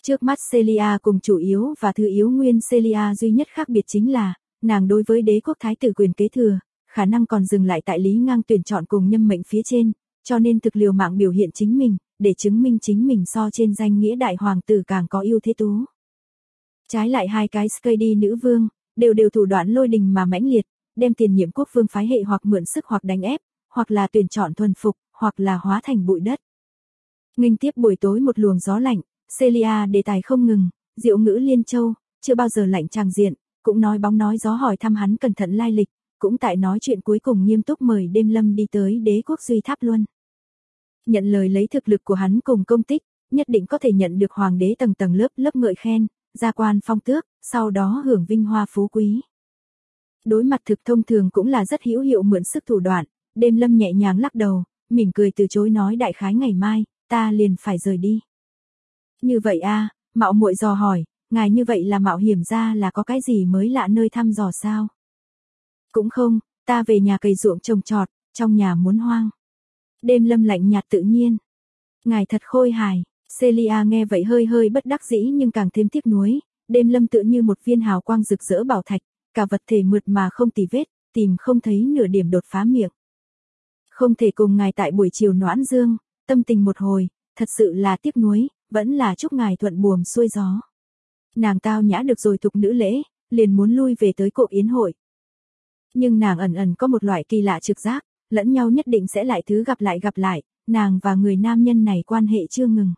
Trước mắt Celia cùng chủ yếu và thứ yếu nguyên Celia duy nhất khác biệt chính là, nàng đối với đế quốc thái tử quyền kế thừa, khả năng còn dừng lại tại lý ngang tuyển chọn cùng nhâm mệnh phía trên, cho nên thực liều mạng biểu hiện chính mình, để chứng minh chính mình so trên danh nghĩa đại hoàng tử càng có ưu thế tú. Trái lại hai cái Skady nữ vương, đều thủ đoạn lôi đình mà mãnh liệt, đem tiền nhiệm quốc vương phái hệ hoặc mượn sức hoặc đánh ép, hoặc là tuyển chọn thuần phục, hoặc là hóa thành bụi đất. Nghênh tiếp buổi tối một luồng gió lạnh, Celia đề tài không ngừng, diệu ngữ liên châu, chưa bao giờ lạnh tràng diện, cũng nói bóng nói gió hỏi thăm hắn cẩn thận lai lịch, cũng tại nói chuyện cuối cùng nghiêm túc mời Đêm Lâm đi tới đế quốc Duy Tháp Luân. Nhận lời lấy thực lực của hắn cùng công tích, nhất định có thể nhận được hoàng đế tầng tầng lớp lớp ngợi khen, gia quan phong tước, sau đó hưởng vinh hoa phú quý. Đối mặt thực thông thường cũng là rất hữu hiệu mượn sức thủ đoạn, Đêm Lâm nhẹ nhàng lắc đầu, mỉm cười từ chối nói đại khái ngày mai, ta liền phải rời đi. Như vậy a, mạo muội dò hỏi, ngài như vậy là mạo hiểm ra là có cái gì mới lạ nơi thăm dò sao? Cũng không, ta về nhà cày ruộng trồng trọt, trong nhà muốn hoang. Đêm Lâm lạnh nhạt tự nhiên. Ngài thật khôi hài, Celia nghe vậy hơi bất đắc dĩ nhưng càng thêm tiếc nuối, Đêm Lâm tựa như một viên hào quang rực rỡ bảo thạch, cả vật thể mượt mà không tì vết, tìm không thấy nửa điểm đột phá miệng. Không thể cùng ngài tại buổi chiều noãn dương, tâm tình một hồi, thật sự là tiếc nuối, vẫn là chúc ngài thuận buồm xuôi gió. Nàng tao nhã được rồi thục nữ lễ, liền muốn lui về tới cộ yến hội. Nhưng nàng ẩn có một loại kỳ lạ trực giác, lẫn nhau nhất định sẽ lại thứ gặp lại, nàng và người nam nhân này quan hệ chưa ngừng.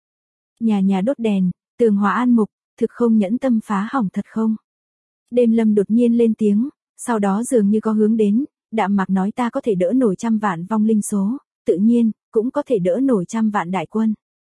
Nhà đốt đèn, tường hòa an mục, thực không nhẫn tâm phá hỏng thật không? Đêm Lâm đột nhiên lên tiếng, sau đó dường như có hướng đến, đạm mạc nói ta có thể đỡ nổi 100 vạn vong linh số, tự nhiên, cũng có thể đỡ nổi 100 vạn đại quân.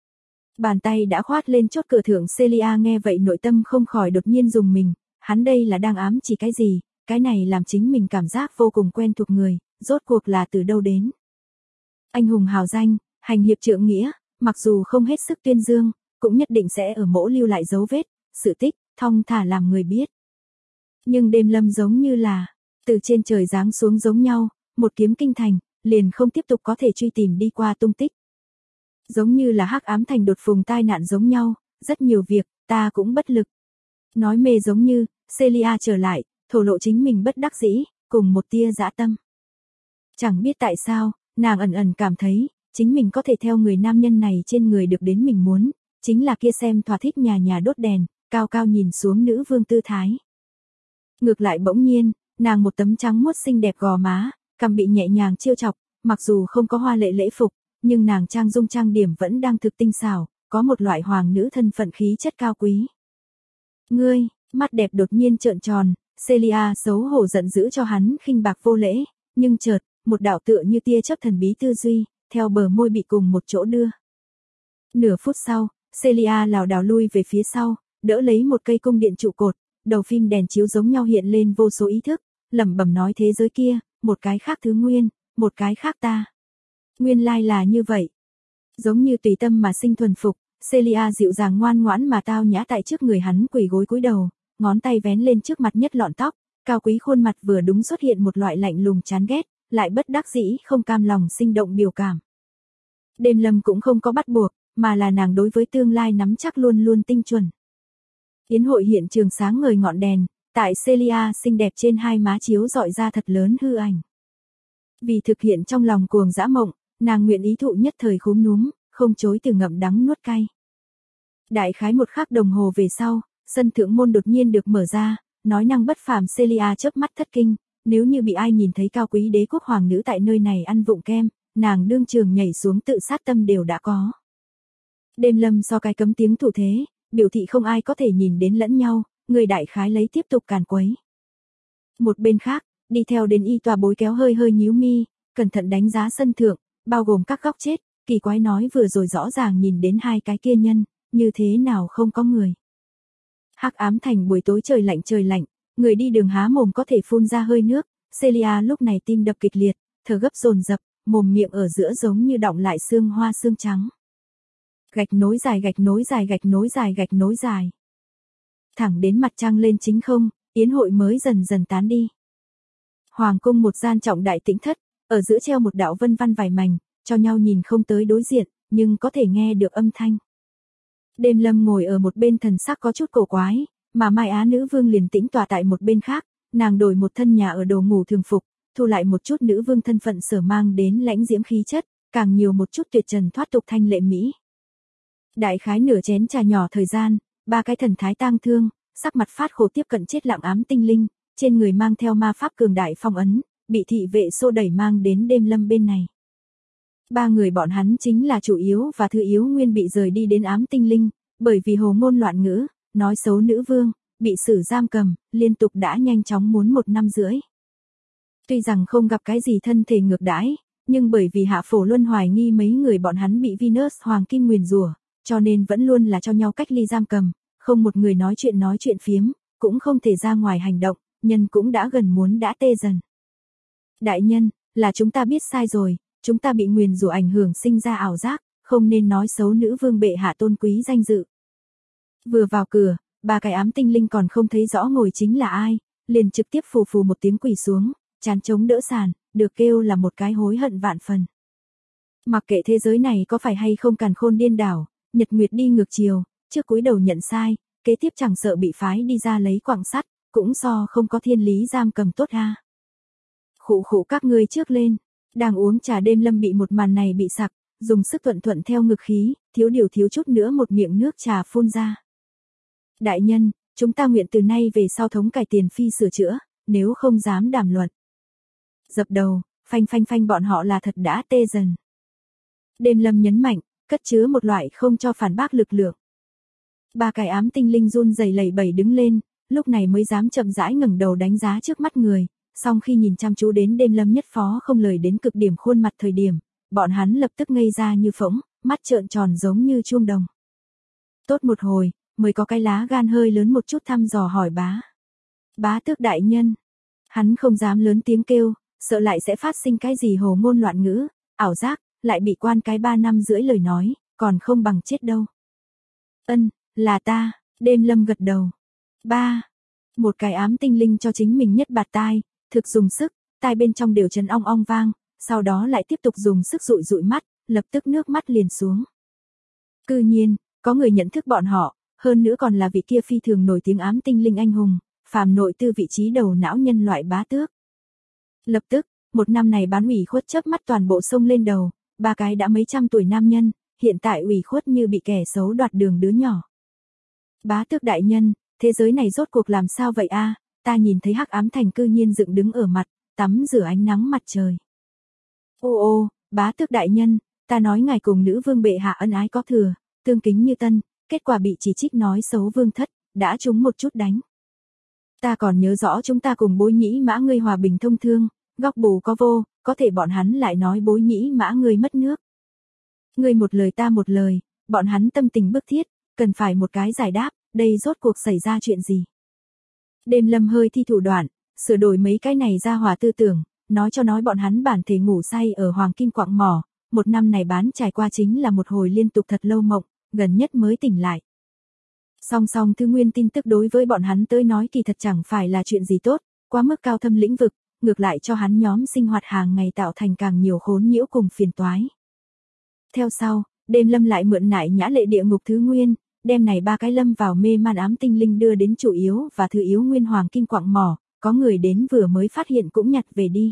Bàn tay đã khoát lên chốt cửa thượng Celia nghe vậy nội tâm không khỏi đột nhiên dùng mình, hắn đây là đang ám chỉ cái gì, cái này làm chính mình cảm giác vô cùng quen thuộc người, rốt cuộc là từ đâu đến. Anh hùng hào danh, hành hiệp trượng nghĩa, mặc dù không hết sức tuyên dương, cũng nhất định sẽ ở mỗ lưu lại dấu vết, sự tích, thong thả làm người biết. Nhưng Đêm Lâm giống như là, từ trên trời giáng xuống giống nhau, một kiếm kinh thành, liền không tiếp tục có thể truy tìm đi qua tung tích. Giống như là hắc ám thành đột phùng tai nạn giống nhau, rất nhiều việc, ta cũng bất lực. Nói mê giống như, Celia trở lại, thổ lộ chính mình bất đắc dĩ, cùng một tia dã tâm. Chẳng biết tại sao, nàng ẩn cảm thấy, chính mình có thể theo người nam nhân này trên người được đến mình muốn, chính là kia xem thỏa thích nhà đốt đèn, cao cao nhìn xuống nữ vương tư thái. Ngược lại bỗng nhiên, nàng một tấm trắng muốt xinh đẹp gò má, cằm bị nhẹ nhàng trêu chọc, mặc dù không có hoa lệ lễ phục, nhưng nàng trang dung trang điểm vẫn đang thực tinh xảo, có một loại hoàng nữ thân phận khí chất cao quý. Ngươi, mắt đẹp đột nhiên trợn tròn, Celia xấu hổ giận dữ cho hắn khinh bạc vô lễ, nhưng chợt, một đạo tựa như tia chớp thần bí tư duy, theo bờ môi bị cùng một chỗ đưa. Nửa phút sau, Celia lảo đảo lui về phía sau, đỡ lấy một cây cung điện trụ cột, đầu phim đèn chiếu giống nhau hiện lên vô số ý thức, lẩm bẩm nói thế giới kia, một cái khác thứ nguyên, một cái khác ta. Nguyên lai là như vậy. Giống như tùy tâm mà sinh thuần phục, Celia dịu dàng ngoan ngoãn mà tao nhã tại trước người hắn quỳ gối cúi đầu, ngón tay vén lên trước mặt nhất lọn tóc, cao quý khuôn mặt vừa đúng xuất hiện một loại lạnh lùng chán ghét, lại bất đắc dĩ không cam lòng sinh động biểu cảm. Đêm Lâm cũng không có bắt buộc, mà là nàng đối với tương lai nắm chắc luôn luôn tinh chuẩn. Yến hội hiện trường sáng ngời ngọn đèn, tại Celia xinh đẹp trên hai má chiếu dọi ra thật lớn hư ảnh. Vì thực hiện trong lòng cuồng dã mộng, nàng nguyện ý thụ nhất thời khúm núm, không chối từ ngậm đắng nuốt cay. Đại khái một khắc đồng hồ về sau, sân thượng môn đột nhiên được mở ra, nói năng bất phàm Celia chớp mắt thất kinh, nếu như bị ai nhìn thấy cao quý đế quốc hoàng nữ tại nơi này ăn vụng kem, nàng đương trường nhảy xuống tự sát tâm đều đã có. Đêm Lâm so cái cấm tiếng thủ thế, biểu thị không ai có thể nhìn đến lẫn nhau, người đại khái lấy tiếp tục càn quấy. Một bên khác, đi theo đến y tòa bối kéo hơi nhíu mi, cẩn thận đánh giá sân thượng, bao gồm các góc chết, kỳ quái nói vừa rồi rõ ràng nhìn đến hai cái kia nhân, như thế nào không có người. Hắc ám thành buổi tối trời lạnh, người đi đường há mồm có thể phun ra hơi nước, Celia lúc này tim đập kịch liệt, thở gấp dồn dập, mồm miệng ở giữa giống như đọng lại xương hoa xương trắng. Gạch nối dài. Thẳng đến mặt trăng lên chính không, yến hội mới dần dần tán đi. Hoàng cung một gian trọng đại tĩnh thất, ở giữa treo một đạo vân văn vài mảnh, cho nhau nhìn không tới đối diện, nhưng có thể nghe được âm thanh. Đêm Lâm ngồi ở một bên thần sắc có chút cổ quái, mà Mai Á nữ vương liền tĩnh tọa tại một bên khác, nàng đổi một thân nhà ở đồ ngủ thường phục, thu lại một chút nữ vương thân phận sở mang đến lãnh diễm khí chất, càng nhiều một chút tuyệt trần thoát tục thanh lệ mỹ. Đại khái nửa chén trà nhỏ thời gian, ba cái thần thái tang thương, sắc mặt phát khổ tiếp cận chết lặng ám tinh linh, trên người mang theo ma pháp cường đại phong ấn, bị thị vệ xô đẩy mang đến Đêm Lâm bên này. Ba người bọn hắn chính là chủ yếu và thứ yếu nguyên bị rời đi đến ám tinh linh, bởi vì hồ ngôn loạn ngữ, nói xấu nữ vương, bị xử giam cầm, liên tục đã nhanh chóng muốn 1 năm rưỡi. Tuy rằng không gặp cái gì thân thể ngược đãi, nhưng bởi vì Hạ Phổ Luân hoài nghi mấy người bọn hắn bị Venus Hoàng Kim nguyền rủa, cho nên vẫn luôn là cho nhau cách ly giam cầm, không một người nói chuyện phiếm, cũng không thể ra ngoài hành động, nhân cũng đã gần muốn đã tê dần. Đại nhân, là chúng ta biết sai rồi, chúng ta bị nguyền rủa ảnh hưởng sinh ra ảo giác, không nên nói xấu nữ vương bệ hạ tôn quý danh dự. Vừa vào cửa, ba cái ám tinh linh còn không thấy rõ ngồi chính là ai, liền trực tiếp phù phù một tiếng quỳ xuống, chán chống đỡ sàn, được kêu là một cái hối hận vạn phần. Mặc kệ thế giới này có phải hay không càn khôn điên đảo, nhật nguyệt đi ngược chiều, trước cúi đầu nhận sai, kế tiếp chẳng sợ bị phái đi ra lấy quặng sắt, cũng so không có thiên lý giam cầm tốt ha. Khụ khụ các ngươi trước lên, đang uống trà Đêm Lâm bị một màn này bị sặc, dùng sức thuận theo ngực khí, thiếu chút nữa một miệng nước trà phun ra. Đại nhân, chúng ta nguyện từ nay về sau thống cải tiền phi sửa chữa, nếu không dám đàm luận. Dập đầu, phanh bọn họ là thật đã tê dần. Đêm Lâm nhấn mạnh, cất chứa một loại không cho phản bác lực lượng. Ba cái ám tinh linh run rẩy lẩy bẩy đứng lên, lúc này mới dám chậm rãi ngẩng đầu đánh giá trước mắt người, song khi nhìn chăm chú đến Đêm Lâm nhất phó không lời đến cực điểm khuôn mặt thời điểm, bọn hắn lập tức ngây ra như phỗng, mắt trợn tròn giống như chuông đồng. Tốt một hồi, mới có cái lá gan hơi lớn một chút thăm dò hỏi bá. Bá tước đại nhân. Hắn không dám lớn tiếng kêu, sợ lại sẽ phát sinh cái gì hồ ngôn loạn ngữ, ảo giác, lại bị quan cái 3 năm rưỡi lời nói, còn không bằng chết đâu. Là ta, Đêm Lâm gật đầu. Ba. Một cái ám tinh linh cho chính mình nhất bạt tai, thực dùng sức, tai bên trong đều chấn ong ong vang, sau đó lại tiếp tục dùng sức dụi mắt, lập tức nước mắt liền xuống. Cư nhiên, có người nhận thức bọn họ, hơn nữa còn là vị kia phi thường nổi tiếng ám tinh linh anh hùng, phàm nội tư vị trí đầu não nhân loại bá tước. Lập tức, một năm này bán ủy khuất chớp mắt toàn bộ sông lên đầu, ba cái đã mấy trăm tuổi nam nhân, hiện tại ủy khuất như bị kẻ xấu đoạt đường đứa nhỏ. Bá tước đại nhân, thế giới này rốt cuộc làm sao vậy a? Ta nhìn thấy hắc ám thành cư nhiên dựng đứng ở mặt, tắm rửa ánh nắng mặt trời. Ô, bá tước đại nhân, ta nói ngài cùng nữ vương bệ hạ ân ái có thừa, tương kính như tân, kết quả bị chỉ trích nói xấu vương thất, đã trúng một chút đánh. Ta còn nhớ rõ chúng ta cùng Bối Nhĩ Mã ngươi hòa bình thông thương, góc bù có vô, có thể bọn hắn lại nói Bối Nhĩ Mã ngươi mất nước. Ngươi một lời ta một lời, bọn hắn tâm tình bức thiết, cần phải một cái giải đáp, đây rốt cuộc xảy ra chuyện gì. Đêm Lâm hơi thi thủ đoạn, sửa đổi mấy cái này ra hòa tư tưởng, nói bọn hắn bản thể ngủ say ở Hoàng Kim Quặng Mỏ, một năm này bán trải qua chính là một hồi liên tục thật lâu mộng, gần nhất mới tỉnh lại. Song thư nguyên tin tức đối với bọn hắn tới nói kỳ thật chẳng phải là chuyện gì tốt, quá mức cao thâm lĩnh vực, ngược lại cho hắn nhóm sinh hoạt hàng ngày tạo thành càng nhiều khốn nhiễu cùng phiền toái. Theo sau, Đêm Lâm lại mượn nại nhã lệ địa ngục thứ nguyên, đem này ba cái lâm vào mê man ám tinh linh đưa đến chủ yếu và thứ yếu nguyên Hoàng Kim Quặng Mỏ, có người đến vừa mới phát hiện cũng nhặt về đi.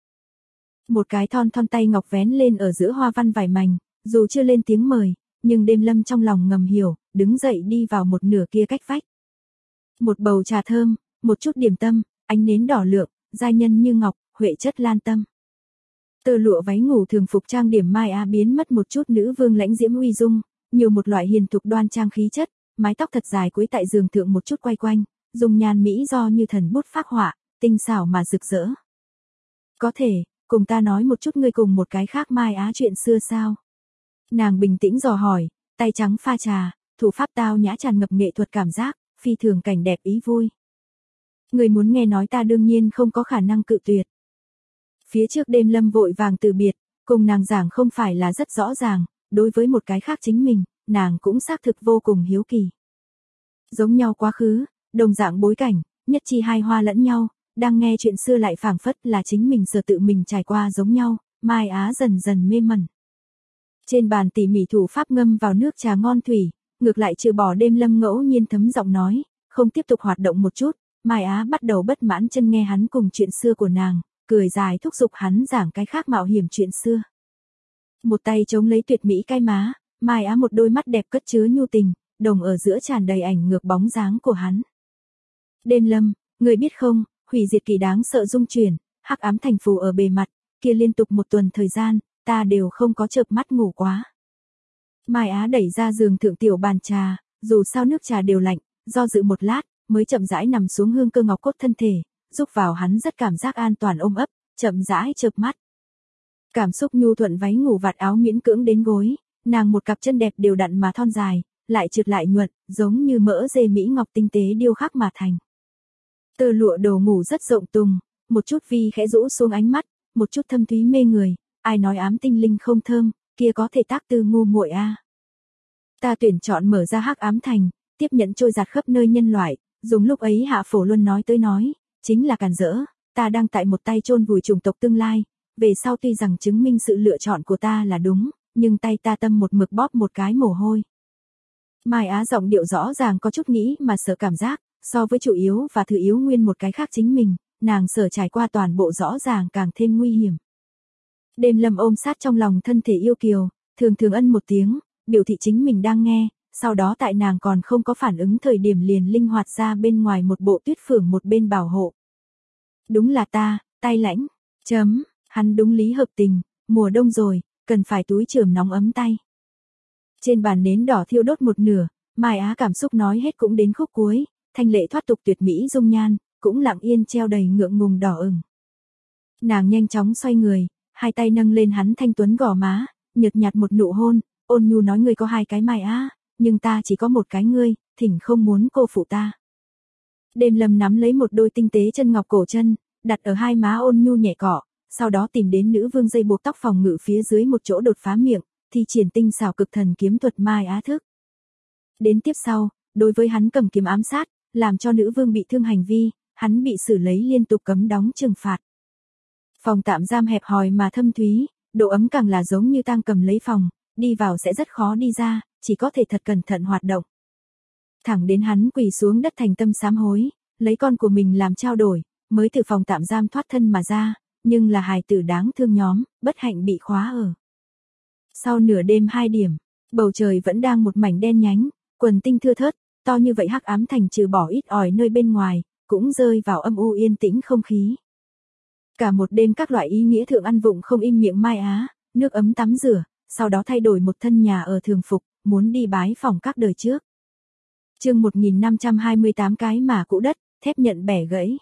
Một cái thon tay ngọc vén lên ở giữa hoa văn vải mảnh, dù chưa lên tiếng mời, nhưng Đêm Lâm trong lòng ngầm hiểu, đứng dậy đi vào một nửa kia cách vách. Một bầu trà thơm, một chút điểm tâm, ánh nến đỏ lượng, giai nhân như ngọc, huệ chất lan tâm. Tơ lụa váy ngủ thường phục trang điểm Mai Á biến mất một chút nữ vương lãnh diễm uy dung, nhiều một loại hiền thục đoan trang khí chất, mái tóc thật dài quấy tại giường thượng một chút quay quanh, dùng nhan mỹ do như thần bút phác họa, tinh xảo mà rực rỡ. Có thể, cùng ta nói một chút ngươi cùng một cái khác Mai Á chuyện xưa sao? Nàng bình tĩnh dò hỏi, tay trắng pha trà, thủ pháp tao nhã tràn ngập nghệ thuật cảm giác, phi thường cảnh đẹp ý vui. Người muốn nghe nói ta đương nhiên không có khả năng cự tuyệt. Phía trước Đêm Lâm vội vàng từ biệt, cùng nàng giảng không phải là rất rõ ràng, đối với một cái khác chính mình, nàng cũng xác thực vô cùng hiếu kỳ. Giống nhau quá khứ, đồng dạng bối cảnh, nhất chi hai hoa lẫn nhau, đang nghe chuyện xưa lại phảng phất là chính mình sở tự mình trải qua giống nhau, Mai Á dần dần mê mẩn. Trên bàn tỉ mỉ thủ pháp ngâm vào nước trà ngon thủy, Ngược lại trừ bỏ Đêm Lâm ngẫu nhiên thấm giọng nói, không tiếp tục hoạt động một chút, Mai Á bắt đầu bất mãn chân nghe hắn cùng chuyện xưa của nàng, cười dài thúc giục hắn giảng cái khác mạo hiểm chuyện xưa. Một tay chống lấy tuyệt mỹ cái má, Mai Á một đôi mắt đẹp cất chứa nhu tình, đồng ở giữa tràn đầy ảnh ngược bóng dáng của hắn. Đêm Lâm, người biết không, hủy diệt kỳ đáng sợ dung chuyển, hắc ám thành phù ở bề mặt, kia liên tục một tuần thời gian, ta đều không có chợp mắt ngủ quá. Mai Á đẩy ra giường thượng tiểu bàn trà, dù sao nước trà đều lạnh, do dự một lát, mới chậm rãi nằm xuống hương cơ ngọc cốt thân thể, giúp vào hắn rất cảm giác an toàn ôm ấp, chậm rãi chợp mắt. Cảm xúc nhu thuận váy ngủ vạt áo miễn cưỡng đến gối, nàng một cặp chân đẹp đều đặn mà thon dài, lại trượt lại nhuận, giống như mỡ dê mỹ ngọc tinh tế điêu khắc mà thành. Tơ lụa đồ ngủ rất rộng tùng, một chút vi khẽ rũ xuống ánh mắt, một chút thâm thúy mê người, ai nói ám tinh linh không thơm, kia có thể tác tư ngu muội a. Ta tuyển chọn mở ra hắc ám thành, tiếp nhận trôi giạt khắp nơi nhân loại, dùng lúc ấy Hạ Phổ Luân nói tới nói, chính là càn rỡ, ta đang tại một tay chôn vùi chủng tộc tương lai, về sau tuy rằng chứng minh sự lựa chọn của ta là đúng, nhưng tay ta tâm một mực bóp một cái mồ hôi. Mai Á giọng điệu rõ ràng có chút nghĩ mà sợ cảm giác, so với chủ yếu và thứ yếu nguyên một cái khác chính mình, nàng sở trải qua toàn bộ rõ ràng càng thêm nguy hiểm. Đêm Lâm ôm sát trong lòng thân thể yêu kiều, thường thường ân một tiếng, biểu thị chính mình đang nghe, sau đó tại nàng còn không có phản ứng thời điểm liền linh hoạt ra bên ngoài một bộ tuyết phưởng một bên bảo hộ. Đúng là ta, tay lãnh, hắn đúng lý hợp tình, mùa đông rồi, cần phải túi chườm nóng ấm tay. Trên bàn nến đỏ thiêu đốt một nửa, Mai Á cảm xúc nói hết cũng đến khúc cuối, thanh lệ thoát tục tuyệt mỹ dung nhan, cũng lặng yên treo đầy ngượng ngùng đỏ ửng. Nàng nhanh chóng xoay người, hai tay nâng lên hắn thanh tuấn gò má, nhợt nhạt một nụ hôn, ôn nhu nói ngươi có hai cái Mai Á, nhưng ta chỉ có một cái ngươi, thỉnh không muốn cô phụ ta. Đêm Lâm nắm lấy một đôi tinh tế chân ngọc cổ chân, đặt ở hai má ôn nhu nhẹ cọ, sau đó tìm đến nữ vương dây buộc tóc phòng ngự phía dưới một chỗ đột phá miệng, thi triển tinh xảo cực thần kiếm thuật Mai Á thức. Đến tiếp sau, đối với hắn cầm kiếm ám sát, làm cho nữ vương bị thương hành vi, hắn bị xử lấy liên tục cấm đóng trừng phạt. Phòng tạm giam hẹp hòi mà thâm thúy, độ ấm càng là giống như tang cầm lấy phòng, đi vào sẽ rất khó đi ra, chỉ có thể thật cẩn thận hoạt động. Thẳng đến hắn quỳ xuống đất thành tâm sám hối, lấy con của mình làm trao đổi, mới từ phòng tạm giam thoát thân mà ra, nhưng là hài tử đáng thương nhóm, bất hạnh bị khóa ở. Sau nửa đêm 2 điểm, bầu trời vẫn đang một mảnh đen nhánh, quần tinh thưa thớt, to như vậy hắc ám thành trừ bỏ ít ỏi nơi bên ngoài, cũng rơi vào âm u yên tĩnh không khí. Cả một đêm các loại ý nghĩa thượng ăn vụng không im miệng Mai Á, nước ấm tắm rửa, sau đó thay đổi một thân nhà ở thường phục, muốn đi bái phỏng các đời trước. Chương 1528 cái mà cũ đất, thép nhận bẻ gãy.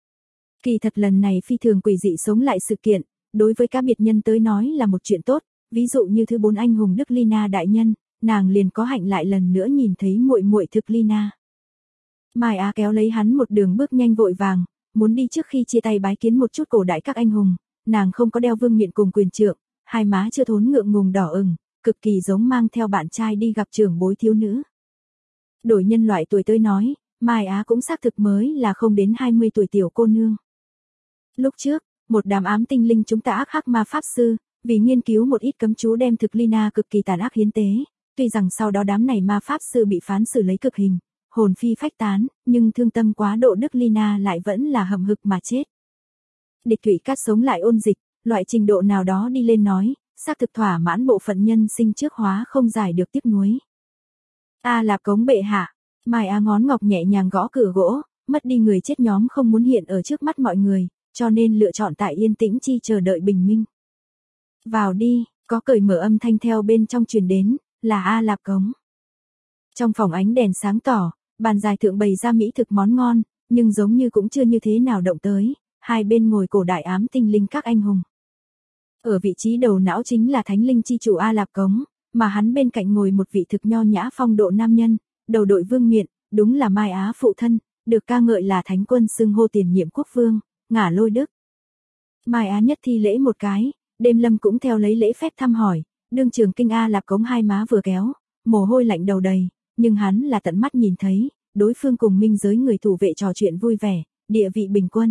Kỳ thật lần này phi thường quỷ dị sống lại sự kiện, đối với các biệt nhân tới nói là một chuyện tốt, ví dụ như thứ 4 anh hùng Đức Lina đại nhân, nàng liền có hạnh lại lần nữa nhìn thấy muội muội thực Lina. Mai Á kéo lấy hắn một đường bước nhanh vội vàng, muốn đi trước khi chia tay bái kiến một chút cổ đại các anh hùng, nàng không có đeo vương miện cùng quyền trượng, hai má chưa thốn ngượng ngùng đỏ ửng, cực kỳ giống mang theo bạn trai đi gặp trưởng bối thiếu nữ. Đổi nhân loại tuổi tới nói, Mai Á cũng xác thực mới là không đến 20 tuổi tiểu cô nương. Lúc trước, một đám ám tinh linh chúng ta ác hắc ma pháp sư, vì nghiên cứu một ít cấm chú đem thực Lina cực kỳ tàn ác hiến tế, tuy rằng sau đó đám này ma pháp sư bị phán xử lấy cực hình, hồn phi phách tán, nhưng thương tâm quá độ Đức Lina lại vẫn là hậm hực mà chết. Địch thủy cát sống lại ôn dịch, loại trình độ nào đó đi lên nói, xác thực thỏa mãn bộ phận nhân sinh trước hóa không giải được tiếc nuối. A Lạp Cống bệ hạ, Mai Á ngón ngọc nhẹ nhàng gõ cửa gỗ, mất đi người chết nhóm không muốn hiện ở trước mắt mọi người, cho nên lựa chọn tại yên tĩnh chi chờ đợi bình minh. Vào đi, có cởi mở âm thanh theo bên trong truyền đến, là A Lạp Cống. Trong phòng ánh đèn sáng tỏ, bàn dài thượng bày ra mỹ thực món ngon, nhưng giống như cũng chưa như thế nào động tới, hai bên ngồi cổ đại ám tinh linh các anh hùng. Ở vị trí đầu não chính là thánh linh chi chủ A Lạp Cống, mà hắn bên cạnh ngồi một vị thực nho nhã phong độ nam nhân, đầu đội vương miện, đúng là Mai Á phụ thân, được ca ngợi là thánh quân xưng hô tiền nhiệm quốc vương, Ngả Lôi Đức. Mai Á nhất thi lễ một cái, Đêm Lâm cũng theo lấy lễ phép thăm hỏi, đương trường kinh A Lạp Cống hai má vừa kéo, mồ hôi lạnh đầu đầy, nhưng hắn là tận mắt nhìn thấy, đối phương cùng minh giới người thủ vệ trò chuyện vui vẻ, địa vị bình quân.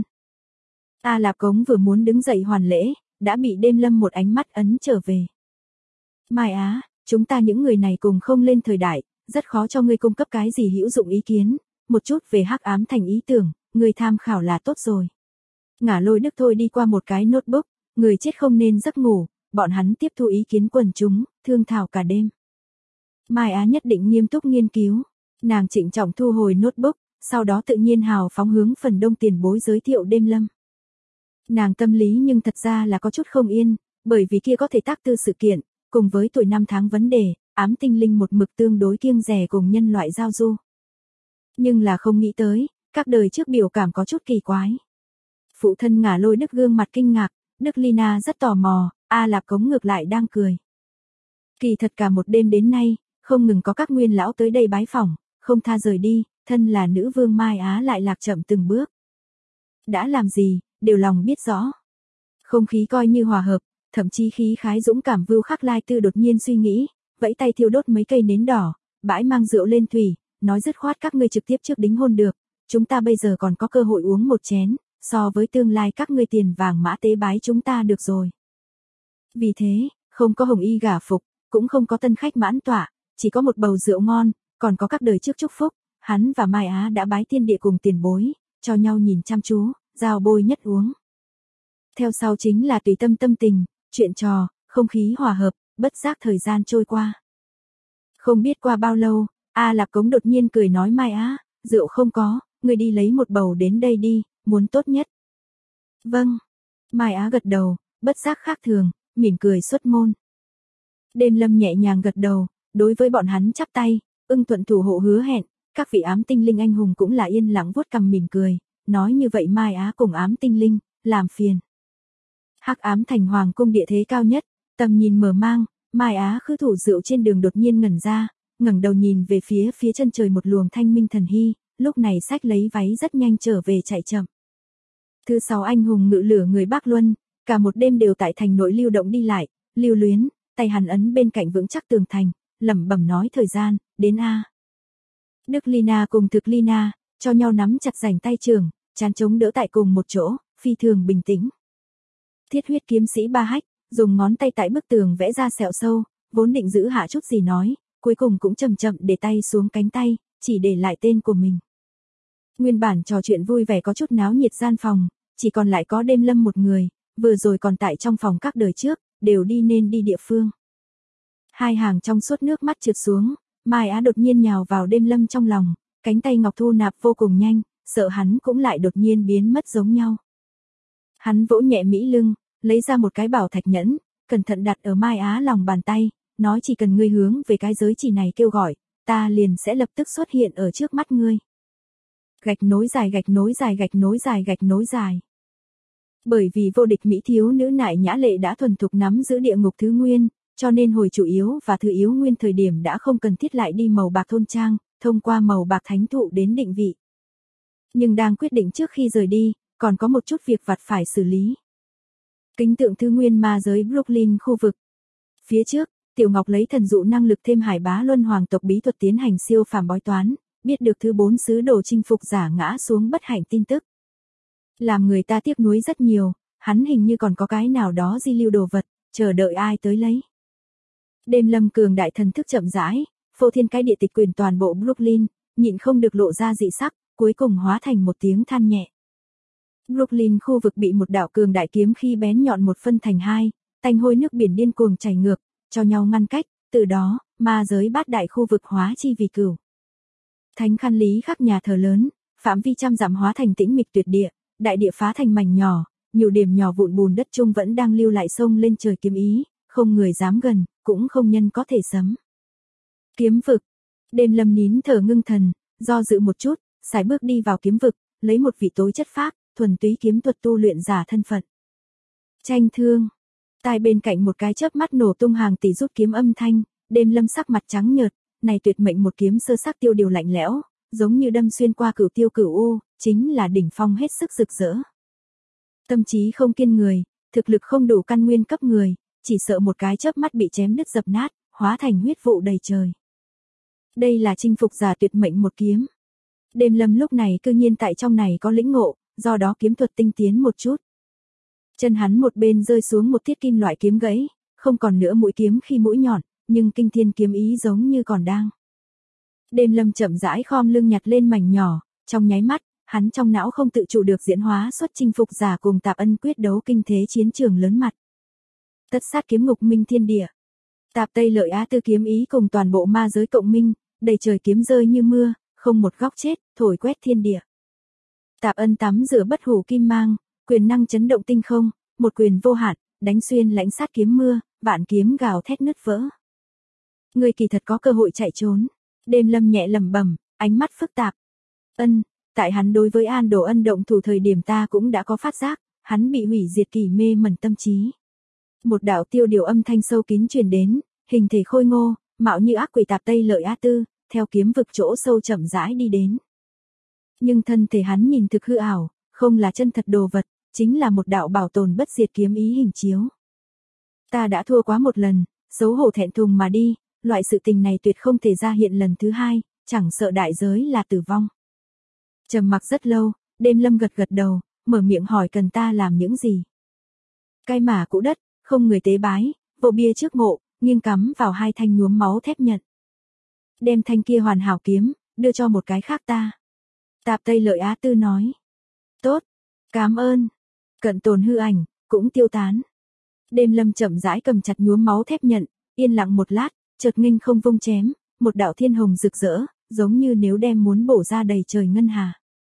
A Lạp Cống vừa muốn đứng dậy hoàn lễ, đã bị Đêm Lâm một ánh mắt ấn trở về. Mai Á, chúng ta những người này cùng không lên thời đại, rất khó cho ngươi cung cấp cái gì hữu dụng ý kiến, một chút về hắc ám thành ý tưởng, ngươi tham khảo là tốt rồi. Ngả Lôi Đức thôi đi qua một cái notebook, người chết không nên giấc ngủ, bọn hắn tiếp thu ý kiến quần chúng, thương thảo cả đêm. Mai Á nhất định nghiêm túc nghiên cứu, nàng trịnh trọng thu hồi notebook, sau đó tự nhiên hào phóng hướng phần đông tiền bối giới thiệu đêm lâm. Nàng tâm lý nhưng thật ra là có chút không yên, bởi vì kia có thể tác tư sự kiện, cùng với tuổi năm tháng vấn đề, ám tinh linh một mực tương đối kiêng dè cùng nhân loại giao du. Nhưng là không nghĩ tới, các đời trước biểu cảm có chút kỳ quái. Phụ thân Ngả Lôi Đức gương mặt kinh ngạc, Đức Lina rất tò mò, A Lạp Cống ngược lại đang cười. Kỳ thật cả một đêm đến nay, không ngừng có các nguyên lão tới đây bái phỏng, không tha rời đi, thân là nữ vương Mai Á lại lạc chậm từng bước. Đã làm gì, đều lòng biết rõ. Không khí coi như hòa hợp, thậm chí khí khái dũng cảm Vưu Khắc Lai Tư đột nhiên suy nghĩ, vẫy tay thiêu đốt mấy cây nến đỏ, bãi mang rượu lên thủy, nói dứt khoát các ngươi trực tiếp trước đính hôn được, chúng ta bây giờ còn có cơ hội uống một chén, so với tương lai các ngươi tiền vàng mã tế bái chúng ta được rồi. Vì thế, không có hồng y gả phục, cũng không có tân khách mãn tọa, chỉ có một bầu rượu ngon, còn có các đời trước chúc phúc, hắn và Mai Á đã bái tiên địa cùng tiền bối, cho nhau nhìn chăm chú, giao bôi nhất uống. Theo sau chính là tùy tâm tâm tình, chuyện trò, không khí hòa hợp, bất giác thời gian trôi qua. Không biết qua bao lâu, A Lạp Cống đột nhiên cười nói Mai Á, rượu không có, ngươi đi lấy một bầu đến đây đi, muốn tốt nhất. Vâng. Mai Á gật đầu, bất giác khác thường, mỉm cười xuất môn. Đêm lâm nhẹ nhàng gật đầu, đối với bọn hắn chắp tay, ưng thuận thủ hộ hứa hẹn, các vị ám tinh linh anh hùng cũng là yên lặng vuốt cằm mỉm cười, nói như vậy Mai Á cùng ám tinh linh, làm phiền. Hắc ám thành hoàng cung địa thế cao nhất, tầm nhìn mở mang, Mai Á khư thủ rượu trên đường đột nhiên ngẩn ra, ngẩng đầu nhìn về phía chân trời một luồng thanh minh thần hy, lúc này xách lấy váy rất nhanh trở về chạy chậm. Thứ 6 anh hùng ngự lửa người Bắc Luân, cả một đêm đều tại thành nội lưu động đi lại, lưu luyến, tay hắn ấn bên cạnh vững chắc tường thành, lẩm bẩm nói thời gian, đến a. Đức Lina cùng Thực Lina, cho nhau nắm chặt rảnh tay trường, chán chống đỡ tại cùng một chỗ, phi thường bình tĩnh. Thiết huyết kiếm sĩ Ba Hách, dùng ngón tay tại bức tường vẽ ra sẹo sâu, vốn định giữ hạ chút gì nói, cuối cùng cũng chậm chậm để tay xuống cánh tay, chỉ để lại tên của mình. Nguyên bản trò chuyện vui vẻ có chút náo nhiệt gian phòng, chỉ còn lại có đêm lâm một người, vừa rồi còn tại trong phòng các đời trước, đều đi nên đi địa phương. Hai hàng trong suốt nước mắt trượt xuống, Mai Á đột nhiên nhào vào đêm lâm trong lòng, cánh tay ngọc thu nạp vô cùng nhanh, sợ hắn cũng lại đột nhiên biến mất giống nhau. Hắn vỗ nhẹ Mỹ lưng, lấy ra một cái bảo thạch nhẫn, cẩn thận đặt ở Mai Á lòng bàn tay, nói chỉ cần ngươi hướng về cái giới chỉ này kêu gọi, ta liền sẽ lập tức xuất hiện ở trước mắt ngươi. Gạch nối dài gạch nối dài gạch nối dài gạch nối dài. Bởi vì vô địch mỹ thiếu nữ Nại Nhã Lệ đã thuần thục nắm giữ địa ngục thứ nguyên, cho nên hồi chủ yếu và thứ yếu nguyên thời điểm đã không cần thiết lại đi màu bạc thôn trang, thông qua màu bạc thánh thụ đến định vị. Nhưng đang quyết định trước khi rời đi, còn có một chút việc vặt phải xử lý. Kính tượng thứ nguyên ma giới Brooklyn khu vực. Phía trước, Tiểu Ngọc lấy thần dụ năng lực thêm Hải Bá Luân Hoàng tộc bí thuật tiến hành siêu phàm bói toán, biết được thứ 4 sứ đồ chinh phục giả ngã xuống bất hạnh tin tức. Làm người ta tiếc nuối rất nhiều, hắn hình như còn có cái nào đó di lưu đồ vật, chờ đợi ai tới lấy. Đêm lâm cường đại thần thức chậm rãi, phô thiên cái địa tịch quyền toàn bộ Brooklyn, nhịn không được lộ ra dị sắc, cuối cùng hóa thành một tiếng than nhẹ. Brooklyn khu vực bị một đạo cường đại kiếm khi bén nhọn một phân thành hai, tanh hôi nước biển điên cuồng chảy ngược, cho nhau ngăn cách, từ đó, ma giới bát đại khu vực hóa chi vì cửu. Thánh Khăn Lý khắc nhà thờ lớn, phạm vi trăm dặm hóa thành tĩnh mịch tuyệt địa, đại địa phá thành mảnh nhỏ, nhiều điểm nhỏ vụn bùn đất chung vẫn đang lưu lại sông lên trời kiếm ý, không người dám gần, cũng không nhân có thể sấm. Kiếm vực. Đêm lâm nín thở ngưng thần, do dự một chút, sải bước đi vào kiếm vực, lấy một vị tối chất phác, thuần túy kiếm thuật tu luyện giả thân phận. Tranh thương. Tai bên cạnh một cái chớp mắt nổ tung hàng tỷ rút kiếm âm thanh, đêm lâm sắc mặt trắng nhợt, này tuyệt mệnh một kiếm sơ sắc tiêu điều lạnh lẽo, giống như đâm xuyên qua cửu tiêu cửu u, chính là đỉnh phong hết sức rực rỡ. Tâm trí không kiên người, thực lực không đủ căn nguyên cấp người, chỉ sợ một cái chớp mắt bị chém đứt dập nát, hóa thành huyết vụ đầy trời. Đây là chinh phục giả tuyệt mệnh một kiếm. Đêm lâm lúc này cư nhiên tại trong này có lĩnh ngộ, do đó kiếm thuật tinh tiến một chút. Chân hắn một bên rơi xuống một thiết kim loại kiếm gãy, không còn nữa mũi kiếm khi mũi nhọn, nhưng kinh thiên kiếm ý giống như còn đang. Đêm Lâm chậm rãi khom lưng nhặt lên mảnh nhỏ, trong nháy mắt, hắn trong não không tự chủ được diễn hóa xuất chinh phục giả cùng Tạp Ân quyết đấu kinh thế chiến trường lớn mặt. Tất sát kiếm ngục minh thiên địa. Tạp Tây Lợi Á Tư kiếm ý cùng toàn bộ ma giới cộng minh, đầy trời kiếm rơi như mưa, không một góc chết, thổi quét thiên địa. Tạp Ân tắm rửa bất hủ kim mang, quyền năng chấn động tinh không, một quyền vô hạn, đánh xuyên lãnh sát kiếm mưa, vạn kiếm gào thét nứt vỡ. Ngươi kỳ thật có cơ hội chạy trốn. Đêm Lâm nhẹ lẩm bẩm, ánh mắt phức tạp. Tại hắn đối với An Đồ Ân động thủ thời điểm ta cũng đã có phát giác, hắn bị hủy diệt kỳ mê mẩn tâm trí. Một đạo tiêu điều âm thanh sâu kín truyền đến, hình thể khôi ngô, mạo như ác quỷ Tạp Tây Lợi Á Tư, theo kiếm vực chỗ sâu chậm rãi đi đến. Nhưng thân thể hắn nhìn thực hư ảo, không là chân thật đồ vật, chính là một đạo bảo tồn bất diệt kiếm ý hình chiếu. Ta đã thua quá một lần, xấu hổ thẹn thùng mà đi, loại sự tình này tuyệt không thể ra hiện lần thứ hai, chẳng sợ đại giới là tử vong. Trầm mặc rất lâu, Đêm Lâm gật gật đầu, mở miệng hỏi cần ta làm những gì. Cái mả cũ đất, không người tế bái, bộ bia trước mộ, nghiêng cắm vào hai thanh nhuốm máu thép nhận. Đem thanh kia hoàn hảo kiếm, đưa cho một cái khác ta. Tạp Tây Lợi Á Tư nói. Tốt, cảm ơn. Cận tồn hư ảnh, cũng tiêu tán. Đêm Lâm chậm rãi cầm chặt nhuốm máu thép nhận, yên lặng một lát, chợt nghênh không vung chém, một đạo thiên hồng rực rỡ, giống như nếu đem muốn bổ ra đầy trời ngân hà.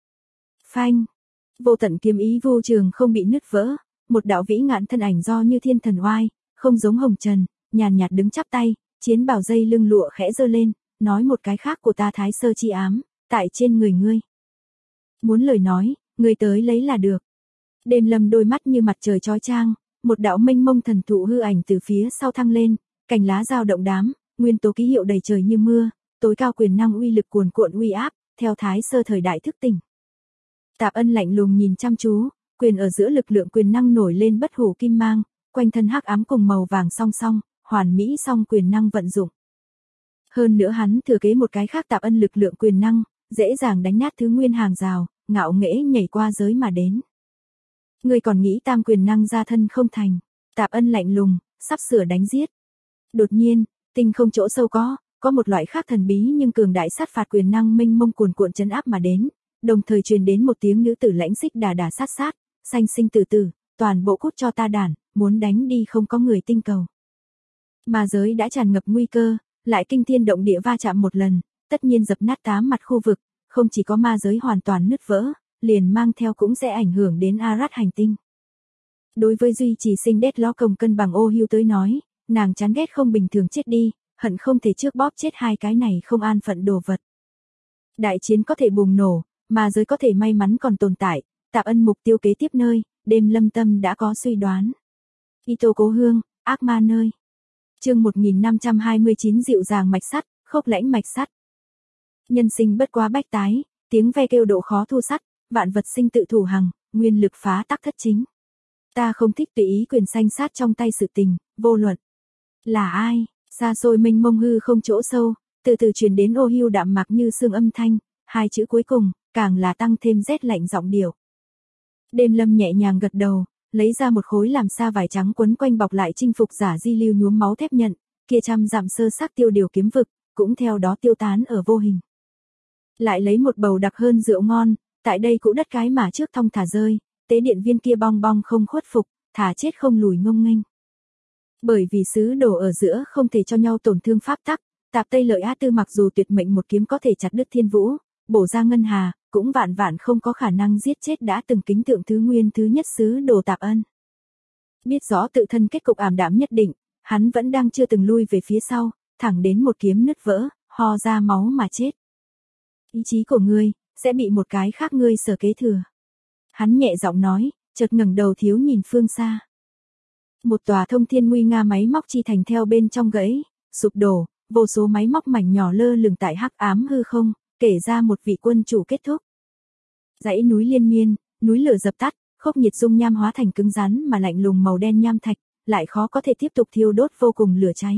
Phanh, vô tận kiếm ý vô trường không bị nứt vỡ, một đạo vĩ ngạn thân ảnh do như thiên thần oai, không giống hồng trần, nhàn nhạt đứng chắp tay, chiến bào dây lưng lụa khẽ giơ lên, nói một cái khác của ta Thái Sơ chi ám, tại trên người ngươi. Muốn lời nói, ngươi tới lấy là được. Đêm Lâm đôi mắt như mặt trời chói chang, một đạo mênh mông thần thụ hư ảnh từ phía sau thăng lên, cành lá dao động đám, nguyên tố ký hiệu đầy trời như mưa, tối cao quyền năng uy lực cuồn cuộn uy áp, theo Thái Sơ thời đại thức tỉnh. Tạp Ân lạnh lùng nhìn chăm chú, quyền ở giữa lực lượng quyền năng nổi lên bất hủ kim mang, quanh thân hắc ám cùng màu vàng song song, hoàn mỹ song quyền năng vận dụng. Hơn nữa hắn thừa kế một cái khác Tạp Ân lực lượng quyền năng, dễ dàng đánh nát thứ nguyên hàng rào, ngạo nghễ nhảy qua giới mà đến. Ngươi còn nghĩ tam quyền năng ra thân không thành? Tạp Ân lạnh lùng, sắp sửa đánh giết. Đột nhiên, tinh không chỗ sâu có một loại khác thần bí nhưng cường đại sát phạt quyền năng mênh mông cuồn cuộn chấn áp mà đến, đồng thời truyền đến một tiếng nữ tử lãnh xích đà đà sát sát, sanh sinh tử tử, toàn bộ cút cho ta đàn, muốn đánh đi không có người tinh cầu. Mà giới đã tràn ngập nguy cơ, lại kinh thiên động địa va chạm một lần, tất nhiên dập nát tám mặt khu vực, không chỉ có ma giới hoàn toàn nứt vỡ, liền mang theo cũng sẽ ảnh hưởng đến Arad hành tinh. Đối với duy trì sinh Deadlock công cân bằng ô hưu tới nói, nàng chán ghét không bình thường chết đi, hận không thể trước bóp chết hai cái này không an phận đồ vật. Đại chiến có thể bùng nổ, mà giới có thể may mắn còn tồn tại, Tạp Ân mục tiêu kế tiếp nơi, Đêm Lâm tâm đã có suy đoán. Ito cố hương, ác ma nơi. Chương 1529 dịu dàng mạch sắt, khốc lãnh mạch sắt. Nhân sinh bất quá bách tái, tiếng ve kêu độ khó thu sắt, vạn vật sinh tự thủ hằng, nguyên lực phá tắc thất chính. Ta không thích tùy ý quyền sanh sát trong tay sự tình, vô luận. Là ai? Xa xôi mênh mông hư không chỗ sâu, từ từ truyền đến ô hưu đạm mạc như xương âm thanh, hai chữ cuối cùng, càng là tăng thêm rét lạnh giọng điệu. Đêm Lâm nhẹ nhàng gật đầu, lấy ra một khối làm sa vải trắng quấn quanh bọc lại chinh phục giả di lưu nhuốm máu thép nhận, kia trăm dặm sơ sắc tiêu điều kiếm vực, cũng theo đó tiêu tán ở vô hình. Lại lấy một bầu đặc hơn rượu ngon, tại đây cũ đất cái mà trước thong thả rơi, tế điện viên kia bong bong không khuất phục, thả chết không lùi ngông nghênh. Bởi vì sứ đồ ở giữa không thể cho nhau tổn thương pháp tắc, Tạp Tây Lợi Á Tư mặc dù tuyệt mệnh một kiếm có thể chặt đứt thiên vũ, bổ ra ngân hà, cũng vạn vạn không có khả năng giết chết đã từng kính tượng thứ nguyên thứ nhất sứ đồ Tạp Ân. Biết rõ tự thân kết cục ảm đạm nhất định, hắn vẫn đang chưa từng lui về phía sau, thẳng đến một kiếm nứt vỡ, ho ra máu mà chết. Ý chí của ngươi, sẽ bị một cái khác ngươi sở kế thừa. Hắn nhẹ giọng nói, chợt ngẩng đầu thiếu nhìn phương xa. Một tòa thông thiên nguy nga máy móc chi thành theo bên trong gãy, sụp đổ, vô số máy móc mảnh nhỏ lơ lửng tại hắc ám hư không, kể ra một vị quân chủ kết thúc. Dãy núi liên miên, núi lửa dập tắt, khốc nhiệt dung nham hóa thành cứng rắn mà lạnh lùng màu đen nham thạch, lại khó có thể tiếp tục thiêu đốt vô cùng lửa cháy.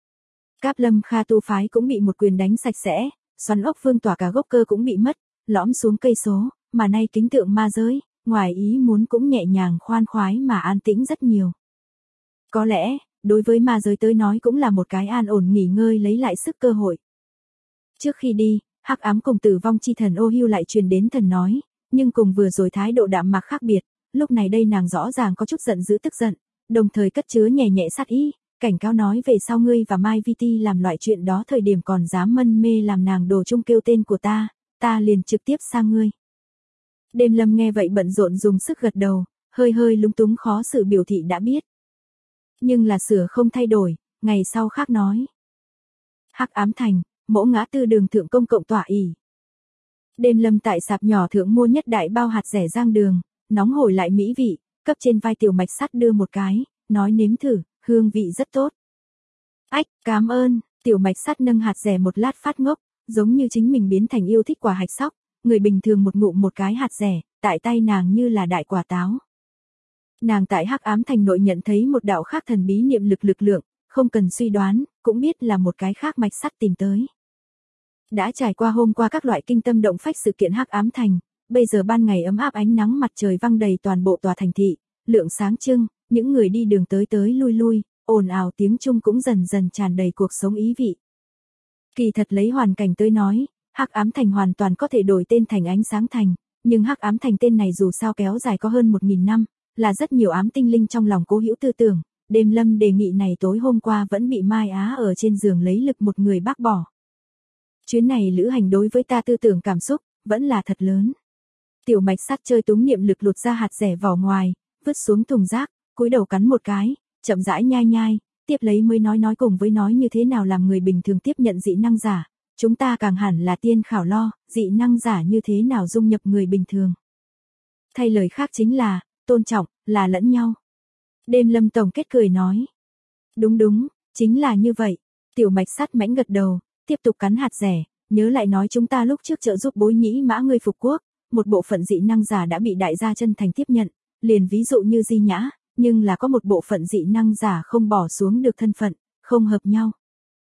Cáp Lâm Kha tu phái cũng bị một quyền đánh sạch sẽ, xoắn ốc vương tỏa cả gốc cơ cũng bị mất, lõm xuống cây số, mà nay kính tượng ma giới, ngoài ý muốn cũng nhẹ nhàng khoan khoái mà an tĩnh rất nhiều. Có lẽ, đối với ma giới tới nói cũng là một cái an ổn nghỉ ngơi lấy lại sức cơ hội. Trước khi đi, hắc ám cùng tử vong chi thần ô hưu lại truyền đến thần nói, nhưng cùng vừa rồi thái độ đạm mạc khác biệt, lúc này đây nàng rõ ràng có chút giận dữ tức giận, đồng thời cất chứa nhẹ nhẹ sát ý, cảnh cáo nói về sau ngươi và Mai Viti làm loại chuyện đó thời điểm còn dám mân mê làm nàng đồ chung kêu tên của ta liền trực tiếp sang ngươi. Đêm Lâm nghe vậy bận rộn dùng sức gật đầu, hơi hơi lúng túng khó xử biểu thị đã biết. Nhưng là sửa không thay đổi, ngày sau khác nói. Hắc ám thành, mỗ ngã tư đường thượng công cộng tọa ỷ. Đêm Lâm tại sạp nhỏ thượng mua nhất đại bao hạt rẻ rang đường, nóng hổi lại mỹ vị, cấp trên vai tiểu mạch sắt đưa một cái, nói nếm thử, hương vị rất tốt. Ách, cảm ơn, tiểu mạch sắt nâng hạt rẻ một lát phát ngốc, giống như chính mình biến thành yêu thích quả hạch sóc, người bình thường một ngụm một cái hạt rẻ, tại tay nàng như là đại quả táo. Nàng tại hắc ám thành nội nhận thấy một đạo khác thần bí niệm lực lượng, không cần suy đoán, cũng biết là một cái khác mạch sắt tìm tới. Đã trải qua hôm qua các loại kinh tâm động phách sự kiện hắc ám thành, bây giờ ban ngày ấm áp ánh nắng mặt trời văng đầy toàn bộ tòa thành thị, lượng sáng trưng, những người đi đường tới tới lui lui, ồn ào tiếng Trung cũng dần dần tràn đầy cuộc sống ý vị. Kỳ thật lấy hoàn cảnh tới nói, hắc ám thành hoàn toàn có thể đổi tên thành ánh sáng thành, nhưng hắc ám thành tên này dù sao kéo dài có hơn 1000 năm, là rất nhiều ám tinh linh trong lòng cố hữu tư tưởng. Đêm Lâm đề nghị này tối hôm qua vẫn bị Mai Á ở trên giường lấy lực một người bác bỏ. Chuyến này lữ hành đối với ta tư tưởng cảm xúc, vẫn là thật lớn. Tiểu mạch sắt chơi túng niệm lực lột ra hạt rẻ vỏ ngoài, vứt xuống thùng rác, cúi đầu cắn một cái, chậm rãi nhai nhai, tiếp lấy mới nói cùng với nói như thế nào làm người bình thường tiếp nhận dị năng giả, chúng ta càng hẳn là tiên khảo lo, dị năng giả như thế nào dung nhập người bình thường. Thay lời khác chính là, tôn trọng, là lẫn nhau. Đêm Lâm tổng kết cười nói. Đúng, chính là như vậy. Tiểu mạch sắt mãnh gật đầu, tiếp tục cắn hạt rẻ, nhớ lại nói chúng ta lúc trước trợ giúp Bối Nhĩ Mã ngươi phục quốc, một bộ phận dị năng giả đã bị đại gia chân thành tiếp nhận, liền ví dụ như Di Nhã, nhưng là có một bộ phận dị năng giả không bỏ xuống được thân phận, không hợp nhau.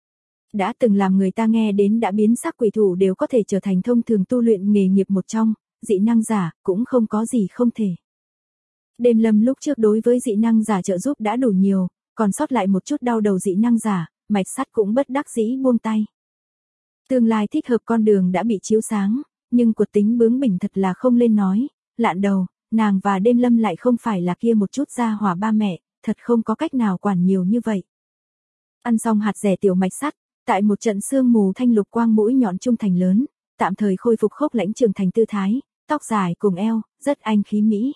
Đã từng làm người ta nghe đến đã biến sắc quỷ thủ đều có thể trở thành thông thường tu luyện nghề nghiệp một trong, dị năng giả cũng không có gì không thể. Đêm Lâm lúc trước đối với dị năng giả trợ giúp đã đủ nhiều, còn sót lại một chút đau đầu dị năng giả, mạch sắt cũng bất đắc dĩ buông tay. Tương lai thích hợp con đường đã bị chiếu sáng, nhưng cuộc tính bướng bỉnh thật là không lên nói, lạn đầu, nàng và Đêm Lâm lại không phải là kia một chút gia hỏa ba mẹ, thật không có cách nào quản nhiều như vậy. Ăn xong hạt rẻ tiểu mạch sắt, tại một trận sương mù thanh lục quang mũi nhọn trung thành lớn, tạm thời khôi phục khốc lãnh trưởng thành tư thái, tóc dài cùng eo, rất anh khí mỹ.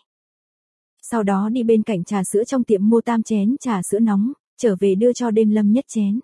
Sau đó đi bên cạnh trà sữa trong tiệm mua tam chén trà sữa nóng, trở về đưa cho Đêm Lâm nhất chén.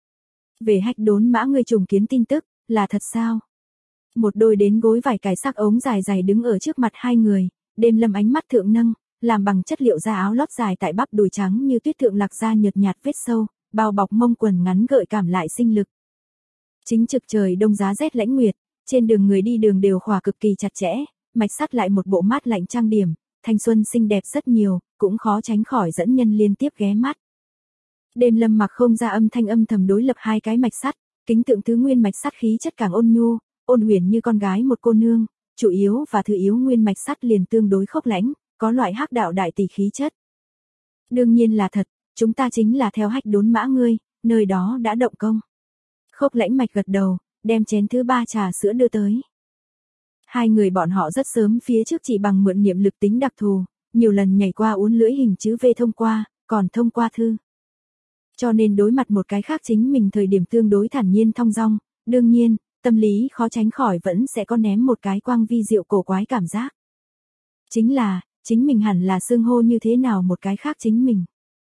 Về hách đốn mã ngươi trùng kiến tin tức, là thật sao? Một đôi đến gối vải cài sắc ống dài dài đứng ở trước mặt hai người, Đêm Lâm ánh mắt thượng nâng, làm bằng chất liệu da áo lót dài tại bắp đùi trắng như tuyết thượng lạc da nhợt nhạt vết sâu, bao bọc mông quần ngắn gợi cảm lại sinh lực. Chính trực trời đông giá rét lãnh nguyệt, trên đường người đi đường đều khỏa cực kỳ chặt chẽ, mạch sắt lại một bộ mát lạnh trang điểm, thanh xuân xinh đẹp rất nhiều, cũng khó tránh khỏi dẫn nhân liên tiếp ghé mắt. Đêm Lâm mặc không ra âm thanh âm thầm đối lập hai cái mạch sắt, kính tượng thứ nguyên mạch sắt khí chất càng ôn nhu, ôn huyền như con gái một cô nương, chủ yếu và thứ yếu nguyên mạch sắt liền tương đối khốc lãnh, có loại hắc đạo đại tỷ khí chất. Đương nhiên là thật, chúng ta chính là theo hách đốn mã ngươi, nơi đó đã động công. Khốc lãnh mạch gật đầu, đem chén thứ 3 trà sữa đưa tới. Hai người bọn họ rất sớm phía trước chỉ bằng mượn niệm lực tính đặc thù, nhiều lần nhảy qua uốn lưỡi hình chữ V thông qua, còn thông qua thư. Cho nên đối mặt một cái khác chính mình thời điểm tương đối thản nhiên thong dong, đương nhiên, tâm lý khó tránh khỏi vẫn sẽ có ném một cái quang vi diệu cổ quái cảm giác. Chính là, chính mình hẳn là xưng hô như thế nào một cái khác chính mình.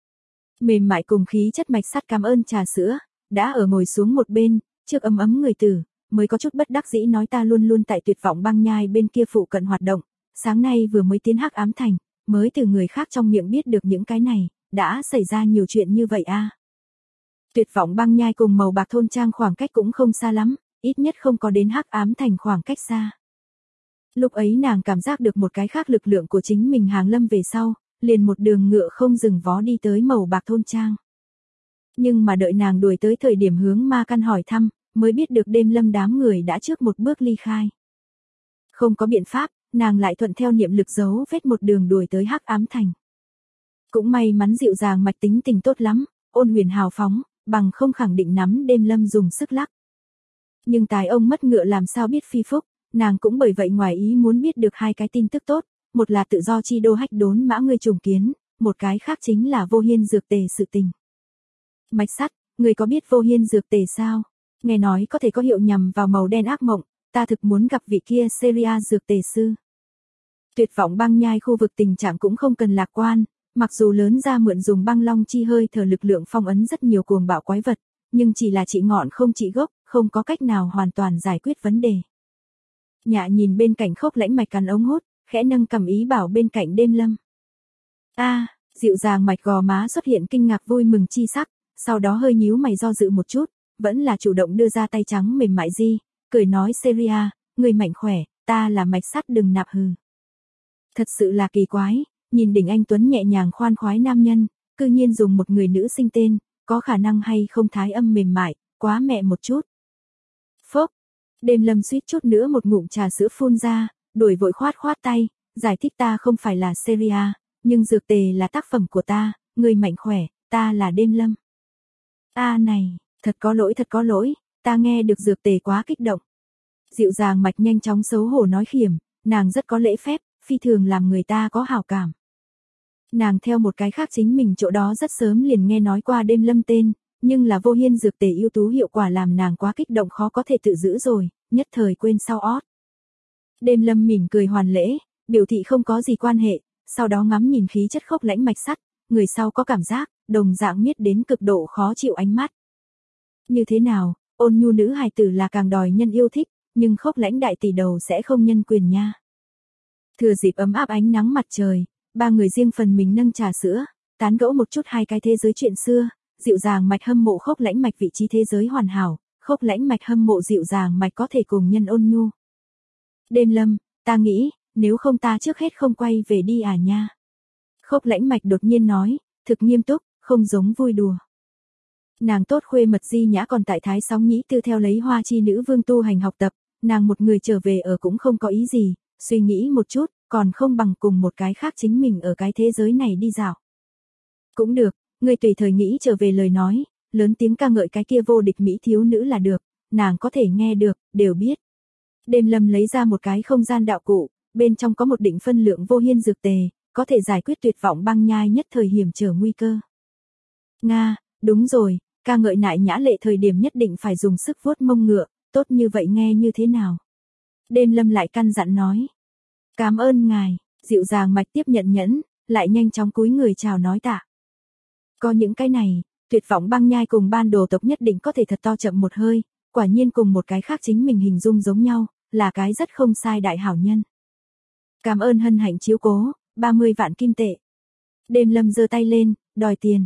Mềm mại cùng khí chất mạch sắt cảm ơn trà sữa, đã ở ngồi xuống một bên, trước ấm người tử, mới có chút bất đắc dĩ nói ta luôn luôn tại tuyệt vọng băng nhai bên kia phụ cận hoạt động, sáng nay vừa mới tiến hắc ám thành, mới từ người khác trong miệng biết được những cái này, đã xảy ra nhiều chuyện như vậy a. Tuyệt vọng băng nhai cùng màu bạc thôn trang khoảng cách cũng không xa lắm, ít nhất không có đến hắc ám thành khoảng cách xa. Lúc ấy nàng cảm giác được một cái khác lực lượng của chính mình hàng lâm về sau, liền một đường ngựa không dừng vó đi tới màu bạc thôn trang. Nhưng mà đợi nàng đuổi tới thời điểm hướng ma căn hỏi thăm, mới biết được Đêm Lâm đám người đã trước một bước ly khai. Không có biện pháp, nàng lại thuận theo niệm lực dấu vết một đường đuổi tới hắc ám thành. Cũng may mắn dịu dàng mạch tính tình tốt lắm, ôn huyền hào phóng, bằng không khẳng định nắm Đêm Lâm dùng sức lắc. Nhưng tài ông mất ngựa làm sao biết phi phúc, nàng cũng bởi vậy ngoài ý muốn biết được hai cái tin tức tốt, một là tự do chi đô hách đốn mã ngươi trùng kiến, một cái khác chính là vô hiên dược tề sự tình. Mạch Sắt, người có biết vô hiên dược tề sao? Nghe nói có thể có hiệu nhằm vào màu đen ác mộng, ta thực muốn gặp vị kia Seria dược tề sư. Tuyệt vọng băng nhai khu vực tình trạng cũng không cần lạc quan, mặc dù lớn ra mượn dùng băng long chi hơi thở lực lượng phong ấn rất nhiều cuồng bạo quái vật, nhưng chỉ là trị ngọn không trị gốc, không có cách nào hoàn toàn giải quyết vấn đề. Nhạ nhìn bên cạnh Khốc Lãnh Mạch cắn ống hút, khẽ nâng cầm ý bảo bên cạnh Đêm Lâm. Dịu dàng mạch gò má xuất hiện kinh ngạc vui mừng chi sắc, sau đó hơi nhíu mày do dự một chút, vẫn là chủ động đưa ra tay trắng mềm mại cười nói Seria, người mạnh khỏe, ta là Mạch Sắt đừng nạp hừ. Thật sự là kỳ quái, nhìn đỉnh anh tuấn nhẹ nhàng khoan khoái nam nhân, cư nhiên dùng một người nữ sinh tên, có khả năng hay không thái âm mềm mại, quá mẹ một chút. Phốc, Đêm Lâm suýt chút nữa một ngụm trà sữa phun ra, đuổi vội khoát tay, giải thích ta không phải là Seria, nhưng dược tề là tác phẩm của ta, người mạnh khỏe, ta là Đêm Lâm. Này, thật có lỗi, ta nghe được dược tề quá kích động. Dịu dàng mạch nhanh chóng xấu hổ nói khiểm, nàng rất có lễ phép, phi thường làm người ta có hảo cảm. Nàng theo một cái khác chính mình chỗ đó rất sớm liền nghe nói qua Đêm Lâm tên, nhưng là vô hiên dược tề ưu tú hiệu quả làm nàng quá kích động khó có thể tự giữ rồi, nhất thời quên sau ót. Đêm Lâm mỉm cười hoàn lễ, biểu thị không có gì quan hệ, sau đó ngắm nhìn khí chất Khốc Lãnh Mạch Sắt, người sau có cảm giác, đồng dạng miết đến cực độ khó chịu ánh mắt. Như thế nào, ôn nhu nữ hài tử là càng đòi nhân yêu thích, nhưng Khốc Lãnh đại tỷ đầu sẽ không nhân quyền nha. Thừa dịp ấm áp ánh nắng mặt trời, ba người riêng phần mình nâng trà sữa, tán gẫu một chút hai cái thế giới chuyện xưa, dịu dàng mạch hâm mộ Khốc Lãnh Mạch vị trí thế giới hoàn hảo, Khốc Lãnh Mạch hâm mộ dịu dàng mạch có thể cùng nhân ôn nhu. Đêm Lâm, ta nghĩ, nếu không ta trước hết không quay về đi à nha. Khốc Lãnh Mạch đột nhiên nói, thực nghiêm túc, không giống vui đùa. Nàng tốt khuê mật Di Nhã còn tại Thái Sóng Nhĩ Tư theo lấy Hoa Chi nữ vương tu hành học tập, nàng một người trở về ở cũng không có ý gì, suy nghĩ một chút, còn không bằng cùng một cái khác chính mình ở cái thế giới này đi dạo. Cũng được, ngươi tùy thời nghĩ trở về lời nói, lớn tiếng ca ngợi cái kia vô địch mỹ thiếu nữ là được, nàng có thể nghe được, đều biết. Đêm Lâm lấy ra một cái không gian đạo cụ, bên trong có một định phân lượng vô hiên dược tề, có thể giải quyết tuyệt vọng băng nhai nhất thời hiểm trở nguy cơ. Nga, đúng rồi, ca ngợi nại nhã lệ thời điểm nhất định phải dùng sức vuốt mông ngựa, tốt như vậy nghe như thế nào? Đêm Lâm lại căn dặn nói. Cảm ơn ngài, dịu dàng mạch tiếp nhận nhẫn, lại nhanh chóng cúi người chào nói tạ. Có những cái này, tuyệt vọng băng nhai cùng ban đồ tộc nhất định có thể thật to chậm một hơi, quả nhiên cùng một cái khác chính mình hình dung giống nhau, là cái rất không sai đại hảo nhân. Cảm ơn hân hạnh chiếu cố, 30 vạn kim tệ. Đêm Lâm giơ tay lên, đòi tiền.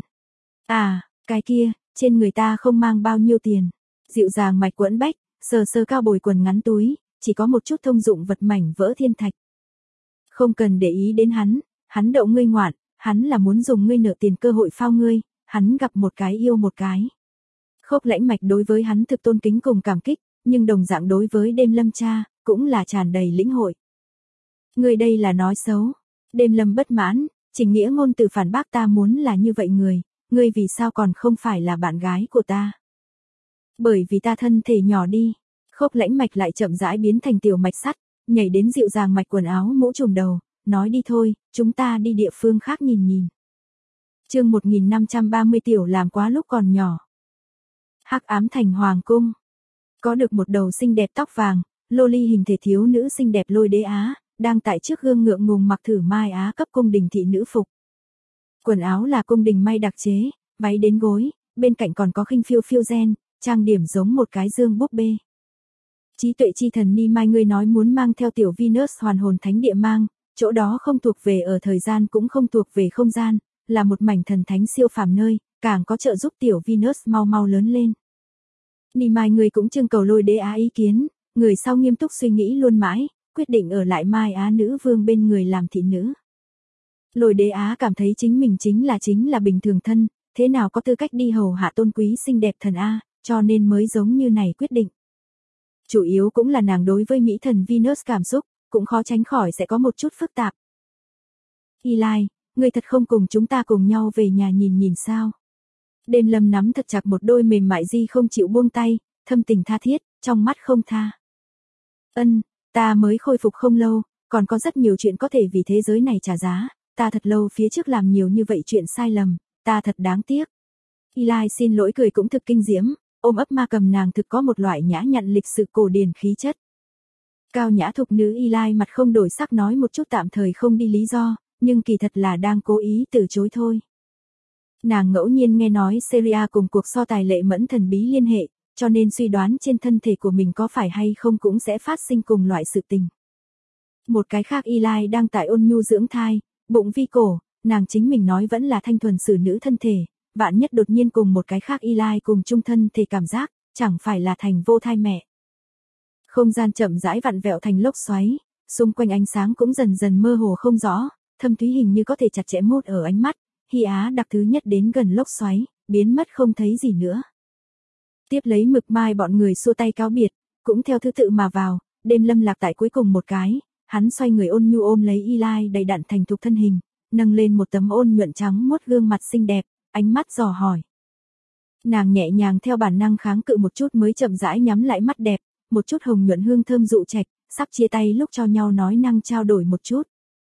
Cái kia, trên người ta không mang bao nhiêu tiền. Dịu dàng mạch quẫn bách, sờ cao bồi quần ngắn túi, chỉ có một chút thông dụng vật mảnh vỡ thiên thạch. Không cần để ý đến hắn đậu ngươi ngoạn, hắn là muốn dùng ngươi nợ tiền cơ hội phao ngươi, hắn gặp một cái yêu một cái. Khốc Lãnh Mạch đối với hắn thực tôn kính cùng cảm kích, nhưng đồng dạng đối với Đêm Lâm cha, cũng là tràn đầy lĩnh hội. Ngươi đây là nói xấu. Đêm Lâm bất mãn, chỉnh nghĩa ngôn từ phản bác ta muốn là như vậy người, ngươi vì sao còn không phải là bạn gái của ta? Bởi vì ta thân thể nhỏ đi. Khốc Lãnh Mạch lại chậm rãi biến thành tiểu mạch sắt, nhảy đến dịu dàng mạch quần áo mũ trùm đầu, nói đi thôi, chúng ta đi địa phương khác nhìn nhìn. Chương 1530 tiểu làm quá lúc còn nhỏ. Hắc ám thành hoàng cung. Có được một đầu xinh đẹp tóc vàng, lô ly hình thể thiếu nữ xinh đẹp Lôi Đế Á, đang tại trước gương ngượng ngùng mặc thử Mai Á cấp cung đình thị nữ phục. Quần áo là cung đình may đặc chế, váy đến gối, bên cạnh còn có khinh phiêu phiêu gen, trang điểm giống một cái dương búp bê. Trí tuệ chi thần Ni Mai ngươi nói muốn mang theo tiểu Venus hoàn hồn thánh địa mang, chỗ đó không thuộc về ở thời gian cũng không thuộc về không gian, là một mảnh thần thánh siêu phàm nơi, càng có trợ giúp tiểu Venus mau mau lớn lên. Ni Mai ngươi cũng trưng cầu Lôi Đế Á ý kiến, người sau nghiêm túc suy nghĩ luôn mãi, quyết định ở lại Mai Á nữ vương bên người làm thị nữ. Lôi Đế Á cảm thấy chính mình chính là bình thường thân, thế nào có tư cách đi hầu hạ tôn quý xinh đẹp thần A, cho nên mới giống như này quyết định. Chủ yếu cũng là nàng đối với mỹ thần Venus cảm xúc, cũng khó tránh khỏi sẽ có một chút phức tạp. Eli, ngươi thật không cùng chúng ta cùng nhau về nhà nhìn nhìn sao? Đêm Lâm nắm thật chặt một đôi mềm mại di không chịu buông tay, thâm tình tha thiết, trong mắt không tha. Ta mới khôi phục không lâu, còn có rất nhiều chuyện có thể vì thế giới này trả giá, ta thật lâu phía trước làm nhiều như vậy chuyện sai lầm, ta thật đáng tiếc. Eli xin lỗi cười cũng thực kinh diễm, ôm ấp ma cầm nàng thực có một loại nhã nhặn lịch sự cổ điển khí chất. Cao nhã thục nữ Eli mặt không đổi sắc nói một chút tạm thời không đi lý do, nhưng kỳ thật là đang cố ý từ chối thôi. Nàng ngẫu nhiên nghe nói Syria cùng cuộc so tài lệ mẫn thần bí liên hệ, cho nên suy đoán trên thân thể của mình có phải hay không cũng sẽ phát sinh cùng loại sự tình. Một cái khác Eli đang tại ôn nhu dưỡng thai, bụng vi cổ, nàng chính mình nói vẫn là thanh thuần xử nữ thân thể, vạn nhất đột nhiên cùng một cái khác Eli cùng chung thân thể cảm giác, chẳng phải là thành vô thai mẹ. Không gian chậm rãi vặn vẹo thành lốc xoáy, xung quanh ánh sáng cũng dần dần mơ hồ không rõ, thâm thúy hình như có thể chặt chẽ mốt ở ánh mắt, Hy Á đặc thứ nhất đến gần lốc xoáy, biến mất không thấy gì nữa. Tiếp lấy Mực Mai bọn người xua tay cáo biệt, cũng theo thứ tự mà vào, đêm lâm lạc tại cuối cùng một cái, hắn xoay người ôn nhu ôm lấy Eli đầy đặn thành thục thân hình, nâng lên một tấm ôn nhuận trắng muốt gương mặt xinh đẹp, ánh mắt dò hỏi. Nàng nhẹ nhàng theo bản năng kháng cự một chút mới chậm rãi nhắm lại mắt đẹp, một chút hồng nhuận hương thơm dụ trạch, sắp chia tay lúc cho nhau nói năng trao đổi một chút.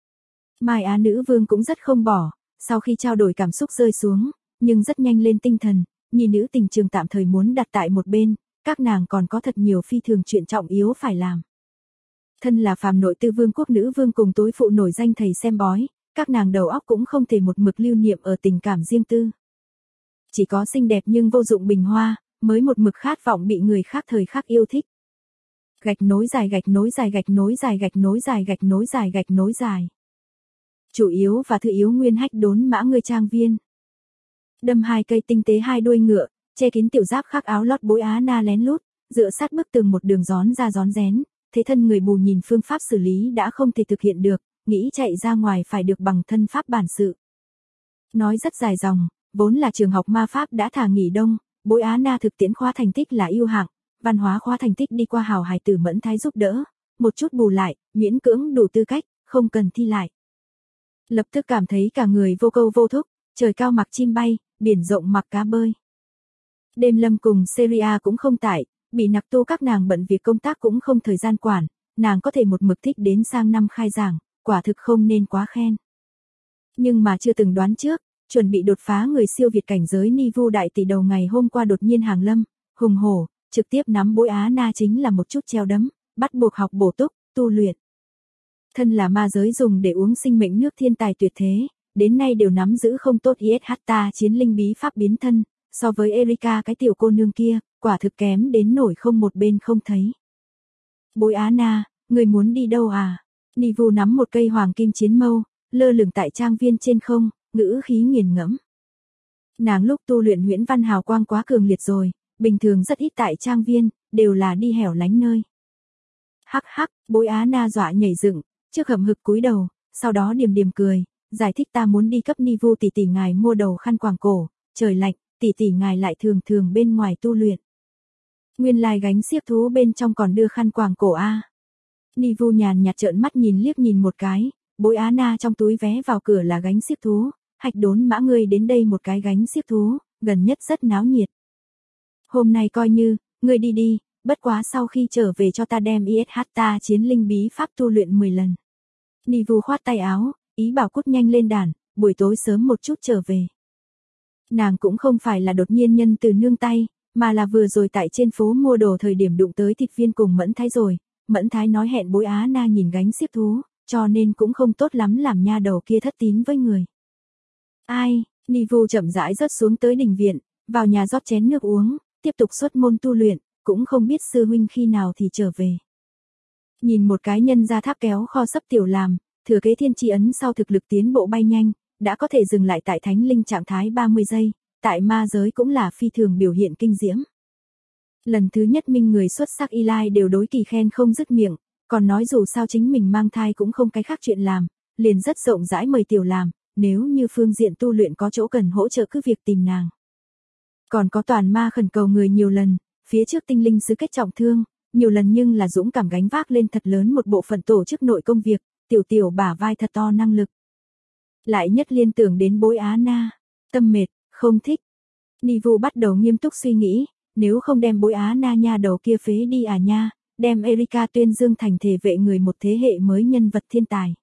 Mai Á nữ vương cũng rất không bỏ, sau khi trao đổi cảm xúc rơi xuống, nhưng rất nhanh lên tinh thần, nhi nữ tình trường tạm thời muốn đặt tại một bên, các nàng còn có thật nhiều phi thường chuyện trọng yếu phải làm. Thân là phàm nội tư vương quốc nữ vương cùng tối phụ nổi danh thầy xem bói, các nàng đầu óc cũng không thể một mực lưu niệm ở tình cảm riêng tư. Chỉ có xinh đẹp nhưng vô dụng bình hoa, mới một mực khát vọng bị người khác thời khắc yêu thích. Gạch nối dài gạch nối dài gạch nối dài gạch nối dài gạch nối dài gạch nối dài. Chủ yếu và thứ yếu nguyên hách đốn mã người trang viên. Đâm 2 cây tinh tế 2 đuôi ngựa, che kín tiểu giáp khắc áo lót bối Á Na lén lút, dựa sát bức tường một đường gión ra gión rén, thế thân người bù nhìn phương pháp xử lý đã không thể thực hiện được, nghĩ chạy ra ngoài phải được bằng thân pháp bản sự. Nói rất dài dòng, vốn là trường học ma pháp đã thả nghỉ đông, bối Á Na thực tiễn khóa thành tích là ưu hạng, văn hóa khóa thành tích đi qua hào hài tử Mẫn Thái giúp đỡ, một chút bù lại, miễn cưỡng đủ tư cách, không cần thi lại. Lập tức cảm thấy cả người vô câu vô thúc, trời cao mặc chim bay, biển rộng mặc cá bơi. Đêm lâm cùng Syria cũng không tại, bị nặc tu các nàng bận việc công tác cũng không thời gian quản, nàng có thể một mực thích đến sang năm khai giảng, quả thực không nên quá khen. Nhưng mà chưa từng đoán trước, chuẩn bị đột phá người siêu việt cảnh giới Nivu đại tỷ đầu ngày hôm qua đột nhiên hàng lâm, hùng hổ, trực tiếp nắm bối Á Na chính là một chút treo đấm, bắt buộc học bổ túc, tu luyện. Thân là ma giới dùng để uống sinh mệnh nước thiên tài tuyệt thế, đến nay đều nắm giữ không tốt Ishata chiến linh bí pháp biến thân, so với Erika cái tiểu cô nương kia, quả thực kém đến nổi không một bên không thấy. Bối Á Na, người muốn đi đâu à? Nivu nắm một cây hoàng kim chiến mâu, lơ lửng tại trang viên trên không, ngữ khí nghiền ngẫm. Nàng lúc tu luyện huyễn văn hào quang quá cường liệt rồi, bình thường rất ít tại trang viên, đều là đi hẻo lánh nơi. Hắc hắc, bối Á Na dọa nhảy dựng, trước hậm hực cúi đầu, sau đó điềm điềm cười, giải thích ta muốn đi cấp Nivu tỷ tỷ ngài mua đầu khăn quàng cổ, trời lạnh, tỷ tỷ ngài lại thường thường bên ngoài tu luyện. Nguyên lai gánh xiếc thú bên trong còn đưa khăn quàng cổ a. Nivu nhàn nhạt trợn mắt nhìn liếc nhìn một cái, bối Á Na trong túi vé vào cửa là gánh xiếc thú, hạch đốn mã ngươi đến đây một cái gánh xiếc thú, gần nhất rất náo nhiệt. Hôm nay coi như, ngươi đi đi, bất quá sau khi trở về cho ta đem Ishata chiến linh bí pháp tu luyện 10 lần. Nivu khoát tay áo, ý bảo cút nhanh lên đàn, buổi tối sớm một chút trở về. Nàng cũng không phải là đột nhiên nhân từ nương tay, mà là vừa rồi tại trên phố mua đồ thời điểm đụng tới thịt viên cùng Mẫn Thái rồi, Mẫn Thái nói hẹn bối Á Na nhìn gánh xiếc thú, cho nên cũng không tốt lắm làm nha đầu kia thất tín với người. Ai, Nivu chậm rãi rớt xuống tới đình viện, vào nhà rót chén nước uống, tiếp tục xuất môn tu luyện, cũng không biết sư huynh khi nào thì trở về. Nhìn một cái nhân ra tháp kéo kho sấp tiểu làm, thừa kế thiên tri ấn sau thực lực tiến bộ bay nhanh, đã có thể dừng lại tại thánh linh trạng thái 30 giây, tại ma giới cũng là phi thường biểu hiện kinh diễm. Lần thứ nhất minh người xuất sắc Eli đều đối kỳ khen không dứt miệng, còn nói dù sao chính mình mang thai cũng không cái khác chuyện làm, liền rất rộng rãi mời tiểu làm, nếu như phương diện tu luyện có chỗ cần hỗ trợ cứ việc tìm nàng. Còn có toàn ma khẩn cầu người nhiều lần, phía trước tinh linh sứ kết trọng thương, nhiều lần nhưng là dũng cảm gánh vác lên thật lớn một bộ phận tổ chức nội công việc, tiểu tiểu bả vai thật to năng lực. Lại nhất liên tưởng đến bối Á Na, tâm mệt, không thích. Nivu bắt đầu nghiêm túc suy nghĩ, nếu không đem bối Á Na nha đầu kia phế đi à nha, đem Erika tuyên dương thành thể vệ người một thế hệ mới nhân vật thiên tài.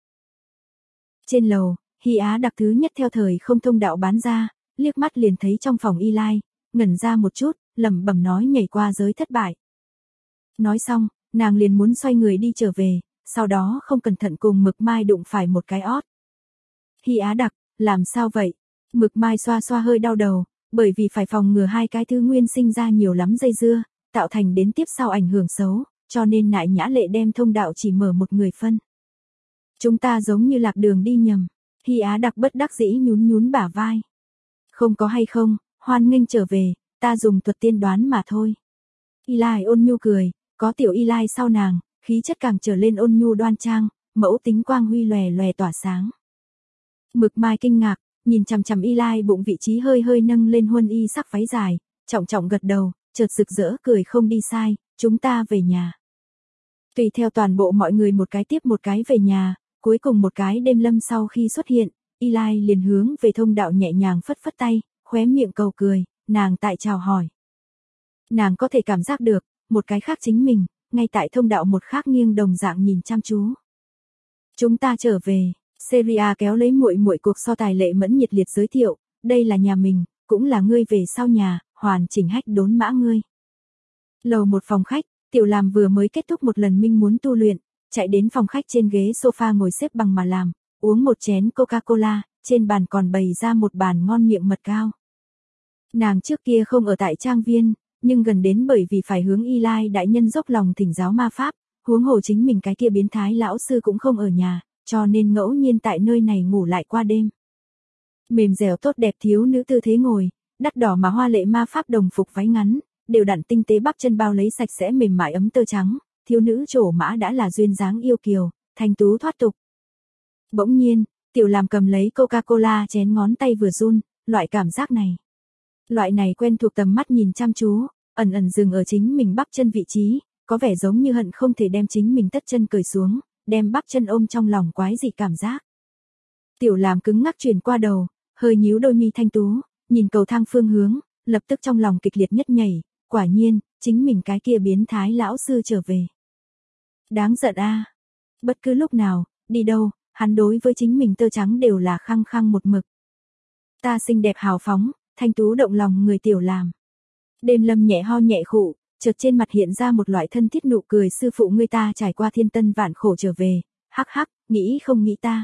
Trên lầu, Hy Á đặc thứ nhất theo thời không thông đạo bán ra, liếc mắt liền thấy trong phòng Eli, ngẩn ra một chút, lẩm bẩm nói nhảy qua giới thất bại. Nói xong, nàng liền muốn xoay người đi trở về, sau đó không cẩn thận cùng Mực Mai đụng phải một cái ót. Hy Á đặc, làm sao vậy? Mực Mai xoa xoa hơi đau đầu, bởi vì phải phòng ngừa hai cái thứ nguyên sinh ra nhiều lắm dây dưa, tạo thành đến tiếp sau ảnh hưởng xấu, cho nên Nại Nhã Lệ đem thông đạo chỉ mở một người phân. Chúng ta giống như lạc đường đi nhầm. Hy Á đặc bất đắc dĩ nhún nhún bả vai. Không có hay không, hoan nghênh trở về, ta dùng thuật tiên đoán mà thôi. Eli ôn nhu cười, có tiểu Eli sau nàng, khí chất càng trở lên ôn nhu đoan trang, mẫu tính quang huy lòe lòe tỏa sáng. Mực Mai kinh ngạc, nhìn chằm chằm Eli bụng vị trí hơi hơi nâng lên huân y sắc váy dài, trọng trọng gật đầu, chợt rực rỡ cười không đi sai, chúng ta về nhà. Tùy theo toàn bộ mọi người một cái tiếp một cái về nhà, cuối cùng một cái đêm lâm sau khi xuất hiện, Eli liền hướng về thông đạo nhẹ nhàng phất phất tay, khóe miệng cầu cười, nàng tại chào hỏi. Nàng có thể cảm giác được, một cái khác chính mình, ngay tại thông đạo một khác nghiêng đồng dạng nhìn chăm chú. Chúng ta trở về, Seria kéo lấy muội muội cuộc so tài lệ mẫn nhiệt liệt giới thiệu, đây là nhà mình, cũng là ngươi về sau nhà, hoàn chỉnh hách đốn mã ngươi. Lầu một phòng khách, Tiểu Làm vừa mới kết thúc một lần minh muốn tu luyện, chạy đến phòng khách trên ghế sofa ngồi xếp bằng mà làm, uống một chén Coca-Cola, trên bàn còn bày ra một bàn ngon miệng mật cao. Nàng trước kia không ở tại trang viên, nhưng gần đến bởi vì phải hướng Eli đại nhân dốc lòng thỉnh giáo ma pháp, huống hồ chính mình cái kia biến thái lão sư cũng không ở nhà, cho nên ngẫu nhiên tại nơi này ngủ lại qua đêm. Mềm dẻo tốt đẹp thiếu nữ tư thế ngồi, đắt đỏ mà hoa lệ ma pháp đồng phục váy ngắn, đều đặn tinh tế bắp chân bao lấy sạch sẽ mềm mại ấm tơ trắng, thiếu nữ trổ mã đã là duyên dáng yêu kiều, thanh tú thoát tục. Bỗng nhiên, Tiểu Làm cầm lấy Coca-Cola chén ngón tay vừa run, loại cảm giác này. Loại này quen thuộc tầm mắt nhìn chăm chú, ẩn ẩn dừng ở chính mình bắp chân vị trí, có vẻ giống như hận không thể đem chính mình tất chân cởi xuống, đem bắp chân ôm trong lòng quái dị cảm giác. Tiểu Làm cứng ngắc chuyển qua đầu, hơi nhíu đôi mi thanh tú, nhìn cầu thang phương hướng, lập tức trong lòng kịch liệt nhất nhảy, quả nhiên, chính mình cái kia biến thái lão sư trở về. Đáng giận a. Bất cứ lúc nào, đi đâu, hắn đối với chính mình tơ trắng đều là khăng khăng một mực. Ta xinh đẹp hào phóng, thanh tú động lòng người Tiểu Làm. Đêm lâm nhẹ ho nhẹ khụ, chợt trên mặt hiện ra một loại thân thiết nụ cười sư phụ ngươi ta trải qua thiên tân vạn khổ trở về, hắc hắc, nghĩ không nghĩ ta.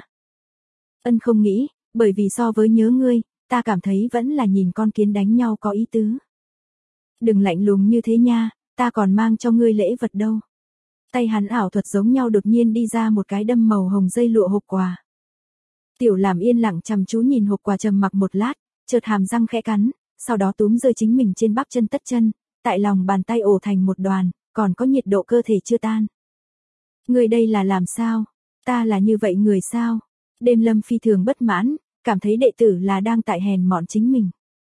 Ân không nghĩ, bởi vì so với nhớ ngươi, ta cảm thấy vẫn là nhìn con kiến đánh nhau có ý tứ. Đừng lạnh lùng như thế nha, ta còn mang cho ngươi lễ vật đâu. Tay hắn ảo thuật giống nhau đột nhiên đi ra một cái đâm màu hồng dây lụa hộp quà. Tiểu Làm yên lặng chăm chú nhìn hộp quà trầm mặc một lát, chợt hàm răng khẽ cắn, sau đó túm rơi chính mình trên bắp chân tất chân, tại lòng bàn tay ổ thành một đoàn, còn có nhiệt độ cơ thể chưa tan. Người đây là làm sao? Ta là như vậy người sao? Đêm lâm phi thường bất mãn, cảm thấy đệ tử là đang tại hèn mọn chính mình.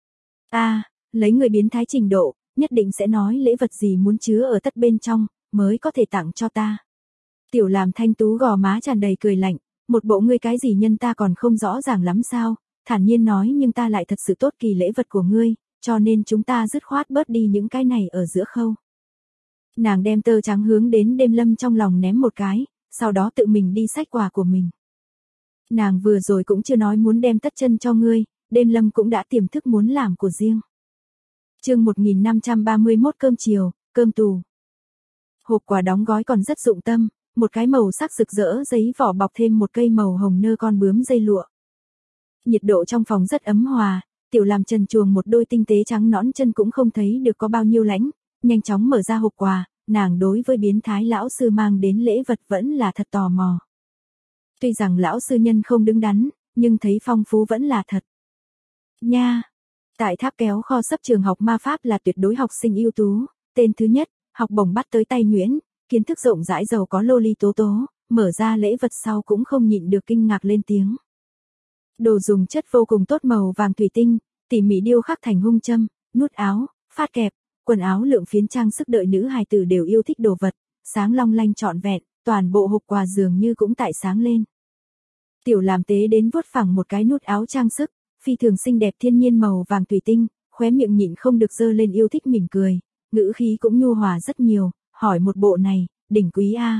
Lấy người biến thái trình độ, nhất định sẽ nói lễ vật gì muốn chứa ở tất bên trong, mới có thể tặng cho ta. Tiểu Làm thanh tú gò má tràn đầy cười lạnh, một bộ ngươi cái gì nhân ta còn không rõ ràng lắm sao, thản nhiên nói nhưng ta lại thật sự tốt kỳ lễ vật của ngươi, cho nên chúng ta dứt khoát bớt đi những cái này ở giữa khâu. Nàng đem tơ trắng hướng đến đêm lâm trong lòng ném một cái, sau đó tự mình đi xách quà của mình. Nàng vừa rồi cũng chưa nói muốn đem tất chân cho ngươi, đêm lâm cũng đã tiềm thức muốn làm của riêng. Chương 1531 cơm chiều, cơm tù. Hộp quà đóng gói còn rất dụng tâm, một cái màu sắc rực rỡ giấy vỏ bọc thêm một cây màu hồng nơ con bướm dây lụa. Nhiệt độ trong phòng rất ấm hòa, Tiểu Làm trần truồng một đôi tinh tế trắng nõn chân cũng không thấy được có bao nhiêu lãnh, nhanh chóng mở ra hộp quà, nàng đối với biến thái lão sư mang đến lễ vật vẫn là thật tò mò. Tuy rằng lão sư nhân không đứng đắn, nhưng thấy phong phú vẫn là thật. Nha! Tại tháp kéo kho sấp trường học ma pháp là tuyệt đối học sinh ưu tú, tên thứ nhất, học bổng bắt tới tay Nguyễn, kiến thức rộng rãi giàu có loli tố tố, mở ra lễ vật sau cũng không nhịn được kinh ngạc lên tiếng. Đồ dùng chất vô cùng tốt màu vàng thủy tinh, tỉ mỉ điêu khắc thành hung châm, nút áo, phát kẹp, quần áo lượng phiến trang sức đợi nữ hài tử đều yêu thích đồ vật, sáng long lanh trọn vẹn, toàn bộ hộp quà dường như cũng tại sáng lên. Tiểu Làm tế đến vuốt phẳng một cái nút áo trang sức, phi thường xinh đẹp thiên nhiên màu vàng thủy tinh, khóe miệng nhịn không được dơ lên yêu thích mỉm cười, ngữ khí cũng nhu hòa rất nhiều, hỏi một bộ này, đỉnh quý a.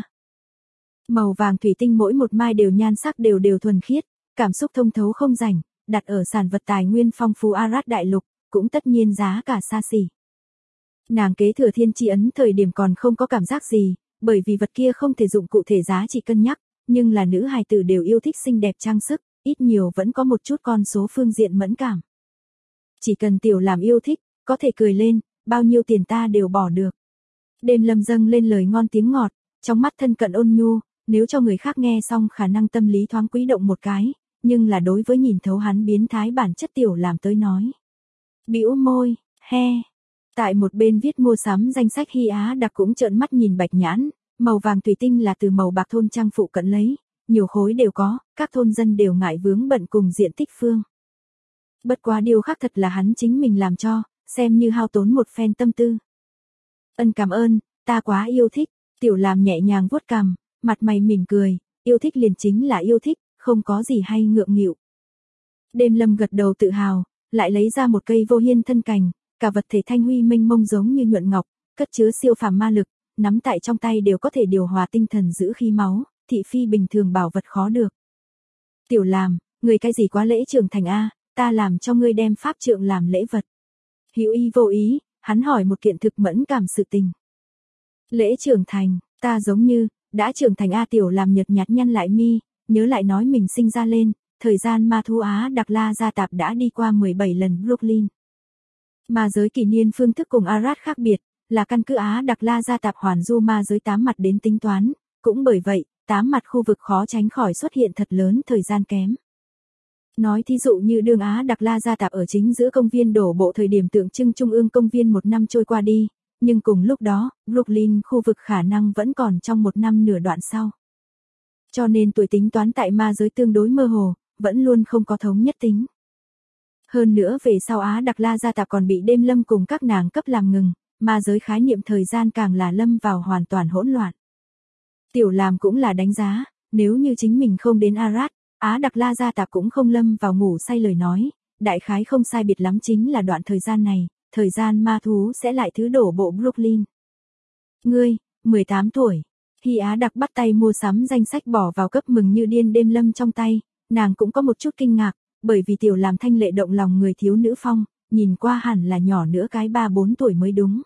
Màu vàng thủy tinh mỗi một mai đều nhan sắc đều đều thuần khiết, cảm xúc thông thấu không rảnh, đặt ở sản vật tài nguyên phong phú Arad đại lục, cũng tất nhiên giá cả xa xỉ. Nàng kế thừa thiên chi ấn thời điểm còn không có cảm giác gì, bởi vì vật kia không thể dụng cụ thể giá trị cân nhắc, nhưng là nữ hài tử đều yêu thích xinh đẹp trang sức, ít nhiều vẫn có một chút con số phương diện mẫn cảm. Chỉ cần tiểu làm yêu thích, có thể cười lên, bao nhiêu tiền ta đều bỏ được. Đêm Lâm dâng lên lời ngon tiếng ngọt, trong mắt thân cận ôn nhu, nếu cho người khác nghe xong khả năng tâm lý thoáng quỹ động một cái, nhưng là đối với nhìn thấu hắn biến thái bản chất tiểu làm tới nói. Bĩu môi, he. Tại một bên viết mua sắm danh sách Hy Á Đặc cũng trợn mắt nhìn Bạch Nhãn, màu vàng thủy tinh là từ màu bạc thôn trang phụ cận lấy, nhiều khối đều có, các thôn dân đều ngại vướng bận cùng diện tích phương. Bất quá điều khác thật là hắn chính mình làm cho, xem như hao tốn một phen tâm tư. Ân cảm ơn, ta quá yêu thích, tiểu làm nhẹ nhàng vuốt cằm, mặt mày mỉm cười, yêu thích liền chính là yêu thích, không có gì hay ngượng nghịu. Đêm Lâm gật đầu tự hào, lại lấy ra một cây vô hiên thân cành, cả vật thể thanh huy mênh mông giống như nhuận ngọc, cất chứa siêu phàm ma lực, nắm tại trong tay đều có thể điều hòa tinh thần giữ khí máu, thị phi bình thường bảo vật khó được. Tiểu làm, người cái gì quá lễ trưởng thành a, ta làm cho ngươi đem pháp trượng làm lễ vật. Hữu ý vô ý, hắn hỏi một kiện thực mẫn cảm sự tình. Lễ trưởng thành, ta giống như, đã trưởng thành a. Tiểu làm nhợt nhạt nhăn lại mi, nhớ lại nói mình sinh ra lên, thời gian ma thú Á Đặc La Gia Tạp đã đi qua 17 lần Brooklyn. Ma giới kỷ niên phương thức cùng Arad khác biệt, là căn cứ Á Đặc La Gia Tạp hoàn du ma giới 8 mặt đến tính toán, cũng bởi vậy, 8 mặt khu vực khó tránh khỏi xuất hiện thật lớn thời gian kém. Nói thí dụ như đường Á Đặc La Gia Tạp ở chính giữa công viên đổ bộ thời điểm tượng trưng trung ương công viên một năm trôi qua đi, nhưng cùng lúc đó, Brooklyn khu vực khả năng vẫn còn trong một năm nửa đoạn sau. Cho nên tuổi tính toán tại ma giới tương đối mơ hồ, vẫn luôn không có thống nhất tính. Hơn nữa về sau Á Đặc La Gia Tạp còn bị Đêm Lâm cùng các nàng cấp làm ngừng, ma giới khái niệm thời gian càng là lâm vào hoàn toàn hỗn loạn. Tiểu làm cũng là đánh giá, nếu như chính mình không đến Arad, Á Đặc La Gia Tạp cũng không lâm vào ngủ say lời nói, đại khái không sai biệt lắm chính là đoạn thời gian này, thời gian ma thú sẽ lại thứ đổ bộ Brooklyn. Ngươi, 18 tuổi, Hy Á Đặc bắt tay mua sắm danh sách bỏ vào cấp mừng như điên Đêm Lâm trong tay, nàng cũng có một chút kinh ngạc, bởi vì tiểu làm thanh lệ động lòng người thiếu nữ phong, nhìn qua hẳn là nhỏ nữa cái 3-4 tuổi mới đúng.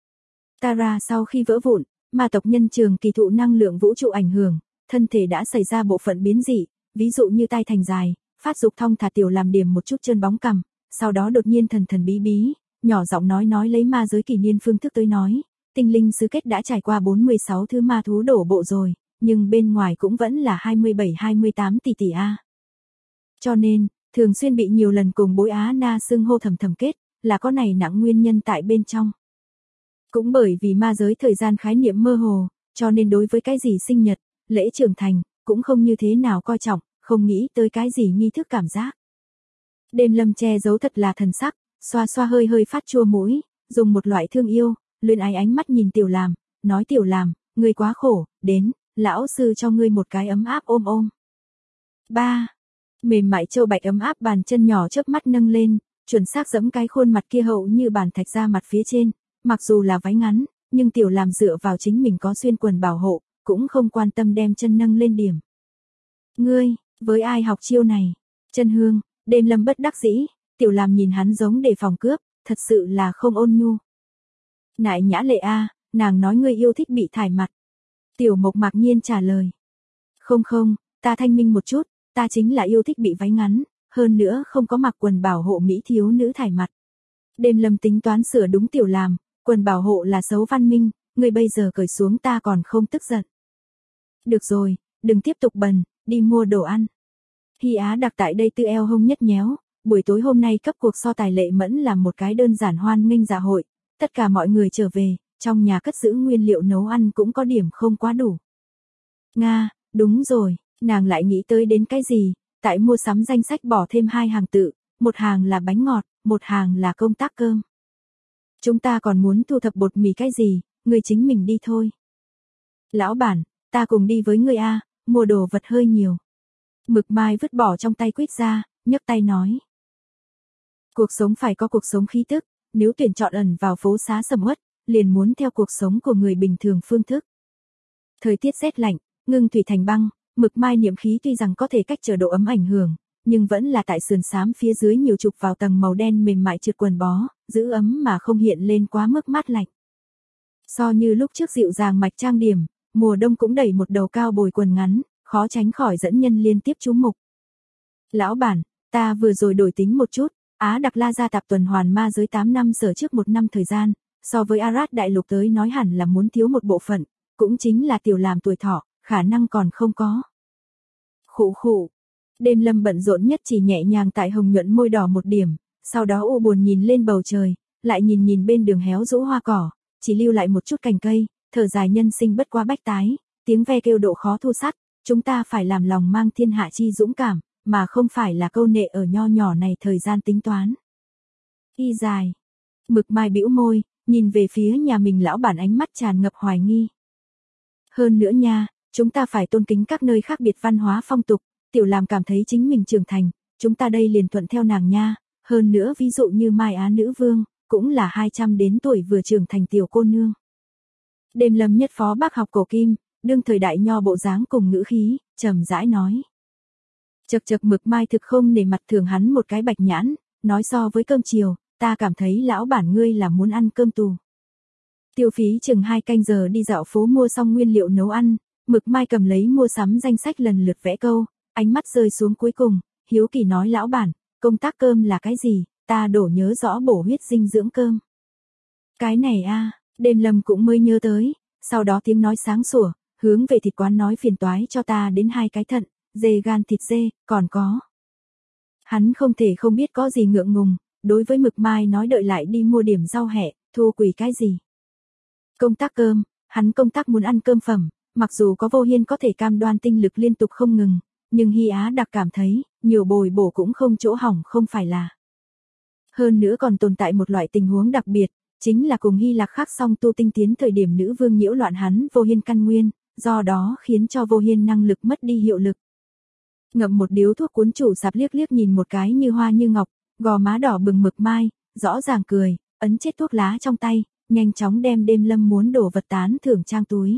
Tara sau khi vỡ vụn, ma tộc nhân trường kỳ thụ năng lượng vũ trụ ảnh hưởng, thân thể đã xảy ra bộ phận biến dị, ví dụ như tai thành dài, phát dục thong thả. Tiểu làm điểm một chút chân bóng cằm, sau đó đột nhiên thần thần bí bí, nhỏ giọng nói lấy ma giới kỷ niên phương thức tới nói, tinh linh sứ kết đã trải qua 46 thứ ma thú đổ bộ rồi, nhưng bên ngoài cũng vẫn là 27-28 tỷ a. Cho nên, thường xuyên bị nhiều lần cùng bối Á Na xưng hô thầm thầm kết, là có này nặng nguyên nhân tại bên trong. Cũng bởi vì ma giới thời gian khái niệm mơ hồ, cho nên đối với cái gì sinh nhật, lễ trưởng thành, cũng không như thế nào coi trọng, không nghĩ tới cái gì nghi thức cảm giác. Đêm Lâm che giấu thật là thần sắc, xoa xoa hơi hơi phát chua mũi, dùng một loại thương yêu, luyến ái ánh mắt nhìn tiểu làm, nói tiểu làm, ngươi quá khổ, đến, lão sư cho ngươi một cái ấm áp ôm ôm. 3. Mềm mại châu bạch ấm áp bàn chân nhỏ chớp mắt nâng lên, chuẩn xác giẫm cái khuôn mặt kia hậu như bàn thạch ra mặt phía trên, mặc dù là váy ngắn, nhưng tiểu làm dựa vào chính mình có xuyên quần bảo hộ, cũng không quan tâm đem chân nâng lên điểm. Ngươi, với ai học chiêu này? Chân hương, Đêm Lâm bất đắc dĩ, tiểu làm nhìn hắn giống đề phòng cướp, thật sự là không ôn nhu. Nại nhã lệ a, nàng nói ngươi yêu thích bị thải mặt. Tiểu Mộc mặc nhiên trả lời. Không, ta thanh minh một chút, ta chính là yêu thích bị váy ngắn, hơn nữa không có mặc quần bảo hộ mỹ thiếu nữ thải mặt. Đêm Lâm tính toán sửa đúng tiểu làm, quần bảo hộ là xấu văn minh, ngươi bây giờ cởi xuống ta còn không tức giận. Được rồi, đừng tiếp tục bần, đi mua đồ ăn. Hy Á Đặc tại đây tư eo hông nhất nhéo, buổi tối hôm nay cấp cuộc so tài lệ mẫn làm một cái đơn giản hoan nghênh dạ hội, tất cả mọi người trở về, trong nhà cất giữ nguyên liệu nấu ăn cũng có điểm không quá đủ. Nga, đúng rồi, nàng lại nghĩ tới đến cái gì, tại mua sắm danh sách bỏ thêm 2 hàng tự, một hàng là bánh ngọt, một hàng là công tác cơm. Chúng ta còn muốn thu thập bột mì cái gì, người chính mình đi thôi. Lão bản, ta cùng đi với người a, mua đồ vật hơi nhiều. Mực Mai vứt bỏ trong tay quýt ra, nhấc tay nói. Cuộc sống phải có cuộc sống khí tức, nếu tuyển chọn ẩn vào phố xá sầm uất, liền muốn theo cuộc sống của người bình thường phương thức. Thời tiết rét lạnh, ngưng thủy thành băng, mực mai niệm khí tuy rằng có thể cách trở độ ấm ảnh hưởng, nhưng vẫn là tại sườn xám phía dưới nhiều chụp vào tầng màu đen mềm mại trượt quần bó, giữ ấm mà không hiện lên quá mức mát lạnh. So như lúc trước dịu dàng mạch trang điểm, mùa đông cũng đẩy một đầu cao bồi quần ngắn, khó tránh khỏi dẫn nhân liên tiếp chú mục. Lão bản, ta vừa rồi đổi tính một chút, Á Đặc La gia tạp tuần hoàn ma giới 8 năm sở trước 1 năm thời gian, so với Arad đại lục tới nói hẳn là muốn thiếu một bộ phận, cũng chính là tiểu làm tuổi thọ, khả năng còn không có. Khụ khụ. Đêm Lâm bận rộn nhất chỉ nhẹ nhàng tại hồng nhuận môi đỏ một điểm, sau đó u buồn nhìn lên bầu trời, lại nhìn nhìn bên đường héo rũ hoa cỏ, chỉ lưu lại một chút cành cây, thở dài nhân sinh bất quá bách tái, tiếng ve kêu độ khó thu sắt, chúng ta phải làm lòng mang thiên hạ chi dũng cảm, mà không phải là câu nệ ở nho nhỏ này thời gian tính toán. Y dài. Mực mai bĩu môi, nhìn về phía nhà mình lão bản ánh mắt tràn ngập hoài nghi. Hơn nữa nha, chúng ta phải tôn kính các nơi khác biệt văn hóa phong tục, tiểu làm cảm thấy chính mình trưởng thành, chúng ta đây liền thuận theo nàng nha, hơn nữa ví dụ như Mai Á nữ vương, cũng là 200 đến tuổi vừa trưởng thành tiểu cô nương. Đêm Lâm nhất phó bác học cổ kim, đương thời đại nho bộ dáng cùng ngữ khí, trầm rãi nói. Chật chật mực mai thực không nể mặt thường hắn một cái bạch nhãn, nói so với cơm chiều, ta cảm thấy lão bản ngươi là muốn ăn cơm tù. Tiêu phí chừng 2 canh giờ đi dạo phố mua xong nguyên liệu nấu ăn, mực mai cầm lấy mua sắm danh sách lần lượt vẽ câu, ánh mắt rơi xuống cuối cùng, hiếu kỳ nói lão bản, công tác cơm là cái gì, ta đổ nhớ rõ bổ huyết dinh dưỡng cơm. Cái này a, Đêm Lâm cũng mới nhớ tới, sau đó tiếng nói sáng sủa, hướng về thịt quán nói phiền toái cho ta đến 2 cái thận, dê gan thịt dê, còn có. Hắn không thể không biết có gì ngượng ngùng, đối với mực mai nói đợi lại đi mua điểm rau hẹ, thua quỷ cái gì. Công tác cơm, hắn công tác muốn ăn cơm phẩm, mặc dù có Vô Hiên có thể cam đoan tinh lực liên tục không ngừng, nhưng Hy Á Đặc cảm thấy, nhiều bồi bổ cũng không chỗ hỏng không phải là. Hơn nữa còn tồn tại một loại tình huống đặc biệt, chính là cùng Hy Lạc khác song tu tinh tiến thời điểm nữ vương nhiễu loạn hắn Vô Hiên căn nguyên, do đó khiến cho Vô Hiên năng lực mất đi hiệu lực. Ngậm một điếu thuốc cuốn chủ sạp liếc liếc nhìn một cái như hoa như ngọc, gò má đỏ bừng mực mai, rõ ràng cười, ấn chết thuốc lá trong tay, nhanh chóng đem Đêm Lâm muốn đổ vật tán thưởng trang túi.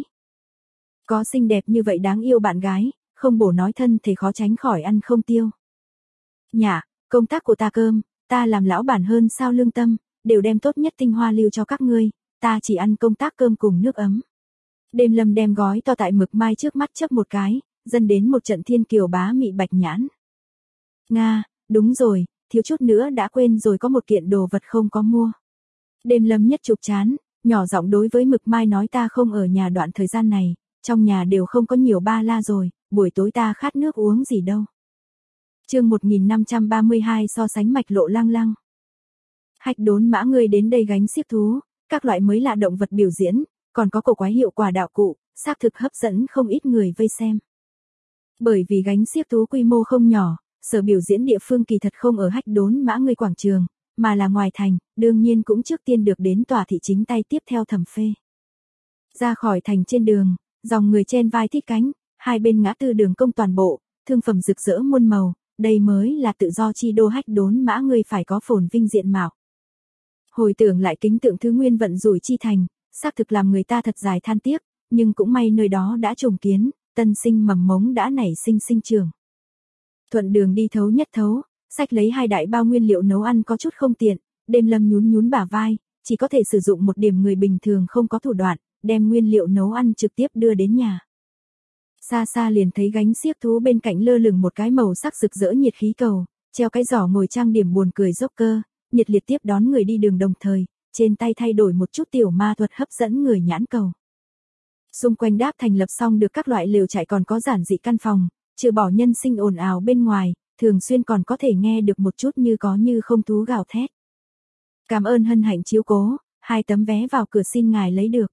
Có xinh đẹp như vậy đáng yêu bạn gái, không bổ nói thân thì khó tránh khỏi ăn không tiêu. Nhả, công tác của ta cơm, ta làm lão bản hơn sao lương tâm, đều đem tốt nhất tinh hoa lưu cho các ngươi, ta chỉ ăn công tác cơm cùng nước ấm. Đêm Lâm đem gói to tại mực mai trước mắt chớp một cái, dần đến một trận thiên kiều bá mị bạch nhãn. Nga, đúng rồi, thiếu chút nữa đã quên rồi có một kiện đồ vật không có mua. Đêm Lâm nhất chụp chán, nhỏ giọng đối với mực mai nói ta không ở nhà đoạn thời gian này, trong nhà đều không có nhiều ba la rồi, buổi tối ta khát nước uống gì đâu. Chương 1532 so sánh mạch lộ lang lăng. Hạch đốn mã người đến đây gánh xiếc thú, các loại mới lạ động vật biểu diễn, còn có cổ quái hiệu quả đạo cụ, xác thực hấp dẫn không ít người vây xem. Bởi vì gánh xiếc thú quy mô không nhỏ, sở biểu diễn địa phương kỳ thật không ở Hạch đốn mã người quảng trường, mà là ngoài thành, đương nhiên cũng trước tiên được đến tòa thị chính tay tiếp theo thẩm phê. Ra khỏi thành trên đường, dòng người trên vai thích cánh, hai bên ngã tư đường công toàn bộ, thương phẩm rực rỡ muôn màu, đây mới là tự do chi đô Hạch đốn mã người phải có phồn vinh diện mạo. Hồi tưởng lại kính tượng thứ nguyên vận rủi chi thành, xác thực làm người ta thật dài than tiếc, nhưng cũng may nơi đó đã trùng kiến, tân sinh mầm mống đã nảy sinh sinh trưởng. Thuận đường đi thấu nhất thấu, xách lấy 2 đại bao nguyên liệu nấu ăn có chút không tiện, Đêm Lâm nhún nhún bả vai, chỉ có thể sử dụng một điểm người bình thường không có thủ đoạn, đem nguyên liệu nấu ăn trực tiếp đưa đến nhà. Xa xa liền thấy gánh xiếc thú bên cạnh lơ lửng một cái màu sắc rực rỡ nhiệt khí cầu, treo cái giỏ ngồi trang điểm buồn cười dốc cơ, nhiệt liệt tiếp đón người đi đường đồng thời, trên tay thay đổi một chút tiểu ma thuật hấp dẫn người nhãn cầu. Xung quanh đáp thành lập xong được các loại lều trại còn có giản dị căn phòng, trừ bỏ nhân sinh ồn ào bên ngoài, thường xuyên còn có thể nghe được một chút như có như không thú gào thét. Cảm ơn hân hạnh chiếu cố, 2 tấm vé vào cửa xin ngài lấy được.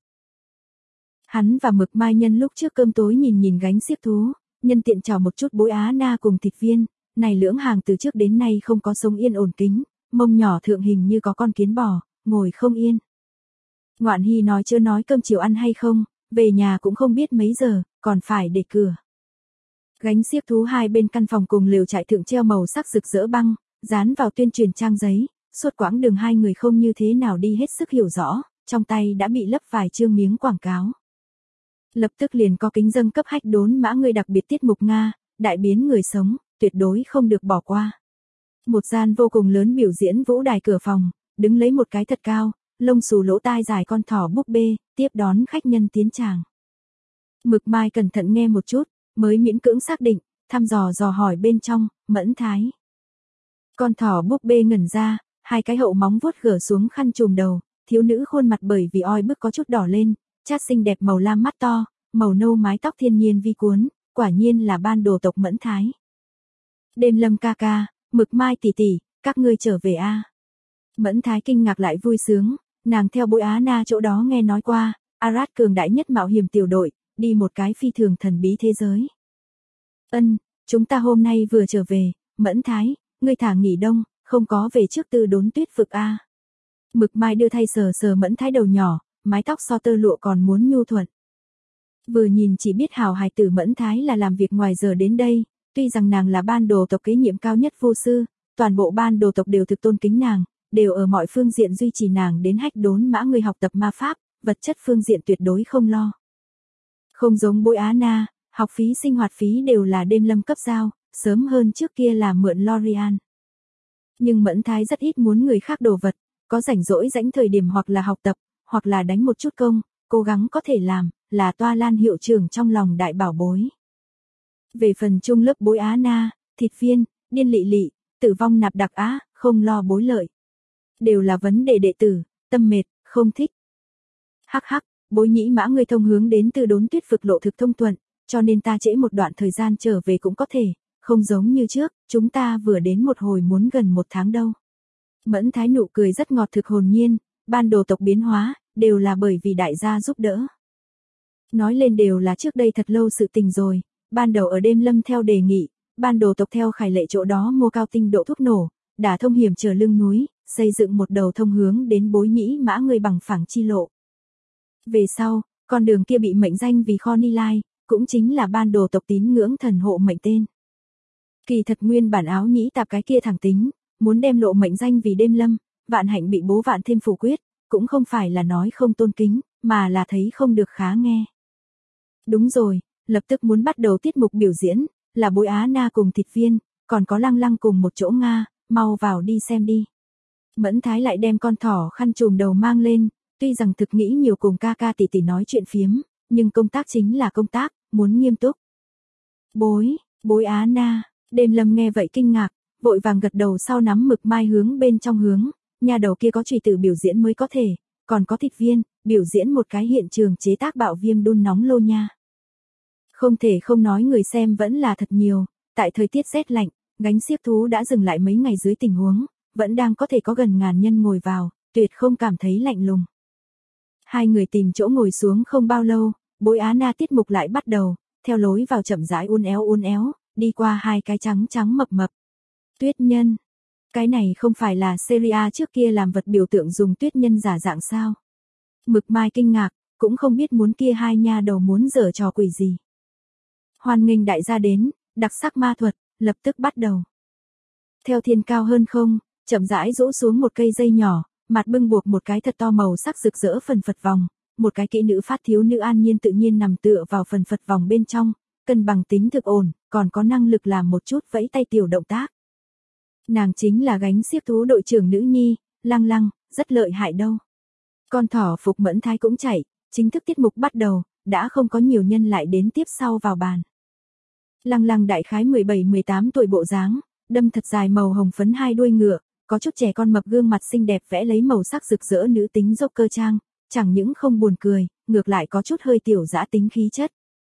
Hắn và mực mai nhân lúc trước cơm tối nhìn nhìn gánh xiếc thú, nhân tiện chào một chút bối á na cùng thịt viên, này lưỡng hàng từ trước đến nay không có sống yên ổn kính, mông nhỏ thượng hình như có con kiến bò, ngồi không yên. Ngoạn Hy nói chưa nói cơm chiều ăn hay không, về nhà cũng không biết mấy giờ, còn phải để cửa. Gánh xiếc thú hai bên căn phòng cùng lều trại thượng treo màu sắc rực rỡ băng, Dán vào tuyên truyền trang giấy, suốt quãng đường hai người không như thế nào đi hết sức hiểu rõ, trong tay đã bị lấp vài chương miếng quảng cáo. Lập tức liền có kính dâng cấp hách đốn mã người đặc biệt tiết mục Nga, đại biến người sống, tuyệt đối không được bỏ qua. Một gian vô cùng lớn biểu diễn vũ đài cửa phòng, đứng lấy một cái thật cao, lông xù lỗ tai dài con thỏ búp bê, tiếp đón khách nhân tiến tràng. Mực Mai cẩn thận nghe một chút, mới miễn cưỡng xác định, thăm dò hỏi bên trong, Mẫn Thái. Con thỏ búp bê ngẩn ra, hai cái hậu móng vuốt gỡ xuống khăn trùm đầu, thiếu nữ khuôn mặt bởi vì oi bức có chút đỏ lên, chát xinh đẹp màu lam mắt to, màu nâu mái tóc thiên nhiên vi cuốn, quả nhiên là ban đồ tộc Mẫn Thái. Đêm Lâm ca ca, Mực Mai tỷ tỷ, các ngươi trở về a. Mẫn Thái kinh ngạc lại vui sướng, nàng theo Bối Á Na chỗ đó nghe nói qua, Arad cường đại nhất mạo hiểm tiểu đội, đi một cái phi thường thần bí thế giới. Chúng ta hôm nay vừa trở về, Mẫn Thái, ngươi thả nghỉ đông, không có về trước Tư Đốn Tuyết vực a. Mực Mai đưa thay sờ Mẫn Thái đầu nhỏ, mái tóc so tơ lụa còn muốn nhu thuận. Vừa nhìn chỉ biết hào hài tử Mẫn Thái là làm việc ngoài giờ đến đây, tuy rằng nàng là ban đồ tộc kế nhiệm cao nhất vô sư, toàn bộ ban đồ tộc đều thực tôn kính nàng, đều ở mọi phương diện duy trì nàng đến hách đốn mã người học tập ma pháp, vật chất phương diện tuyệt đối không lo. Không giống Bối Á Na, học phí sinh hoạt phí đều là Đêm Lâm cấp giao, sớm hơn trước kia là mượn Lorian. Nhưng Mẫn Thái rất ít muốn người khác đồ vật, có rảnh rỗi rãnh thời điểm hoặc là học tập, hoặc là đánh một chút công, cố gắng có thể làm, là Toa Lan hiệu trưởng trong lòng đại bảo bối. Về phần trung lớp Bối Á Na, Thịt Viên, Điên Lị Lị, Tử Vong Nạp Đặc Á, không lo bối lợi. Đều là vấn đề đệ tử, tâm mệt, không thích. Hắc hắc, Bối Nhĩ mã người thông hướng đến Tư Đốn Tuyết vực lộ thực thông thuận, cho nên ta trễ một đoạn thời gian trở về cũng có thể, không giống như trước, chúng ta vừa đến một hồi muốn gần một tháng đâu. Mẫn Thái nụ cười rất ngọt thực hồn nhiên, ban đồ tộc biến hóa, đều là bởi vì đại gia giúp đỡ. Nói lên đều là trước đây thật lâu sự tình rồi, ban đầu ở Đêm Lâm theo đề nghị, ban đồ tộc theo Khải Lệ chỗ đó mua cao tinh độ thuốc nổ, đả thông hiểm trở lưng núi, xây dựng một đầu thông hướng đến Bối Nhĩ mã người bằng phẳng chi lộ. Về sau, con đường kia bị mệnh danh vì Kho Ni Lai, cũng chính là ban đồ tộc tín ngưỡng thần hộ mệnh tên. Kỳ thật nguyên bản áo nhĩ tạp cái kia thẳng tính, muốn đem lộ mệnh danh vì Đêm Lâm, Vạn Hạnh bị bố Vạn thêm phủ quyết, cũng không phải là nói không tôn kính, mà là thấy không được khá nghe. Đúng rồi, lập tức muốn bắt đầu tiết mục biểu diễn, là Bối Á Na cùng Thịt Viên, còn có Lăng Lăng cùng một chỗ Nga, mau vào đi xem đi. Mẫn Thái lại đem con thỏ khăn trùm đầu mang lên, tuy rằng thực nghĩ nhiều cùng ca ca tỷ tỷ nói chuyện phiếm, nhưng công tác chính là công tác, muốn nghiêm túc. Bối Á Na, Đêm Lâm nghe vậy kinh ngạc, vội vàng gật đầu sau nắm Mực Mai hướng bên trong hướng, nhà đầu kia có chùy tử biểu diễn mới có thể, còn có Thịt Viên, biểu diễn một cái hiện trường chế tác bạo viêm đun nóng lô nha. Không thể không nói người xem vẫn là thật nhiều, tại thời tiết rét lạnh, gánh xiếc thú đã dừng lại mấy ngày dưới tình huống, vẫn đang có thể có gần ngàn nhân ngồi vào, tuyệt không cảm thấy lạnh lùng. Hai người tìm chỗ ngồi xuống không bao lâu, Bối Á Na tiết mục lại bắt đầu, theo lối vào chậm rãi uốn éo, đi qua hai cái trắng mập. Tuyết nhân. Cái này không phải là Syria trước kia làm vật biểu tượng dùng tuyết nhân giả dạng sao? Mực Mai kinh ngạc, cũng không biết muốn kia hai nha đầu muốn giở trò quỷ gì. Hoan nghênh đại gia đến, đặc sắc ma thuật, lập tức bắt đầu. Theo thiên cao hơn không, chậm rãi rũ xuống một cây dây nhỏ, mặt bưng buộc một cái thật to màu sắc rực rỡ phần phật vòng, một cái kỹ nữ phát thiếu nữ an nhiên tự nhiên nằm tựa vào phần phật vòng bên trong, cân bằng tính thực ổn, còn có năng lực làm một chút vẫy tay tiểu động tác. Nàng chính là gánh xiếc thú đội trưởng nữ nhi, Lăng Lăng, rất lợi hại đâu. Con thỏ Phục Mẫn Thái cũng chạy, chính thức tiết mục bắt đầu, đã không có nhiều nhân lại đến tiếp sau vào bàn. Lăng Lăng đại khái 17-18 tuổi bộ dáng, đâm thật dài màu hồng phấn hai đuôi ngựa, có chút trẻ con mập gương mặt xinh đẹp vẽ lấy màu sắc rực rỡ nữ tính dốc cơ trang, chẳng những không buồn cười, ngược lại có chút hơi tiểu dã tính khí chất.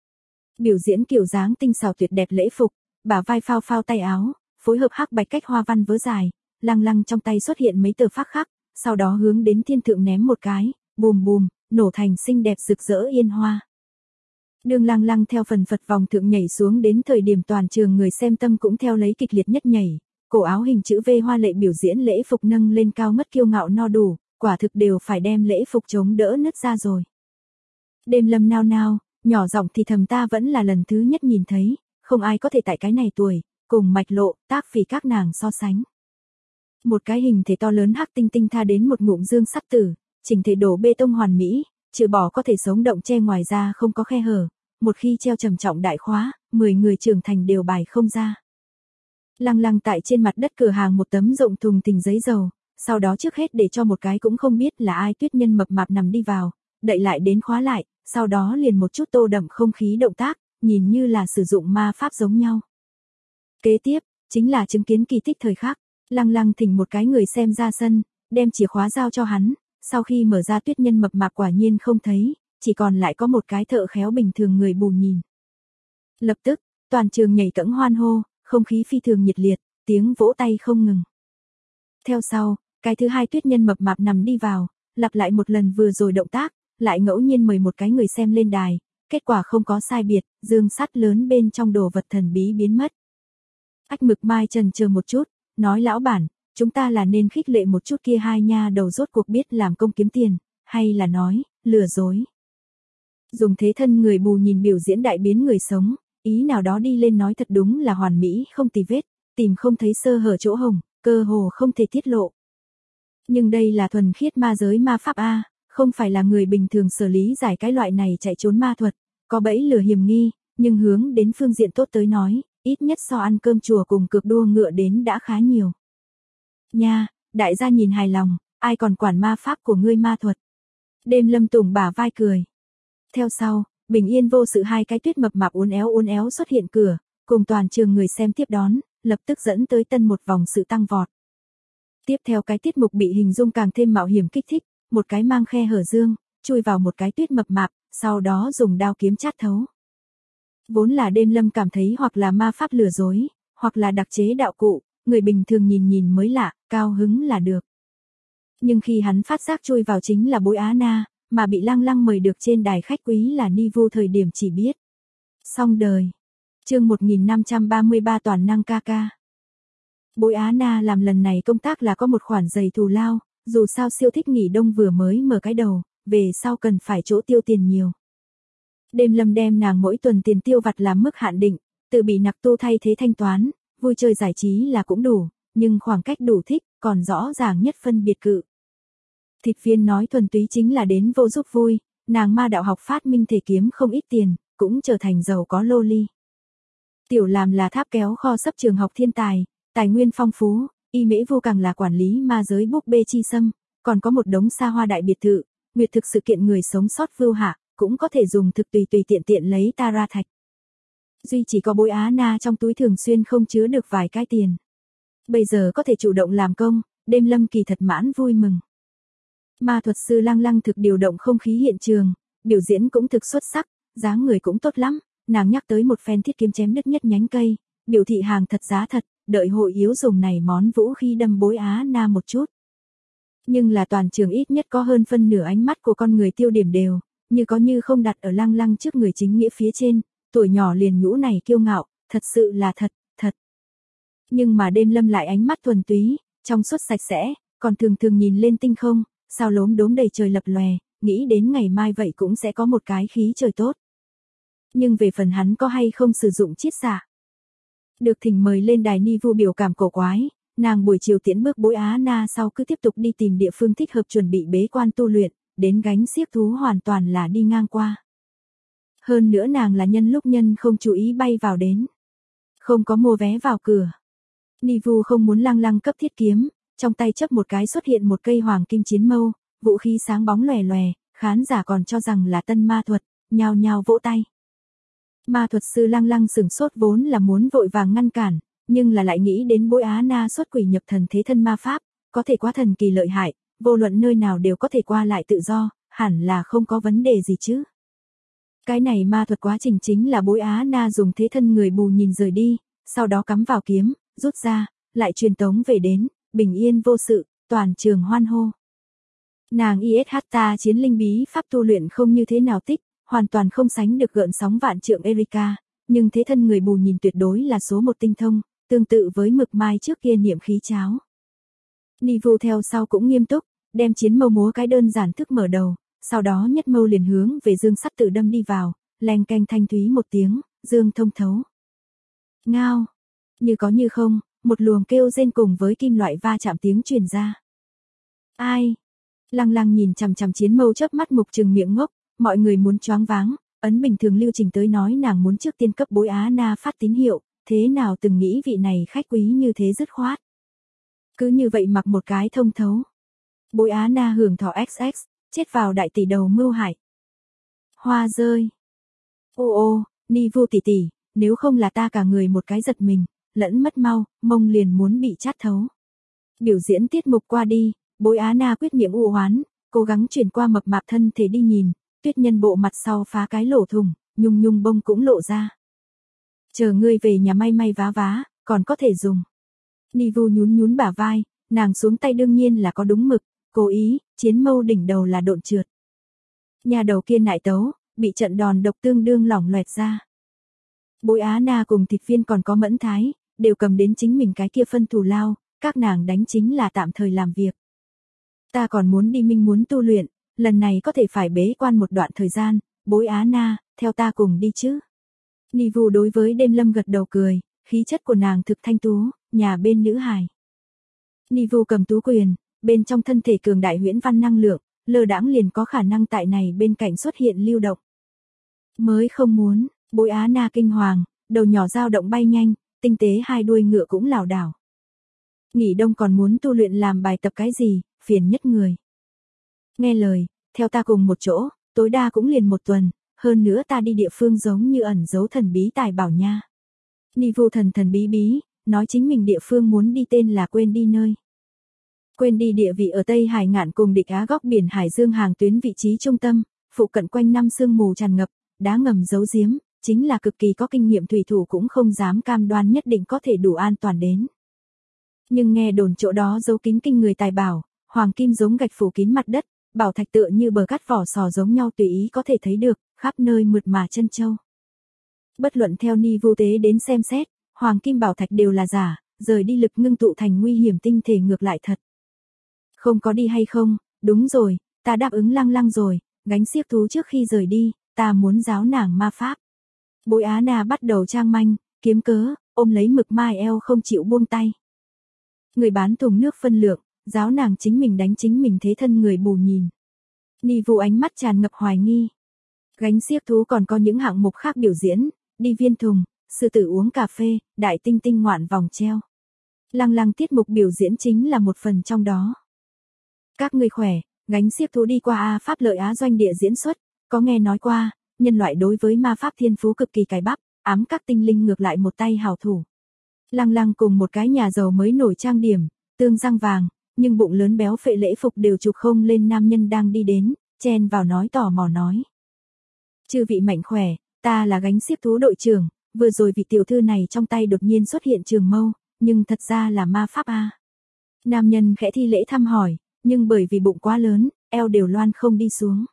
Biểu diễn kiểu dáng tinh xảo tuyệt đẹp lễ phục, bả vai phao tay áo, phối hợp hắc bạch cách hoa văn vớ dài, Lăng Lăng trong tay xuất hiện mấy tờ phác khắc, sau đó hướng đến thiên thượng ném một cái, bùm, nổ thành xinh đẹp rực rỡ yên hoa. Đường Lăng Lăng theo phần phật vòng thượng nhảy xuống đến thời điểm toàn trường người xem tâm cũng theo lấy kịch liệt nhất nhảy, cổ áo hình chữ V hoa lệ biểu diễn lễ phục nâng lên cao ngất kiêu ngạo no đủ, quả thực đều phải đem lễ phục chống đỡ nứt ra rồi. Đêm Lâm nao, nhỏ giọng thì thầm ta vẫn là lần thứ nhất nhìn thấy, không ai có thể tại cái này tuổi, cùng Mạch Lộ, Tác Phỉ các nàng so sánh. Một cái hình thể to lớn hắc tinh tinh tha đến một ngụm dương sắt tử, chỉnh thể đổ bê tông hoàn mỹ, trừ bỏ có thể sống động che ngoài ra không có khe hở, một khi treo trầm trọng đại khóa, 10 người trưởng thành đều bài không ra. Lăng lăng tại trên mặt đất cửa hàng một tấm rộng thùng thình giấy dầu, sau đó trước hết để cho một cái cũng không biết là ai tuyết nhân mập mạp nằm đi vào, đậy lại đến khóa lại, sau đó liền một chút tô đậm không khí động tác, nhìn như là sử dụng ma pháp giống nhau. Kế tiếp, chính là chứng kiến kỳ tích thời khắc, lăng lăng thỉnh một cái người xem ra sân, đem chìa khóa giao cho hắn, sau khi mở ra tuyết nhân mập mạp quả nhiên không thấy, chỉ còn lại có một cái thợ khéo bình thường người bù nhìn. Lập tức, toàn trường nhảy cẫng hoan hô, không khí phi thường nhiệt liệt, tiếng vỗ tay không ngừng. Theo sau, cái thứ hai tuyết nhân mập mạp nằm đi vào, lặp lại một lần vừa rồi động tác, lại ngẫu nhiên mời một cái người xem lên đài, kết quả không có sai biệt, dương sắt lớn bên trong đồ vật thần bí biến mất. Ách Mực Mai chần chờ một chút, nói lão bản, chúng ta là nên khích lệ một chút kia hai nha đầu rốt cuộc biết làm công kiếm tiền, hay là nói, lừa dối. Dùng thế thân người bù nhìn biểu diễn đại biến người sống, ý nào đó đi lên nói thật đúng là hoàn mỹ không tì vết, tìm không thấy sơ hở chỗ hồng, cơ hồ không thể tiết lộ. Nhưng đây là thuần khiết ma giới ma pháp A, không phải là người bình thường xử lý giải cái loại này chạy trốn ma thuật, có bẫy lừa hiểm nghi, nhưng hướng đến phương diện tốt tới nói, ít nhất so ăn cơm chùa cùng cược đua ngựa đến đã khá nhiều. Nha, đại gia nhìn hài lòng, ai còn quản ma pháp của ngươi ma thuật. Đêm Lâm Tùng bả vai cười. Theo sau, bình yên vô sự hai cái tuyết mập mạp uốn éo xuất hiện cửa, cùng toàn trường người xem tiếp đón, lập tức dẫn tới tân một vòng sự tăng vọt. Tiếp theo cái tiết mục bị hình dung càng thêm mạo hiểm kích thích, một cái mang khe hở dương, chui vào một cái tuyết mập mạp, sau đó dùng đao kiếm chát thấu. Vốn là Đêm Lâm cảm thấy hoặc là ma pháp lừa dối, hoặc là đặc chế đạo cụ, người bình thường nhìn mới lạ, cao hứng là được. Nhưng khi hắn phát giác chui vào chính là Bối Á Na, mà bị lăng lăng mời được trên đài khách quý là Ni Vu thời điểm chỉ biết. Xong đời. Chương 1533 toàn năng ca ca. Bối Á Na làm lần này công tác là có một khoản giày thù lao, dù sao siêu thích nghỉ đông vừa mới mở cái đầu, về sau cần phải chỗ tiêu tiền nhiều. Đêm Lâm đem nàng mỗi tuần tiền tiêu vặt làm mức hạn định, từ bị nặc tu thay thế thanh toán, vui chơi giải trí là cũng đủ, nhưng khoảng cách đủ thích, còn rõ ràng nhất phân biệt cự. Thịt viên nói thuần túy chính là đến vô giúp vui, nàng ma đạo học phát minh thể kiếm không ít tiền, cũng trở thành giàu có loli. Tiểu làm là tháp kéo kho sấp trường học thiên tài, tài nguyên phong phú, Y Mễ Vu càng là quản lý ma giới búp bê chi sâm, còn có một đống xa hoa đại biệt thự, nguyệt thực sự kiện người sống sót vưu hạ, cũng có thể dùng thực tùy tiện lấy ta ra thạch. Duy chỉ có Bối Á Na trong túi thường xuyên không chứa được vài cái tiền. Bây giờ có thể chủ động làm công, Đêm Lâm kỳ thật mãn vui mừng. Ma thuật sư lăng lăng thực điều động không khí hiện trường, biểu diễn cũng thực xuất sắc, dáng người cũng tốt lắm, nàng nhắc tới một phen thiết kiếm chém đứt nhất nhánh cây, biểu thị hàng thật giá thật, đợi hội yếu dùng này món vũ khí đâm Bối Á Na một chút. Nhưng là toàn trường ít nhất có hơn phân nửa ánh mắt của con người tiêu điểm đều, như có như không đặt ở lăng lăng trước người chính nghĩa phía trên, tuổi nhỏ liền nhũ này kiêu ngạo, thật sự là thật. Nhưng mà Đêm Lâm lại ánh mắt thuần túy, trong suốt sạch sẽ, còn thường nhìn lên tinh không, sao lốm đốm đầy trời lập lòe, nghĩ đến ngày mai vậy cũng sẽ có một cái khí trời tốt. Nhưng về phần hắn có hay không sử dụng chiết xạ. Được thỉnh mời lên đài Ni Vu biểu cảm cổ quái, nàng buổi chiều tiễn bước Bối Á Na sau cứ tiếp tục đi tìm địa phương thích hợp chuẩn bị bế quan tu luyện, đến gánh xiếc thú hoàn toàn là đi ngang qua. Hơn nữa nàng là nhân lúc nhân không chú ý bay vào đến. Không có mua vé vào cửa. Ni Vu không muốn lăng lăng cấp thiết kiếm, trong tay chấp một cái xuất hiện một cây hoàng kim chiến mâu, vũ khí sáng bóng lòe lòe, khán giả còn cho rằng là tân ma thuật, nhao nhao vỗ tay. Ma thuật sư lăng lăng sửng sốt vốn là muốn vội vàng ngăn cản, nhưng là lại nghĩ đến Bối Á Na xuất quỷ nhập thần thế thân ma pháp, có thể quá thần kỳ lợi hại, vô luận nơi nào đều có thể qua lại tự do, hẳn là không có vấn đề gì chứ. Cái này ma thuật quá trình chính là Bối Á Na dùng thế thân người bù nhìn rời đi, sau đó cắm vào kiếm, rút ra, lại truyền tống về đến, bình yên vô sự, toàn trường hoan hô. Nàng ISH chiến linh bí pháp tu luyện không như thế nào tích, hoàn toàn không sánh được gợn sóng vạn trượng Erika, nhưng thế thân người bù nhìn tuyệt đối là số một tinh thông, tương tự với Mực Mai trước kia niệm khí cháo. Ni Vu theo sau cũng nghiêm túc, đem chiến mâu múa cái đơn giản thức mở đầu, sau đó nhất mâu liền hướng về dương sắt tự đâm đi vào, leng keng thanh thúy một tiếng, dương thông thấu. Ngao, như có như không, một luồng kêu rên cùng với kim loại va chạm tiếng truyền ra. Ai? Lăng Lăng nhìn chằm chằm Chiến Mâu chớp mắt mục trừng miệng ngốc, mọi người muốn choáng váng, ấn bình thường lưu trình tới nói nàng muốn trước tiên cấp Bối Á Na phát tín hiệu, thế nào từng nghĩ vị này khách quý như thế dứt khoát. Cứ như vậy mặc một cái thông thấu. Bối Á Na hưởng thọ XX, chết vào đại tỷ đầu mưu hại. Hoa rơi. Ô ô, Ni Vu tỷ tỷ, nếu không là ta cả người một cái giật mình, lẫn mất mau, mông liền muốn bị chát thấu. Biểu diễn tiết mục qua đi, Bối Á Na quyết miệng u hoán, cố gắng chuyển qua mập mạp thân thể đi nhìn, Tuyết Nhân bộ mặt sau phá cái lỗ thủng, nhung nhung bông cũng lộ ra. Chờ ngươi về nhà may may vá vá, còn có thể dùng. Ni Vu nhún nhún bả vai, nàng xuống tay đương nhiên là có đúng mực, cố ý, Chiến Mâu đỉnh đầu là độn trượt. Nhà đầu kia nại tấu, bị trận đòn độc tương đương lỏng loẹt ra. Bối Á Na cùng Thịt Viên còn có Mẫn Thái, đều cầm đến chính mình cái kia phân thù lao, các nàng đánh chính là tạm thời làm việc. Ta còn muốn đi minh muốn tu luyện, lần này có thể phải bế quan một đoạn thời gian, Bối Á Na, theo ta cùng đi chứ. Ni Vu đối với Đêm Lâm gật đầu cười, khí chất của nàng thực thanh tú, nhà bên nữ hài. Ni Vu cầm tú quyền, bên trong thân thể cường đại huyễn văn năng lượng, lơ đãng liền có khả năng tại này bên cạnh xuất hiện lưu động. Mới không muốn, Bối Á Na kinh hoàng, đầu nhỏ dao động bay nhanh, tinh tế hai đuôi ngựa cũng lảo đảo. Nghỉ đông còn muốn tu luyện làm bài tập cái gì, phiền nhất người. Nghe lời, theo ta cùng một chỗ, tối đa cũng liền một tuần, hơn nữa ta đi địa phương giống như ẩn giấu thần bí tài bảo nha. Ni Vu thần thần bí bí, nói chính mình địa phương muốn đi tên là quên đi nơi. Quên đi địa vị ở Tây Hải Ngạn cùng Địch Á góc biển Hải Dương hàng tuyến vị trí trung tâm, phụ cận quanh năm sương mù tràn ngập, đá ngầm giấu giếm, chính là cực kỳ có kinh nghiệm thủy thủ cũng không dám cam đoan nhất định có thể đủ an toàn đến. Nhưng nghe đồn chỗ đó giấu kín kinh người tài bảo, hoàng kim giống gạch phủ kín mặt đất, bảo thạch tựa như bờ cát vỏ sò giống nhau tùy ý có thể thấy được, khắp nơi mượt mà chân châu. Bất luận theo Ni Vu tế đến xem xét, hoàng kim bảo thạch đều là giả, rời đi lực ngưng tụ thành nguy hiểm tinh thể ngược lại thật. Không có đi hay không, đúng rồi, ta đáp ứng Lăng Lăng rồi, gánh xiếc thú trước khi rời đi, ta muốn giáo nàng ma pháp. Bối Á Na bắt đầu trang manh, kiếm cớ, ôm lấy mực mai eo không chịu buông tay. Người bán thùng nước phân lượng, giáo nàng chính mình đánh chính mình thế thân người bù nhìn. Ni Vu ánh mắt tràn ngập hoài nghi. Gánh xiếc thú còn có những hạng mục khác biểu diễn, đi viên thùng, sư tử uống cà phê, đại tinh tinh ngoạn vòng treo. Lăng Lăng tiết mục biểu diễn chính là một phần trong đó. Các ngươi khỏe, gánh xiếc thú đi qua A Pháp Lợi Á doanh địa diễn xuất, có nghe nói qua, nhân loại đối với ma pháp thiên phú cực kỳ cài bắp, ám các tinh linh ngược lại một tay hào thủ. Lăng Lăng cùng một cái nhà giàu mới nổi trang điểm, tương răng vàng, nhưng bụng lớn béo phệ lễ phục đều chụp không lên nam nhân đang đi đến, chen vào nói tò mò nói. Chư vị mạnh khỏe, ta là gánh xiếc thú đội trưởng, vừa rồi vị tiểu thư này trong tay đột nhiên xuất hiện trường mâu, nhưng thật ra là ma pháp a. Nam nhân khẽ thi lễ thăm hỏi, nhưng bởi vì bụng quá lớn, eo đều loan không đi xuống.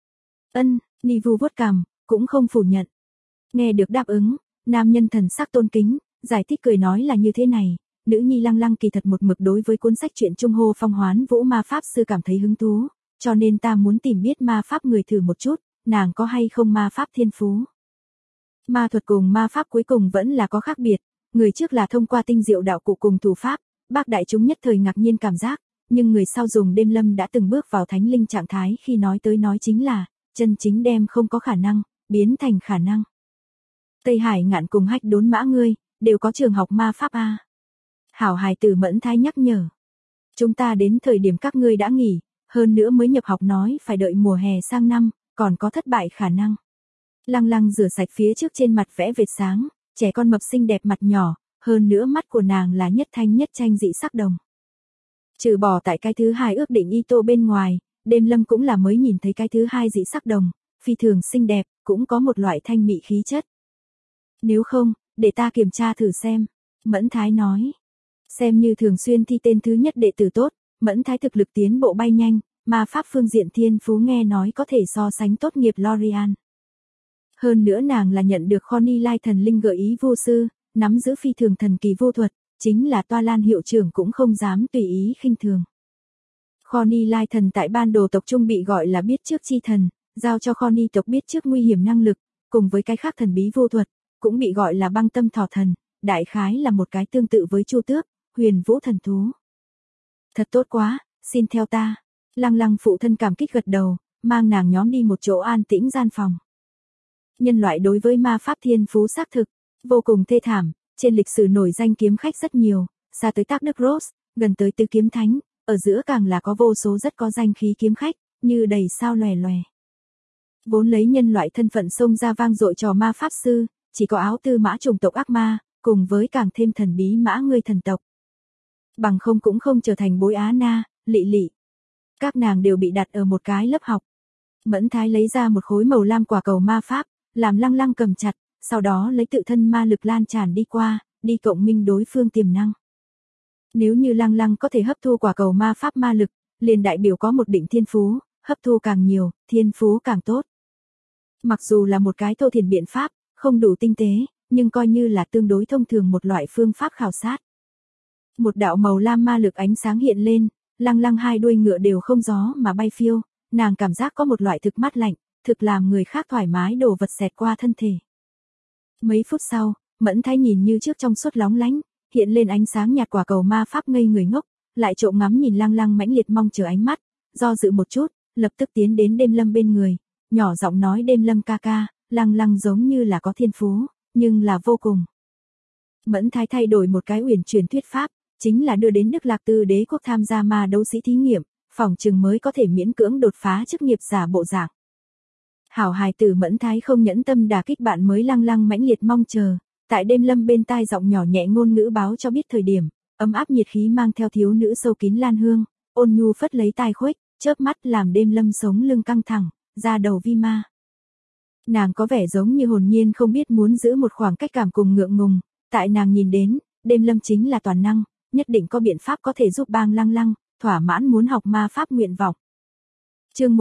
Ni Vu vuốt cằm, cũng không phủ nhận. Nghe được đáp ứng, nam nhân thần sắc tôn kính, giải thích cười nói là như thế này, nữ nhi Lăng Lăng kỳ thật một mực đối với cuốn sách truyện Trung Hô Phong Hoán Vũ ma pháp sư cảm thấy hứng thú, cho nên ta muốn tìm biết ma pháp người thử một chút, nàng có hay không ma pháp thiên phú. Ma thuật cùng ma pháp cuối cùng vẫn là có khác biệt, người trước là thông qua tinh diệu đạo cụ cùng thủ pháp, bác đại chúng nhất thời ngạc nhiên cảm giác, nhưng người sau dùng Đêm Lâm đã từng bước vào thánh linh trạng thái khi nói tới nói chính là, chân chính đem không có khả năng, biến thành khả năng. Tây Hải Ngạn cùng Hách Đốn Mã ngươi, đều có trường học ma pháp a. Hảo hài tử Mẫn Thái nhắc nhở. Chúng ta đến thời điểm các ngươi đã nghỉ, hơn nữa mới nhập học nói phải đợi mùa hè sang năm, còn có thất bại khả năng. Lăng Lăng rửa sạch phía trước trên mặt vẽ vệt sáng, trẻ con mập xinh đẹp mặt nhỏ, hơn nữa mắt của nàng là nhất thanh nhất tranh dị sắc đồng. Trừ bỏ tại cái thứ hai ước định Ito bên ngoài, Đêm Lâm cũng là mới nhìn thấy cái thứ hai dị sắc đồng, phi thường xinh đẹp, cũng có một loại thanh mị khí chất. Nếu không, để ta kiểm tra thử xem, Mẫn Thái nói. Xem như thường xuyên thi tên thứ nhất đệ tử tốt, Mẫn Thái thực lực tiến bộ bay nhanh, ma pháp phương diện thiên phú nghe nói có thể so sánh tốt nghiệp L'Oreal. Hơn nữa nàng là nhận được Connie Lai thần linh gợi ý vô sư, nắm giữ phi thường thần kỳ vô thuật, chính là Toa Lan hiệu trưởng cũng không dám tùy ý khinh thường. Connie Lai thần tại ban đồ tộc trung bị gọi là biết trước chi thần, giao cho Connie tộc biết trước nguy hiểm năng lực, cùng với cái khác thần bí vô thuật, cũng bị gọi là băng tâm thỏ thần, đại khái là một cái tương tự với Chu Tước, Huyền Vũ thần thú. Thật tốt quá, xin theo ta. Lăng Lăng phụ thân cảm kích gật đầu, mang nàng nhóm đi một chỗ an tĩnh gian phòng. Nhân loại đối với ma pháp thiên phú xác thực, vô cùng thê thảm, trên lịch sử nổi danh kiếm khách rất nhiều, xa tới Tác Đức Rose, gần tới Tứ Kiếm Thánh, ở giữa càng là có vô số rất có danh khí kiếm khách, như đầy sao lòe lòe. Vốn lấy nhân loại thân phận xông ra vang dội trò ma pháp sư, chỉ có Áo Tư Mã chủng tộc ác ma, cùng với càng thêm thần bí Mã Ngươi thần tộc. Bằng không cũng không trở thành Bối Á Na, Lị Lị. Các nàng đều bị đặt ở một cái lớp học. Mẫn Thái lấy ra một khối màu lam quả cầu ma pháp, làm Lăng Lăng cầm chặt, sau đó lấy tự thân ma lực lan tràn đi qua, đi cộng minh đối phương tiềm năng. Nếu như Lăng Lăng có thể hấp thu quả cầu ma pháp ma lực, liền đại biểu có một định thiên phú, hấp thu càng nhiều, thiên phú càng tốt. Mặc dù là một cái thô thiển biện pháp, không đủ tinh tế, nhưng coi như là tương đối thông thường một loại phương pháp khảo sát. Một đạo màu lam ma lực ánh sáng hiện lên, Lăng Lăng hai đuôi ngựa đều không gió mà bay phiêu, nàng cảm giác có một loại thực mát lạnh, thực làm người khác thoải mái đồ vật xẹt qua thân thể. Mấy phút sau, Mẫn Thái nhìn như trước trong suốt lóng lánh, hiện lên ánh sáng nhạt quả cầu ma pháp ngây người ngốc, lại trộm ngắm nhìn Lăng Lăng mãnh liệt mong chờ ánh mắt, do dự một chút, lập tức tiến đến Đêm Lâm bên người, nhỏ giọng nói Đêm Lâm ca ca, Lăng Lăng giống như là có thiên phú, nhưng là vô cùng. Mẫn Thái thay đổi một cái uyển chuyển thuyết pháp, chính là đưa đến Đức Lạc Tư đế quốc tham gia ma đấu sĩ thí nghiệm, phỏng chừng mới có thể miễn cưỡng đột phá chức nghiệp giả bộ dạng. Hảo hài tử Mẫn Thái không nhẫn tâm đả kích bạn mới Lăng Lăng mãnh liệt mong chờ, tại Đêm Lâm bên tai giọng nhỏ nhẹ ngôn ngữ báo cho biết thời điểm, ấm áp nhiệt khí mang theo thiếu nữ sâu kín lan hương, ôn nhu phất lấy tai khuếch, chớp mắt làm Đêm Lâm sống lưng căng thẳng, da đầu vi ma. Nàng có vẻ giống như hồn nhiên không biết muốn giữ một khoảng cách cảm cùng ngượng ngùng, tại nàng nhìn đến, Đêm Lâm chính là toàn năng, nhất định có biện pháp có thể giúp bang Lăng Lăng, thỏa mãn muốn học ma pháp nguyện vọng. Chương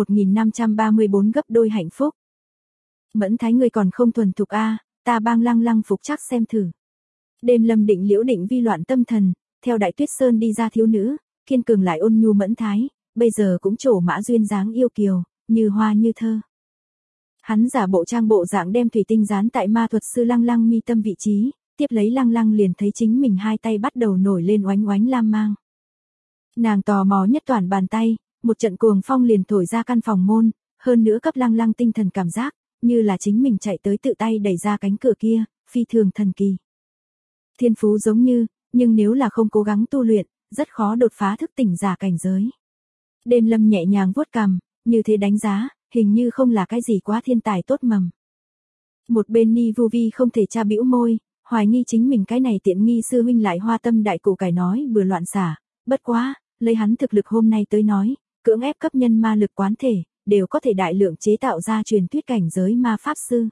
1534 gấp đôi hạnh phúc. Mẫn Thái người còn không thuần thục a, ta bang Lăng Lăng phục chắc xem thử. Đêm Lâm định liễu định vi loạn tâm thần, theo Đại Tuyết Sơn đi ra thiếu nữ, kiên cường lại ôn nhu Mẫn Thái, bây giờ cũng trổ mã duyên dáng yêu kiều, như hoa như thơ. Hắn giả bộ trang bộ dạng đem thủy tinh dán tại ma thuật sư Lăng Lăng mi tâm vị trí, tiếp lấy Lăng Lăng liền thấy chính mình hai tay bắt đầu nổi lên oánh oánh lam mang. Nàng tò mò nhất toàn bàn tay, một trận cuồng phong liền thổi ra căn phòng môn, hơn nữa cấp Lăng Lăng tinh thần cảm giác, như là chính mình chạy tới tự tay đẩy ra cánh cửa kia, phi thường thần kỳ. Thiên phú giống như, nhưng nếu là không cố gắng tu luyện, rất khó đột phá thức tỉnh giả cảnh giới. Đêm Lâm nhẹ nhàng vuốt cằm, như thế đánh giá, hình như không là cái gì quá thiên tài tốt mầm. Một bên Ni Vu Vi không thể tra bĩu môi, hoài nghi chính mình cái này tiện nghi sư huynh lại hoa tâm đại củ cải nói bừa loạn xả, bất quá, lấy hắn thực lực hôm nay tới nói, cưỡng ép cấp nhân ma lực quán thể, đều có thể đại lượng chế tạo ra truyền thuyết cảnh giới ma pháp sư.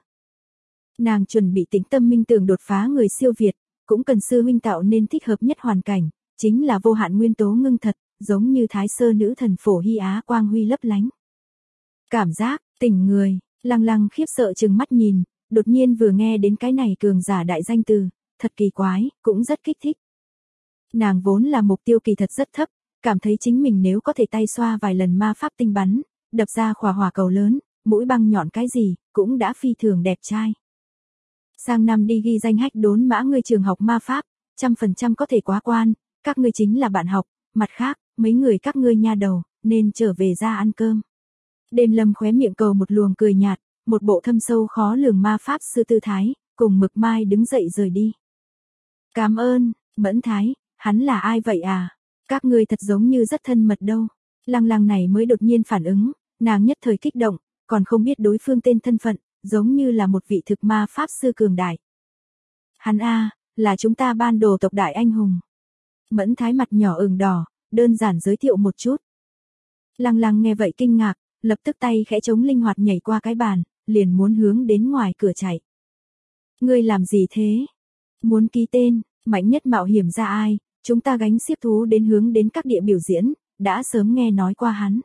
Nàng chuẩn bị tĩnh tâm minh tưởng đột phá người siêu việt, cũng cần sư huynh tạo nên thích hợp nhất hoàn cảnh, chính là vô hạn nguyên tố ngưng thật, giống như Thái Sơ nữ thần Phổ Hy Á quang huy lấp lánh. Cảm giác, tỉnh người, Lăng Lăng khiếp sợ chừng mắt nhìn, đột nhiên vừa nghe đến cái này cường giả đại danh từ, thật kỳ quái, cũng rất kích thích. Nàng vốn là mục tiêu kỳ thật rất thấp, cảm thấy chính mình nếu có thể tay xoa vài lần ma pháp tinh bắn, đập ra khỏa hỏa cầu lớn, mũi băng nhọn cái gì, cũng đã phi thường đẹp trai. Sang năm đi ghi danh hách đốn mã ngươi trường học ma pháp, 100% có thể quá quan, các ngươi chính là bạn học, mặt khác, mấy người các ngươi nha đầu, nên trở về ra ăn cơm. Đêm Lâm khóe miệng cầu một luồng cười nhạt, một bộ thâm sâu khó lường ma pháp sư tư thái, cùng Mực Mai đứng dậy rời đi. Cảm ơn, Mẫn Thái, hắn là ai vậy à? Các ngươi thật giống như rất thân mật đâu. Lăng Lăng này mới đột nhiên phản ứng, nàng nhất thời kích động, còn không biết đối phương tên thân phận, giống như là một vị thực ma pháp sư cường đại. Hắn a, là chúng ta ban đồ tộc đại anh hùng. Mẫn Thái mặt nhỏ ửng đỏ, đơn giản giới thiệu một chút. Lăng Lăng nghe vậy kinh ngạc, lập tức tay khẽ chống linh hoạt nhảy qua cái bàn, liền muốn hướng đến ngoài cửa chạy. Ngươi làm gì thế? Muốn ký tên, mạnh nhất mạo hiểm ra ai, chúng ta gánh xiếp thú đến hướng đến các địa biểu diễn, đã sớm nghe nói qua hắn.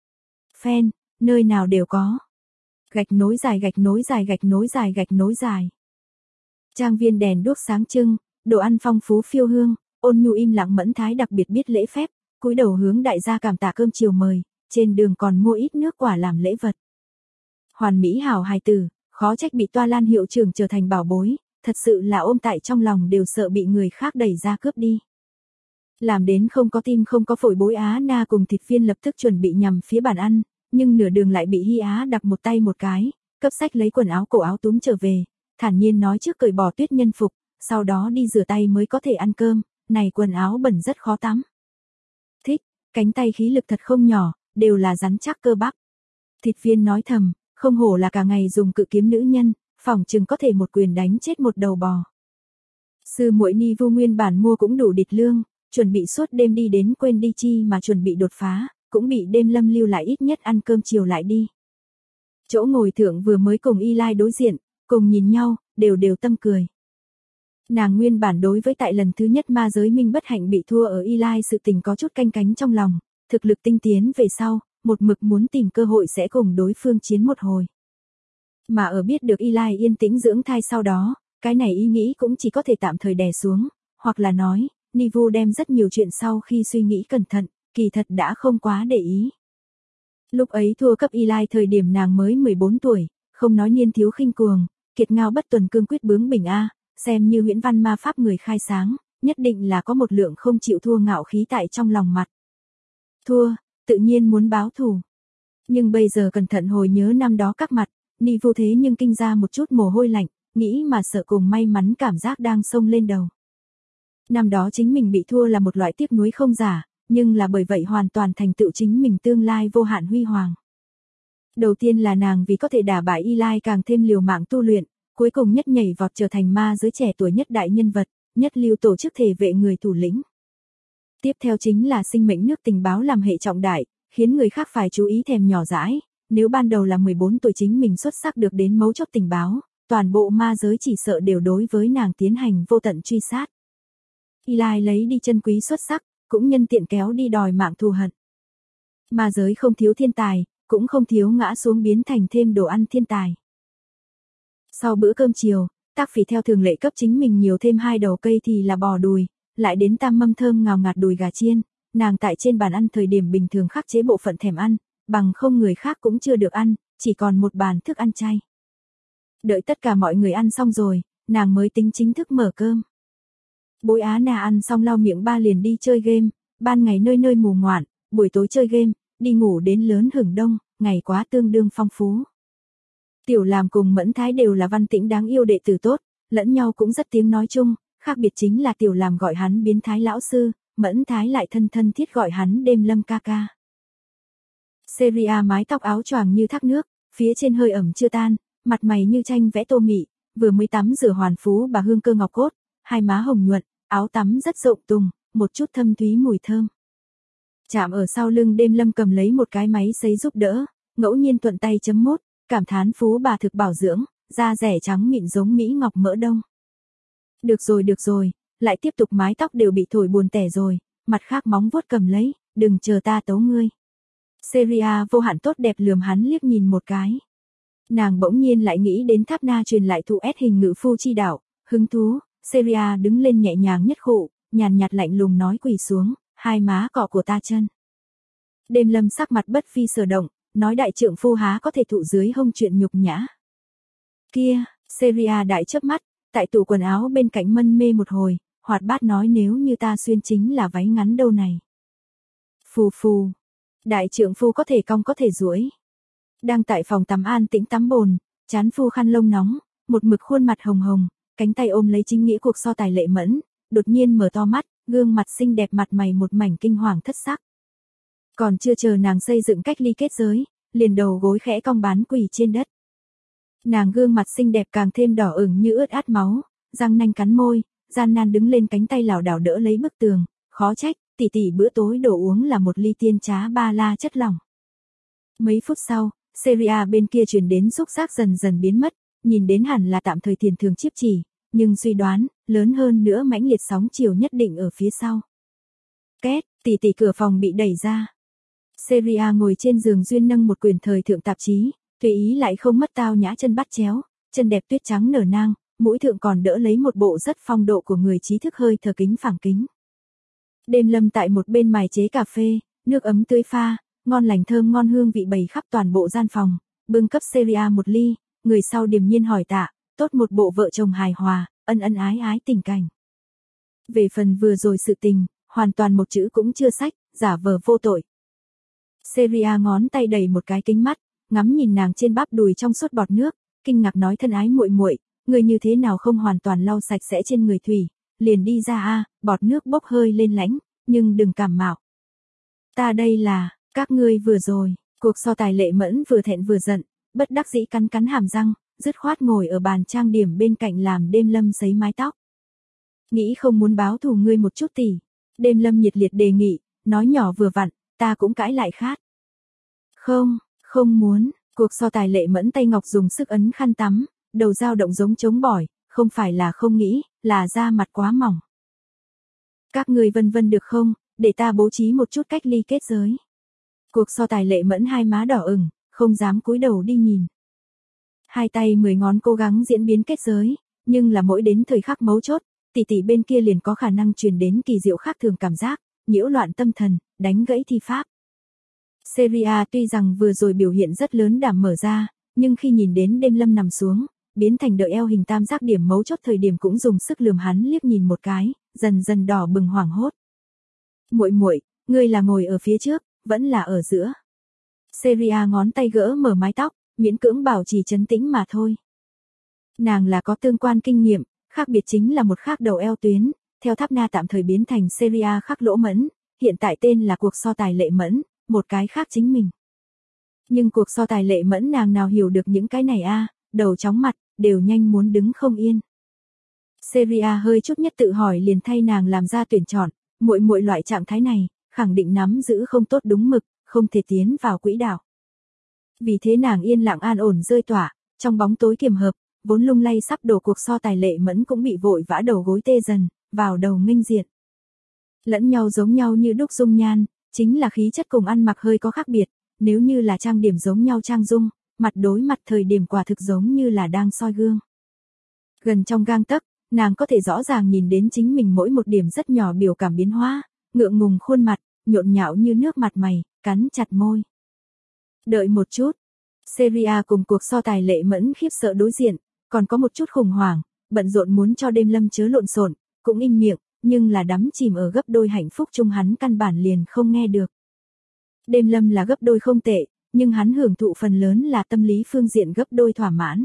Fan, nơi nào đều có. Gạch nối dài gạch nối dài gạch nối dài gạch nối dài. Trang viên đèn đuốc sáng trưng, đồ ăn phong phú phiêu hương, ôn nhu im lặng Mẫn Thái đặc biệt biết lễ phép, cúi đầu hướng đại gia cảm tạ cơm chiều mời, trên đường còn mua ít nước quả làm lễ vật. Hoàn mỹ hảo hài tử, khó trách bị Toa Lan hiệu trưởng trở thành bảo bối, thật sự là ôm tại trong lòng đều sợ bị người khác đẩy ra cướp đi. Làm đến không có tim không có phổi, Bối Á Na cùng Thịt Viên lập tức chuẩn bị nhằm phía bàn ăn, nhưng nửa đường lại bị Hi Á đập một tay một cái, cấp sách lấy quần áo cổ áo túm trở về, thản nhiên nói trước cởi bỏ tuyết nhân phục, sau đó đi rửa tay mới có thể ăn cơm, này quần áo bẩn rất khó tắm. Thích, cánh tay khí lực thật không nhỏ, đều là rắn chắc cơ bắp. Thịt Viên nói thầm, không hổ là cả ngày dùng cự kiếm nữ nhân, phỏng chừng có thể một quyền đánh chết một đầu bò. Sư muội Ni Vu nguyên bản mua cũng đủ địch lương, chuẩn bị suốt đêm đi đến quên đi chi mà chuẩn bị đột phá, cũng bị Đêm Lâm lưu lại ít nhất ăn cơm chiều lại đi. Chỗ ngồi thượng vừa mới cùng Eli đối diện, cùng nhìn nhau, đều tâm cười. Nàng nguyên bản đối với tại lần thứ nhất ma giới minh bất hạnh bị thua ở Eli sự tình có chút canh cánh trong lòng, thực lực tinh tiến về sau, một mực muốn tìm cơ hội sẽ cùng đối phương chiến một hồi. Mà ở biết được Eli yên tĩnh dưỡng thai sau đó, cái này ý nghĩ cũng chỉ có thể tạm thời đè xuống, hoặc là nói, Ni Vu đem rất nhiều chuyện sau khi suy nghĩ cẩn thận, kỳ thật đã không quá để ý. Lúc ấy thua cấp Eli thời điểm nàng mới 14 tuổi, không nói niên thiếu khinh cuồng, kiệt ngao bất tuần cương quyết bướng bỉnh a, xem như huyễn văn ma pháp người khai sáng, nhất định là có một lượng không chịu thua ngạo khí tại trong lòng mặt. Thua, tự nhiên muốn báo thù. Nhưng bây giờ cẩn thận hồi nhớ năm đó các mặt, Ni Vu thế nhưng kinh ra một chút mồ hôi lạnh, nghĩ mà sợ cùng may mắn cảm giác đang xông lên đầu. Năm đó chính mình bị thua là một loại tiếc nuối không giả, nhưng là bởi vậy hoàn toàn thành tựu chính mình tương lai vô hạn huy hoàng. Đầu tiên là nàng vì có thể đả bại Eli càng thêm liều mạng tu luyện, cuối cùng nhất nhảy vọt trở thành ma giới trẻ tuổi nhất đại nhân vật, nhất lưu tổ chức thể vệ người thủ lĩnh. Tiếp theo chính là sinh mệnh nước tình báo làm hệ trọng đại, khiến người khác phải chú ý thèm nhỏ dãi, nếu ban đầu là 14 tuổi chính mình xuất sắc được đến mấu chốt tình báo, toàn bộ ma giới chỉ sợ đều đối với nàng tiến hành vô tận truy sát. Eli lấy đi chân quý xuất sắc, cũng nhân tiện kéo đi đòi mạng thù hận. Ma giới không thiếu thiên tài, cũng không thiếu ngã xuống biến thành thêm đồ ăn thiên tài. Sau bữa cơm chiều, Tác Phỉ theo thường lệ cấp chính mình nhiều thêm 2 đầu cây thì là bò đùi, lại đến tam mâm thơm ngào ngạt đùi gà chiên, nàng tại trên bàn ăn thời điểm bình thường khắc chế bộ phận thèm ăn, bằng không người khác cũng chưa được ăn, chỉ còn một bàn thức ăn chay. Đợi tất cả mọi người ăn xong rồi, nàng mới tính chính thức mở cơm. Bối Á Na ăn xong lau miệng ba liền đi chơi game, ban ngày nơi nơi mù ngoạn, buổi tối chơi game, đi ngủ đến lớn hưởng đông, ngày quá tương đương phong phú. Tiểu Làm cùng Mẫn Thái đều là văn tĩnh đáng yêu đệ tử tốt, lẫn nhau cũng rất tiếng nói chung, khác biệt chính là Tiểu Làm gọi hắn biến thái lão sư, Mẫn Thái lại thân thiết gọi hắn Đêm Lâm ca ca. Seria mái tóc áo choàng như thác nước, phía trên hơi ẩm chưa tan, mặt mày như tranh vẽ tô mị, vừa mới tắm rửa hoàn phú bà hương cơ ngọc cốt, hai má hồng nhuận, áo tắm rất rộng tùng, một chút thâm thúy mùi thơm. Chạm ở sau lưng Đêm Lâm cầm lấy một cái máy sấy giúp đỡ, ngẫu nhiên thuận tay chấm mốt, cảm thán phú bà thực bảo dưỡng, da rẻ trắng mịn giống mỹ ngọc mỡ đông. Được rồi, lại tiếp tục mái tóc đều bị thổi buồn tẻ rồi, mặt khác móng vuốt cầm lấy, đừng chờ ta tấu ngươi. Seria vô hạn tốt đẹp lườm hắn liếc nhìn một cái. Nàng bỗng nhiên lại nghĩ đến Tháp Na truyền lại thụ S hình ngự phu chi đạo, hứng thú, Seria đứng lên nhẹ nhàng nhất khụ, nhàn nhạt lạnh lùng nói quỳ xuống, hai má cọ của ta chân. Đêm Lâm sắc mặt bất phi sở động, nói đại trượng phu há có thể thụ dưới hông chuyện nhục nhã. Kia, Seria đại chớp mắt, tại tủ quần áo bên cạnh mân mê một hồi, hoạt bát nói nếu như ta xuyên chính là váy ngắn đâu này. Phù, đại trượng phu có thể cong có thể duỗi. Đang tại phòng tắm an tĩnh tắm bồn, chán phu khăn lông nóng, một mực khuôn mặt hồng hồng, cánh tay ôm lấy chính nghĩa cuộc so tài Lệ Mẫn, đột nhiên mở to mắt, gương mặt xinh đẹp mặt mày một mảnh kinh hoàng thất sắc. Còn chưa chờ nàng xây dựng cách ly kết giới, liền đầu gối khẽ cong bán quỳ trên đất. Nàng gương mặt xinh đẹp càng thêm đỏ ửng như ướt át máu, răng nanh cắn môi, gian nan đứng lên cánh tay lảo đảo đỡ lấy bức tường, khó trách, tỷ bữa tối đồ uống là một ly tiên trá ba la chất lỏng. Mấy phút sau, Seria bên kia truyền đến xúc giác dần dần biến mất, nhìn đến hẳn là tạm thời tiền thường chiếp chỉ, nhưng suy đoán, lớn hơn nữa mãnh liệt sóng chiều nhất định ở phía sau. Két, tỷ cửa phòng bị đẩy ra. Seria ngồi trên giường duyên nâng một quyển thời thượng tạp chí, tùy ý lại không mất tao nhã chân bắt chéo, chân đẹp tuyết trắng nở nang, mũi thượng còn đỡ lấy một bộ rất phong độ của người trí thức hơi thờ kính phẳng kính. Đêm Lâm tại một bên mài chế cà phê, nước ấm tươi pha, ngon lành thơm ngon hương vị bày khắp toàn bộ gian phòng, bưng cấp Seria một ly, người sau điềm nhiên hỏi tạ, tốt một bộ vợ chồng hài hòa, ân ân ái ái tình cảnh. Về phần vừa rồi sự tình, hoàn toàn một chữ cũng chưa sách, giả vờ vô tội. Seria ngón tay đầy một cái kính mắt, ngắm nhìn nàng trên bắp đùi trong suốt bọt nước, kinh ngạc nói thân ái muội muội, người như thế nào không hoàn toàn lau sạch sẽ trên người thủy, liền đi ra a, bọt nước bốc hơi lên lãnh, nhưng đừng cảm mạo. Ta đây là, các ngươi vừa rồi, cuộc so tài Lệ Mẫn vừa thẹn vừa giận, bất đắc dĩ cắn cắn hàm răng, dứt khoát ngồi ở bàn trang điểm bên cạnh làm Đêm Lâm sấy mái tóc. Nghĩ không muốn báo thù ngươi một chút tỷ. Đêm Lâm nhiệt liệt đề nghị, nói nhỏ vừa vặn, ta cũng cãi lại khát. Không muốn, cuộc so tài Lệ Mẫn tay ngọc dùng sức ấn khăn tắm, đầu dao động giống chống bỏi, không phải là không nghĩ, là da mặt quá mỏng. Các ngươi vân vân được không, để ta bố trí một chút cách ly kết giới. Cuộc so tài Lệ Mẫn hai má đỏ ửng, không dám cúi đầu đi nhìn. Hai tay 10 ngón cố gắng diễn biến kết giới, nhưng là mỗi đến thời khắc mấu chốt, tỷ tỷ bên kia liền có khả năng truyền đến kỳ diệu khác thường cảm giác, nhiễu loạn tâm thần, đánh gãy thi pháp. Seria tuy rằng vừa rồi biểu hiện rất lớn đảm mở ra, nhưng khi nhìn đến Đêm Lâm nằm xuống, biến thành đợi eo hình tam giác điểm mấu chốt thời điểm cũng dùng sức lườm hắn liếc nhìn một cái, dần dần đỏ bừng hoảng hốt. Muội muội, ngươi là ngồi ở phía trước, vẫn là ở giữa. Seria ngón tay gỡ mở mái tóc, miễn cưỡng bảo trì trấn tĩnh mà thôi. Nàng là có tương quan kinh nghiệm, khác biệt chính là một khác đầu eo tuyến, theo Tháp Na tạm thời biến thành Seria khắc Lỗ Mẫn, hiện tại tên là cuộc so tài Lệ Mẫn, một cái khác chính mình. Nhưng cuộc so tài Lệ Mẫn nàng nào hiểu được những cái này a, đầu chóng mặt, đều nhanh muốn đứng không yên. Seria hơi chút nhất tự hỏi liền thay nàng làm ra tuyển chọn, muội muội loại trạng thái này, khẳng định nắm giữ không tốt đúng mực, không thể tiến vào quỹ đạo. Vì thế nàng yên lặng an ổn rơi tỏa, trong bóng tối kiềm hợp, vốn lung lay sắp đổ cuộc so tài Lệ Mẫn cũng bị vội vã đầu gối tê dần, vào đầu nghênh diện. Lẫn nhau giống nhau như đúc dung nhan, chính là khí chất cùng ăn mặc hơi có khác biệt, nếu như là trang điểm giống nhau trang dung, mặt đối mặt thời điểm quả thực giống như là đang soi gương. Gần trong gang tấc, nàng có thể rõ ràng nhìn đến chính mình mỗi một điểm rất nhỏ biểu cảm biến hóa, ngượng ngùng khuôn mặt, nhộn nhạo như nước mặt mày, cắn chặt môi. Đợi một chút. Seria cùng cuộc so tài Lệ Mẫn khiếp sợ đối diện, còn có một chút khủng hoảng, bận rộn muốn cho Đêm Lâm chớ lộn xộn, cũng im miệng, nhưng là đắm chìm ở gấp đôi hạnh phúc chung hắn căn bản liền không nghe được. Đêm Lâm là gấp đôi không tệ, nhưng hắn hưởng thụ phần lớn là tâm lý phương diện gấp đôi thỏa mãn.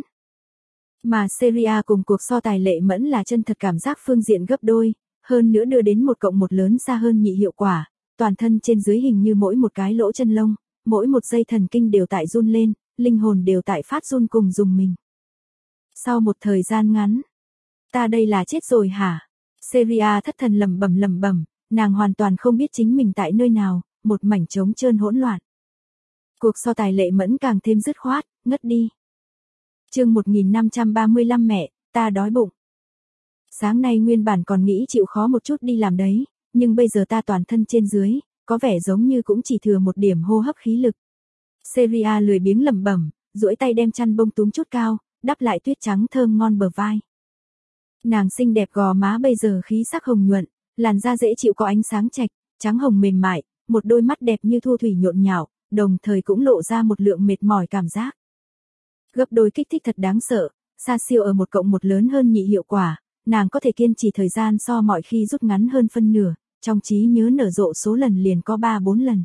Mà Seria cùng cuộc so tài Lệ Mẫn là chân thật cảm giác phương diện gấp đôi, hơn nữa đưa đến 1+1 lớn xa hơn nhị hiệu quả, toàn thân trên dưới hình như mỗi một cái lỗ chân lông, mỗi một dây thần kinh đều tại run lên, linh hồn đều tại phát run cùng dùng mình. Sau một thời gian ngắn, ta đây là chết rồi hả? Seria thất thần lẩm bẩm, nàng hoàn toàn không biết chính mình tại nơi nào, một mảnh trống trơn hỗn loạn. Cuộc so tài Lệ Mẫn càng thêm dứt khoát, ngất đi. Chương 1535 mẹ, ta đói bụng. Sáng nay nguyên bản còn nghĩ chịu khó một chút đi làm đấy, nhưng bây giờ ta toàn thân trên dưới, có vẻ giống như cũng chỉ thừa một điểm hô hấp khí lực. Seria lười biếng lẩm bẩm, duỗi tay đem chăn bông túm chút cao, đắp lại tuyết trắng thơm ngon bờ vai. Nàng xinh đẹp gò má bây giờ khí sắc hồng nhuận, làn da dễ chịu có ánh sáng trạch, trắng hồng mềm mại, một đôi mắt đẹp như thu thủy nhộn nhạo, đồng thời cũng lộ ra một lượng mệt mỏi cảm giác. Gấp đôi kích thích thật đáng sợ, xa siêu ở 1+1 lớn hơn nhị hiệu quả, nàng có thể kiên trì thời gian so mọi khi rút ngắn hơn phân nửa, trong trí nhớ nở rộ số lần liền có 3-4 lần.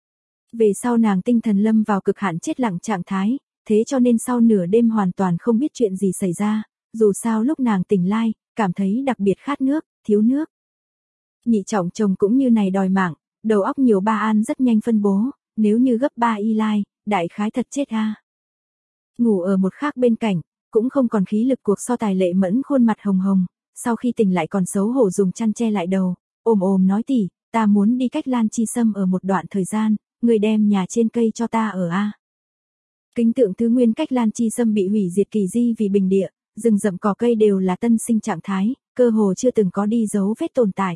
Về sau nàng tinh thần lâm vào cực hạn chết lặng trạng thái, thế cho nên sau nửa đêm hoàn toàn không biết chuyện gì xảy ra, dù sao lúc nàng tỉnh lai, cảm thấy đặc biệt khát nước, thiếu nước. Nhị trọng chồng cũng như này đòi mạng, đầu óc nhiều ba an rất nhanh phân bố, nếu như gấp 3 y lai, đại khái thật chết a. Ngủ ở một khác bên cạnh, cũng không còn khí lực cuộc so tài Lệ Mẫn khuôn mặt hồng hồng, sau khi tỉnh lại còn xấu hổ dùng chăn che lại đầu, ồm nói tỷ, ta muốn đi cách Lan Chi Sâm ở một đoạn thời gian, người đem nhà trên cây cho ta ở a. Kính tượng thứ nguyên cách Lan Chi Sâm bị hủy diệt kỳ di vì bình địa, rừng rậm cỏ cây đều là tân sinh trạng thái, cơ hồ chưa từng có đi dấu vết tồn tại.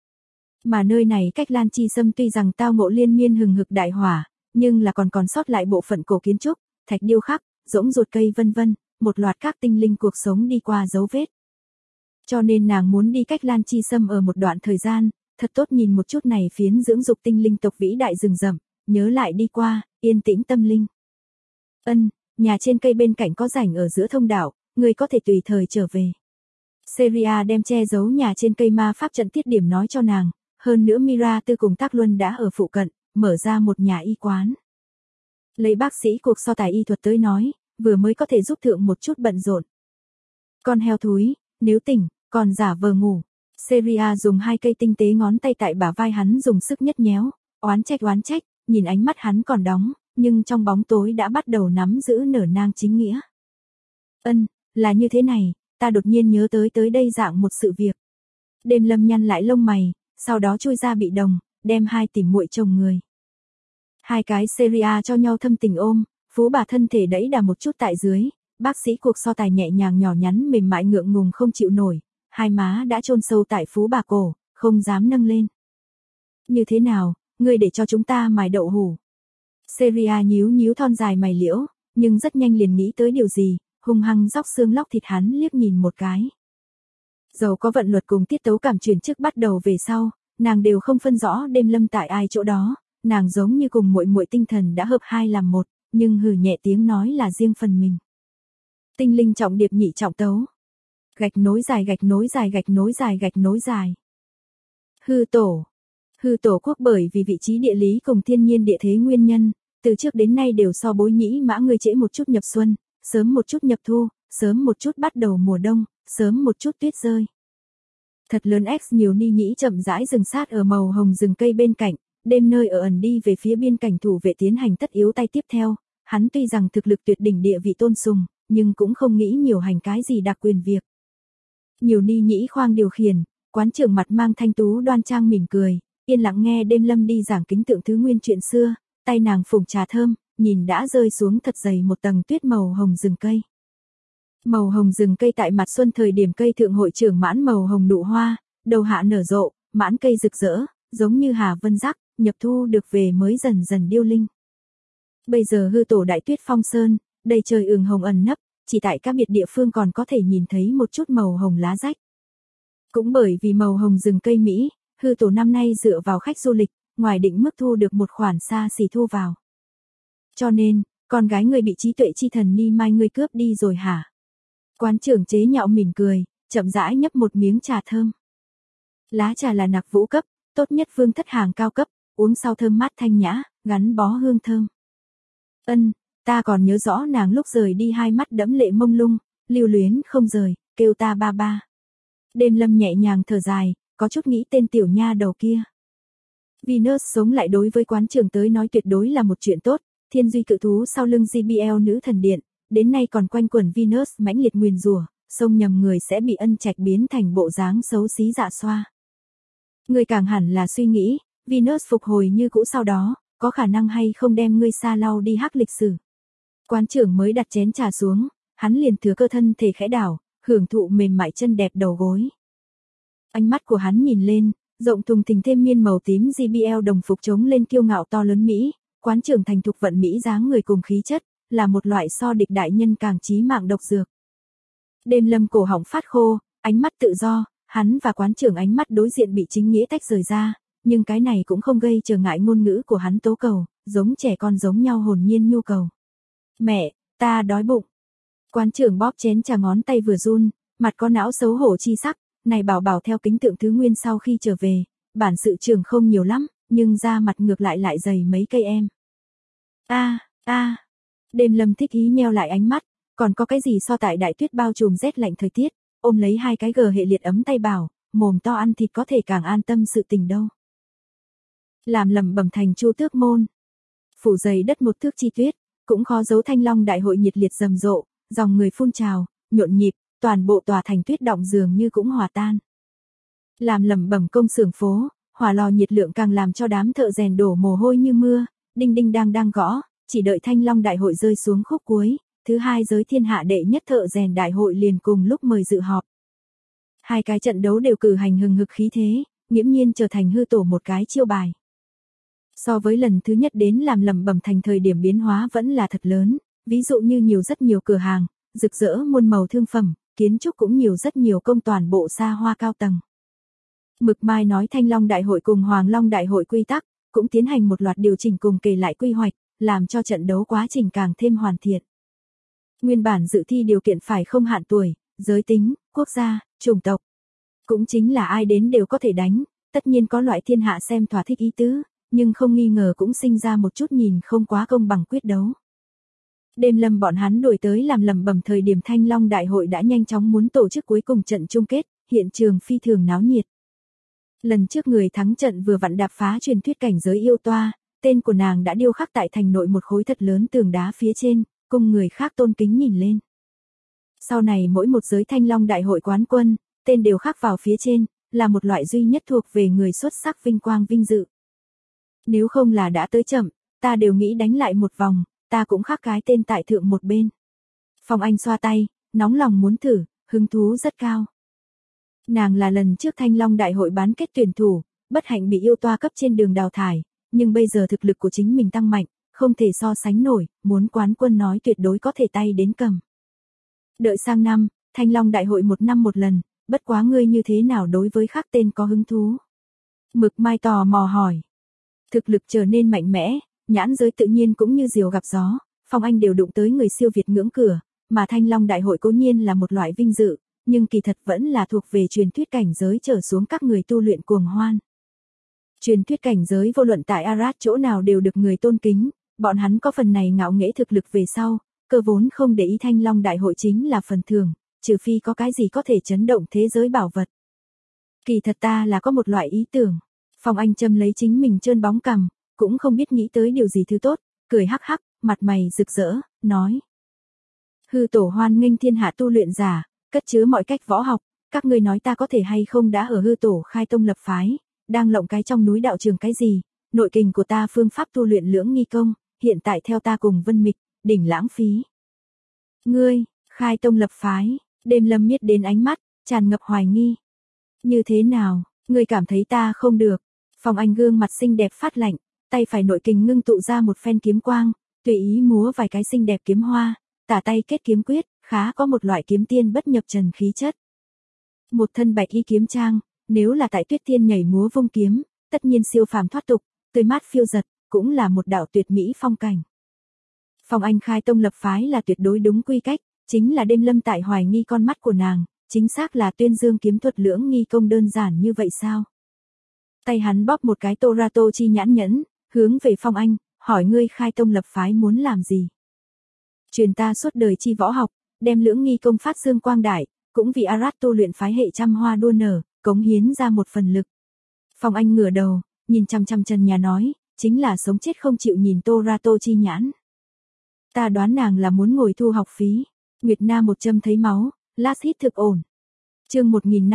Mà nơi này cách Lan Chi Sâm tuy rằng tao ngộ liên miên hừng hực đại hỏa, nhưng là còn sót lại bộ phận cổ kiến trúc, thạch điêu khắc, rỗng ruột cây vân vân, một loạt các tinh linh cuộc sống đi qua dấu vết. Cho nên nàng muốn đi cách Lan Chi Sâm ở một đoạn thời gian, thật tốt nhìn một chút này phiến dưỡng dục tinh linh tộc vĩ đại rừng rậm, nhớ lại đi qua, yên tĩnh tâm linh. Nhà trên cây bên cạnh có rảnh ở giữa thông đạo, người có thể tùy thời trở về. Seria đem che giấu nhà trên cây ma pháp trận tiết điểm nói cho nàng, hơn nữa Mira Tư cùng Tác Luân đã ở phụ cận, mở ra một nhà y quán. Lấy bác sĩ cuộc so tài y thuật tới nói, vừa mới có thể giúp thượng một chút bận rộn. Con heo thúi, nếu tỉnh, còn giả vờ ngủ. Seria dùng 2 cây tinh tế ngón tay tại bả vai hắn dùng sức nhất nhéo, oán trách, nhìn ánh mắt hắn còn đóng, nhưng trong bóng tối đã bắt đầu nắm giữ nở nang chính nghĩa. Là như thế này, ta đột nhiên nhớ tới đây dạng một sự việc. Đêm Lâm nhăn lại lông mày, sau đó chui ra bị đồng, đem 2 tỉ muội chồng người. 2 cái Seria cho nhau thâm tình ôm, phú bà thân thể đẩy đà một chút tại dưới, bác sĩ cuộc so tài nhẹ nhàng nhỏ nhắn mềm mại ngượng ngùng không chịu nổi, 2 má đã chôn sâu tại phú bà cổ, không dám nâng lên. Như thế nào, ngươi để cho chúng ta mài đậu hủ. Seria nhíu thon dài mày liễu, nhưng rất nhanh liền nghĩ tới điều gì, hung hăng róc xương lóc thịt hắn liếc nhìn một cái. Dầu có vận luật cùng tiết tấu cảm chuyển trước bắt đầu về sau, nàng đều không phân rõ Đêm Lâm tại ai chỗ đó, nàng giống như cùng muội tinh thần đã hợp 2 làm 1, nhưng hừ nhẹ tiếng nói là riêng phần mình. Tinh linh trọng điệp nhị trọng tấu. Gạch nối dài. Hư tổ quốc bởi vì vị trí địa lý cùng thiên nhiên địa thế nguyên nhân, từ trước đến nay đều so Bối Nhĩ Mã ngươi trễ một chút nhập xuân, sớm một chút nhập thu, sớm một chút bắt đầu mùa đông, sớm một chút tuyết rơi. Thật lớn X nhiều ni nhĩ chậm rãi dừng sát ở màu hồng rừng cây bên cạnh, đêm nơi ở ẩn đi về phía biên cảnh thủ vệ tiến hành tất yếu tay tiếp theo, hắn tuy rằng thực lực tuyệt đỉnh địa vị tôn sùng, nhưng cũng không nghĩ nhiều hành cái gì đặc quyền việc. Nhiều ni nhĩ khoang điều khiển, quán trưởng mặt mang thanh tú đoan trang mỉm cười, yên lặng nghe Đêm Lâm đi giảng kính tượng thứ nguyên chuyện xưa, tay nàng phủng trà thơm, nhìn đã rơi xuống thật dày một tầng tuyết màu hồng rừng cây. Màu hồng rừng cây tại mặt xuân thời điểm cây thượng hội trưởng mãn màu hồng nụ hoa, đầu hạ nở rộ, mãn cây rực rỡ, giống như hà vân rắc, nhập thu được về mới dần dần điêu linh. Bây giờ hư tổ đại tuyết phong sơn, đầy trời ửng hồng ẩn nấp, chỉ tại các biệt địa phương còn có thể nhìn thấy một chút màu hồng lá rách. Cũng bởi vì màu hồng rừng cây Mỹ, hư tổ năm nay dựa vào khách du lịch, ngoài định mức thu được một khoản xa xỉ thu vào. Cho nên, con gái người bị trí tuệ chi thần Ni Mai ngươi cướp đi rồi hả? Quán trưởng chế nhạo mỉm cười, chậm rãi nhấp một miếng trà thơm. Lá trà là nặc vũ cấp, tốt nhất vương thất hàng cao cấp, uống sau thơm mát thanh nhã, gắn bó hương thơm. Ta còn nhớ rõ nàng lúc rời đi 2 mắt đẫm lệ mông lung, lưu luyến không rời, kêu ta ba ba. Đêm Lâm nhẹ nhàng thở dài, có chút nghĩ tên tiểu nha đầu kia. Venus sống lại đối với quán trưởng tới nói tuyệt đối là một chuyện tốt, thiên duy cự thú sau lưng JBL nữ thần điện, đến nay còn quanh quẩn Venus mãnh liệt nguyền rủa, xông nhầm người sẽ bị ân trạch biến thành bộ dáng xấu xí dạ xoa. Người càng hẳn là suy nghĩ, Venus phục hồi như cũ sau đó, có khả năng hay không đem ngươi xa lau đi hắc lịch sử. Quán trưởng mới đặt chén trà xuống, hắn liền thừa cơ thân thể khẽ đảo, hưởng thụ mềm mại chân đẹp đầu gối. Ánh mắt của hắn nhìn lên, rộng thùng thình thêm miên màu tím JBL đồng phục chống lên kiêu ngạo to lớn Mỹ, quán trưởng thành thục vận Mỹ dáng người cùng khí chất, là một loại so địch đại nhân càng chí mạng độc dược. Đêm Lâm cổ họng phát khô, ánh mắt tự do, hắn và quán trưởng ánh mắt đối diện bị chính nghĩa tách rời ra, nhưng cái này cũng không gây trở ngại ngôn ngữ của hắn tố cầu, giống trẻ con giống nhau hồn nhiên nhu cầu. Mẹ, ta đói bụng. Quán trưởng bóp chén trà ngón tay vừa run, mặt có não xấu hổ chi sắc, này bảo theo kính tượng thứ nguyên sau khi trở về, bản sự trưởng không nhiều lắm, nhưng da mặt ngược lại dày mấy cây em. Đêm Lâm thích ý nheo lại ánh mắt, còn có cái gì so tại đại tuyết bao trùm rét lạnh thời tiết, ôm lấy 2 cái gờ hệ liệt ấm tay bảo, mồm to ăn thịt có thể càng an tâm sự tình đâu. Làm lẩm bẩm thành Chu Tước môn. Phủ dày đất một thước chi tuyết, cũng khó giấu Thanh Long đại hội nhiệt liệt rầm rộ, dòng người phun trào, nhộn nhịp, toàn bộ tòa thành tuyết động dường như cũng hòa tan. Làm lẩm bẩm công xưởng phố, hỏa lò nhiệt lượng càng làm cho đám thợ rèn đổ mồ hôi như mưa, đinh đinh đang gõ, chỉ đợi Thanh Long đại hội rơi xuống khúc cuối, thứ 2 giới thiên hạ đệ nhất thợ rèn đại hội liền cùng lúc mời dự họp. 2 cái trận đấu đều cử hành hừng hực khí thế, nghiễm nhiên trở thành hư tổ một cái chiêu bài. So với lần thứ nhất đến làm lẩm bẩm thành thời điểm biến hóa vẫn là thật lớn, ví dụ như rất nhiều cửa hàng, rực rỡ muôn màu thương phẩm, kiến trúc cũng rất nhiều công toàn bộ xa hoa cao tầng. Mực Mai nói Thanh Long đại hội cùng Hoàng Long đại hội quy tắc, cũng tiến hành một loạt điều chỉnh cùng kể lại quy hoạch, làm cho trận đấu quá trình càng thêm hoàn thiện. Nguyên bản dự thi điều kiện phải không hạn tuổi, giới tính, quốc gia, chủng tộc. Cũng chính là ai đến đều có thể đánh, tất nhiên có loại thiên hạ xem thỏa thích ý tứ, nhưng không nghi ngờ cũng sinh ra một chút nhìn không quá công bằng quyết đấu. Đêm lâm bọn hắn đuổi tới làm lẩm bẩm thời điểm Thanh Long Đại hội đã nhanh chóng muốn tổ chức cuối cùng trận chung kết, hiện trường phi thường náo nhiệt. Lần trước người thắng trận vừa vặn đạp phá truyền thuyết cảnh giới yêu toa, tên của nàng đã điêu khắc tại thành nội một khối thật lớn tường đá phía trên, cùng người khác tôn kính nhìn lên. Sau này mỗi một giới Thanh Long Đại hội quán quân, tên đều khắc vào phía trên, là một loại duy nhất thuộc về người xuất sắc vinh quang vinh dự. Nếu không là đã tới chậm, ta đều nghĩ đánh lại một vòng, ta cũng khắc cái tên tại thượng một bên. Phong Anh xoa tay, nóng lòng muốn thử, hứng thú rất cao. Nàng là lần trước Thanh Long Đại hội bán kết tuyển thủ, bất hạnh bị yêu toa cấp trên đường đào thải, nhưng bây giờ thực lực của chính mình tăng mạnh, không thể so sánh nổi, muốn quán quân nói tuyệt đối có thể tay đến cầm. Đợi sang năm, Thanh Long Đại hội một năm một lần, bất quá ngươi như thế nào đối với khắc tên có hứng thú? Mực Mai tò mò hỏi. Thực lực trở nên mạnh mẽ, nhãn giới tự nhiên cũng như diều gặp gió, Phong Anh đều đụng tới người siêu việt ngưỡng cửa, mà Thanh Long Đại hội cố nhiên là một loại vinh dự, nhưng kỳ thật vẫn là thuộc về truyền thuyết cảnh giới trở xuống các người tu luyện cuồng hoan. Truyền thuyết cảnh giới vô luận tại Arad chỗ nào đều được người tôn kính, bọn hắn có phần này ngạo nghễ thực lực về sau, cơ vốn không để ý Thanh Long Đại hội chính là phần thưởng, trừ phi có cái gì có thể chấn động thế giới bảo vật. Kỳ thật ta là có một loại ý tưởng. Phong Anh châm lấy chính mình trơn bóng cằm, cũng không biết nghĩ tới điều gì thứ tốt, cười hắc hắc, mặt mày rực rỡ, nói. Hư tổ hoan nghênh thiên hạ tu luyện giả, cất chứa mọi cách võ học, các ngươi nói ta có thể hay không đã ở hư tổ khai tông lập phái, đang lộng cái trong núi đạo trường cái gì, nội kình của ta phương pháp tu luyện lưỡng nghi công, hiện tại theo ta cùng Vân Mịch, đỉnh lãng phí. Ngươi, khai tông lập phái, Đêm Lâm miết đến ánh mắt, tràn ngập hoài nghi. Như thế nào, ngươi cảm thấy ta không được? Phong Anh gương mặt xinh đẹp phát lạnh, tay phải nội kình ngưng tụ ra một phen kiếm quang, tùy ý múa vài cái xinh đẹp kiếm hoa, tả tay kết kiếm quyết, khá có một loại kiếm tiên bất nhập trần khí chất. Một thân bạch y kiếm trang, nếu là tại Tuyết Thiên nhảy múa vung kiếm, tất nhiên siêu phàm thoát tục, tươi mát phiêu giật, cũng là một đạo tuyệt mỹ phong cảnh. Phong Anh khai tông lập phái là tuyệt đối đúng quy cách, chính là Đêm Lâm tại hoài nghi con mắt của nàng, chính xác là tuyên dương kiếm thuật lưỡng nghi công đơn giản như vậy sao? Tay hắn bóp một cái Torato chi nhãn nhẫn, hướng về Phong Anh, hỏi ngươi khai tông lập phái muốn làm gì? Truyền ta suốt đời chi võ học, đem lưỡng nghi công phát dương quang đại, cũng vì Arad tu luyện phái hệ trăm hoa đua nở, cống hiến ra một phần lực. Phong Anh ngửa đầu, nhìn chằm chằm trần nhà nói, chính là sống chết không chịu nhìn Torato chi nhãn. Ta đoán nàng là muốn ngồi thu học phí. Nguyệt Na một châm thấy máu, last hit thực ổn. Chương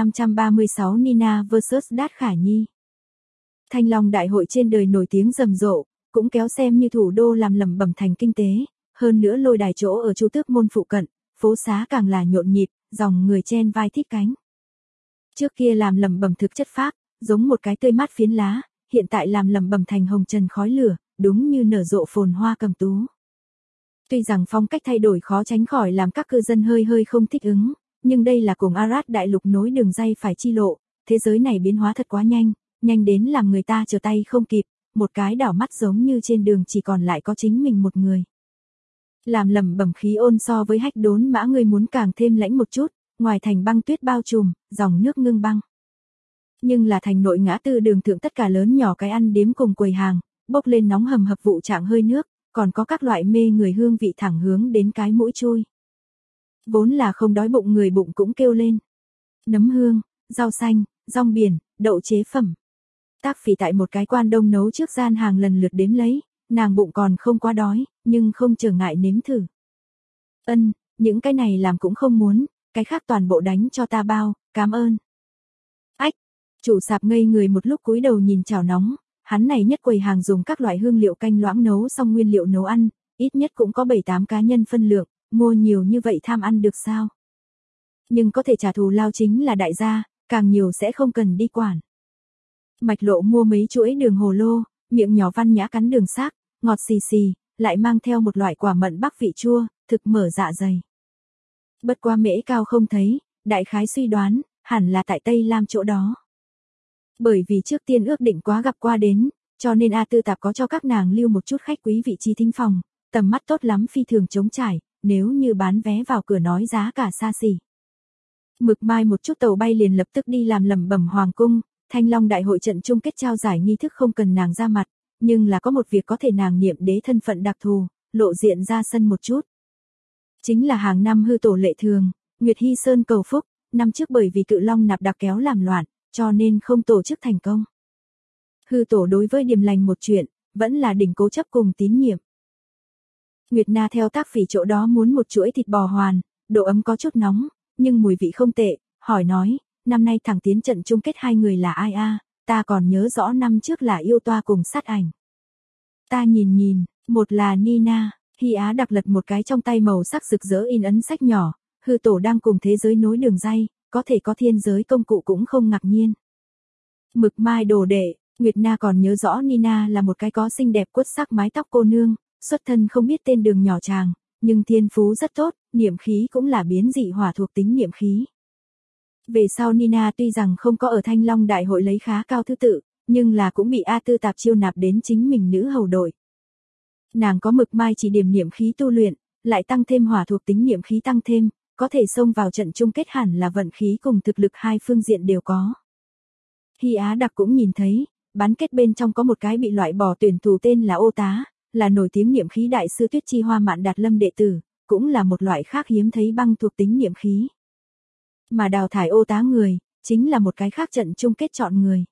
1536 Nina vs Đát Khả Nhi. Thanh Long Đại hội trên đời nổi tiếng rầm rộ, cũng kéo xem như thủ đô làm lẩm bẩm thành kinh tế, hơn nữa lôi đài chỗ ở Chu Tước môn phụ cận, phố xá càng là nhộn nhịp, dòng người chen vai thích cánh. Trước kia làm lẩm bẩm thực chất phác, giống một cái tươi mát phiến lá, hiện tại làm lẩm bẩm thành hồng trần khói lửa, đúng như nở rộ phồn hoa cầm tú. Tuy rằng phong cách thay đổi khó tránh khỏi làm các cư dân hơi hơi không thích ứng, nhưng đây là cùng Arad đại lục nối đường ray phải chi lộ, thế giới này biến hóa thật quá nhanh, nhanh đến làm người ta trở tay không kịp, một cái đảo mắt giống như trên đường chỉ còn lại có chính mình một người. Làm lẩm bẩm khí ôn so với Hách Đốn Mã người muốn càng thêm lãnh một chút, ngoài thành băng tuyết bao trùm, dòng nước ngưng băng. Nhưng là thành nội ngã tư đường thượng tất cả lớn nhỏ cái ăn điếm cùng quầy hàng, bốc lên nóng hầm hập vụ trạng hơi nước, còn có các loại mê người hương vị thẳng hướng đến cái mũi chui. Vốn là không đói bụng người bụng cũng kêu lên. Nấm hương, rau xanh, rong biển, đậu chế phẩm. Tác Phỉ tại một cái quan đông nấu trước gian hàng lần lượt đếm lấy, nàng bụng còn không quá đói, nhưng không trở ngại nếm thử. Ân, những cái này làm cũng không muốn, cái khác toàn bộ đánh cho ta bao, cảm ơn. Ách, chủ sạp ngây người một lúc cúi đầu nhìn chảo nóng, hắn này nhất quầy hàng dùng các loại hương liệu canh loãng nấu xong nguyên liệu nấu ăn, ít nhất cũng có 7-8 cá nhân phân lượng, mua nhiều như vậy tham ăn được sao? Nhưng có thể trả thù lao chính là đại gia, càng nhiều sẽ không cần đi quản. Mạch Lộ mua mấy chuỗi đường hồ lô, miệng nhỏ văn nhã cắn đường xác, ngọt xì xì, lại mang theo một loại quả mận bắc vị chua, thực mở dạ dày. Bất qua Mễ Cao không thấy, đại khái suy đoán, hẳn là tại Tây Lam chỗ đó. Bởi vì trước tiên ước định quá gặp qua đến, cho nên A Tư Tạp có cho các nàng lưu một chút khách quý vị trí thính phòng, tầm mắt tốt lắm phi thường trống trải, nếu như bán vé vào cửa nói giá cả xa xỉ. Mực mai một chút tàu bay liền lập tức đi làm lẩm bẩm hoàng cung, Thanh Long đại hội trận chung kết trao giải nghi thức không cần nàng ra mặt, nhưng là có một việc có thể nàng niệm đế thân phận đặc thù, lộ diện ra sân một chút. Chính là hàng năm hư tổ lệ thường, Nguyệt Hy Sơn cầu phúc, năm trước bởi vì Cự Long nạp đặc kéo làm loạn, cho nên không tổ chức thành công. Hư tổ đối với Điềm Lành một chuyện, vẫn là đỉnh cố chấp cùng tín nhiệm. Nguyệt Na theo tác phỉ chỗ đó muốn một chuỗi thịt bò hoàn, độ ấm có chút nóng, nhưng mùi vị không tệ, hỏi nói, năm nay thẳng tiến trận chung kết hai người là ai a? Ta còn nhớ rõ năm trước là Yêu Toa cùng Sát Ảnh. Ta nhìn, một là Nina, Hy Á đặc lật một cái trong tay màu sắc rực rỡ in ấn sách nhỏ, hư tổ đang cùng thế giới nối đường ray, có thể có thiên giới công cụ cũng không ngạc nhiên. Mực mai đồ đệ, Nguyệt Na còn nhớ rõ Nina là một cái có xinh đẹp quất sắc mái tóc cô nương, xuất thân không biết tên đường nhỏ chàng, nhưng thiên phú rất tốt, niệm khí cũng là biến dị hỏa thuộc tính niệm khí. Về sau Nina tuy rằng không có ở Thanh Long đại hội lấy khá cao thứ tự, nhưng là cũng bị A Tư Tạp chiêu nạp đến chính mình nữ hầu đội. Nàng có mực mai chỉ điểm niệm khí tu luyện, lại tăng thêm hỏa thuộc tính niệm khí tăng thêm, có thể xông vào trận chung kết hẳn là vận khí cùng thực lực hai phương diện đều có. Hy Á đặc cũng nhìn thấy, bán kết bên trong có một cái bị loại bỏ tuyển thủ tên là Ô Tá, là nổi tiếng niệm khí đại sư Tuyết Chi Hoa Mạn Đạt Lâm đệ tử, cũng là một loại khác hiếm thấy băng thuộc tính niệm khí. Mà đào thải Ô Tá người, chính là một cái khác trận chung kết chọn người.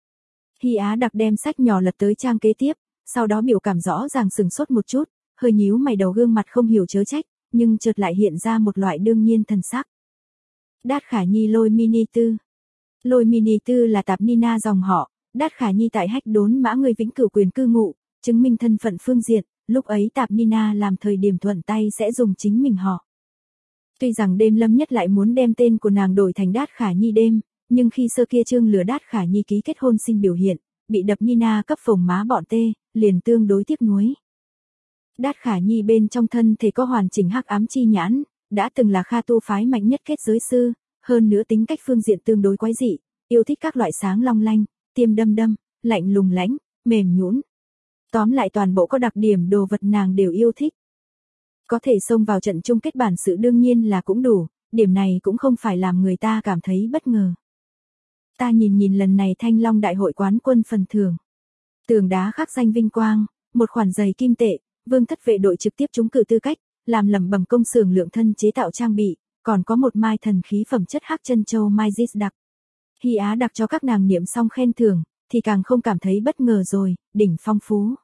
Hy Á đặc đem sách nhỏ lật tới trang kế tiếp, sau đó biểu cảm rõ ràng sừng sốt một chút, hơi nhíu mày đầu gương mặt không hiểu chớ trách, nhưng chợt lại hiện ra một loại đương nhiên thần sắc. Đát Khả Nhi Lôi Mini Tư. Lôi Mini Tư là tạp Nina dòng họ, Đát Khả Nhi tại Hách Đốn Mã người vĩnh cửu quyền cư ngụ, chứng minh thân phận phương diện, lúc ấy tạp Nina làm thời điểm thuận tay sẽ dùng chính mình họ. Tuy rằng đêm lâm nhất lại muốn đem tên của nàng đổi thành Đát Khả Nhi đêm, nhưng khi sơ kia trương lừa Đát Khả Nhi ký kết hôn sinh biểu hiện, bị đập Nina cấp phồng má bọn tê, liền tương đối tiếc nuối. Đát Khả Nhi bên trong thân thể có hoàn chỉnh hắc ám chi nhãn, đã từng là Kha tu phái mạnh nhất kết giới sư, hơn nữa tính cách phương diện tương đối quái dị, yêu thích các loại sáng long lanh, tiêm đâm, lạnh lùng lãnh, mềm nhũn. Tóm lại toàn bộ có đặc điểm đồ vật nàng đều yêu thích. Có thể xông vào trận chung kết bản sự đương nhiên là cũng đủ, điểm này cũng không phải làm người ta cảm thấy bất ngờ. Ta nhìn lần này Thanh Long đại hội quán quân phần thưởng. Tường đá khắc danh vinh quang, một khoản giày kim tệ, Vương thất vệ đội trực tiếp trúng cử tư cách, làm lẩm bẩm công xưởng lượng thân chế tạo trang bị, còn có một mai thần khí phẩm chất hắc chân châu mai Zis đặc. Hy Á đặc cho các nàng niệm xong khen thưởng, thì càng không cảm thấy bất ngờ rồi, đỉnh phong phú.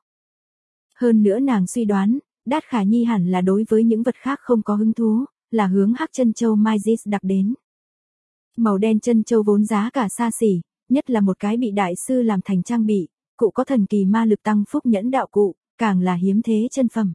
Hơn nữa nàng suy đoán, Đát Khả Nhi hẳn là đối với những vật khác không có hứng thú, là hướng hắc chân châu mai Zis đặc đến. Màu đen chân châu vốn giá cả xa xỉ, nhất là một cái bị đại sư làm thành trang bị, cụ có thần kỳ ma lực tăng phúc nhẫn đạo cụ, càng là hiếm thế chân phẩm.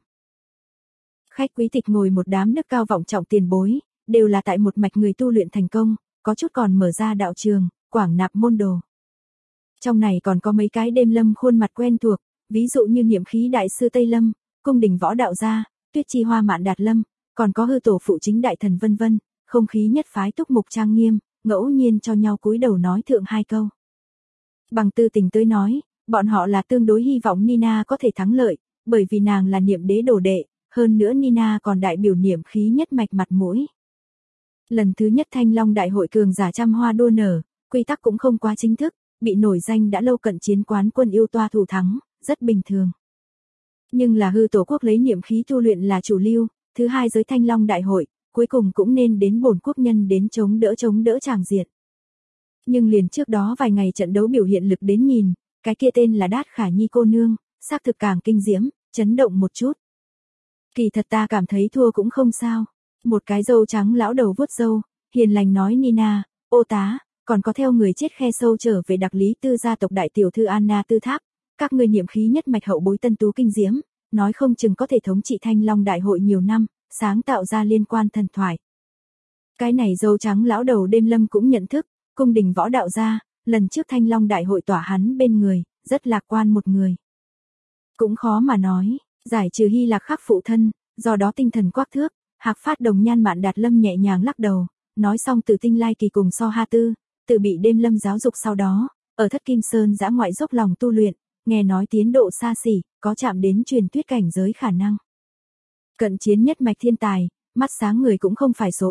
Khách quý tịch ngồi một đám đức cao vọng trọng tiền bối, đều là tại một mạch người tu luyện thành công, có chút còn mở ra đạo trường, quảng nạp môn đồ. Trong này còn có mấy cái đêm lâm khuôn mặt quen thuộc, ví dụ như niệm khí đại sư Tây Lâm, cung đình võ đạo gia, Tuyết Chi Hoa Mạn Đạt Lâm, còn có hư tổ phụ chính đại thần vân vân, không khí nhất phái túc mục trang nghiêm, ngẫu nhiên cho nhau cúi đầu nói thượng hai câu. Bằng tư tình tới nói, bọn họ là tương đối hy vọng Nina có thể thắng lợi, bởi vì nàng là niệm đế đồ đệ, hơn nữa Nina còn đại biểu niệm khí nhất mạch mặt mũi. Lần thứ nhất Thanh Long đại hội cường giả trăm hoa đua nở, quy tắc cũng không quá chính thức, bị nổi danh đã lâu cận chiến quán quân Yêu Toa thủ thắng, rất bình thường. Nhưng là hư tổ quốc lấy niệm khí tu luyện là chủ lưu, thứ hai giới Thanh Long đại hội, cuối cùng cũng nên đến bổn quốc nhân đến chống đỡ tràng diệt. Nhưng liền trước đó vài ngày trận đấu biểu hiện lực đến nhìn, cái kia tên là Đát Khả Nhi cô nương, xác thực càng kinh diễm, chấn động một chút. Kỳ thật ta cảm thấy thua cũng không sao. Một cái râu trắng lão đầu vuốt râu, hiền lành nói Nina, Ô Tá, còn có theo người chết khe sâu trở về đặc lý tư gia tộc đại tiểu thư Anna Tư Tháp, các người niệm khí nhất mạch hậu bối tân tú kinh diễm, nói không chừng có thể thống trị Thanh Long đại hội nhiều năm, sáng tạo ra liên quan thần thoại. Cái này râu trắng lão đầu đêm lâm cũng nhận thức, cung đình võ đạo gia, lần trước Thanh Long đại hội tỏa hắn bên người, rất lạc quan một người. Cũng khó mà nói, giải trừ Hy Lạc khắc phụ thân, do đó tinh thần quắc thước, Hạc Phát Đồng Nhan Mạn Đạt Lâm nhẹ nhàng lắc đầu, nói xong từ tinh lai kỳ cùng So Ha Tư, tự bị đêm lâm giáo dục sau đó, ở Thất Kim Sơn dã ngoại dốc lòng tu luyện, nghe nói tiến độ xa xỉ, có chạm đến truyền thuyết cảnh giới khả năng. Cận chiến nhất mạch thiên tài, mắt sáng người cũng không phải số ít,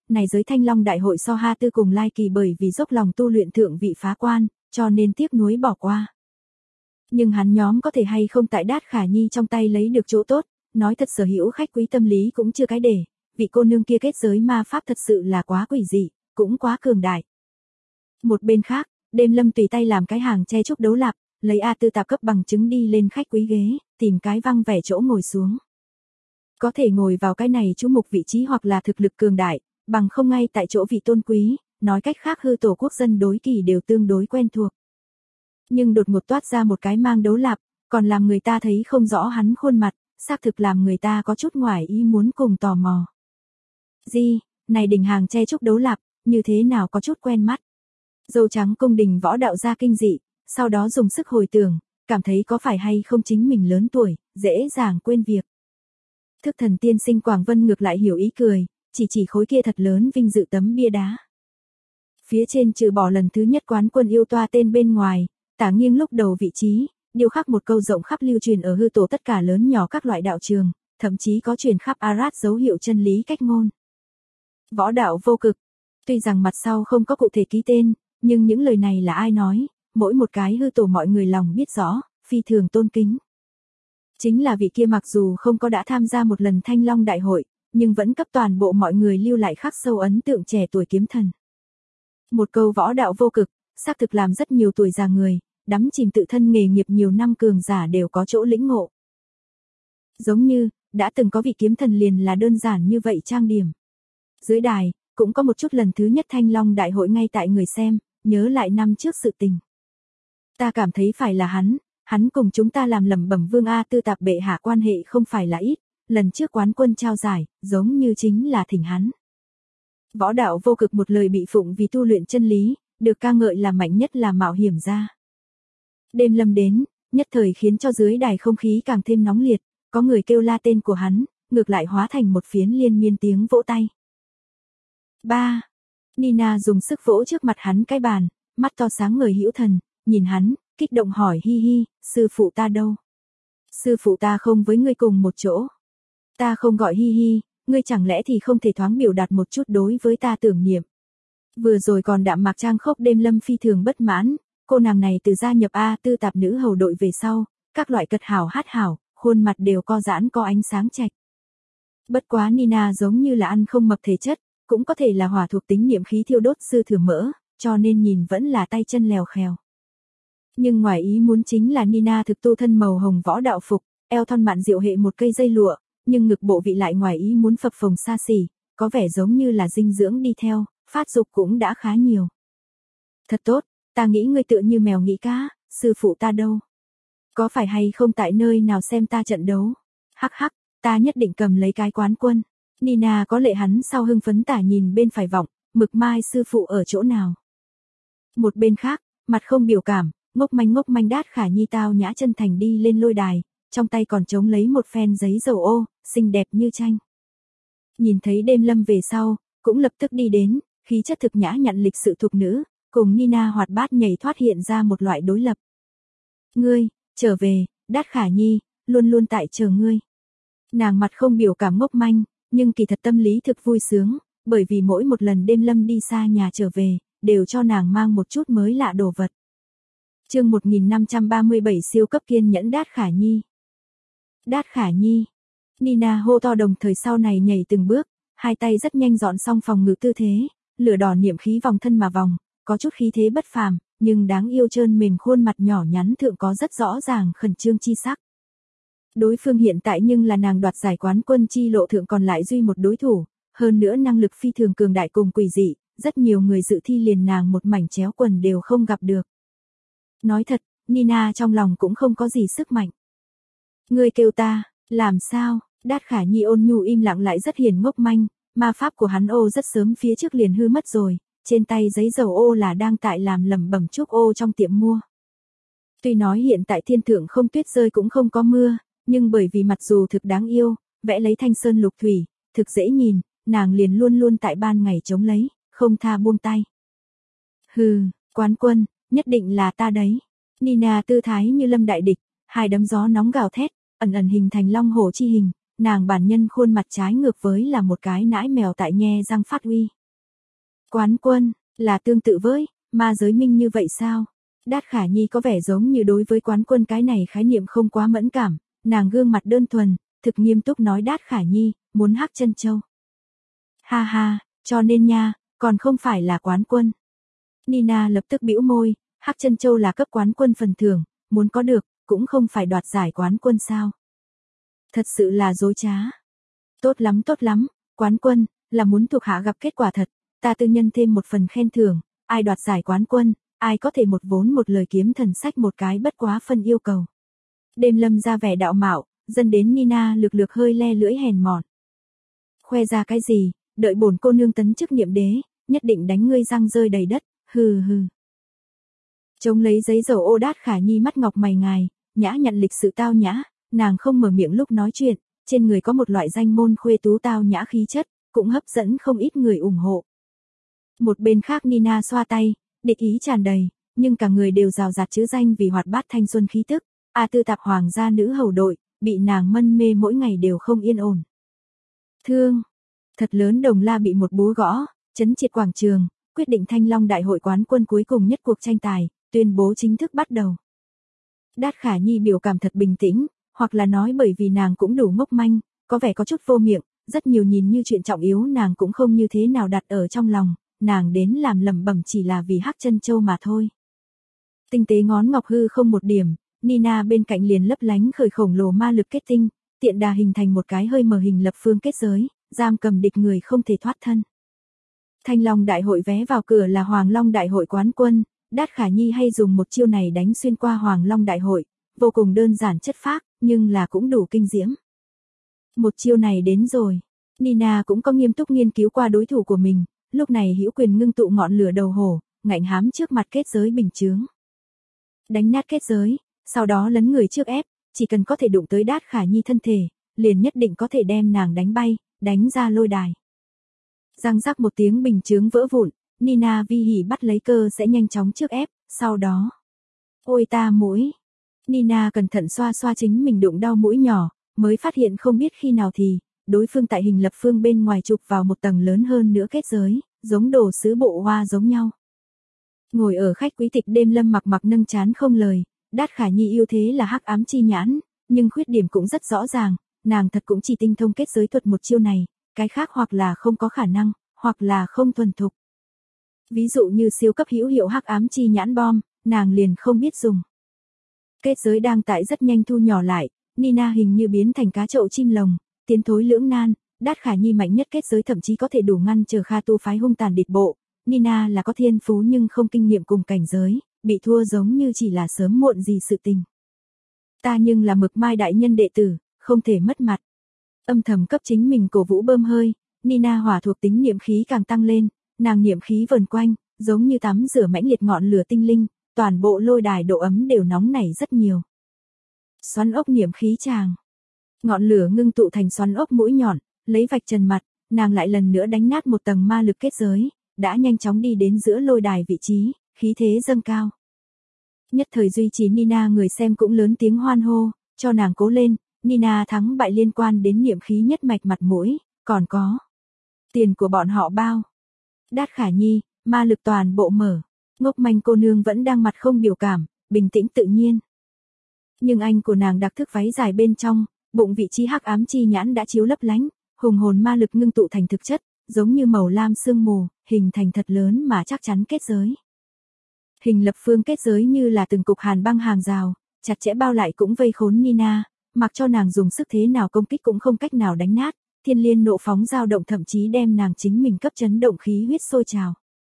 này giới Thanh Long đại hội so Ha Tư cùng Lai Kỳ bởi vì dốc lòng tu luyện thượng vị phá quan, cho nên tiếc nuối bỏ qua. Nhưng hắn nhóm có thể hay không tại Đát Khả Nhi trong tay lấy được chỗ tốt, nói thật sở hữu khách quý tâm lý cũng chưa cái để, vị cô nương kia kết giới ma pháp thật sự là quá quỷ dị, cũng quá cường đại. Một bên khác, Đêm Lâm tùy tay làm cái hàng che chúc đấu lạp, lấy A Tư tạp cấp bằng chứng đi lên khách quý ghế, tìm cái văng vẻ chỗ ngồi xuống. Có thể ngồi vào cái này chú mục vị trí hoặc là thực lực cường đại, bằng không ngay tại chỗ vị tôn quý, nói cách khác hư tổ quốc dân đối kỳ đều tương đối quen thuộc. Nhưng đột ngột toát ra một cái mang đấu lạp, còn làm người ta thấy không rõ hắn khuôn mặt, xác thực làm người ta có chút ngoài ý muốn cùng tò mò. Gì, này đỉnh hàng che chúc đấu lạp, như thế nào có chút quen mắt. Dâu trắng cung đình võ đạo gia kinh dị, sau đó dùng sức hồi tưởng, cảm thấy có phải hay không chính mình lớn tuổi, dễ dàng quên việc. Thức thần tiên sinh Quảng Vân ngược lại hiểu ý cười, chỉ khối kia thật lớn vinh dự tấm bia đá. Phía trên trừ bỏ lần thứ nhất quán quân yêu toa tên bên ngoài, tả nghiêng lúc đầu vị trí, điêu khắc một câu rộng khắp lưu truyền ở hư tổ tất cả lớn nhỏ các loại đạo trường, thậm chí có truyền khắp Arad dấu hiệu chân lý cách ngôn. Võ đạo vô cực, tuy rằng mặt sau không có cụ thể ký tên, nhưng những lời này là ai nói, mỗi một cái hư tổ mọi người lòng biết rõ, phi thường tôn kính. Chính là vị kia mặc dù không có đã tham gia một lần Thanh Long đại hội, nhưng vẫn cấp toàn bộ mọi người lưu lại khắc sâu ấn tượng trẻ tuổi kiếm thần. Một câu võ đạo vô cực, xác thực làm rất nhiều tuổi già người, đắm chìm tự thân nghề nghiệp nhiều năm cường giả đều có chỗ lĩnh ngộ. Giống như, đã từng có vị kiếm thần liền là đơn giản như vậy trang điểm. Dưới đài, cũng có một chút lần thứ nhất Thanh Long đại hội ngay tại người xem, nhớ lại năm trước sự tình. Ta cảm thấy phải là hắn cùng chúng ta làm lẩm bẩm Vương A Tư tạp bệ hạ quan hệ không phải là ít, lần trước quán quân trao giải, giống như chính là thỉnh hắn. Võ đạo vô cực một lời bị phụng vì tu luyện chân lý, được ca ngợi là mạnh nhất là mạo hiểm ra. Đêm Lâm đến, nhất thời khiến cho dưới đài không khí càng thêm nóng liệt, có người kêu la tên của hắn, ngược lại hóa thành một phiến liên miên tiếng vỗ tay. 3. Nina dùng sức vỗ trước mặt hắn cái bàn, mắt to sáng ngời hữu thần, nhìn hắn, kích động hỏi hi hi, sư phụ ta đâu? Sư phụ ta không với ngươi cùng một chỗ. Ta không gọi hi hi, ngươi chẳng lẽ thì không thể thoáng biểu đạt một chút đối với ta tưởng niệm. Vừa rồi còn đạm mạc trang khốc Đêm Lâm phi thường bất mãn, cô nàng này từ gia nhập A Tư tạp nữ hầu đội về sau, các loại cật hảo hát hảo, khuôn mặt đều co giãn có ánh sáng trạch. Bất quá Nina giống như là ăn không mập thể chất, cũng có thể là hỏa thuộc tính niệm khí thiêu đốt dư thừa mỡ, cho nên nhìn vẫn là tay chân lèo khèo. Nhưng ngoài ý muốn chính là Nina thực tu thân màu hồng võ đạo phục, eo thon mạn diệu hệ một cây dây lụa, nhưng ngực bộ vị lại ngoài ý muốn phập phồng xa xỉ, có vẻ giống như là dinh dưỡng đi theo, phát dục cũng đã khá nhiều. Thật tốt, ta nghĩ ngươi tựa như mèo nghĩ cá, sư phụ ta đâu? Có phải hay không tại nơi nào xem ta trận đấu? Hắc hắc, ta nhất định cầm lấy cái quán quân. Nina có lệ hắn sau hưng phấn tả nhìn bên phải vọng, mực mai sư phụ ở chỗ nào? Một bên khác, mặt không biểu cảm, ngốc manh Đát Khả Nhi tao nhã chân thành đi lên lôi đài, trong tay còn chống lấy một phen giấy dầu ô, xinh đẹp như tranh. Nhìn thấy Đêm Lâm về sau, cũng lập tức đi đến, khí chất thực nhã nhặn lịch sự thục nữ, cùng Nina hoạt bát nhảy thoát hiện ra một loại đối lập. Ngươi, trở về, Đát Khả Nhi, luôn luôn tại chờ ngươi. Nàng mặt không biểu cảm ngốc manh, nhưng kỳ thật tâm lý thực vui sướng, bởi vì mỗi một lần Đêm Lâm đi xa nhà trở về, đều cho nàng mang một chút mới lạ đồ vật. Chương 1537 siêu cấp kiên nhẫn Đát Khả Nhi. Đát Khả Nhi. Nina hô to đồng thời sau này nhảy từng bước, hai tay rất nhanh dọn xong phòng ngự tư thế, lửa đỏ niệm khí vòng thân mà vòng, có chút khí thế bất phàm, nhưng đáng yêu trơn mềm khuôn mặt nhỏ nhắn thượng có rất rõ ràng khẩn trương chi sắc. Đối phương hiện tại nhưng là nàng đoạt giải quán quân chi lộ thượng còn lại duy một đối thủ, hơn nữa năng lực phi thường cường đại cùng quỷ dị, rất nhiều người dự thi liền nàng một mảnh chéo quần đều không gặp được. Nói thật, Nina trong lòng cũng không có gì sức mạnh. Ngươi kêu ta, làm sao? Đát Khả Nhi ôn nhu im lặng lại rất hiền ngốc manh, ma pháp của hắn ô rất sớm phía trước liền hư mất rồi, trên tay giấy dầu ô là đang tại làm lẩm bẩm chúc ô trong tiệm mua. Tuy nói hiện tại thiên thượng không tuyết rơi cũng không có mưa, nhưng bởi vì mặt dù thực đáng yêu, vẽ lấy thanh sơn lục thủy, thực dễ nhìn, nàng liền luôn luôn tại ban ngày chống lấy, không tha buông tay. Hừ, quán quân, nhất định là ta đấy. Nina tư thái như lâm đại địch, hai đấm gió nóng gào thét, ẩn ẩn hình thành long hổ chi hình, nàng bản nhân khuôn mặt trái ngược với là một cái nãi mèo tại nhe răng phát uy. Quán quân, là tương tự với ma giới minh như vậy sao? Đát Khả Nhi có vẻ giống như đối với quán quân cái này khái niệm không quá mẫn cảm, nàng gương mặt đơn thuần, thực nghiêm túc nói Đát Khả Nhi, muốn Hắc Chân Châu. Ha ha, cho nên nha, còn không phải là quán quân. Nina lập tức bĩu môi, Hắc Chân Châu là cấp quán quân phần thưởng, muốn có được, cũng không phải đoạt giải quán quân sao. Thật sự là dối trá. Tốt lắm, quán quân, là muốn thuộc hạ gặp kết quả thật, ta tư nhân thêm một phần khen thưởng, ai đoạt giải quán quân, ai có thể một vốn một lời kiếm thần sách một cái bất quá phân yêu cầu. Đêm Lâm ra vẻ đạo mạo, dần đến Nina lược hơi le lưỡi hèn mọn. Khoe ra cái gì, đợi bổn cô nương tấn chức niệm đế, nhất định đánh ngươi răng rơi đầy đất, hừ hừ. Chống lấy giấy dầu ô Đát Khả Nhi mắt ngọc mày ngài, nhã nhặn lịch sự tao nhã, nàng không mở miệng lúc nói chuyện, trên người có một loại danh môn khuê tú tao nhã khí chất, cũng hấp dẫn không ít người ủng hộ. Một bên khác Nina xoa tay, địch ý tràn đầy, nhưng cả người đều rào rạt chữ danh vì hoạt bát thanh xuân khí tức, tư tạp hoàng gia nữ hầu đội, bị nàng mân mê mỗi ngày đều không yên ổn. Thương, thật lớn đồng la bị một búa gõ, chấn triệt quảng trường, quyết định Thanh Long Đại hội quán quân cuối cùng nhất cuộc tranh tài, tuyên bố chính thức bắt đầu. Đát Khả Nhi biểu cảm thật bình tĩnh, hoặc là nói bởi vì nàng cũng đủ ngốc manh, có vẻ có chút vô miệng, rất nhiều nhìn như chuyện trọng yếu nàng cũng không như thế nào đặt ở trong lòng, nàng đến làm lẩm bẩm chỉ là vì Hắc Chân Châu mà thôi. Tinh tế ngón ngọc hư không một điểm, Nina bên cạnh liền lấp lánh khởi khổng lồ ma lực kết tinh, tiện đà hình thành một cái hơi mờ hình lập phương kết giới, giam cầm địch người không thể thoát thân. Thanh Long Đại hội vé vào cửa là Hoàng Long Đại hội quán quân, Đát Khả Nhi hay dùng một chiêu này đánh xuyên qua Hoàng Long Đại hội, vô cùng đơn giản chất phác, nhưng là cũng đủ kinh diễm. Một chiêu này đến rồi, Nina cũng có nghiêm túc nghiên cứu qua đối thủ của mình, lúc này hữu quyền ngưng tụ ngọn lửa đầu hổ, ngạnh hám trước mặt kết giới bình chướng. Đánh nát kết giới, sau đó lấn người trước ép, chỉ cần có thể đụng tới Đát Khả Nhi thân thể, liền nhất định có thể đem nàng đánh bay, đánh ra lôi đài. Răng rắc một tiếng bình chướng vỡ vụn, Nina vi hỉ bắt lấy cơ sẽ nhanh chóng trước ép, sau đó. Ôi ta mũi. Nina cẩn thận xoa xoa chính mình đụng đau mũi nhỏ, mới phát hiện không biết khi nào thì, đối phương tại hình lập phương bên ngoài chụp vào một tầng lớn hơn nữa kết giới, giống đồ sứ bộ hoa giống nhau. Ngồi ở khách quý tịch Đêm Lâm mặc nâng chán không lời, Đát Khả Nhi yêu thế là hắc ám chi nhãn, nhưng khuyết điểm cũng rất rõ ràng, nàng thật cũng chỉ tinh thông kết giới thuật một chiêu này, cái khác hoặc là không có khả năng, hoặc là không thuần thục. Ví dụ như siêu cấp hữu hiệu hắc ám chi nhãn bom, nàng liền không biết dùng. Kết giới đang tại rất nhanh thu nhỏ lại, Nina hình như biến thành cá chậu chim lồng, tiến thối lưỡng nan, Đát Khả Nhi mạnh nhất kết giới thậm chí có thể đủ ngăn trở Kha Tu phái hung tàn địch bộ, Nina là có thiên phú nhưng không kinh nghiệm cùng cảnh giới, bị thua giống như chỉ là sớm muộn gì sự tình. Ta nhưng là Mực Mai đại nhân đệ tử, không thể mất mặt. Âm thầm cấp chính mình cổ vũ bơm hơi, Nina hỏa thuộc tính niệm khí càng tăng lên, nàng niệm khí vần quanh, giống như tắm rửa mãnh liệt ngọn lửa tinh linh, toàn bộ lôi đài độ ấm đều nóng nảy rất nhiều. Xoắn ốc niệm khí tràng. Ngọn lửa ngưng tụ thành xoắn ốc mũi nhọn, lấy vạch trần mặt, nàng lại lần nữa đánh nát một tầng ma lực kết giới, đã nhanh chóng đi đến giữa lôi đài vị trí, khí thế dâng cao. Nhất thời duy trì Nina người xem cũng lớn tiếng hoan hô, cho nàng cố lên, Nina thắng bại liên quan đến niệm khí nhất mạch mặt mũi, còn có tiền của bọn họ bao. Đát Khả Nhi, ma lực toàn bộ mở, ngốc manh cô nương vẫn đang mặt không biểu cảm, bình tĩnh tự nhiên. Nhưng anh của nàng đặc thức váy dài bên trong, bụng vị trí hắc ám chi nhãn đã chiếu lấp lánh, hùng hồn ma lực ngưng tụ thành thực chất, giống như màu lam sương mù, hình thành thật lớn mà chắc chắn kết giới. Hình lập phương kết giới như là từng cục hàn băng hàng rào, chặt chẽ bao lại cũng vây khốn Nina, mặc cho nàng dùng sức thế nào công kích cũng không cách nào đánh nát, thiên liên nộ phóng dao động thậm chí đem nàng chính mình cấp chấn động khí huyết sôi trào.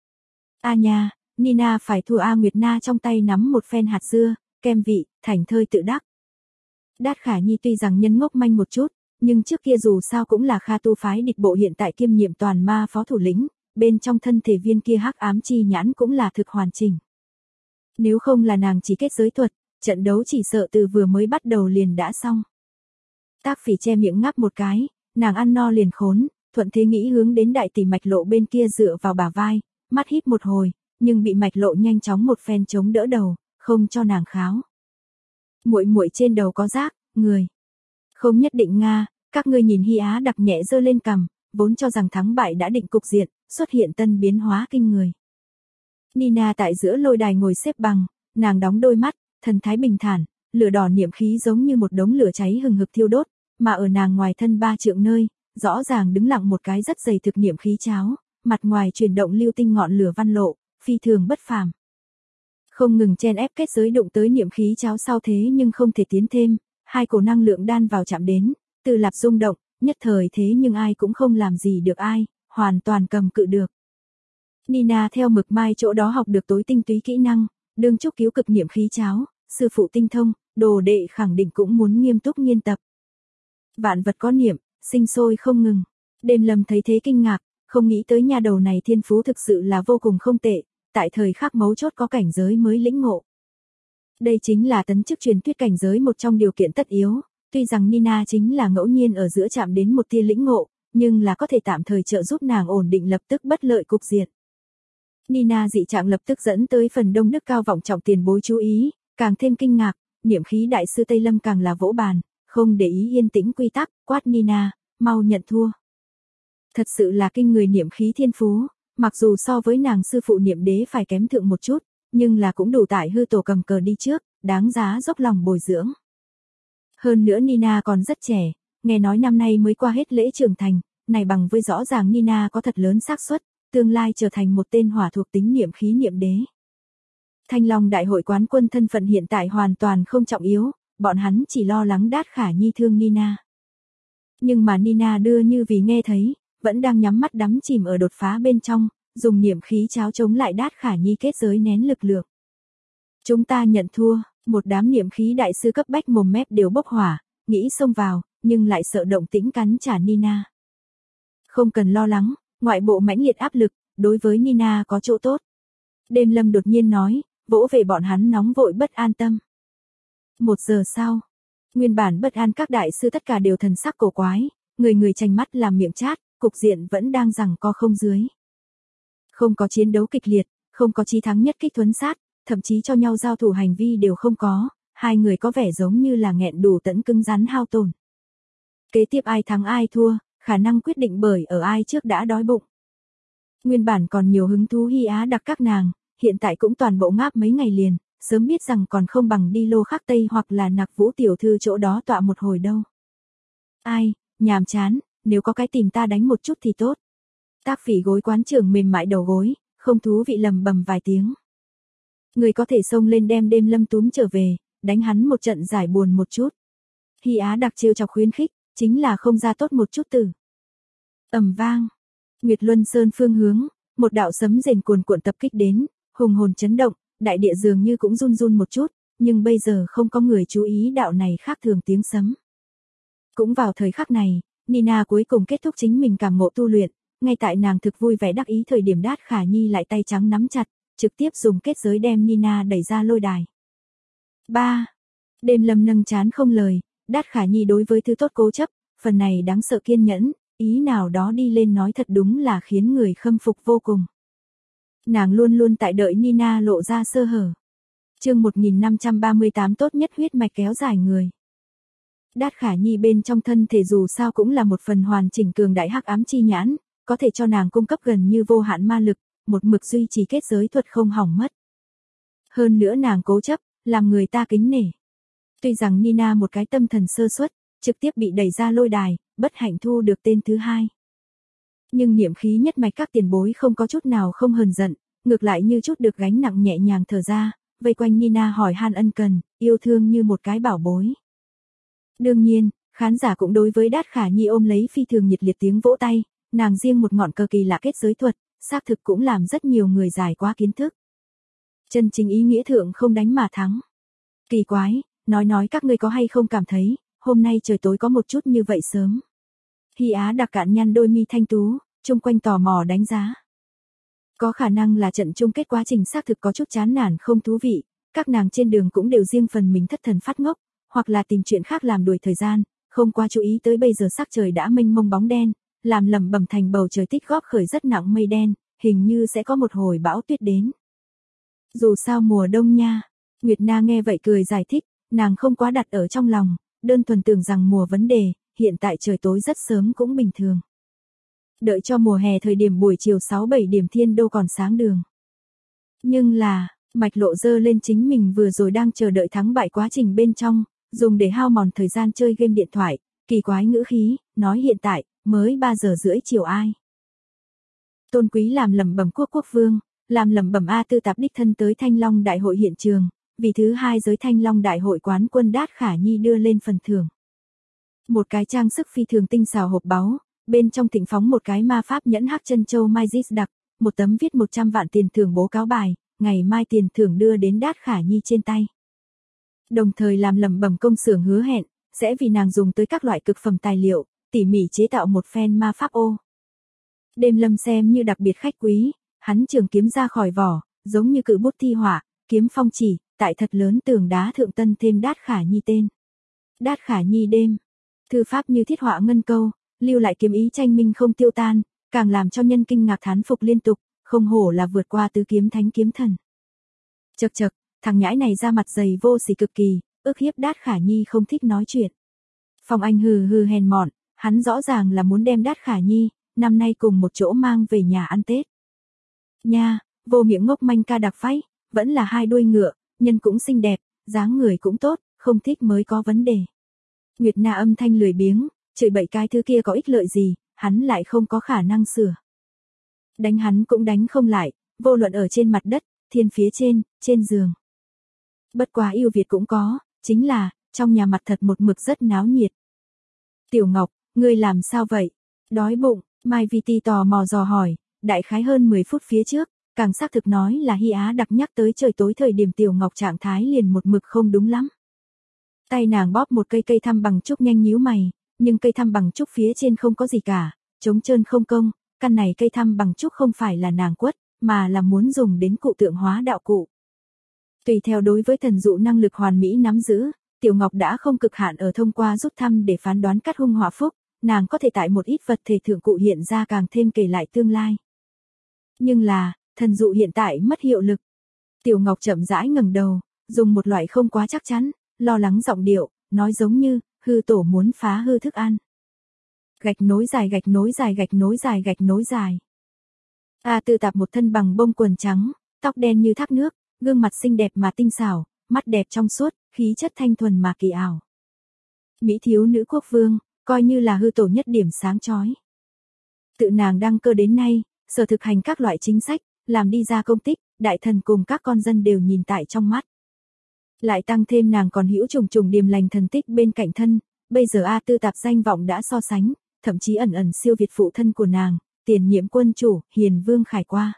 A nha, Nina phải thua A Nguyệt Na trong tay nắm một phen hạt dưa, kem vị, thảnh thơi tự đắc. Đát Khả Nhi tuy rằng nhân ngốc manh một chút, nhưng trước kia dù sao cũng là Kha Tu phái địch bộ hiện tại kiêm nhiệm toàn ma phó thủ lĩnh, bên trong thân thể viên kia hắc ám chi nhãn cũng là thực hoàn chỉnh. Nếu không là nàng chỉ kết giới thuật, trận đấu chỉ sợ từ vừa mới bắt đầu liền đã xong. Tác Phỉ che miệng ngáp một cái, nàng ăn no liền khốn, thuận thế nghĩ hướng đến đại tỷ Mạch Lộ bên kia dựa vào bả vai, mắt híp một hồi, nhưng bị Mạch Lộ nhanh chóng một phen chống đỡ đầu, không cho nàng kháo. Muội muội trên đầu có rác, người. Không nhất định nga, các ngươi nhìn Hi Á đặc nhẹ giơ lên cằm, vốn cho rằng thắng bại đã định cục diện, xuất hiện tân biến hóa kinh người. Nina tại giữa lôi đài ngồi xếp bằng, nàng đóng đôi mắt, thần thái bình thản, lửa đỏ niệm khí giống như một đống lửa cháy hừng hực thiêu đốt, mà ở nàng ngoài thân 3 trượng nơi, rõ ràng đứng lặng một cái rất dày thực niệm khí cháo, mặt ngoài chuyển động lưu tinh ngọn lửa văn lộ, phi thường bất phàm. Không ngừng chen ép kết giới đụng tới niệm khí cháo sau thế nhưng không thể tiến thêm, hai cổ năng lượng đan vào chạm đến, từ lạp rung động, nhất thời thế nhưng ai cũng không làm gì được ai, hoàn toàn cầm cự được. Nina theo mực mai chỗ đó học được tối tinh túy kỹ năng, đương chúc cứu cực niệm khí cháo, sư phụ tinh thông, đồ đệ khẳng định cũng muốn nghiêm túc nghiên tập. Vạn vật có niệm, sinh sôi không ngừng. Đêm Lâm thấy thế kinh ngạc, không nghĩ tới nha đầu này thiên phú thực sự là vô cùng không tệ, tại thời khắc mấu chốt có cảnh giới mới lĩnh ngộ. Đây chính là tấn chức truyền thuyết cảnh giới một trong điều kiện tất yếu, tuy rằng Nina chính là ngẫu nhiên ở giữa chạm đến một tia lĩnh ngộ, nhưng là có thể tạm thời trợ giúp nàng ổn định lập tức bất lợi cục diện. Nina dị trạng lập tức dẫn tới phần đông đức cao vọng trọng tiền bối chú ý, càng thêm kinh ngạc, niệm khí đại sư Tây Lâm càng là vỗ bàn, không để ý yên tĩnh quy tắc, quát Nina, mau nhận thua. Thật sự là kinh người niệm khí thiên phú, mặc dù so với nàng sư phụ niệm đế phải kém thượng một chút, nhưng là cũng đủ tại hư tổ cầm cờ đi trước, đáng giá dốc lòng bồi dưỡng. Hơn nữa Nina còn rất trẻ, nghe nói năm nay mới qua hết lễ trưởng thành, này bằng với rõ ràng Nina có thật lớn xác suất tương lai trở thành một tên hỏa thuộc tính niệm khí niệm đế. Thanh Long đại hội quán quân thân phận hiện tại hoàn toàn không trọng yếu, bọn hắn chỉ lo lắng Đát Khả Nhi thương Nina. Nhưng mà Nina đưa như vì nghe thấy, vẫn đang nhắm mắt đắm chìm ở đột phá bên trong, dùng niệm khí cháo chống lại Đát Khả Nhi kết giới nén lực lượng. Chúng ta nhận thua, một đám niệm khí đại sư cấp bách mồm mép đều bốc hỏa, nghĩ xông vào, nhưng lại sợ động tĩnh cắn trả Nina. Không cần lo lắng, ngoại bộ mãnh liệt áp lực, đối với Nina có chỗ tốt. Đêm Lâm đột nhiên nói, vỗ về bọn hắn nóng vội bất an tâm. 1 giờ sau, nguyên bản bất an các đại sư tất cả đều thần sắc cổ quái, người người chành mắt làm miệng chát, cục diện vẫn đang giằng co không dưới. Không có chiến đấu kịch liệt, không có chí thắng nhất kích thuấn sát, thậm chí cho nhau giao thủ hành vi đều không có, hai người có vẻ giống như là nghẹn đủ tẫn cứng rắn hao tổn. Kế tiếp ai thắng ai thua, khả năng quyết định bởi ở ai trước đã đói bụng. Nguyên bản còn nhiều hứng thú Hy Á đặc các nàng, hiện tại cũng toàn bộ ngáp mấy ngày liền, sớm biết rằng còn không bằng đi Lô Khắc Tây hoặc là Nặc Vũ tiểu thư chỗ đó tọa một hồi đâu. Ai, nhàm chán, nếu có cái tìm ta đánh một chút thì tốt. Tác Phỉ gối quán trưởng mềm mại đầu gối, không thú vị lầm bầm vài tiếng. Người có thể xông lên đem Đêm Lâm túm trở về, đánh hắn một trận giải buồn một chút. Hy Á đặc trêu chọc khuyến khích, chính là không ra tốt một chút từ. Ầm vang, Nguyệt Luân Sơn phương hướng, một đạo sấm rền cuồn cuộn tập kích đến, hùng hồn chấn động, đại địa dường như cũng run run một chút, nhưng bây giờ không có người chú ý đạo này khác thường tiếng sấm. Cũng vào thời khắc này, Nina cuối cùng kết thúc chính mình cảm ngộ tu luyện, ngay tại nàng thực vui vẻ đắc ý thời điểm Đát Khả Nhi lại tay trắng nắm chặt, trực tiếp dùng kết giới đem Nina đẩy ra lôi đài. 3. Đêm Lâm nâng chán không lời, Đát Khả Nhi đối với thứ tốt cố chấp, phần này đáng sợ kiên nhẫn, ý nào đó đi lên nói thật đúng là khiến người khâm phục vô cùng. Nàng luôn luôn tại đợi Nina lộ ra sơ hở. Chương 1538 tốt nhất huyết mạch kéo dài người. Đát Khả Nhi bên trong thân thể dù sao cũng là một phần hoàn chỉnh cường đại hắc ám chi nhãn, có thể cho nàng cung cấp gần như vô hạn ma lực, một mực duy trì kết giới thuật không hỏng mất. Hơn nữa nàng cố chấp, làm người ta kính nể. Tuy rằng Nina một cái tâm thần sơ suất, trực tiếp bị đẩy ra lôi đài, bất hạnh thu được tên thứ 2. Nhưng niệm khí nhất mạch các tiền bối không có chút nào không hờn giận, ngược lại như chút được gánh nặng nhẹ nhàng thở ra, vây quanh Nina hỏi han ân cần, yêu thương như một cái bảo bối. Đương nhiên, khán giả cũng đối với Đát Khả Nhi ôm lấy phi thường nhiệt liệt tiếng vỗ tay, nàng riêng một ngọn cờ kỳ lạ kết giới thuật, xác thực cũng làm rất nhiều người giải quá kiến thức. Chân chính ý nghĩa thượng không đánh mà thắng. Kỳ quái, nói các ngươi có hay không cảm thấy, hôm nay trời tối có một chút như vậy sớm. Hy Á đặc cạn nhăn đôi mi thanh tú, chung quanh tò mò đánh giá. Có khả năng là trận chung kết quá trình xác thực có chút chán nản không thú vị, các nàng trên đường cũng đều riêng phần mình thất thần phát ngốc, hoặc là tìm chuyện khác làm đuổi thời gian, không quá chú ý tới bây giờ sắc trời đã mênh mông bóng đen, làm lẩm bẩm thành bầu trời tích góp khởi rất nặng mây đen, hình như sẽ có một hồi bão tuyết đến. Dù sao mùa đông nha, Nguyệt Na nghe vậy cười giải thích, nàng không quá đặt ở trong lòng, đơn thuần tưởng rằng mùa vấn đề, hiện tại trời tối rất sớm cũng bình thường. Đợi cho mùa hè thời điểm buổi chiều 6-7 điểm thiên đô còn sáng đường. Nhưng là, Mạch Lộ dơ lên chính mình vừa rồi đang chờ đợi thắng bại quá trình bên trong, dùng để hao mòn thời gian chơi game điện thoại, kỳ quái ngữ khí, nói hiện tại, mới 3 giờ rưỡi chiều ai. Tôn Quý làm lẩm bẩm quốc vương, làm lẩm bẩm A Tư Tạp đích thân tới Thanh Long Đại hội hiện trường, vì thứ 2 giới Thanh Long Đại hội quán quân Đát Khả Nhi đưa lên phần thưởng. Một cái trang sức phi thường tinh xảo hộp báu, bên trong thịnh phóng một cái ma pháp nhẫn hắc chân châu Magis đặc, một tấm viết 100 vạn tiền thưởng bố cáo bài, ngày mai tiền thưởng đưa đến Đát Khả Nhi trên tay. Đồng thời làm lẩm bẩm công xưởng hứa hẹn, sẽ vì nàng dùng tới các loại cực phẩm tài liệu, tỉ mỉ chế tạo một phen ma pháp ô. Đêm Lâm xem như đặc biệt khách quý, hắn trường kiếm ra khỏi vỏ, giống như cự bút thi họa, kiếm phong chỉ, tại thật lớn tường đá thượng tân thêm Đát Khả Nhi tên. Đát Khả Nhi đêm. Thư pháp như thiết họa ngân câu, lưu lại kiếm ý tranh minh không tiêu tan, càng làm cho nhân kinh ngạc thán phục liên tục, không hổ là vượt qua tứ kiếm thánh kiếm thần. Chậc chậc, thằng nhãi này ra mặt dày vô sỉ cực kỳ, ức hiếp Đát Khả Nhi không thích nói chuyện. Phong Anh hừ hừ hèn mọn, hắn rõ ràng là muốn đem Đát Khả Nhi, năm nay cùng một chỗ mang về nhà ăn Tết. Nha, vô miệng ngốc manh ca đặc phách, vẫn là 2 đuôi ngựa, nhân cũng xinh đẹp, dáng người cũng tốt, không thích mới có vấn đề. Nguyệt Na âm thanh lười biếng, chửi bậy cái thứ kia có ích lợi gì, hắn lại không có khả năng sửa. Đánh hắn cũng đánh không lại, vô luận ở trên mặt đất, thiên phía trên giường. Bất quá ưu việt cũng có, chính là, trong nhà mặt thật một mực rất náo nhiệt. Tiểu Ngọc, ngươi làm sao vậy? Đói bụng, Mai Vi Ti tò mò dò hỏi, đại khái hơn 10 phút phía trước, càng xác thực nói là Hy Á đặc nhắc tới trời tối thời điểm Tiểu Ngọc trạng thái liền một mực không đúng lắm. Tay nàng bóp một cây thăm bằng trúc nhanh nhíu mày, nhưng cây thăm bằng trúc phía trên không có gì cả, trống trơn không công, căn này cây thăm bằng trúc không phải là nàng quất, mà là muốn dùng đến cụ tượng hóa đạo cụ. Tùy theo đối với thần dụ năng lực hoàn mỹ nắm giữ, Tiểu Ngọc đã không cực hạn ở thông qua rút thăm để phán đoán cát hung họa phúc, nàng có thể tại một ít vật thể thượng cụ hiện ra càng thêm kể lại tương lai. Nhưng là, thần dụ hiện tại mất hiệu lực. Tiểu Ngọc chậm rãi ngẩng đầu, dùng một loại không quá chắc chắn, lo lắng giọng điệu, nói giống như, hư tổ muốn phá hư thức ăn. Gạch nối dài gạch nối dài gạch nối dài gạch nối dài. A Tư Tạp một thân bằng bông quần trắng, tóc đen như thác nước, gương mặt xinh đẹp mà tinh xảo, mắt đẹp trong suốt, khí chất thanh thuần mà kỳ ảo. Mỹ thiếu nữ quốc vương, coi như là hư tổ nhất điểm sáng chói. Tự nàng đăng cơ đến nay, sở thực hành các loại chính sách, làm đi ra công tích, đại thần cùng các con dân đều nhìn tại trong mắt. Lại tăng thêm nàng còn hữu trùng trùng điềm lành thần tích bên cạnh thân, bây giờ A Tư Tạp danh vọng đã so sánh, thậm chí ẩn ẩn siêu việt phụ thân của nàng, tiền nhiệm quân chủ, Hiền Vương Khải qua.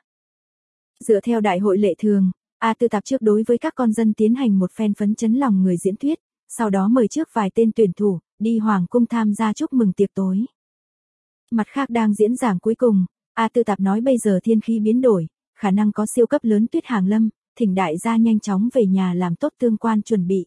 Dựa theo đại hội lệ thường, A Tư Tạp trước đối với các con dân tiến hành một phen phấn chấn lòng người diễn thuyết, sau đó mời trước vài tên tuyển thủ, đi hoàng cung tham gia chúc mừng tiệc tối. Mặt khác đang diễn giảng cuối cùng, A Tư Tạp nói bây giờ thiên khí biến đổi, khả năng có siêu cấp lớn tuyết hàng lâm, thỉnh đại gia nhanh chóng về nhà làm tốt tương quan chuẩn bị.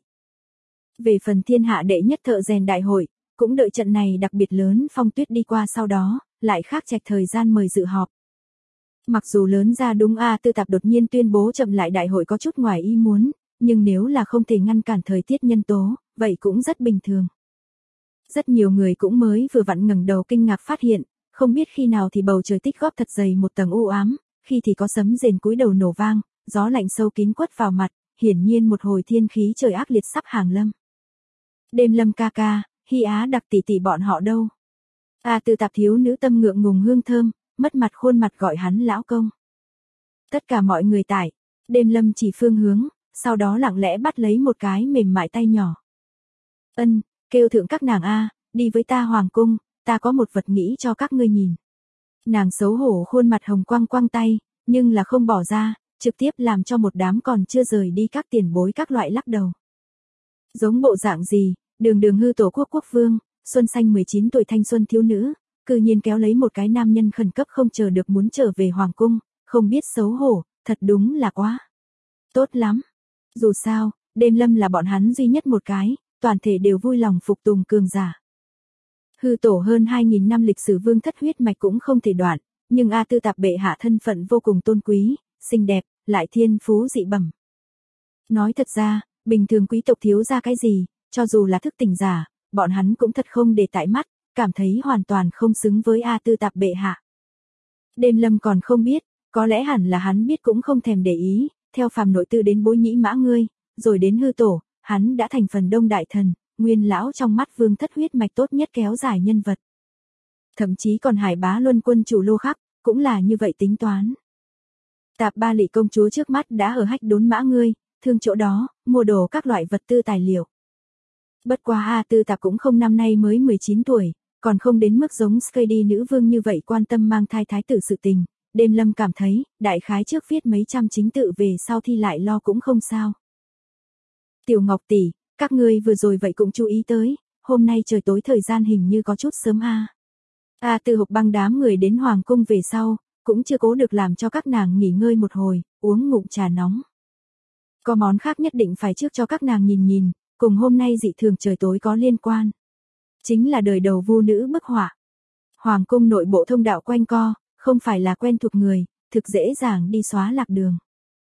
Về phần thiên hạ đệ nhất thợ rèn đại hội, cũng đợi trận này đặc biệt lớn phong tuyết đi qua sau đó, lại khác trạch thời gian mời dự họp. Mặc dù lớn ra đúng A Tư Tạp đột nhiên tuyên bố chậm lại đại hội có chút ngoài ý muốn, nhưng nếu là không thể ngăn cản thời tiết nhân tố, vậy cũng rất bình thường. Rất nhiều người cũng mới vừa vặn ngẩng đầu kinh ngạc phát hiện, không biết khi nào thì bầu trời tích góp thật dày một tầng u ám, khi thì có sấm rền cúi đầu nổ vang, gió lạnh sâu kín quất vào mặt, hiển nhiên một hồi thiên khí trời ác liệt sắp hàng lâm. Đêm Lâm ca ca, Hy Á đặc tỷ tỷ bọn họ đâu? A Tư Tạp thiếu nữ tâm ngượng ngùng hương thơm, mất mặt khuôn mặt gọi hắn lão công. Tất cả mọi người tại, Đêm Lâm chỉ phương hướng, sau đó lặng lẽ bắt lấy một cái mềm mại tay nhỏ. Ân, kêu thượng các nàng A, đi với ta hoàng cung, ta có một vật nghĩ cho các ngươi nhìn. Nàng xấu hổ khuôn mặt hồng quang quang tay, nhưng là không bỏ ra, trực tiếp làm cho một đám còn chưa rời đi các tiền bối các loại lắc đầu. Giống bộ dạng gì, đường hư tổ quốc vương, xuân xanh 19 tuổi thanh xuân thiếu nữ, cư nhiên kéo lấy một cái nam nhân khẩn cấp không chờ được muốn trở về hoàng cung, không biết xấu hổ, thật đúng là quá. Tốt lắm. Dù sao, Đêm Lâm là bọn hắn duy nhất một cái, toàn thể đều vui lòng phục tùng cường giả. Hư tổ hơn 2.000 năm lịch sử vương thất huyết mạch cũng không thể đoạn, nhưng A Tư Tạp bệ hạ thân phận vô cùng tôn quý, xinh đẹp, lại thiên phú dị bẩm. Nói thật ra, bình thường quý tộc thiếu ra cái gì, cho dù là thức tỉnh giả, bọn hắn cũng thật không để tại mắt, cảm thấy hoàn toàn không xứng với A Tư Tạp bệ hạ. Đêm Lâm còn không biết, có lẽ hẳn là hắn biết cũng không thèm để ý, theo phàm nội tư đến Bối Nhĩ Mã ngươi, rồi đến Hư Tổ, hắn đã thành phần đông đại thần, nguyên lão trong mắt Vương Thất huyết mạch tốt nhất kéo dài nhân vật. Thậm chí còn Hải Bá Luân quân chủ Lô Khắc, cũng là như vậy tính toán. Tạp Ba Lị công chúa trước mắt đã ở Hách Đốn Mã ngươi, thương chỗ đó, mua đồ các loại vật tư tài liệu. Bất quá A Tư Tạp cũng không năm nay mới 19 tuổi, còn không đến mức giống Skady nữ vương như vậy quan tâm mang thai thái tử sự tình. Đêm Lâm cảm thấy, đại khái trước viết mấy trăm chính tự về sau thi lại lo cũng không sao. Tiểu Ngọc tỷ, các ngươi vừa rồi vậy cũng chú ý tới, hôm nay trời tối thời gian hình như có chút sớm a. A Tư Hục băng đám người đến hoàng cung về sau, cũng chưa cố được làm cho các nàng nghỉ ngơi một hồi, uống ngụm trà nóng. Có món khác nhất định phải trước cho các nàng nhìn nhìn, cùng hôm nay dị thường trời tối có liên quan. Chính là đời đầu vu nữ bức họa. Hoàng cung nội bộ thông đạo quanh co, không phải là quen thuộc người, thực dễ dàng đi xóa lạc đường.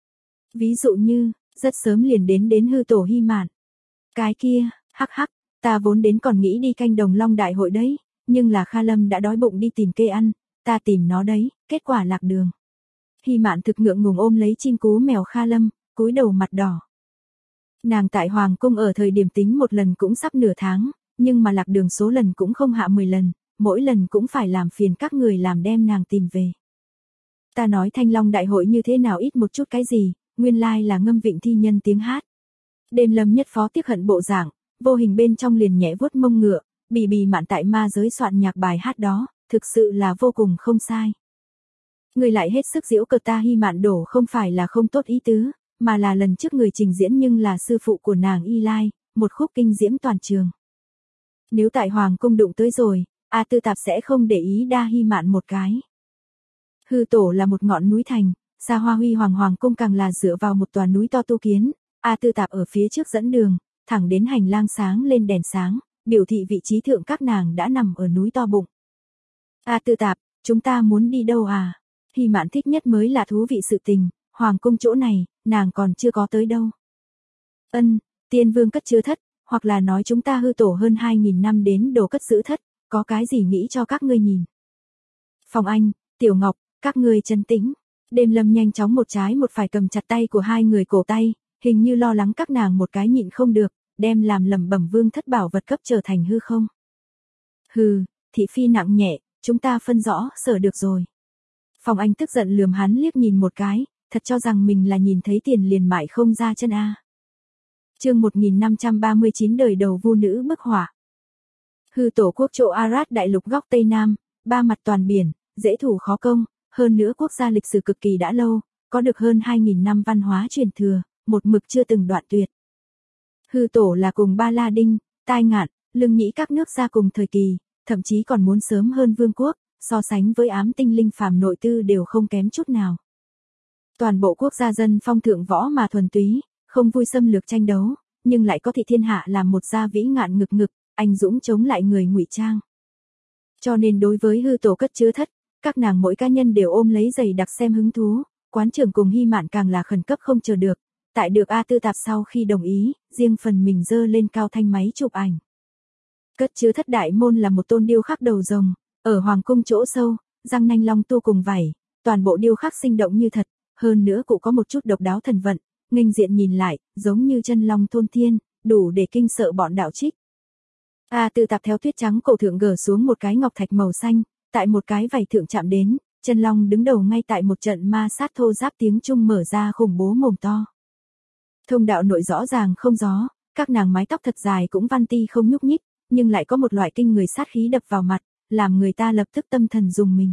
Ví dụ như, rất sớm liền đến Hư Tổ Hy Mạn. Cái kia, hắc hắc, ta vốn đến còn nghĩ đi canh Đồng Long đại hội đấy, nhưng là Kha Lâm đã đói bụng đi tìm kê ăn, ta tìm nó đấy, kết quả lạc đường. Hy Mạn thực ngượng ngùng ôm lấy chim cú mèo Kha Lâm, cúi đầu mặt đỏ. Nàng tại Hoàng cung ở thời điểm tính một lần cũng sắp nửa tháng, nhưng mà lạc đường số lần cũng không hạ 10 lần, mỗi lần cũng phải làm phiền các người làm đem nàng tìm về. Ta nói Thanh Long đại hội như thế nào ít một chút cái gì, nguyên lai là ngâm vịnh thi nhân tiếng hát. Đêm Lâm nhất phó tiếc hận bộ dạng, vô hình bên trong liền nhẹ vuốt mông ngựa, bì bì mạn tại ma giới soạn nhạc bài hát đó, thực sự là vô cùng không sai. Người lại hết sức giễu cợt ta Hy Mạn đổ không phải là không tốt ý tứ, mà là lần trước người trình diễn nhưng là sư phụ của nàng Y Lai, một khúc kinh diễm toàn trường. Nếu tại Hoàng cung đụng tới rồi, A Tư Tạp sẽ không để ý đa Hy Mạn một cái. Hư Tổ là một ngọn núi thành, xa hoa huy hoàng cung càng là dựa vào một tòa núi to tu kiến, A Tư Tạp ở phía trước dẫn đường, thẳng đến hành lang sáng lên đèn sáng, biểu thị vị trí thượng các nàng đã nằm ở núi to bụng. A Tư Tạp, chúng ta muốn đi đâu à? Hy Mạn thích nhất mới là thú vị sự tình, Hoàng cung chỗ này, nàng còn chưa có tới đâu. Tiên vương cất chứa thất, hoặc là nói chúng ta Hư Tổ hơn 2.000 năm đến đồ cất giữ thất, có cái gì nghĩ cho các ngươi nhìn. Phong Anh, Tiểu Ngọc, các ngươi trấn tĩnh. Đêm Lâm nhanh chóng một trái một phải cầm chặt tay của hai người cổ tay, hình như lo lắng các nàng một cái nhịn không được, đem làm lẩm bẩm vương thất bảo vật cấp trở thành hư không. Hừ, thị phi nặng nhẹ, chúng ta phân rõ, sở được rồi. Phong Anh tức giận lườm hắn liếc nhìn một cái, thật cho rằng mình là nhìn thấy tiền liền mại không ra chân a. Chương 1539 đời đầu vu nữ bức họa. Hư Tổ quốc chỗ Arad đại lục góc Tây Nam, ba mặt toàn biển, dễ thủ khó công, hơn nữa quốc gia lịch sử cực kỳ đã lâu, có được hơn 2.000 năm văn hóa truyền thừa, một mực chưa từng đoạn tuyệt. Hư Tổ là cùng Ba La Đinh, Tai Ngạn, Lương Nhĩ các nước ra cùng thời kỳ, thậm chí còn muốn sớm hơn vương quốc, so sánh với ám tinh linh phàm nội tư đều không kém chút nào. Toàn bộ quốc gia dân phong thượng võ mà thuần túy, không vui xâm lược tranh đấu, nhưng lại có thị thiên hạ làm một gia vĩ ngạn ngực, anh dũng chống lại người ngụy trang. Cho nên đối với Hư Tổ cất chứa thất, các nàng mỗi cá nhân đều ôm lấy giày đặc xem hứng thú, quán trưởng cùng Hy Mạn càng là khẩn cấp không chờ được, tại được A Tư Tạp sau khi đồng ý, riêng phần mình dơ lên cao thanh máy chụp ảnh. Cất chứa thất đại môn là một tôn điêu khắc đầu rồng, ở hoàng cung chỗ sâu, răng nanh long tu cùng vảy, toàn bộ điêu khắc sinh động như thật, hơn nữa cũng có một chút độc đáo thần vận, nghênh diện nhìn lại, giống như chân long thôn thiên, đủ để kinh sợ bọn đạo trích. A Tư Tạp theo tuyết trắng cổ thượng gỡ xuống một cái ngọc thạch màu xanh, tại một cái vảy thượng chạm đến, chân long đứng đầu ngay tại một trận ma sát thô giáp tiếng trung mở ra khủng bố mồm to. Thông đạo nội rõ ràng không gió, các nàng mái tóc thật dài cũng văn ti không nhúc nhích, nhưng lại có một loại kinh người sát khí đập vào mặt, làm người ta lập tức tâm thần rùng mình.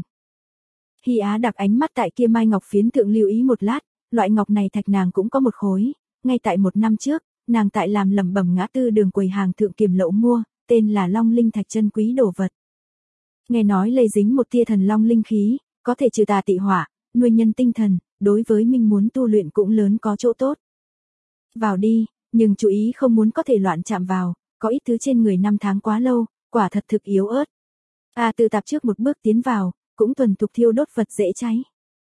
Hy Á đặt ánh mắt tại kia mai ngọc phiến thượng lưu ý một lát, loại ngọc này thạch nàng cũng có một khối, ngay tại một năm trước, nàng tại làm lẩm bẩm ngã tư đường quầy hàng thượng kiềm lậu mua, tên là Long Linh thạch chân quý đồ vật. Nghe nói lây dính một tia thần long linh khí, có thể trừ tà tị hỏa, nuôi nhân tinh thần, đối với minh muốn tu luyện cũng lớn có chỗ tốt. Vào đi, nhưng chú ý không muốn có thể loạn chạm vào, có ít thứ trên người năm tháng quá lâu, quả thật thực yếu ớt. A Tư Tạp trước một bước tiến vào, cũng thuần thục thiêu đốt vật dễ cháy.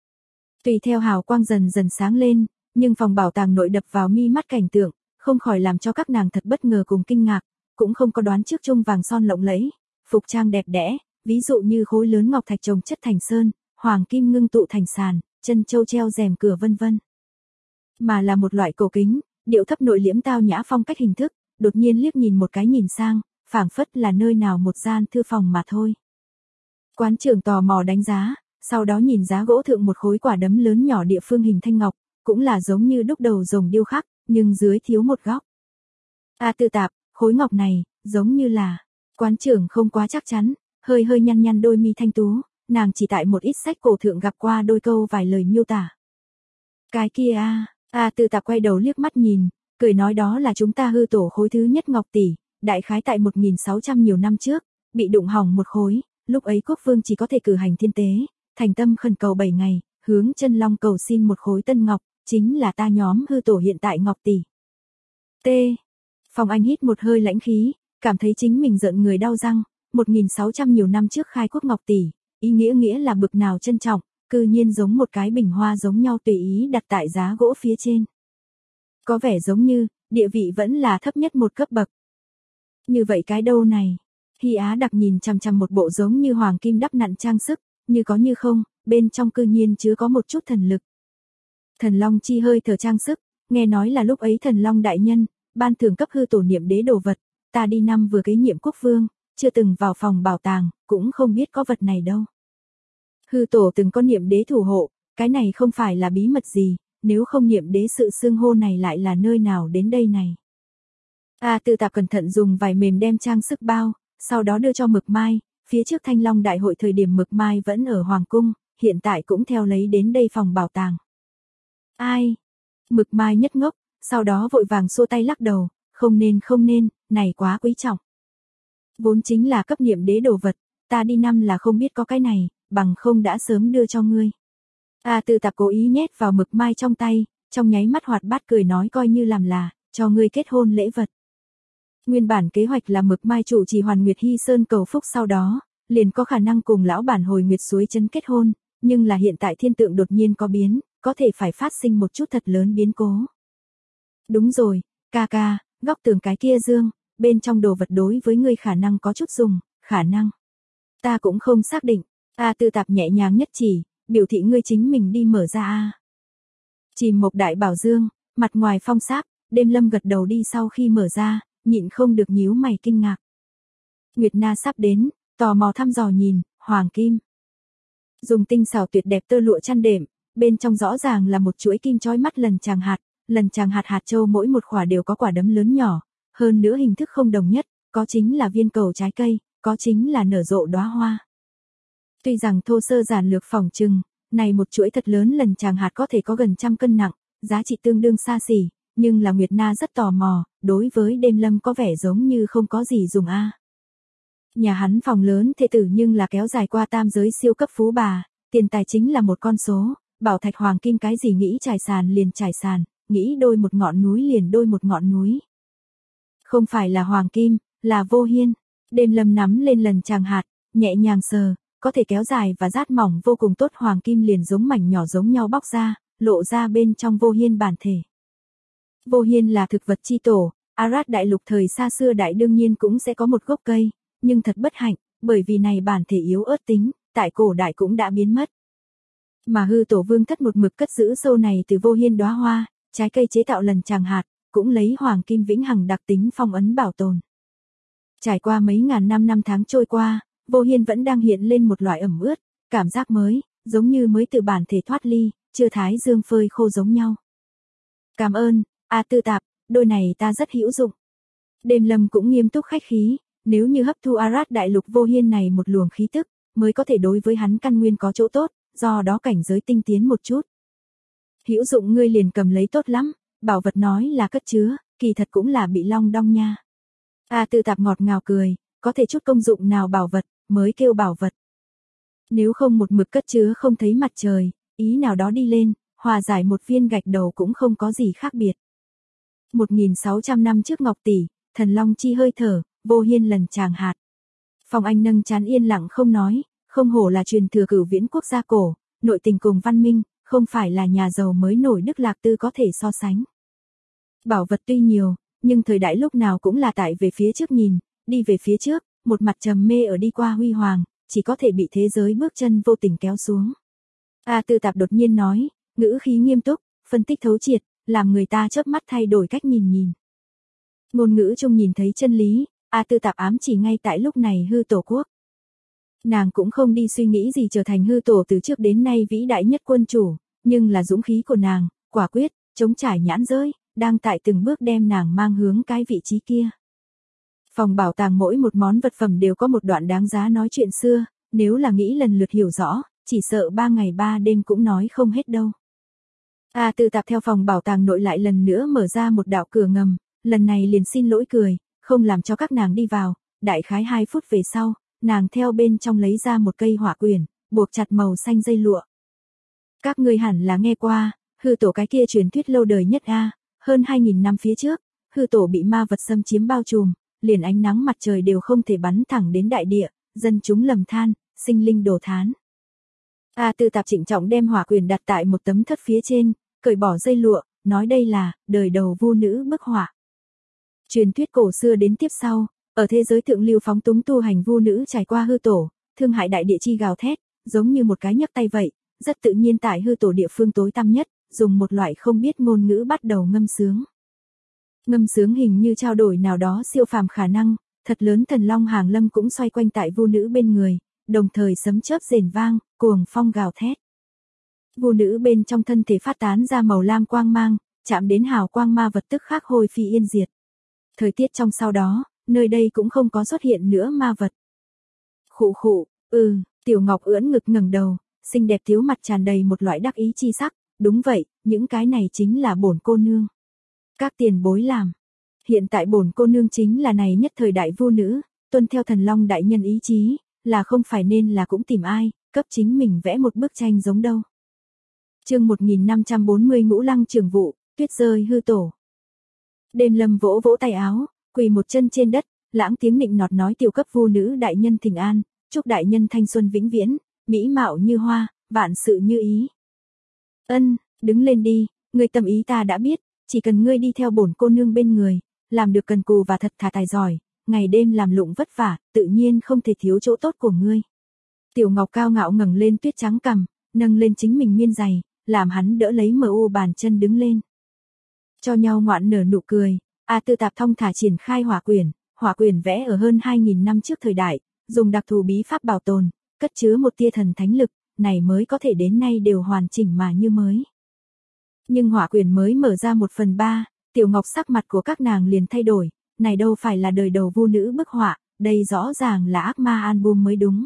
Tùy theo hào quang dần dần sáng lên, nhưng phòng bảo tàng nội đập vào mi mắt cảnh tượng, không khỏi làm cho các nàng thật bất ngờ cùng kinh ngạc, cũng không có đoán trước chung vàng son lộng lẫy, phục trang đẹp đẽ, ví dụ như khối lớn ngọc thạch chồng chất thành sơn, hoàng kim ngưng tụ thành sàn, chân châu treo rèm cửa vân vân. Mà là một loại cổ kính, điệu thấp nội liễm tao nhã phong cách hình thức, đột nhiên liếc nhìn một cái nhìn sang, phảng phất là nơi nào một gian thư phòng mà thôi. Quán trưởng tò mò đánh giá, sau đó nhìn giá gỗ thượng một khối quả đấm lớn nhỏ địa phương hình thanh ngọc, cũng là giống như đúc đầu rồng điêu khắc, nhưng dưới thiếu một góc. Tư Tạp, khối ngọc này, giống như là, quán trưởng không quá chắc chắn, hơi hơi nhăn nhăn đôi mi thanh tú, nàng chỉ tại một ít sách cổ thượng gặp qua đôi câu vài lời miêu tả. Cái kia Tư Tạp quay đầu liếc mắt nhìn, cười nói đó là chúng ta hư tổ khối thứ nhất ngọc tỷ, đại khái tại 1600 nhiều năm trước, bị đụng hỏng một khối, lúc ấy quốc vương chỉ có thể cử hành thiên tế, thành tâm khẩn cầu 7 ngày, hướng chân long cầu xin một khối tân ngọc, chính là ta nhóm hư tổ hiện tại ngọc tỷ. Phong Anh hít một hơi lãnh khí, cảm thấy chính mình giận người đau răng, 1600 nhiều năm trước khai quốc ngọc tỷ, ý nghĩa là bực nào trân trọng, cư nhiên giống một cái bình hoa giống nhau tùy ý đặt tại giá gỗ phía trên. Có vẻ giống như, địa vị vẫn là thấp nhất một cấp bậc. Như vậy cái đâu này? Hy Á đặc nhìn chằm chằm một bộ giống như hoàng kim đắp nặn trang sức, như có như không, bên trong cư nhiên chứa có một chút thần lực. Thần Long chi hơi thở trang sức, nghe nói là lúc ấy thần Long đại nhân, ban thưởng cấp hư tổ niệm đế đồ vật, ta đi năm vừa kế nhiệm quốc vương, chưa từng vào phòng bảo tàng, cũng không biết có vật này đâu. Hư tổ từng có niệm đế thủ hộ, cái này không phải là bí mật gì, nếu không niệm đế sự xưng hô này lại là nơi nào đến đây này. Tư Tạp cẩn thận dùng vải mềm đem trang sức bao, sau đó đưa cho Mực Mai, phía trước Thanh Long đại hội thời điểm Mực Mai vẫn ở Hoàng cung, hiện tại cũng theo lấy đến đây phòng bảo tàng. Ai? Mực Mai nhất ngốc, sau đó vội vàng xua tay lắc đầu, không nên, này quá quý trọng. Vốn chính là cấp niệm đế đồ vật, ta đi năm là không biết có cái này, bằng không đã sớm đưa cho ngươi. Tư Tạp cố ý nhét vào Mực Mai trong tay, trong nháy mắt hoạt bát cười nói coi như làm là, cho ngươi kết hôn lễ vật. Nguyên bản kế hoạch là Mực Mai chủ trì Hoàn Nguyệt Hy Sơn cầu phúc sau đó, liền có khả năng cùng lão bản Hồi Nguyệt suối trấn kết hôn, nhưng là hiện tại thiên tượng đột nhiên có biến, có thể phải phát sinh một chút thật lớn biến cố. Đúng rồi, ca, góc tường cái kia dương, bên trong đồ vật đối với ngươi khả năng có chút dùng, khả năng. Ta cũng không xác định, Tư Tạp nhẹ nhàng nhất chỉ, biểu thị ngươi chính mình đi mở ra Chìm Mộc đại bảo dương, mặt ngoài phong sáp, Đêm Lâm gật đầu đi sau khi mở ra, nhịn không được nhíu mày kinh ngạc. Nguyệt Na sắp đến, tò mò thăm dò nhìn, hoàng kim. Dùng tinh xảo tuyệt đẹp tơ lụa chăn đệm, bên trong rõ ràng là một chuỗi kim chói mắt lần chàng hạt châu mỗi một khỏa đều có quả đấm lớn nhỏ, hơn nữa hình thức không đồng nhất, có chính là viên cầu trái cây, có chính là nở rộ đóa hoa. Tuy rằng thô sơ giản lược phỏng chừng, này một chuỗi thật lớn lần chàng hạt có thể có gần 100 cân nặng, giá trị tương đương xa xỉ, nhưng là Nguyệt Na rất tò mò, đối với Đêm Lâm có vẻ giống như không có gì dùng Nhà hắn phòng lớn thê tử nhưng là kéo dài qua tam giới siêu cấp phú bà, tiền tài chính là một con số, bảo thạch hoàng kim cái gì nghĩ trải sàn liền trải sàn, nghĩ đôi một ngọn núi liền đôi một ngọn núi. Không phải là hoàng kim, là Vô Hiên. Đêm Lâm nắm lên lần chàng hạt, nhẹ nhàng sờ, có thể kéo dài và rát mỏng vô cùng tốt hoàng kim liền giống mảnh nhỏ giống nhau bóc ra, lộ ra bên trong Vô Hiên bản thể. Vô Hiên là thực vật chi tổ, Arad đại lục thời xa xưa đại đương nhiên cũng sẽ có một gốc cây, nhưng thật bất hạnh, bởi vì này bản thể yếu ớt tính, tại cổ đại cũng đã biến mất. Mà hư tổ vương thất một mực cất giữ sâu này từ Vô Hiên đóa hoa, trái cây chế tạo lần chàng hạt, cũng lấy hoàng kim vĩnh hằng đặc tính phong ấn bảo tồn. Trải qua mấy ngàn năm tháng trôi qua, Vô Hiên vẫn đang hiện lên một loại ẩm ướt, cảm giác mới, giống như mới từ bản thể thoát ly, chưa thái dương phơi khô giống nhau. Cảm ơn, Tư Tạp, đôi này ta rất hữu dụng. Đêm Lâm cũng nghiêm túc khách khí, nếu như hấp thu Arad đại lục Vô Hiên này một luồng khí tức, mới có thể đối với hắn căn nguyên có chỗ tốt, do đó cảnh giới tinh tiến một chút. Hữu dụng ngươi liền cầm lấy tốt lắm, bảo vật nói là cất chứa, kỳ thật cũng là bị long đong nha. Tư Tạp ngọt ngào cười, có thể chút công dụng nào bảo vật, mới kêu bảo vật. Nếu không một mực cất chứa không thấy mặt trời, ý nào đó đi lên, hòa giải một viên gạch đầu cũng không có gì khác biệt. 1600 năm trước ngọc tỷ, thần long chi hơi thở, Vô Hiên lần chàng hạt. Phong Anh nâng trán yên lặng không nói, không hổ là truyền thừa cửu viễn quốc gia cổ, nội tình cùng văn minh, không phải là nhà giàu mới nổi Đức Lạc Tư có thể so sánh. Bảo vật tuy nhiều, nhưng thời đại lúc nào cũng là tại về phía trước nhìn, đi về phía trước, một mặt trầm mê ở đi qua huy hoàng, chỉ có thể bị thế giới bước chân vô tình kéo xuống. A Tư Tạp đột nhiên nói, ngữ khí nghiêm túc, phân tích thấu triệt, làm người ta chớp mắt thay đổi cách nhìn. Ngôn ngữ chung nhìn thấy chân lý, A Tư Tạp ám chỉ ngay tại lúc này hư tổ quốc. Nàng cũng không đi suy nghĩ gì trở thành hư tổ từ trước đến nay vĩ đại nhất quân chủ, nhưng là dũng khí của nàng, quả quyết, chống trải nhãn giới, đang tại từng bước đem nàng mang hướng cái vị trí kia. Phòng bảo tàng mỗi một món vật phẩm đều có một đoạn đáng giá nói chuyện xưa, nếu là nghĩ lần lượt hiểu rõ, chỉ sợ 3 ngày 3 đêm cũng nói không hết đâu. A Tư Tạp theo phòng bảo tàng nội lại lần nữa mở ra một đạo cửa ngầm, lần này liền xin lỗi cười, không làm cho các nàng đi vào, đại khái 2 phút về sau, nàng theo bên trong lấy ra một cây hỏa quyển, buộc chặt màu xanh dây lụa. Các ngươi hẳn là nghe qua, hư tổ cái kia truyền thuyết lâu đời nhất a, hơn 2000 năm phía trước, hư tổ bị ma vật xâm chiếm bao trùm, liền ánh nắng mặt trời đều không thể bắn thẳng đến đại địa, dân chúng lầm than, sinh linh đổ thán. A Tư Tạp trịnh trọng đem hỏa quyển đặt tại một tấm thất phía trên, cởi bỏ dây lụa, nói đây là đời đầu vu nữ bức họa. Truyền thuyết cổ xưa đến tiếp sau, ở thế giới thượng lưu phóng túng tu hành vu nữ trải qua hư tổ, thương hại đại địa chi gào thét, giống như một cái nhấc tay vậy, rất tự nhiên tại hư tổ địa phương tối tăm nhất, dùng một loại không biết ngôn ngữ bắt đầu ngâm sướng. Ngâm sướng hình như trao đổi nào đó siêu phàm khả năng, thật lớn thần long hàng lâm cũng xoay quanh tại vu nữ bên người, đồng thời sấm chớp rền vang, cuồng phong gào thét. Vu nữ bên trong thân thể phát tán ra màu lam quang mang, chạm đến hào quang ma vật tức khắc hồi phi yên diệt. Thời tiết trong sau đó, nơi đây cũng không có xuất hiện nữa ma vật. Khụ khụ, Tiểu Ngọc ưỡn ngực ngẩng đầu, xinh đẹp thiếu mặt tràn đầy một loại đắc ý chi sắc, đúng vậy, những cái này chính là bổn cô nương. Các tiền bối làm. Hiện tại bổn cô nương chính là này nhất thời đại vu nữ, tuân theo thần long đại nhân ý chí, là không phải nên là cũng tìm ai, cấp chính mình vẽ một bức tranh giống đâu. Chương 1540 Ngũ Lăng Trường Vụ, tuyết rơi hư tổ. Đêm Lâm vỗ vỗ tay áo, quỳ một chân trên đất, lãng tiếng nịnh nọt nói tiểu cấp vu nữ đại nhân thỉnh an, chúc đại nhân thanh xuân vĩnh viễn, mỹ mạo như hoa, vạn sự như ý. Ân, đứng lên đi, ngươi tâm ý ta đã biết, chỉ cần ngươi đi theo bổn cô nương bên người, làm được cần cù và thật thà tài giỏi, ngày đêm làm lụng vất vả, tự nhiên không thể thiếu chỗ tốt của ngươi. Tiểu Ngọc cao ngạo ngẩng lên tuyết trắng cằm, nâng lên chính mình miên giày, làm hắn đỡ lấy bàn chân đứng lên. Cho nhau ngoạn nở nụ cười, A Tư Tạp thong thả triển khai hỏa quyển vẽ ở hơn 2000 năm trước thời đại, dùng đặc thù bí pháp bảo tồn, cất chứa một tia thần thánh lực, này mới có thể đến nay đều hoàn chỉnh mà như mới. Nhưng hỏa quyển mới mở ra 1/3, Tiểu Ngọc sắc mặt của các nàng liền thay đổi, này đâu phải là đời đầu vu nữ bức họa, đây rõ ràng là ác ma album mới đúng.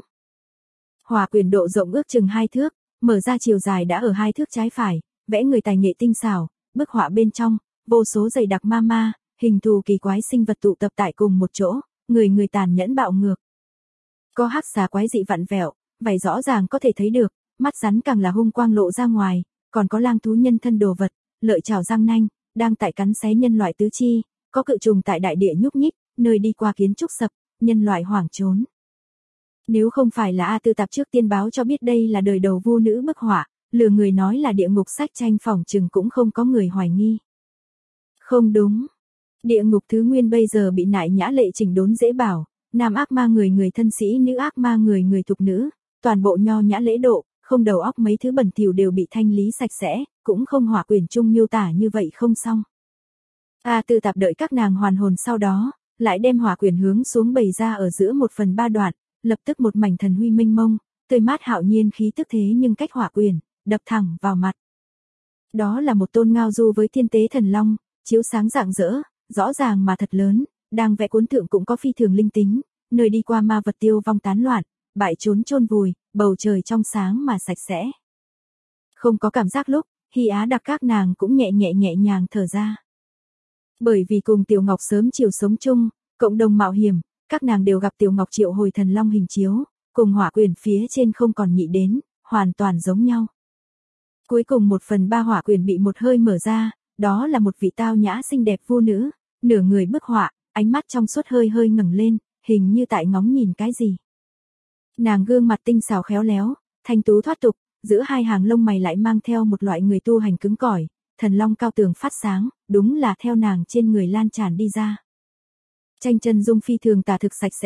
Hỏa quyển độ rộng ước chừng 2 thước, mở ra chiều dài đã ở 2 thước trái phải, vẽ người tài nghệ tinh xảo, bức họa bên trong, vô số dày đặc ma, hình thù kỳ quái sinh vật tụ tập tại cùng một chỗ, người tàn nhẫn bạo ngược. Có hắc xà quái dị vặn vẹo, vảy rõ ràng có thể thấy được, mắt rắn càng là hung quang lộ ra ngoài, còn có lang thú nhân thân đồ vật, lợi chảo răng nanh, đang tại cắn xé nhân loại tứ chi, có cự trùng tại đại địa nhúc nhích, nơi đi qua kiến trúc sập, nhân loại hoảng trốn. Nếu không phải là A Tư Tạp trước tiên báo cho biết đây là đời đầu vu nữ bức họa, lừa người nói là địa ngục sách tranh phỏng chừng cũng không có người hoài nghi. Không đúng. Địa ngục thứ nguyên bây giờ bị nại nhã lệ chỉnh đốn dễ bảo, nam ác ma người thân sĩ, nữ ác ma người thục nữ, toàn bộ nho nhã lễ độ, không đầu óc mấy thứ bẩn thỉu đều bị thanh lý sạch sẽ, cũng không hỏa quyển chung miêu tả như vậy không xong. A Tư Tạp đợi các nàng hoàn hồn sau đó, lại đem hỏa quyển hướng xuống bày ra ở giữa 1/3 đoạn, lập tức một mảnh thần huy mênh mông, tươi mát hạo nhiên khí tức thế nhưng cách hỏa quyển, đập thẳng vào mặt. Đó là một tôn ngao du với thiên tế thần long, chiếu sáng rạng rỡ, rõ ràng mà thật lớn, đang vẽ cuốn thượng cũng có phi thường linh tính, nơi đi qua ma vật tiêu vong tán loạn, bại trốn chôn vùi, bầu trời trong sáng mà sạch sẽ. Không có cảm giác lúc, Hy Á Đặc các nàng cũng nhẹ nhàng thở ra. Bởi vì cùng Tiểu Ngọc sớm chiều sống chung, cộng đồng mạo hiểm, các nàng đều gặp Tiểu Ngọc triệu hồi thần long hình chiếu, cùng hỏa quyển phía trên không còn nhị đến, hoàn toàn giống nhau. Cuối cùng 1/3 hỏa quyển bị một hơi mở ra, đó là một vị tao nhã xinh đẹp vu nữ, nửa người bức họa, ánh mắt trong suốt hơi ngẩng lên, hình như tại ngóng nhìn cái gì. Nàng gương mặt tinh xảo khéo léo, thanh tú thoát tục, giữa hai hàng lông mày lại mang theo một loại người tu hành cứng cỏi, thần long cao tường phát sáng, đúng là theo nàng trên người lan tràn đi ra. Tranh chân dung phi thường tả thực sạch sẽ,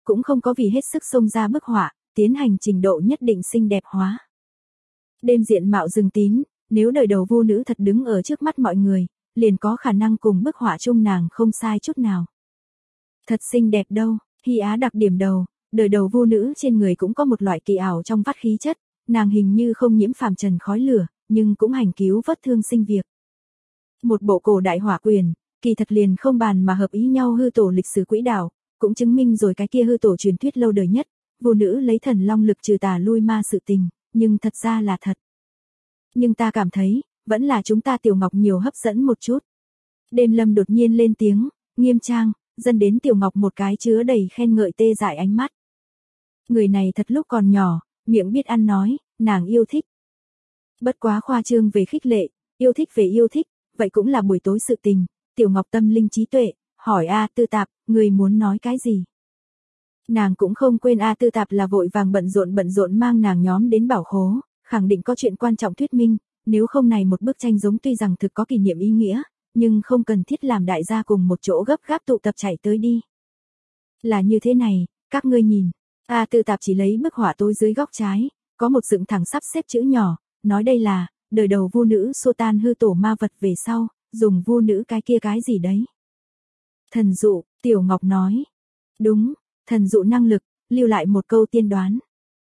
cũng không có vì hết sức xông ra bức họa, tiến hành trình độ nhất định xinh đẹp hóa. Đêm diện mạo rừng tín, nếu đời đầu vu nữ thật đứng ở trước mắt mọi người, liền có khả năng cùng bức họa chung nàng không sai chút nào. Thật xinh đẹp đâu, Hy Á đặc điểm đầu, đời đầu vu nữ trên người cũng có một loại kỳ ảo trong vắt khí chất, nàng hình như không nhiễm phàm trần khói lửa, nhưng cũng hành cứu vớt thương sinh việc. Một bộ cổ đại hỏa quyền, kỳ thật liền không bàn mà hợp ý nhau hư tổ lịch sử quỹ đạo, cũng chứng minh rồi cái kia hư tổ truyền thuyết lâu đời nhất, vu nữ lấy thần long lực trừ tà lui ma sự tình, nhưng thật ra là thật. Nhưng ta cảm thấy, vẫn là chúng ta Tiểu Ngọc nhiều hấp dẫn một chút. Đêm Lâm đột nhiên lên tiếng, nghiêm trang, dẫn đến Tiểu Ngọc một cái chứa đầy khen ngợi tê dại ánh mắt. Người này thật lúc còn nhỏ, miệng biết ăn nói, nàng yêu thích. Bất quá khoa trương về khích lệ, yêu thích về yêu thích, vậy cũng là buổi tối sự tình. Tiểu Ngọc tâm linh trí tuệ, hỏi A Tư Tạp, người muốn nói cái gì? Nàng cũng không quên A Tư Tạp là vội vàng bận rộn mang nàng nhóm đến bảo khố, khẳng định có chuyện quan trọng thuyết minh, nếu không này một bức tranh giống tuy rằng thực có kỷ niệm ý nghĩa, nhưng không cần thiết làm đại gia cùng một chỗ gấp gáp tụ tập chạy tới đi. Là như thế này, các ngươi nhìn, A Tư Tạp chỉ lấy bức họa tối dưới góc trái, có một dựng thẳng sắp xếp chữ nhỏ, nói đây là, đời đầu vu nữ xua tan hư tổ ma vật về sau, dùng vu nữ cái kia cái gì đấy. Thần dụ, Tiểu Ngọc nói. Đúng, thần dụ năng lực, lưu lại một câu tiên đoán.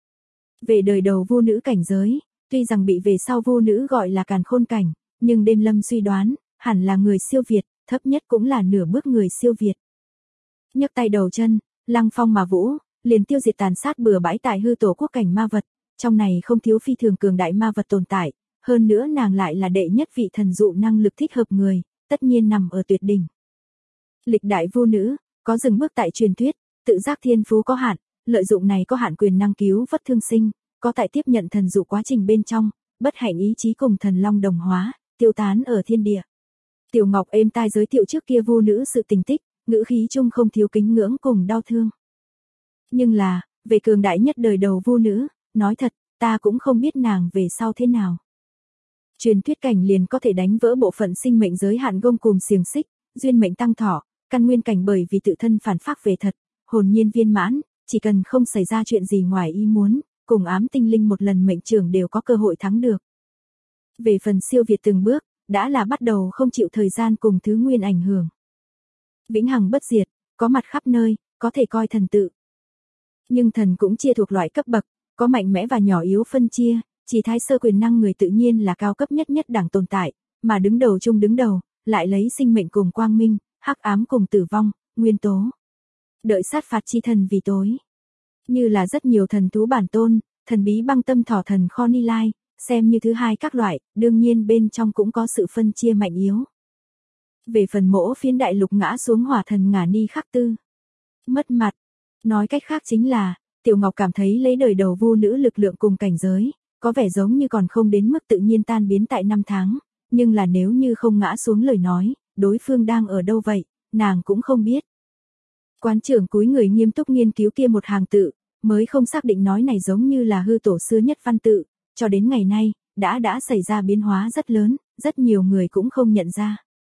Về đời đầu vu nữ cảnh giới, tuy rằng bị về sau vu nữ gọi là càn khôn cảnh, nhưng Đêm Lâm suy đoán, hẳn là người siêu việt, thấp nhất cũng là nửa bước người siêu việt. Nhấc tay đầu chân, lăng phong mà vũ, liền tiêu diệt tàn sát bừa bãi tại hư tổ quốc cảnh ma vật, trong này không thiếu phi thường cường đại ma vật tồn tại, hơn nữa nàng lại là đệ nhất vị thần dụ năng lực thích hợp người, tất nhiên nằm ở tuyệt đỉnh. Lịch đại vu nữ, có dừng bước tại truyền thuyết, tự giác thiên phú có hạn, lợi dụng này có hạn quyền năng cứu vớt thương sinh, có tại tiếp nhận thần dụ quá trình bên trong, bất hạnh ý chí cùng thần long đồng hóa, tiêu tán ở thiên địa. Tiểu Ngọc êm tai giới thiệu trước kia vu nữ sự tình tích, ngữ khí chung không thiếu kính ngưỡng cùng đau thương. Nhưng là, về cường đại nhất đời đầu vu nữ, nói thật, ta cũng không biết nàng về sau thế nào. Truyền thuyết cảnh liền có thể đánh vỡ bộ phận sinh mệnh giới hạn gông cùm xiềng xích, duyên mệnh tăng thọ, căn nguyên cảnh bởi vì tự thân phản phác về thật, hồn nhiên viên mãn, chỉ cần không xảy ra chuyện gì ngoài ý muốn, cùng ám tinh linh một lần mệnh trưởng đều có cơ hội thắng được. Về phần siêu việt từng bước, đã là bắt đầu không chịu thời gian cùng thứ nguyên ảnh hưởng. Vĩnh hằng bất diệt, có mặt khắp nơi, có thể coi thần tự. Nhưng thần cũng chia thuộc loại cấp bậc, có mạnh mẽ và nhỏ yếu phân chia, chỉ thái sơ quyền năng người tự nhiên là cao cấp nhất đẳng tồn tại, mà đứng đầu chung đứng đầu, lại lấy sinh mệnh cùng quang minh, hắc ám cùng tử vong, nguyên tố. Đợi sát phạt chi thần vì tối. Như là rất nhiều thần thú bản tôn, thần bí băng tâm thỏ thần kho ni lai, xem như thứ hai các loại, đương nhiên bên trong cũng có sự phân chia mạnh yếu. Về phần mỗ phiến đại lục ngã xuống hỏa thần ngả ni khắc tư. Mất mặt. Nói cách khác chính là, Tiểu Ngọc cảm thấy lấy đời đầu vu nữ lực lượng cùng cảnh giới, có vẻ giống như còn không đến mức tự nhiên tan biến tại năm tháng, nhưng là nếu như không ngã xuống lời nói, đối phương đang ở đâu vậy, nàng cũng không biết. Quán trưởng cúi người nghiêm túc nghiên cứu kia một hàng tự, mới không xác định nói này giống như là hư tổ xưa nhất văn tự, cho đến ngày nay, đã xảy ra biến hóa rất lớn, rất nhiều người cũng không nhận ra.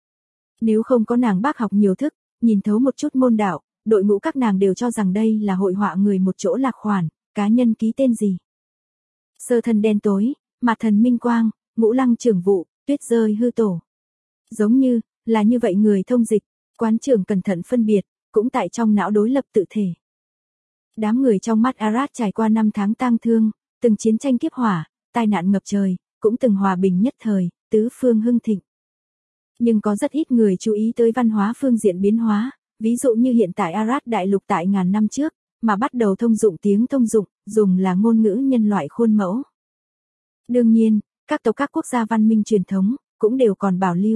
Nếu không có nàng bác học nhiều thức, nhìn thấu một chút môn đạo, đội ngũ các nàng đều cho rằng đây là hội họa người một chỗ lạc khoản, cá nhân ký tên gì. Sơ thần đen tối, mặt thần minh quang, ngũ lăng trưởng vụ, tuyết rơi hư tổ. Giống như, là như vậy người thông dịch, quán trưởng cẩn thận phân biệt, cũng tại trong não đối lập tự thể. Đám người trong mắt Arad trải qua 5 tháng tang thương, từng chiến tranh kiếp hỏa, tai nạn ngập trời, cũng từng hòa bình nhất thời, tứ phương hưng thịnh. Nhưng có rất ít người chú ý tới văn hóa phương diện biến hóa, ví dụ như hiện tại Arad đại lục tại ngàn năm trước, mà bắt đầu thông dụng tiếng thông dụng, dùng là ngôn ngữ nhân loại khuôn mẫu. Đương nhiên, các tộc các quốc gia văn minh truyền thống, cũng đều còn bảo lưu.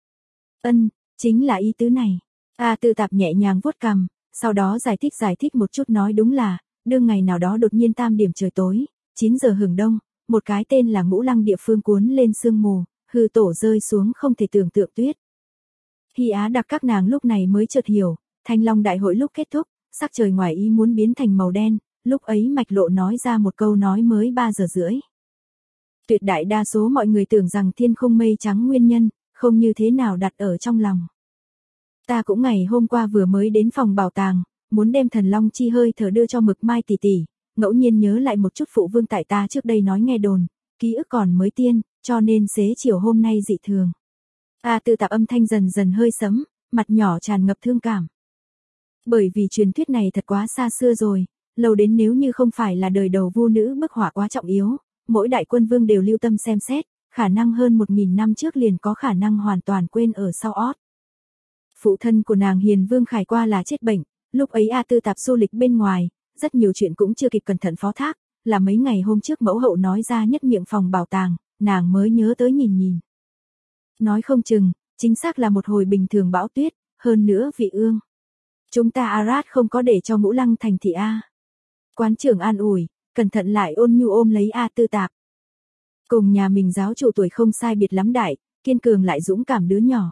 Chính là ý tứ này. A Tư Tạp nhẹ nhàng vuốt cằm, sau đó giải thích một chút nói đúng là, đương ngày nào đó đột nhiên tam điểm trời tối, 9 giờ hưởng đông, một cái tên là Ngũ Lăng địa phương cuốn lên sương mù, hư tổ rơi xuống không thể tưởng tượng tuyết. Hy Á đặc các nàng lúc này mới chợt hiểu, Thanh Long đại hội lúc kết thúc, sắc trời ngoài ý muốn biến thành màu đen, lúc ấy Mạch Lộ nói ra một câu nói mới 3 giờ rưỡi. Tuyệt đại đa số mọi người tưởng rằng thiên không mây trắng nguyên nhân, không như thế nào đặt ở trong lòng. Ta cũng ngày hôm qua vừa mới đến phòng bảo tàng, muốn đem thần long chi hơi thở đưa cho Mực Mai tỷ tỷ, ngẫu nhiên nhớ lại một chút phụ vương tại ta trước đây nói nghe đồn, ký ức còn mới tiên, cho nên xế chiều hôm nay dị thường. A Tư Tạp âm thanh dần dần hơi sẫm, mặt nhỏ tràn ngập thương cảm. Bởi vì truyền thuyết này thật quá xa xưa rồi, lâu đến nếu như không phải là đời đầu vu nữ bức họa quá trọng yếu, mỗi đại quân vương đều lưu tâm xem xét, khả năng hơn 1000 năm trước liền có khả năng hoàn toàn quên ở sau ót. Phụ thân của nàng Hiền Vương Khải qua là chết bệnh, lúc ấy A Tư Tạp du lịch bên ngoài, rất nhiều chuyện cũng chưa kịp cẩn thận phó thác, là mấy ngày hôm trước mẫu hậu nói ra nhất miệng phòng bảo tàng, nàng mới nhớ tới nhìn nhìn. Nói không chừng, chính xác là một hồi bình thường bão tuyết, hơn nữa vị ương. Chúng ta Arad không có để cho Ngũ Lăng thành thị A. Quán trưởng an ủi, cẩn thận lại ôn nhu ôm lấy A Tư Tạp. Cùng nhà mình giáo chủ tuổi không sai biệt lắm đại, kiên cường lại dũng cảm đứa nhỏ.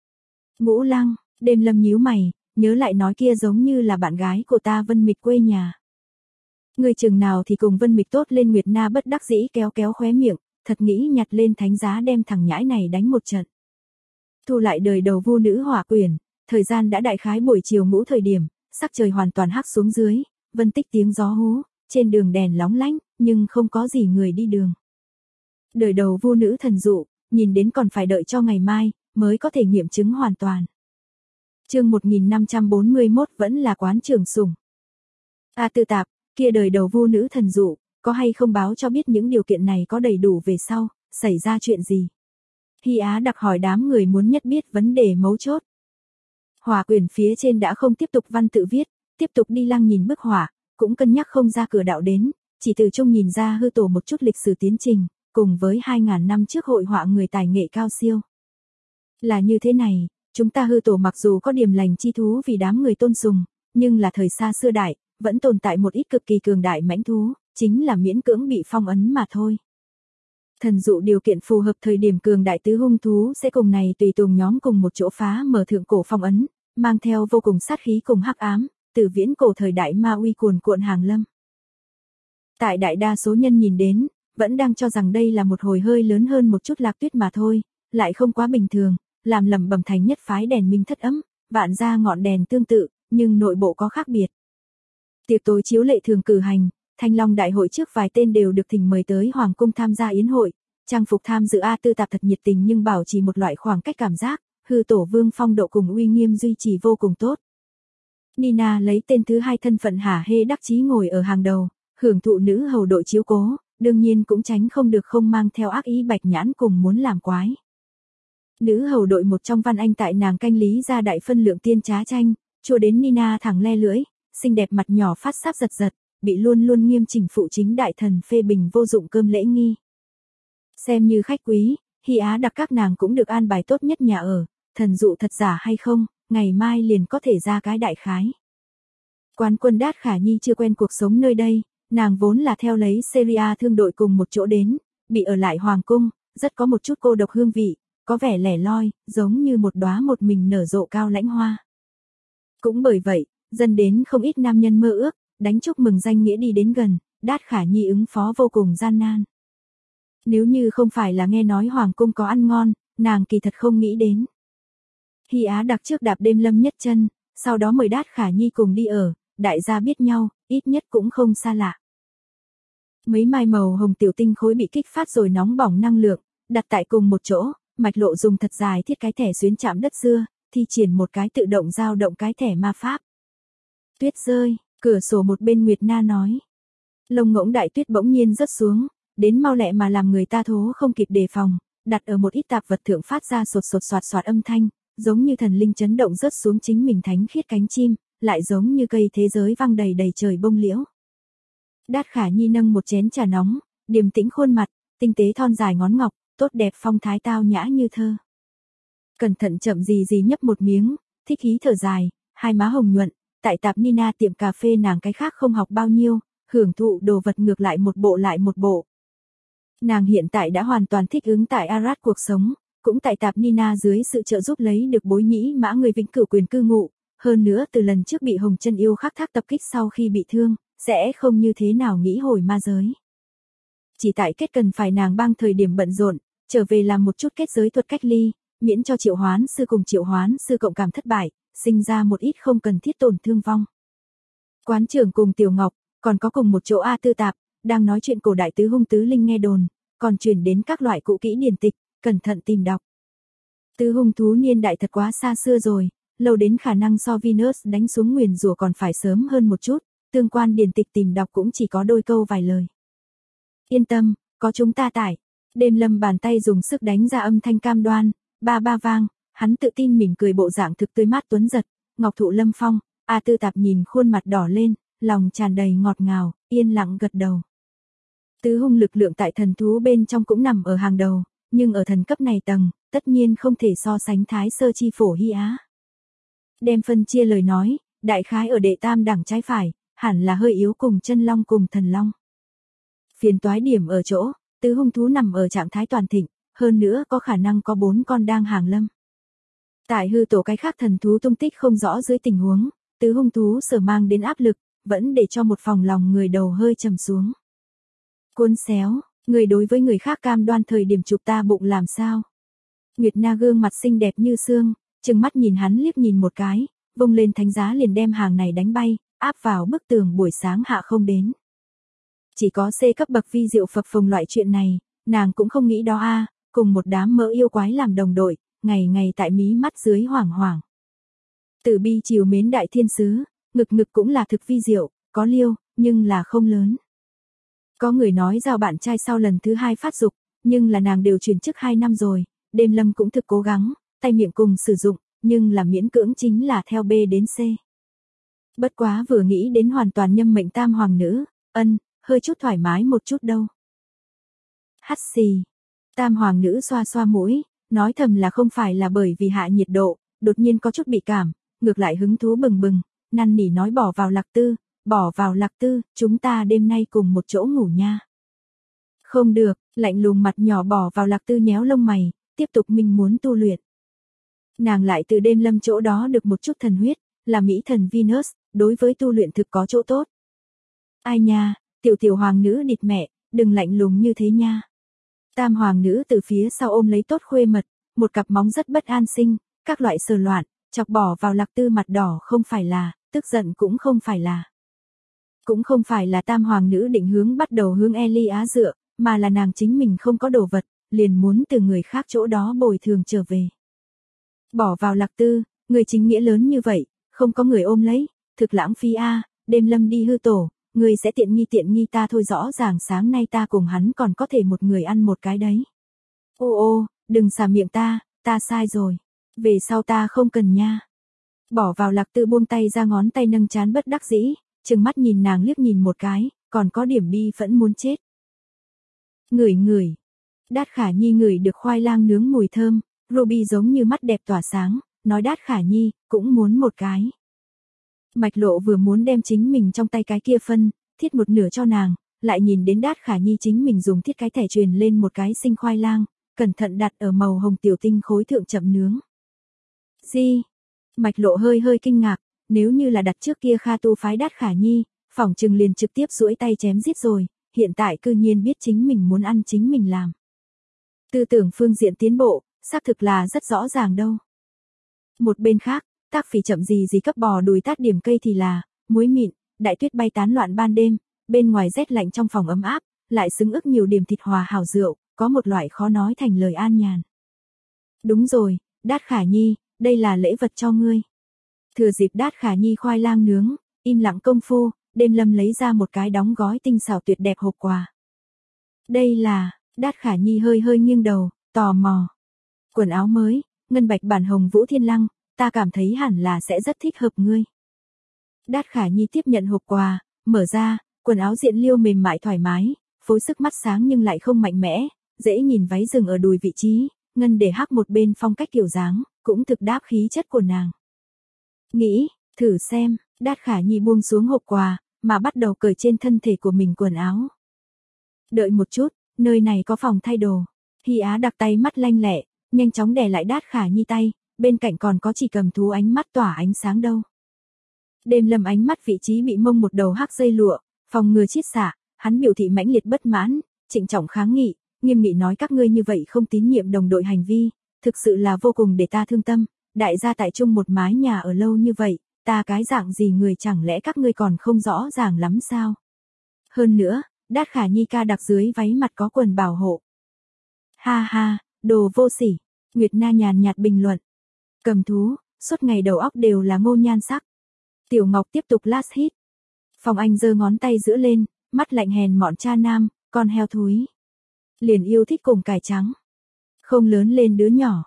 Ngũ Lăng, Đêm Lâm nhíu mày, nhớ lại nói kia giống như là bạn gái của ta Vân Mịch quê nhà. Người chừng nào thì cùng Vân Mịch tốt lên. Nguyệt Na bất đắc dĩ kéo kéo khóe miệng, thật nghĩ nhặt lên thánh giá đem thằng nhãi này đánh một trận. Thu lại đời đầu vu nữ hỏa quyển, thời gian đã đại khái buổi chiều ngũ thời điểm, sắc trời hoàn toàn hắc xuống dưới, vân tích tiếng gió hú, trên đường đèn lóng lánh, nhưng không có gì người đi đường. Đời đầu vu nữ thần dụ, nhìn đến còn phải đợi cho ngày mai, mới có thể nghiệm chứng hoàn toàn. Chương 1541 vẫn là quán trưởng sủng. A Tư Tạp, kia đời đầu vu nữ thần dụ, có hay không báo cho biết những điều kiện này có đầy đủ về sau, xảy ra chuyện gì? Hy Á đặc hỏi đám người muốn nhất biết vấn đề mấu chốt. Hỏa quyển phía trên đã không tiếp tục văn tự viết, tiếp tục đi lăng nhìn bức họa, cũng cân nhắc không ra cửa đạo đến, chỉ từ trông nhìn ra hư tổ một chút lịch sử tiến trình, cùng với 2000 năm trước hội họa người tài nghệ cao siêu. Là như thế này, chúng ta hư tổ mặc dù có điềm lành chi thú vì đám người tôn sùng, nhưng là thời xa xưa đại, vẫn tồn tại một ít cực kỳ cường đại mãnh thú, chính là miễn cưỡng bị phong ấn mà thôi. Thần dụ điều kiện phù hợp thời điểm cường đại tứ hung thú sẽ cùng này tùy tùng nhóm cùng một chỗ phá mở thượng cổ phong ấn, mang theo vô cùng sát khí cùng hắc ám, từ viễn cổ thời đại ma uy cuồn cuộn hàng lâm. Tại đại đa số nhân nhìn đến, vẫn đang cho rằng đây là một hồi hơi lớn hơn một chút lạc tuyết mà thôi, lại không quá bình thường, làm lẩm bẩm thành nhất phái đèn minh thất ấm, vạn gia ngọn đèn tương tự, nhưng nội bộ có khác biệt. Tiệc tối chiếu lệ thường cử hành, Thanh Long đại hội trước vài tên đều được thỉnh mời tới hoàng cung tham gia yến hội, trang phục tham dự A Tư Tạp thật nhiệt tình nhưng bảo trì một loại khoảng cách cảm giác, hư tổ vương phong độ cùng uy nghiêm duy trì vô cùng tốt. Nina lấy tên thứ hai thân phận hả hê đắc chí ngồi ở hàng đầu, hưởng thụ nữ hầu đội chiếu cố, đương nhiên cũng tránh không được không mang theo ác ý bạch nhãn cùng muốn làm quái. Nữ hầu đội một trong Văn Anh tại nàng canh lý ra đại phân lượng tiên trá chanh, chua đến Nina thẳng le lưỡi, xinh đẹp mặt nhỏ phát sáp giật giật, bị luôn luôn nghiêm chỉnh phụ chính đại thần phê bình vô dụng cơm lễ nghi. Xem như khách quý, Hy Á đặc các nàng cũng được an bài tốt nhất nhà ở, thần dụ thật giả hay không, ngày mai liền có thể ra cái đại khái. Quán quân Đát Khả Nhi chưa quen cuộc sống nơi đây, nàng vốn là theo lấy Syria thương đội cùng một chỗ đến, bị ở lại hoàng cung, rất có một chút cô độc hương vị, có vẻ lẻ loi, giống như một đóa một mình nở rộ cao lãnh hoa. Cũng bởi vậy, dần đến không ít nam nhân mơ ước, đánh chúc mừng danh nghĩa đi đến gần, Đát Khả Nhi ứng phó vô cùng gian nan. Nếu như không phải là nghe nói hoàng cung có ăn ngon, nàng kỳ thật không nghĩ đến. Hy Á đặc trước đạp Đêm Lâm nhất chân, sau đó mời Đát Khả Nhi cùng đi ở, đại gia biết nhau, ít nhất cũng không xa lạ. Mấy mai màu hồng tiểu tinh khối bị kích phát rồi nóng bỏng năng lượng, đặt tại cùng một chỗ, mạch lộ dùng thật dài thiết cái thẻ xuyến chạm đất xưa, thi triển một cái tự động dao động cái thẻ ma pháp. Tuyết rơi, cửa sổ một bên Nguyệt Na nói. Lông ngỗng đại tuyết bỗng nhiên rớt xuống, đến mau lẹ mà làm người ta thố không kịp đề phòng, đặt ở một ít tạp vật thượng phát ra sột sột soạt soạt âm thanh, giống như thần linh chấn động rớt xuống chính mình thánh khiết cánh chim, lại giống như cây thế giới vang đầy đầy trời bông liễu. Đát Khả Nhi nâng một chén trà nóng, điềm tĩnh khuôn mặt, tinh tế thon dài ngón ngọc, tốt đẹp phong thái tao nhã như thơ. Cẩn thận chậm gì gì nhấp một miếng, thích hí thở dài, hai má hồng nhuận, tại tạp Nina tiệm cà phê nàng cái khác không học bao nhiêu, hưởng thụ đồ vật ngược lại một bộ lại một bộ. Nàng hiện tại đã hoàn toàn thích ứng tại Arad cuộc sống, cũng tại tạp Nina dưới sự trợ giúp lấy được bối nhĩ mã người vĩnh cửu quyền cư ngụ, hơn nữa từ lần trước bị Hồng Chân Yêu khắc thác tập kích sau khi bị thương, sẽ không như thế nào nghĩ hồi ma giới. Chỉ tại kết cần phải nàng bang thời điểm bận rộn, trở về làm một chút kết giới thuật cách ly, miễn cho triệu hoán sư cùng triệu hoán sư cộng cảm thất bại, sinh ra một ít không cần thiết tổn thương vong. Quán trưởng cùng Tiểu Ngọc, còn có cùng một chỗ A Tư Tạp, đang nói chuyện cổ đại tứ hung tứ linh nghe đồn, còn truyền đến các loại cũ kỹ điển tịch, cẩn thận tìm đọc. Tứ hung thú niên đại thật quá xa xưa rồi, lâu đến khả năng so Venus đánh xuống nguyền rủa còn phải sớm hơn một chút, tương quan điển tịch tìm đọc cũng chỉ có đôi câu vài lời. Yên tâm, có chúng ta tải. Đêm Lâm bàn tay dùng sức đánh ra âm thanh cam đoan, ba ba vang, hắn tự tin mỉm cười bộ dạng thực tươi mát tuấn giật, ngọc thụ lâm phong, A Tư Tạp nhìn khuôn mặt đỏ lên, lòng tràn đầy ngọt ngào, yên lặng gật đầu. Tứ hung lực lượng tại thần thú bên trong cũng nằm ở hàng đầu, nhưng ở thần cấp này tầng, tất nhiên không thể so sánh Thái Sơ Chi Phổ Hy Á. Đem phân chia lời nói, đại khái ở đệ tam đẳng trái phải, hẳn là hơi yếu cùng chân long cùng thần long. Phiền toái điểm ở chỗ, tứ hung thú nằm ở trạng thái toàn thịnh, hơn nữa có khả năng có 4 con đang hàng lâm. Tại hư tổ cái khác thần thú tung tích không rõ dưới tình huống, tứ hung thú sở mang đến áp lực, vẫn để cho một phòng lòng người đầu hơi trầm xuống. Cuốn xéo, người đối với người khác cam đoan thời điểm chụp ta bụng làm sao? Nguyệt Na gương mặt xinh đẹp như xương, trừng mắt nhìn hắn liếc nhìn một cái, vung lên thánh giá liền đem hàng này đánh bay, áp vào bức tường buổi sáng hạ không đến. Chỉ có C cấp bậc vi diệu phập phồng loại chuyện này, nàng cũng không nghĩ đó a, cùng một đám mỡ yêu quái làm đồng đội, ngày ngày tại mí mắt dưới hoảng hoảng. Từ bi chiều mến đại thiên sứ, ngực ngực cũng là thực vi diệu, có liêu, nhưng là không lớn. Có người nói giao bạn trai sau lần thứ 2 phát dục, nhưng là nàng đều chuyển chức 2 năm rồi, Đêm Lâm cũng thực cố gắng, tay miệng cùng sử dụng, nhưng là miễn cưỡng chính là theo B đến C. Bất quá vừa nghĩ đến hoàn toàn nhâm mệnh tam hoàng nữ, hơi chút thoải mái một chút đâu. Hắt xì. Tam hoàng nữ xoa xoa mũi, nói thầm là không phải là bởi vì hạ nhiệt độ, đột nhiên có chút bị cảm, ngược lại hứng thú bừng bừng, năn nỉ nói bỏ vào lạc tư, chúng ta đêm nay cùng một chỗ ngủ nha. Không được, lạnh lùng mặt nhỏ bỏ vào lạc tư nhéo lông mày, tiếp tục mình muốn tu luyện. Nàng lại từ Đêm Lâm chỗ đó được một chút thần huyết, là mỹ thần Venus, đối với tu luyện thực có chỗ tốt. Ai nha, tiểu hoàng nữ địt mẹ, đừng lạnh lùng như thế nha. Tam hoàng nữ từ phía sau ôm lấy tốt khuê mật, một cặp móng rất bất an sinh, các loại sờ loạn, chọc bỏ vào lạc tư mặt đỏ không phải là, tức giận cũng không phải là. Cũng không phải là tam hoàng nữ định hướng bắt đầu hướng Eli Á dựa, mà là nàng chính mình không có đồ vật, liền muốn từ người khác chỗ đó bồi thường trở về. Bỏ vào lạc tư, người chính nghĩa lớn như vậy, không có người ôm lấy, thực lãng phí a. Đêm Lâm đi hư tổ, người sẽ tiện nghi ta thôi, rõ ràng sáng nay ta cùng hắn còn có thể một người ăn một cái đấy. Ô, đừng xà miệng ta sai rồi. Về sau ta không cần nha. Bỏ vào lạc tư buông tay ra, ngón tay nâng trán bất đắc dĩ, trừng mắt nhìn nàng liếc nhìn một cái, còn có điểm bi phẫn muốn chết. Ngửi. Đát Khả Nhi ngửi được khoai lang nướng mùi thơm, Ruby giống như mắt đẹp tỏa sáng, nói Đát Khả Nhi, cũng muốn một cái. Mạch Lộ vừa muốn đem chính mình trong tay cái kia phân, thiết một nửa cho nàng, lại nhìn đến Đát Khả Nhi chính mình dùng thiết cái thẻ truyền lên một cái sinh khoai lang, cẩn thận đặt ở màu hồng tiểu tinh khối thượng chậm nướng. Gì? Mạch Lộ hơi kinh ngạc, nếu như là đặt trước kia Kha Tu phái Đát Khả Nhi, phỏng chừng liền trực tiếp duỗi tay chém giết rồi, hiện tại cư nhiên biết chính mình muốn ăn chính mình làm. Tư tưởng phương diện tiến bộ, xác thực là rất rõ ràng đâu. Một bên khác, Tác Phỉ chậm gì cấp bò đùi tát điểm cây thì là, muối mịn, đại tuyết bay tán loạn ban đêm, bên ngoài rét lạnh trong phòng ấm áp, lại xứng ức nhiều điểm thịt hòa hảo rượu, có một loại khó nói thành lời an nhàn. Đúng rồi, Đát Khả Nhi, đây là lễ vật cho ngươi. Thừa dịp Đát Khả Nhi khoai lang nướng, im lặng công phu, Đêm Lâm lấy ra một cái đóng gói tinh xảo tuyệt đẹp hộp quà. Đây là, Đát Khả Nhi hơi nghiêng đầu, tò mò. Quần áo mới, ngân bạch bản hồng vũ thiên lăng, ta cảm thấy hẳn là sẽ rất thích hợp ngươi. Đát Khả Nhi tiếp nhận hộp quà, mở ra, quần áo diện liêu mềm mại thoải mái, phối sức mắt sáng nhưng lại không mạnh mẽ, dễ nhìn, váy dừng ở đùi vị trí, ngân để hắc một bên phong cách kiểu dáng, cũng thực đáp khí chất của nàng. Nghĩ, thử xem, Đát Khả Nhi buông xuống hộp quà, mà bắt đầu cởi trên thân thể của mình quần áo. Đợi một chút, nơi này có phòng thay đồ. Hy Á đặc tay mắt lanh lẹ, nhanh chóng đè lại Đát Khả Nhi tay, bên cạnh còn có chỉ cầm thú ánh mắt tỏa ánh sáng đâu. Đêm Lâm ánh mắt vị trí bị mông một đầu hắc dây lụa, phòng ngừa chiết xạ, hắn biểu thị mãnh liệt bất mãn, trịnh trọng kháng nghị, nghiêm nghị nói các ngươi như vậy không tín nhiệm đồng đội hành vi, thực sự là vô cùng để ta thương tâm, đại gia tại chung một mái nhà ở lâu như vậy, ta cái dạng gì người chẳng lẽ các ngươi còn không rõ ràng lắm sao? Hơn nữa, Đát Khả Nhi ca đặc dưới váy mặt có quần bảo hộ. Ha ha, đồ vô sỉ, Nguyệt Na nhàn nhạt bình luận. Cầm thú, suốt ngày đầu óc đều là ngô nhan sắc. Tiểu Ngọc tiếp tục last hit. Phong Anh giơ ngón tay giữa lên, mắt lạnh hèn mọn cha nam, con heo thúi. Liền yêu thích cùng cải trắng. Không lớn lên đứa nhỏ.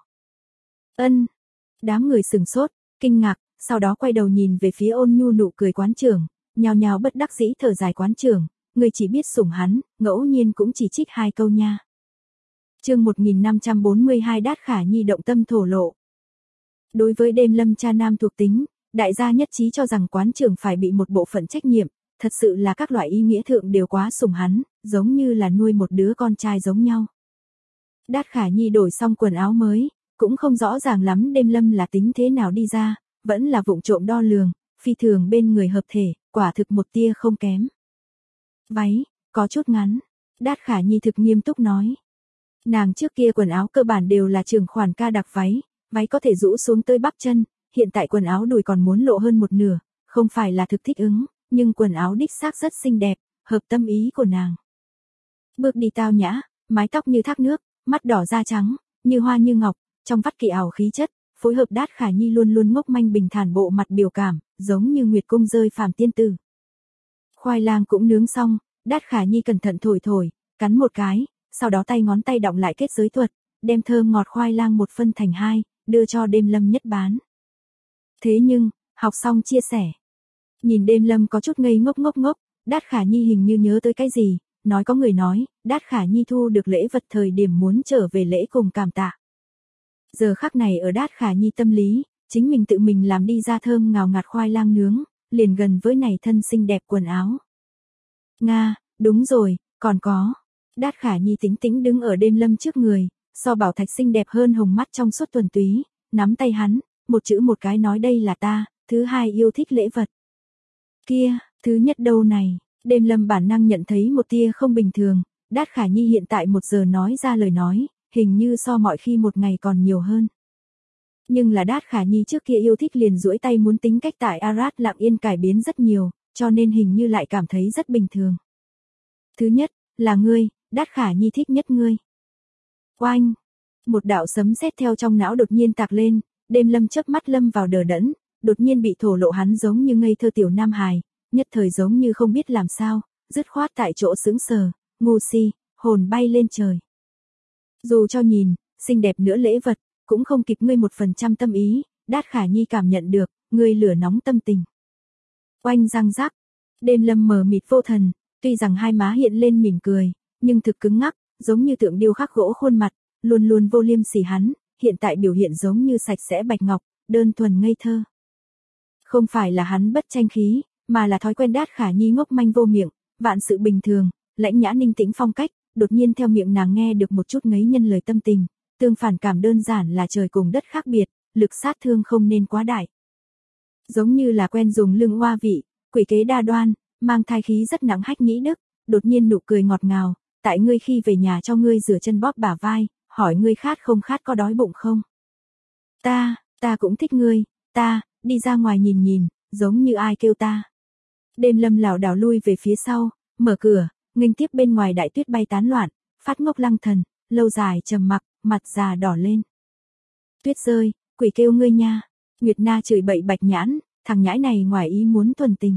Ân. Đám người sừng sốt, kinh ngạc, sau đó quay đầu nhìn về phía Ôn Nhu nụ cười quán trưởng, nhào nhào bất đắc dĩ thở dài quán trưởng, người chỉ biết sủng hắn, ngẫu nhiên cũng chỉ trích 2 câu nha. Chương 1542 Đát Khả Nhi động tâm thổ lộ. Đối với Đêm Lâm cha nam thuộc tính, đại gia nhất trí cho rằng quán trưởng phải bị một bộ phận trách nhiệm, thật sự là các loại ý nghĩa thượng đều quá sủng hắn, giống như là nuôi một đứa con trai giống nhau. Đát Khả Nhi đổi xong quần áo mới, cũng không rõ ràng lắm Đêm Lâm là tính thế nào đi ra, vẫn là vụng trộm đo lường, phi thường bên người hợp thể, quả thực một tia không kém. Váy, có chút ngắn, Đát Khả Nhi thực nghiêm túc nói. Nàng trước kia quần áo cơ bản đều là trường khoản ca đặc váy, váy có thể rũ xuống tới bắp chân, hiện tại quần áo đùi còn muốn lộ hơn một nửa, không phải là thực thích ứng, nhưng quần áo đích xác rất xinh đẹp, hợp tâm ý của nàng. Bước đi tao nhã, mái tóc như thác nước, mắt đỏ da trắng, như hoa như ngọc, trong vắt kỳ ảo khí chất, phối hợp Đát Khả Nhi luôn luôn ngốc manh bình thản bộ mặt biểu cảm, giống như nguyệt cung rơi phàm tiên tử. Khoai lang cũng nướng xong, Đát Khả Nhi cẩn thận thổi thổi, cắn một cái, sau đó tay ngón tay đọng lại kết giới thuật, đem thơm ngọt khoai lang một phân thành 2, đưa cho Đêm Lâm nhất bán. Thế nhưng, học xong chia sẻ. Nhìn Đêm Lâm có chút ngây ngốc, Đát Khả Nhi hình như nhớ tới cái gì, nói có người nói, Đát Khả Nhi thu được lễ vật thời điểm muốn trở về lễ cùng cảm tạ. Giờ khắc này ở Đát Khả Nhi tâm lý, chính mình tự mình làm đi ra thơm ngào ngạt khoai lang nướng, liền gần với này thân xinh đẹp quần áo. Nga, đúng rồi, còn có. Đát Khả Nhi tính tĩnh đứng ở Đêm Lâm trước người, so bảo thạch xinh đẹp hơn hồng mắt trong suốt thuần túy, nắm tay hắn, một chữ một cái nói đây là ta, thứ hai yêu thích lễ vật. Kia, thứ nhất đâu này, Đêm Lâm bản năng nhận thấy một tia không bình thường, Đát Khả Nhi hiện tại 1 giờ nói ra lời nói, hình như so mọi khi một ngày còn nhiều hơn. Nhưng là Đát Khả Nhi trước kia yêu thích liền duỗi tay muốn tính cách tại Arad Lặng Yên cải biến rất nhiều, cho nên hình như lại cảm thấy rất bình thường. Thứ nhất, là ngươi, Đát Khả Nhi thích nhất ngươi. Oanh! Một đạo sấm sét theo trong não đột nhiên tạc lên, Đêm Lâm chớp mắt lâm vào đờ đẫn, đột nhiên bị thổ lộ hắn giống như ngây thơ tiểu nam hài, nhất thời giống như không biết làm sao, dứt khoát tại chỗ sững sờ, ngu si, hồn bay lên trời. Dù cho nhìn, xinh đẹp nữa lễ vật, cũng không kịp ngươi 1% tâm ý, Đát Khả Nhi cảm nhận được, ngươi lửa nóng tâm tình. Oanh răng rắc, Đêm Lâm mờ mịt vô thần, tuy rằng hai má hiện lên mỉm cười, nhưng thực cứng ngắc, giống như tượng điêu khắc gỗ khuôn mặt, luôn luôn vô liêm sỉ hắn, hiện tại biểu hiện giống như sạch sẽ bạch ngọc, đơn thuần ngây thơ. Không phải là hắn bất tranh khí, mà là thói quen Đát Khả Nhi ngốc manh vô miệng, vạn sự bình thường, lãnh nhã ninh tĩnh phong cách, đột nhiên theo miệng nàng nghe được một chút ngấy nhân lời tâm tình, tương phản cảm đơn giản là trời cùng đất khác biệt, lực sát thương không nên quá đại. Giống như là quen dùng lưng oa vị, quỷ kế đa đoan, mang thai khí rất nặng hách nhĩ đức, đột nhiên nụ cười ngọt ngào, tại ngươi khi về nhà cho ngươi rửa chân bóp bả vai, hỏi ngươi khát không khát có đói bụng không? Ta cũng thích ngươi, đi ra ngoài nhìn nhìn, giống như ai kêu ta. Đêm Lâm lảo đảo lui về phía sau, mở cửa, nghênh tiếp bên ngoài đại tuyết bay tán loạn, phát ngốc lăng thần, lâu dài trầm mặc, mặt già đỏ lên. Tuyết rơi, quỷ kêu ngươi nha. Nguyệt Na chửi bậy Bạch Nhãn, thằng nhãi này ngoài ý muốn thuần tình.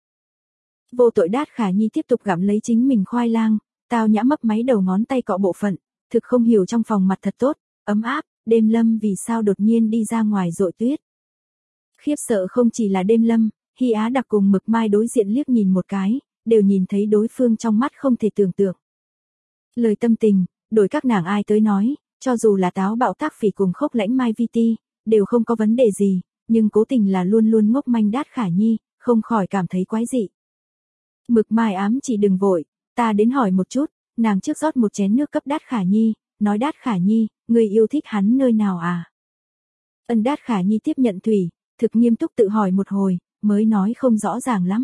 Vô tội Đát Khả Nhi tiếp tục gặm lấy chính mình khoai lang, tao nhã mấp máy đầu ngón tay cọ bộ phận, thực không hiểu trong phòng mặt thật tốt, ấm áp, Đêm Lâm vì sao đột nhiên đi ra ngoài dội tuyết. Khiếp sợ không chỉ là Đêm Lâm, Hy Á Đặc cùng Mực Mai đối diện liếc nhìn một cái, đều nhìn thấy đối phương trong mắt không thể tưởng tượng. Lời tâm tình, đổi các nàng ai tới nói, cho dù là táo bạo Tác Phỉ cùng Khốc Lãnh Mai Vi Ti, đều không có vấn đề gì, nhưng cố tình là luôn luôn ngốc manh Đát Khả Nhi, không khỏi cảm thấy quái dị. Mực Mai ám chỉ đừng vội, ta đến hỏi một chút, nàng trước rót một chén nước cấp Đát Khả Nhi, nói Đát Khả Nhi, người yêu thích hắn nơi nào à? Đát Khả Nhi tiếp nhận thủy, thực nghiêm túc tự hỏi một hồi, mới nói không rõ ràng lắm.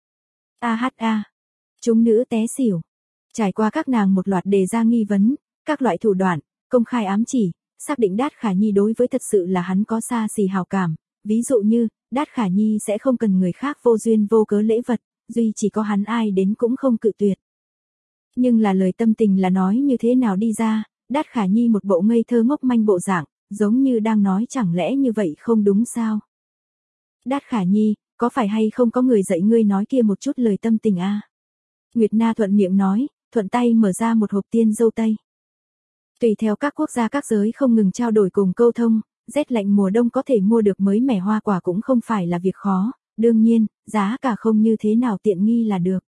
Chúng nữ té xỉu. Trải qua các nàng một loạt đề ra nghi vấn, các loại thủ đoạn, công khai ám chỉ, xác định Đát Khả Nhi đối với thật sự là hắn có xa xỉ hào cảm, ví dụ như, Đát Khả Nhi sẽ không cần người khác vô duyên vô cớ lễ vật, duy chỉ có hắn ai đến cũng không cự tuyệt. Nhưng là lời tâm tình là nói như thế nào đi ra, Đát Khả Nhi một bộ ngây thơ ngốc manh bộ dạng, giống như đang nói chẳng lẽ như vậy không đúng sao? Đát Khả Nhi, có phải hay không có người dạy ngươi nói kia một chút lời tâm tình a? Nguyệt Na thuận miệng nói, thuận tay mở ra một hộp tiên dâu tây. Tùy theo các quốc gia các giới không ngừng trao đổi cùng câu thông, rét lạnh mùa đông có thể mua được mới mẻ hoa quả cũng không phải là việc khó, đương nhiên, giá cả không như thế nào tiện nghi là được.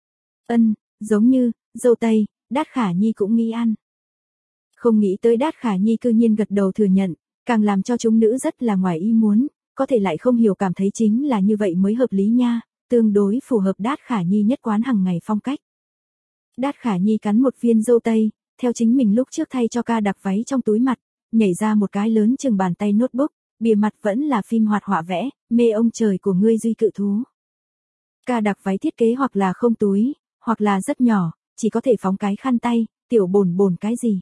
Giống như, dâu tây, Đát Khả Nhi cũng nghĩ ăn. Không nghĩ tới Đát Khả Nhi cư nhiên gật đầu thừa nhận, càng làm cho chúng nữ rất là ngoài ý muốn, có thể lại không hiểu cảm thấy chính là như vậy mới hợp lý nha, tương đối phù hợp Đát Khả Nhi nhất quán hàng ngày phong cách. Đát Khả Nhi cắn một viên dâu tây, theo chính mình lúc trước thay cho ca đặc váy trong túi mặt, nhảy ra một cái lớn chừng bàn tay notebook, bìa mặt vẫn là phim hoạt họa vẽ, mê ông trời của ngươi duy cự thú. Ca đặc váy thiết kế hoặc là không túi, hoặc là rất nhỏ, chỉ có thể phóng cái khăn tay, tiểu bồn bồn cái gì.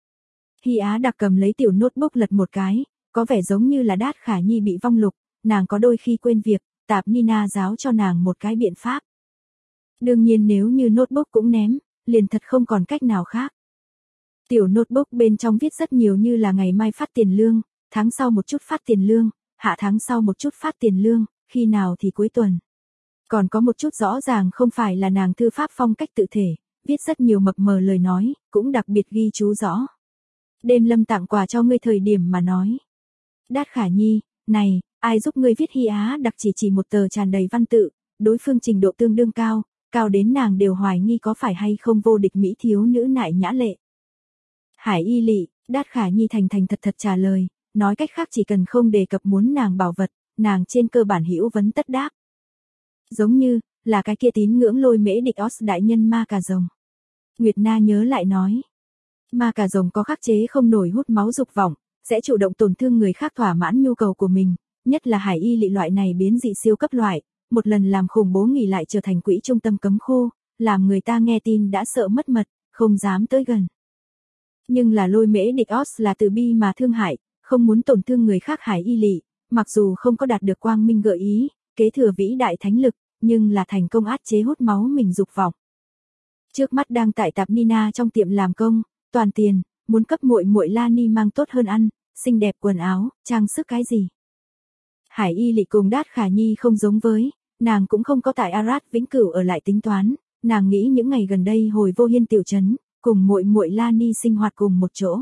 Hy Á đặc cầm lấy tiểu notebook lật một cái, có vẻ giống như là Đát Khả Nhi bị vong lục, nàng có đôi khi quên việc, Tạp Nina giáo cho nàng một cái biện pháp. Đương nhiên nếu như notebook cũng ném, liền thật không còn cách nào khác. Tiểu notebook bên trong viết rất nhiều như là ngày mai phát tiền lương, tháng sau một chút phát tiền lương, hạ tháng sau một chút phát tiền lương, khi nào thì cuối tuần. Còn có một chút rõ ràng không phải là nàng thư pháp phong cách tự thể, viết rất nhiều mập mờ lời nói, cũng đặc biệt ghi chú rõ. Đêm Lâm tặng quà cho ngươi thời điểm mà nói. Đát Khả Nhi, này, ai giúp ngươi viết Hy Á đặc chỉ một tờ tràn đầy văn tự, đối phương trình độ tương đương cao, cao đến nàng đều hoài nghi có phải hay không vô địch mỹ thiếu nữ nại nhã lệ. Hải Y Lị, Đát Khả Nhi thành thật trả lời, nói cách khác chỉ cần không đề cập muốn nàng bảo vật, nàng trên cơ bản hữu vấn tất đáp. Giống như, là cái kia tín ngưỡng lôi mễ địch Os đại nhân ma cà rồng. Nguyệt Na nhớ lại nói, ma cà rồng có khắc chế không nổi hút máu dục vọng, sẽ chủ động tổn thương người khác thỏa mãn nhu cầu của mình, nhất là Hải Y Lị loại này biến dị siêu cấp loại, một lần làm khủng bố nghỉ lại trở thành quỹ trung tâm cấm khu, làm người ta nghe tin đã sợ mất mật, không dám tới gần. Nhưng là lôi mễ địch Os là từ bi mà thương hại, không muốn tổn thương người khác. Hải Y Lị, mặc dù không có đạt được quang minh gợi ý, kế thừa vĩ đại thánh lực, nhưng là thành công áp chế hút máu mình dục vọng. Trước mắt đang tại Tạp Nina trong tiệm làm công, toàn tiền, muốn cấp muội muội Lani mang tốt hơn ăn, xinh đẹp quần áo, trang sức cái gì. Hải Y Lị cùng Đát Khả Nhi không giống với, nàng cũng không có tại Arad vĩnh cửu ở lại tính toán, nàng nghĩ những ngày gần đây hồi Vô Hiên tiểu trấn, cùng muội muội Lani sinh hoạt cùng một chỗ.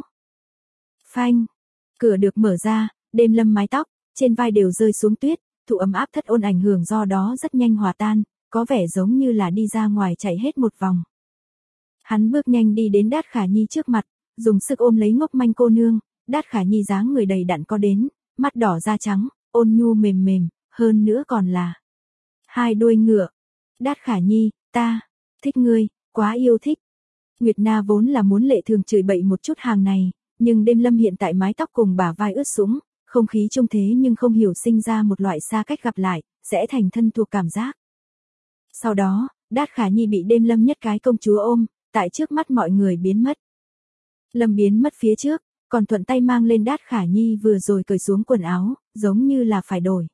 Phanh, cửa được mở ra, Đêm Lâm mái tóc trên vai đều rơi xuống tuyết, thụ ấm áp thất ôn ảnh hưởng do đó rất nhanh hòa tan, có vẻ giống như là đi ra ngoài chạy hết một vòng. Hắn bước nhanh đi đến Đát Khả Nhi trước mặt, dùng sức ôm lấy ngốc manh cô nương, Đát Khả Nhi dáng người đầy đặn có đến, mắt đỏ da trắng, ôn nhu mềm mềm, hơn nữa còn là hai đuôi ngựa. Đát Khả Nhi, ta thích ngươi, quá yêu thích. Nguyệt Na vốn là muốn lệ thường chửi bậy một chút hàng này, nhưng Đêm Lâm hiện tại mái tóc cùng bả vai ướt sũng, không khí trung thế nhưng không hiểu sinh ra một loại xa cách gặp lại, sẽ thành thân thuộc cảm giác. Sau đó, Đát Khả Nhi bị Đêm Lâm nhất cái công chúa ôm, tại trước mắt mọi người biến mất. Lâm biến mất phía trước, còn thuận tay mang lên Đát Khả Nhi vừa rồi cởi xuống quần áo, giống như là phải đổi.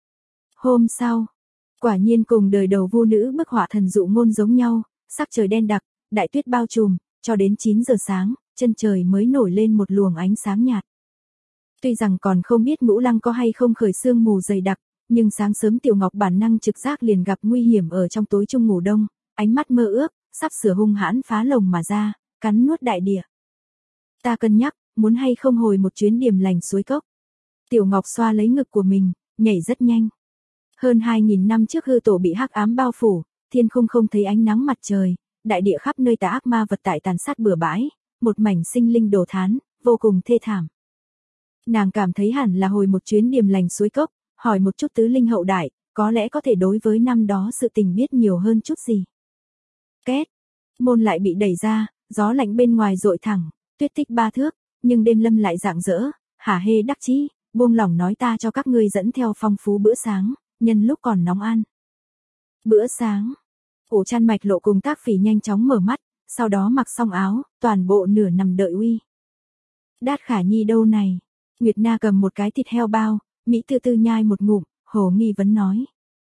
Hôm sau, quả nhiên cùng đời đầu vu nữ bức họa thần dụ ngôn giống nhau, sắc trời đen đặc, đại tuyết bao trùm, cho đến 9 giờ sáng, chân trời mới nổi lên một luồng ánh sáng nhạt. Tuy rằng còn không biết Ngũ Lăng có hay không khởi sương mù dày đặc, nhưng sáng sớm Tiểu Ngọc bản năng trực giác liền gặp nguy hiểm ở trong tối trung ngủ đông, ánh mắt mơ ước, sắp sửa hung hãn phá lồng mà ra, cắn nuốt đại địa. Ta cân nhắc, muốn hay không hồi một chuyến Điềm Lành suối cốc. Tiểu Ngọc xoa lấy ngực của mình, nhảy rất nhanh. Hơn 2000 năm trước hư tổ bị hắc ám bao phủ, thiên không thấy ánh nắng mặt trời, đại địa khắp nơi tà ác ma vật tại tàn sát bừa bãi, một mảnh sinh linh đổ thán, vô cùng thê thảm. Nàng cảm thấy hẳn là hồi một chuyến Điềm Lành suối cốc, hỏi một chút tứ linh hậu đại, có lẽ có thể đối với năm đó sự tình biết nhiều hơn chút gì. Két, môn lại bị đẩy ra, gió lạnh bên ngoài dội thẳng, tuyết tích 3 thước, nhưng Đêm Lâm lại rạng rỡ, hả hê đắc chí, buông lỏng nói ta cho các ngươi dẫn theo phong phú bữa sáng, nhân lúc còn nóng ăn. Bữa sáng. Ổ Chăn Mạch Lộ cùng Tác Phỉ nhanh chóng mở mắt, sau đó mặc xong áo, toàn bộ nửa nằm đợi uy. Đát Khả Nhi đâu này? Nguyệt Na cầm một cái thịt heo bao, Mỹ tư tư nhai một ngụm, Hồ nghi vấn nói.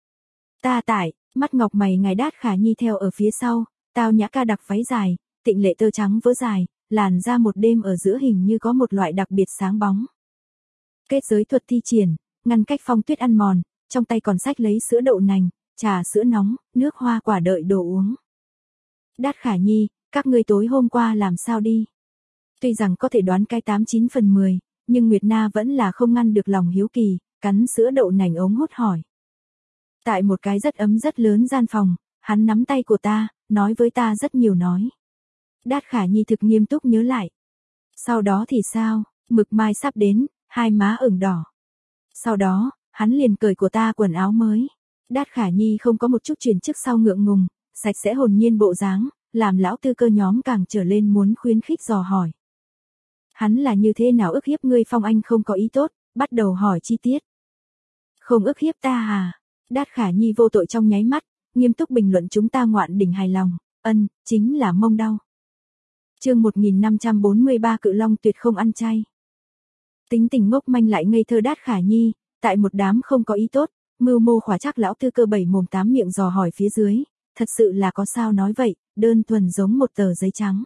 Ta tại, mắt ngọc mày ngài Đát Khả Nhi theo ở phía sau, tao nhã ca đặc váy dài, tịnh lệ tơ trắng vớ dài, làn da một đêm ở giữa hình như có một loại đặc biệt sáng bóng. Kết giới thuật thi triển, ngăn cách phong tuyết ăn mòn, trong tay còn xách lấy sữa đậu nành, trà sữa nóng, nước hoa quả đợi đồ uống. Đát Khả Nhi, các ngươi tối hôm qua làm sao đi? Tuy rằng có thể đoán cái 89/10, nhưng Nguyệt Na vẫn là không ngăn được lòng hiếu kỳ, cắn sữa đậu nành ống hút hỏi. Tại một cái rất ấm rất lớn gian phòng, hắn nắm tay của ta, nói với ta rất nhiều nói. Đát Khả Nhi thực nghiêm túc nhớ lại. Sau đó thì sao, mực mai sắp đến, hai má ửng đỏ. Sau đó, hắn liền cởi của ta quần áo mới. Đát Khả Nhi không có một chút chuyển trước sau ngượng ngùng, sạch sẽ hồn nhiên bộ dáng, làm lão tư cơ nhóm càng trở lên muốn khuyến khích dò hỏi. Hắn là như thế nào ức hiếp ngươi? Phong Anh không có ý tốt, bắt đầu hỏi chi tiết. Không ức hiếp ta à? Đát Khả Nhi vô tội trong nháy mắt, nghiêm túc bình luận chúng ta ngoạn đỉnh hài lòng, chính là mông đau. Chương 1543 Cự Long tuyệt không ăn chay. Tính tình ngốc manh lại ngây thơ Đát Khả Nhi, tại một đám không có ý tốt, mưu mô khóa chắc lão tư cơ bảy mồm tám miệng dò hỏi phía dưới, thật sự là có sao nói vậy, đơn thuần giống một tờ giấy trắng.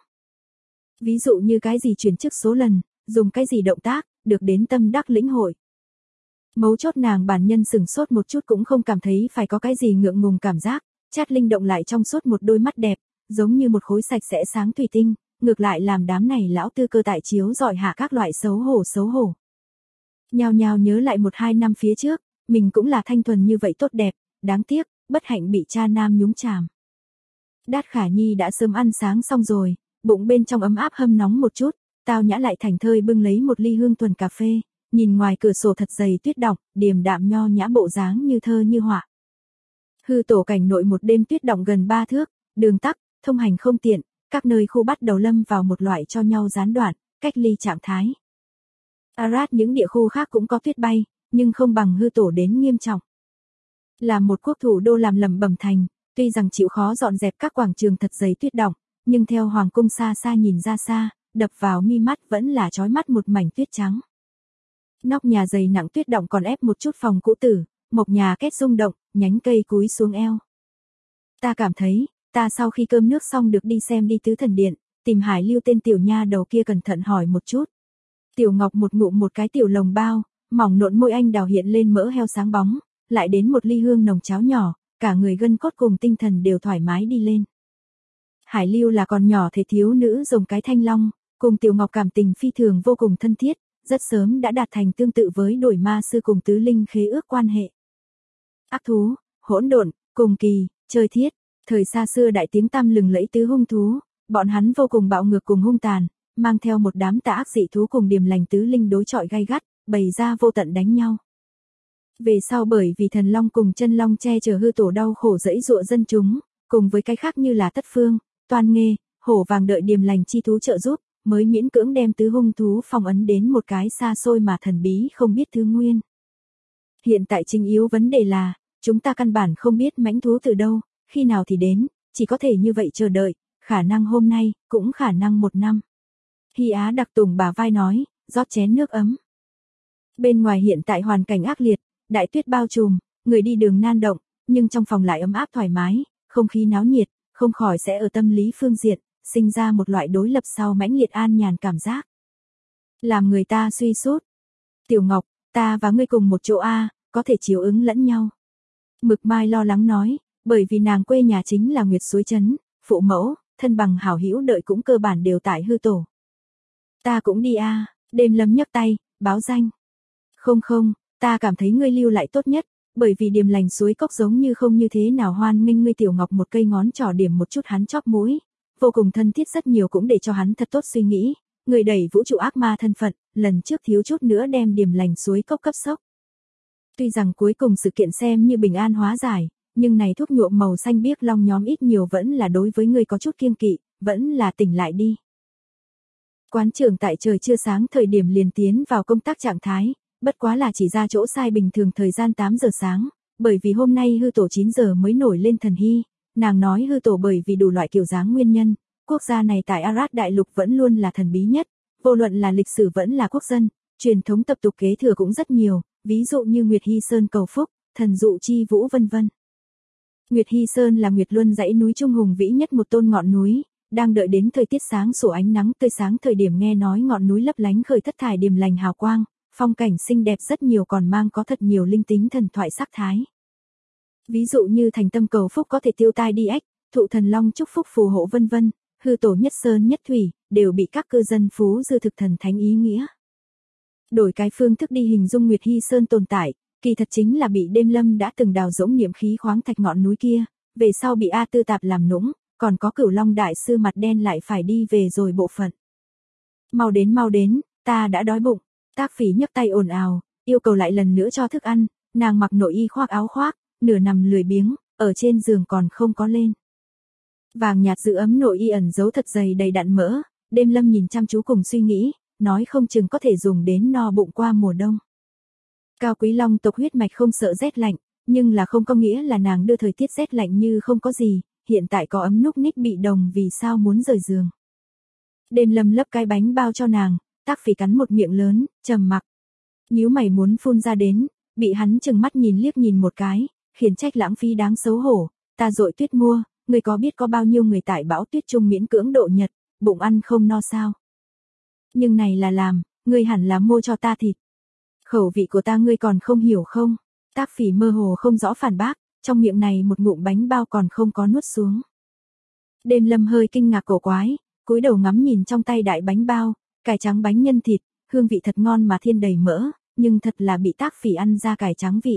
Ví dụ như cái gì chuyển chức số lần, dùng cái gì động tác, được đến tâm đắc lĩnh hội. Mấu chốt nàng bản nhân sửng sốt một chút cũng không cảm thấy phải có cái gì ngượng ngùng cảm giác, chát linh động lại trong suốt một đôi mắt đẹp, giống như một khối sạch sẽ sáng thủy tinh, ngược lại làm đám này lão tư cơ tại chiếu dọi hạ các loại xấu hổ. Nhao nhao nhớ lại 1-2 năm phía trước, mình cũng là thanh thuần như vậy tốt đẹp, đáng tiếc, bất hạnh bị cha nam nhúng chàm. Đát Khả Nhi đã sớm ăn sáng xong rồi, bụng bên trong ấm áp hâm nóng một chút, tao nhã lại thành thơi bưng lấy một ly hương thuần cà phê, nhìn ngoài cửa sổ thật dày tuyết đọng, điềm đạm nho nhã bộ dáng như thơ như họa. Hư tổ cảnh nội một đêm tuyết đọng gần 3 thước, đường tắc, thông hành không tiện, các nơi khu bắt đầu lâm vào một loại cho nhau gián đoạn, cách ly trạng thái. Arad những địa khu khác cũng có tuyết bay, nhưng không bằng hư tổ đến nghiêm trọng. Là một quốc thủ đô làm lầm bẩm thành, tuy rằng chịu khó dọn dẹp các quảng trường thật dày tuyết đọng, nhưng theo hoàng cung xa xa nhìn ra xa, đập vào mi mắt vẫn là chói mắt một mảnh tuyết trắng. Nóc nhà dày nặng tuyết đọng còn ép một chút phòng cũ tử, mộc nhà kết rung động, nhánh cây cúi xuống eo. Ta cảm thấy, ta sau khi cơm nước xong được đi xem đi Tứ Thần Điện, tìm Hải Lưu tên tiểu nha đầu kia cẩn thận hỏi một chút. Tiểu Ngọc một ngụm một cái tiểu lồng bao, mỏng nộn môi anh đào hiện lên mỡ heo sáng bóng, lại đến một ly hương nồng cháo nhỏ, cả người gân cốt cùng tinh thần đều thoải mái đi lên. Hải Lưu là còn nhỏ thể thiếu nữ rồng cái thanh long, cùng Tiểu Ngọc cảm tình phi thường vô cùng thân thiết, rất sớm đã đạt thành tương tự với đổi ma sư cùng tứ linh khế ước quan hệ. Ác thú, hỗn độn, cùng kỳ, chơi thiết, thời xa xưa đại tiếng tăm lừng lẫy tứ hung thú, bọn hắn vô cùng bạo ngược cùng hung tàn, mang theo một đám tà ác dị thú cùng điềm lành tứ linh đối chọi gay gắt, bày ra vô tận đánh nhau. Về sau bởi vì thần long cùng chân long che chở hư tổ đau khổ dẫy dụa dân chúng, cùng với cái khác như là Tất Phương, Toan Nghê, Hổ Vàng đợi điềm lành chi thú trợ giúp, mới miễn cưỡng đem tứ hung thú phong ấn đến một cái xa xôi mà thần bí không biết thứ nguyên. Hiện tại chính yếu vấn đề là, chúng ta căn bản không biết mãnh thú từ đâu, khi nào thì đến, chỉ có thể như vậy chờ đợi, khả năng hôm nay, cũng khả năng 1 năm. Hy Á đặc tùng bả vai nói, rót chén nước ấm. Bên ngoài hiện tại hoàn cảnh ác liệt, đại tuyết bao trùm, người đi đường nan động, nhưng trong phòng lại ấm áp thoải mái, không khí náo nhiệt, không khỏi sẽ ở tâm lý phương diện, sinh ra một loại đối lập sau mãnh liệt an nhàn cảm giác. Làm người ta suy sút. Tiểu Ngọc, ta và ngươi cùng một chỗ a, có thể chiếu ứng lẫn nhau. Mực Mai lo lắng nói, bởi vì nàng quê nhà chính là Nguyệt Suối Trấn, phụ mẫu, thân bằng hảo hữu đợi cũng cơ bản đều tại hư tổ. Ta cũng đi a, Đêm Lâm nhấc tay, báo danh. Không, ta cảm thấy ngươi lưu lại tốt nhất, bởi vì điềm lành suối cốc giống như không như thế nào hoan nghênh ngươi. Tiểu Ngọc một cây ngón trỏ điểm một chút hắn chóp mũi, vô cùng thân thiết rất nhiều cũng để cho hắn thật tốt suy nghĩ, người đẩy vũ trụ ác ma thân phận, lần trước thiếu chút nữa đem điềm lành suối cốc cấp sốc. Tuy rằng cuối cùng sự kiện xem như bình an hóa giải, nhưng này thuốc nhuộm màu xanh biếc long nhóm ít nhiều vẫn là đối với người có chút kiêng kỵ, vẫn là tỉnh lại đi. Quán trưởng tại trời chưa sáng thời điểm liền tiến vào công tác trạng thái, bất quá là chỉ ra chỗ sai bình thường thời gian 8 giờ sáng, bởi vì hôm nay hư tổ 9 giờ mới nổi lên thần hy, nàng nói hư tổ bởi vì đủ loại kiểu dáng nguyên nhân, quốc gia này tại Arad đại lục vẫn luôn là thần bí nhất, vô luận là lịch sử vẫn là quốc dân, truyền thống tập tục kế thừa cũng rất nhiều, ví dụ như Nguyệt Hy Sơn cầu phúc, thần dụ chi vũ vân vân. Nguyệt Hy Sơn là Nguyệt Luân dãy núi trung hùng vĩ nhất một tôn ngọn núi, đang đợi đến thời tiết sáng sủa ánh nắng tươi sáng, thời điểm nghe nói ngọn núi lấp lánh khởi thất thải điềm lành hào quang, phong cảnh xinh đẹp rất nhiều, còn mang có thật nhiều linh tính thần thoại sắc thái. Ví dụ như thành tâm cầu phúc có thể tiêu tai đi ách, thụ thần long chúc phúc phù hộ vân vân, hư tổ nhất sơn nhất thủy, đều bị các cư dân phú dư thực thần thánh ý nghĩa. Đổi cái phương thức đi hình dung Nguyệt Hy Sơn tồn tại, kỳ thật chính là bị Đêm Lâm đã từng đào rỗng niệm khí khoáng thạch ngọn núi kia, về sau bị A Tư Tạp làm nũng, còn có Cửu Long đại sư mặt đen lại phải đi về rồi bộ phận. Mau đến, ta đã đói bụng. Tác Phỉ nhấc tay ồn ào, yêu cầu lại lần nữa cho thức ăn, nàng mặc nội y khoác áo khoác, nửa nằm lười biếng, ở trên giường còn không có lên. Vàng nhạt giữ ấm nội y ẩn giấu thật dày đầy đặn mỡ, Đêm Lâm nhìn chăm chú cùng suy nghĩ, nói không chừng có thể dùng đến no bụng qua mùa đông. Cao Quý Long tộc huyết mạch không sợ rét lạnh, nhưng là không có nghĩa là nàng đưa thời tiết rét lạnh như không có gì, hiện tại có ấm núc ních bị đồng vì sao muốn rời giường. Đêm Lâm lấp cái bánh bao cho nàng, Tác Phỉ cắn một miệng lớn, trầm mặc. Nhíu mày muốn phun ra đến, bị hắn chừng mắt nhìn liếc nhìn một cái, khiển trách lãng phí đáng xấu hổ, ta dội tuyết mua, người có biết có bao nhiêu người tại bão tuyết trung miễn cưỡng độ nhật, bụng ăn không no sao? Nhưng này là làm, ngươi hẳn là mua cho ta thịt. Khẩu vị của ta ngươi còn không hiểu không? Tác Phỉ mơ hồ không rõ phản bác, trong miệng này một ngụm bánh bao còn không có nuốt xuống. Đêm Lâm hơi kinh ngạc cổ quái, cúi đầu ngắm nhìn trong tay đại bánh bao, cải trắng bánh nhân thịt, hương vị thật ngon mà thiên đầy mỡ, nhưng thật là bị Tác Phỉ ăn ra cải trắng vị.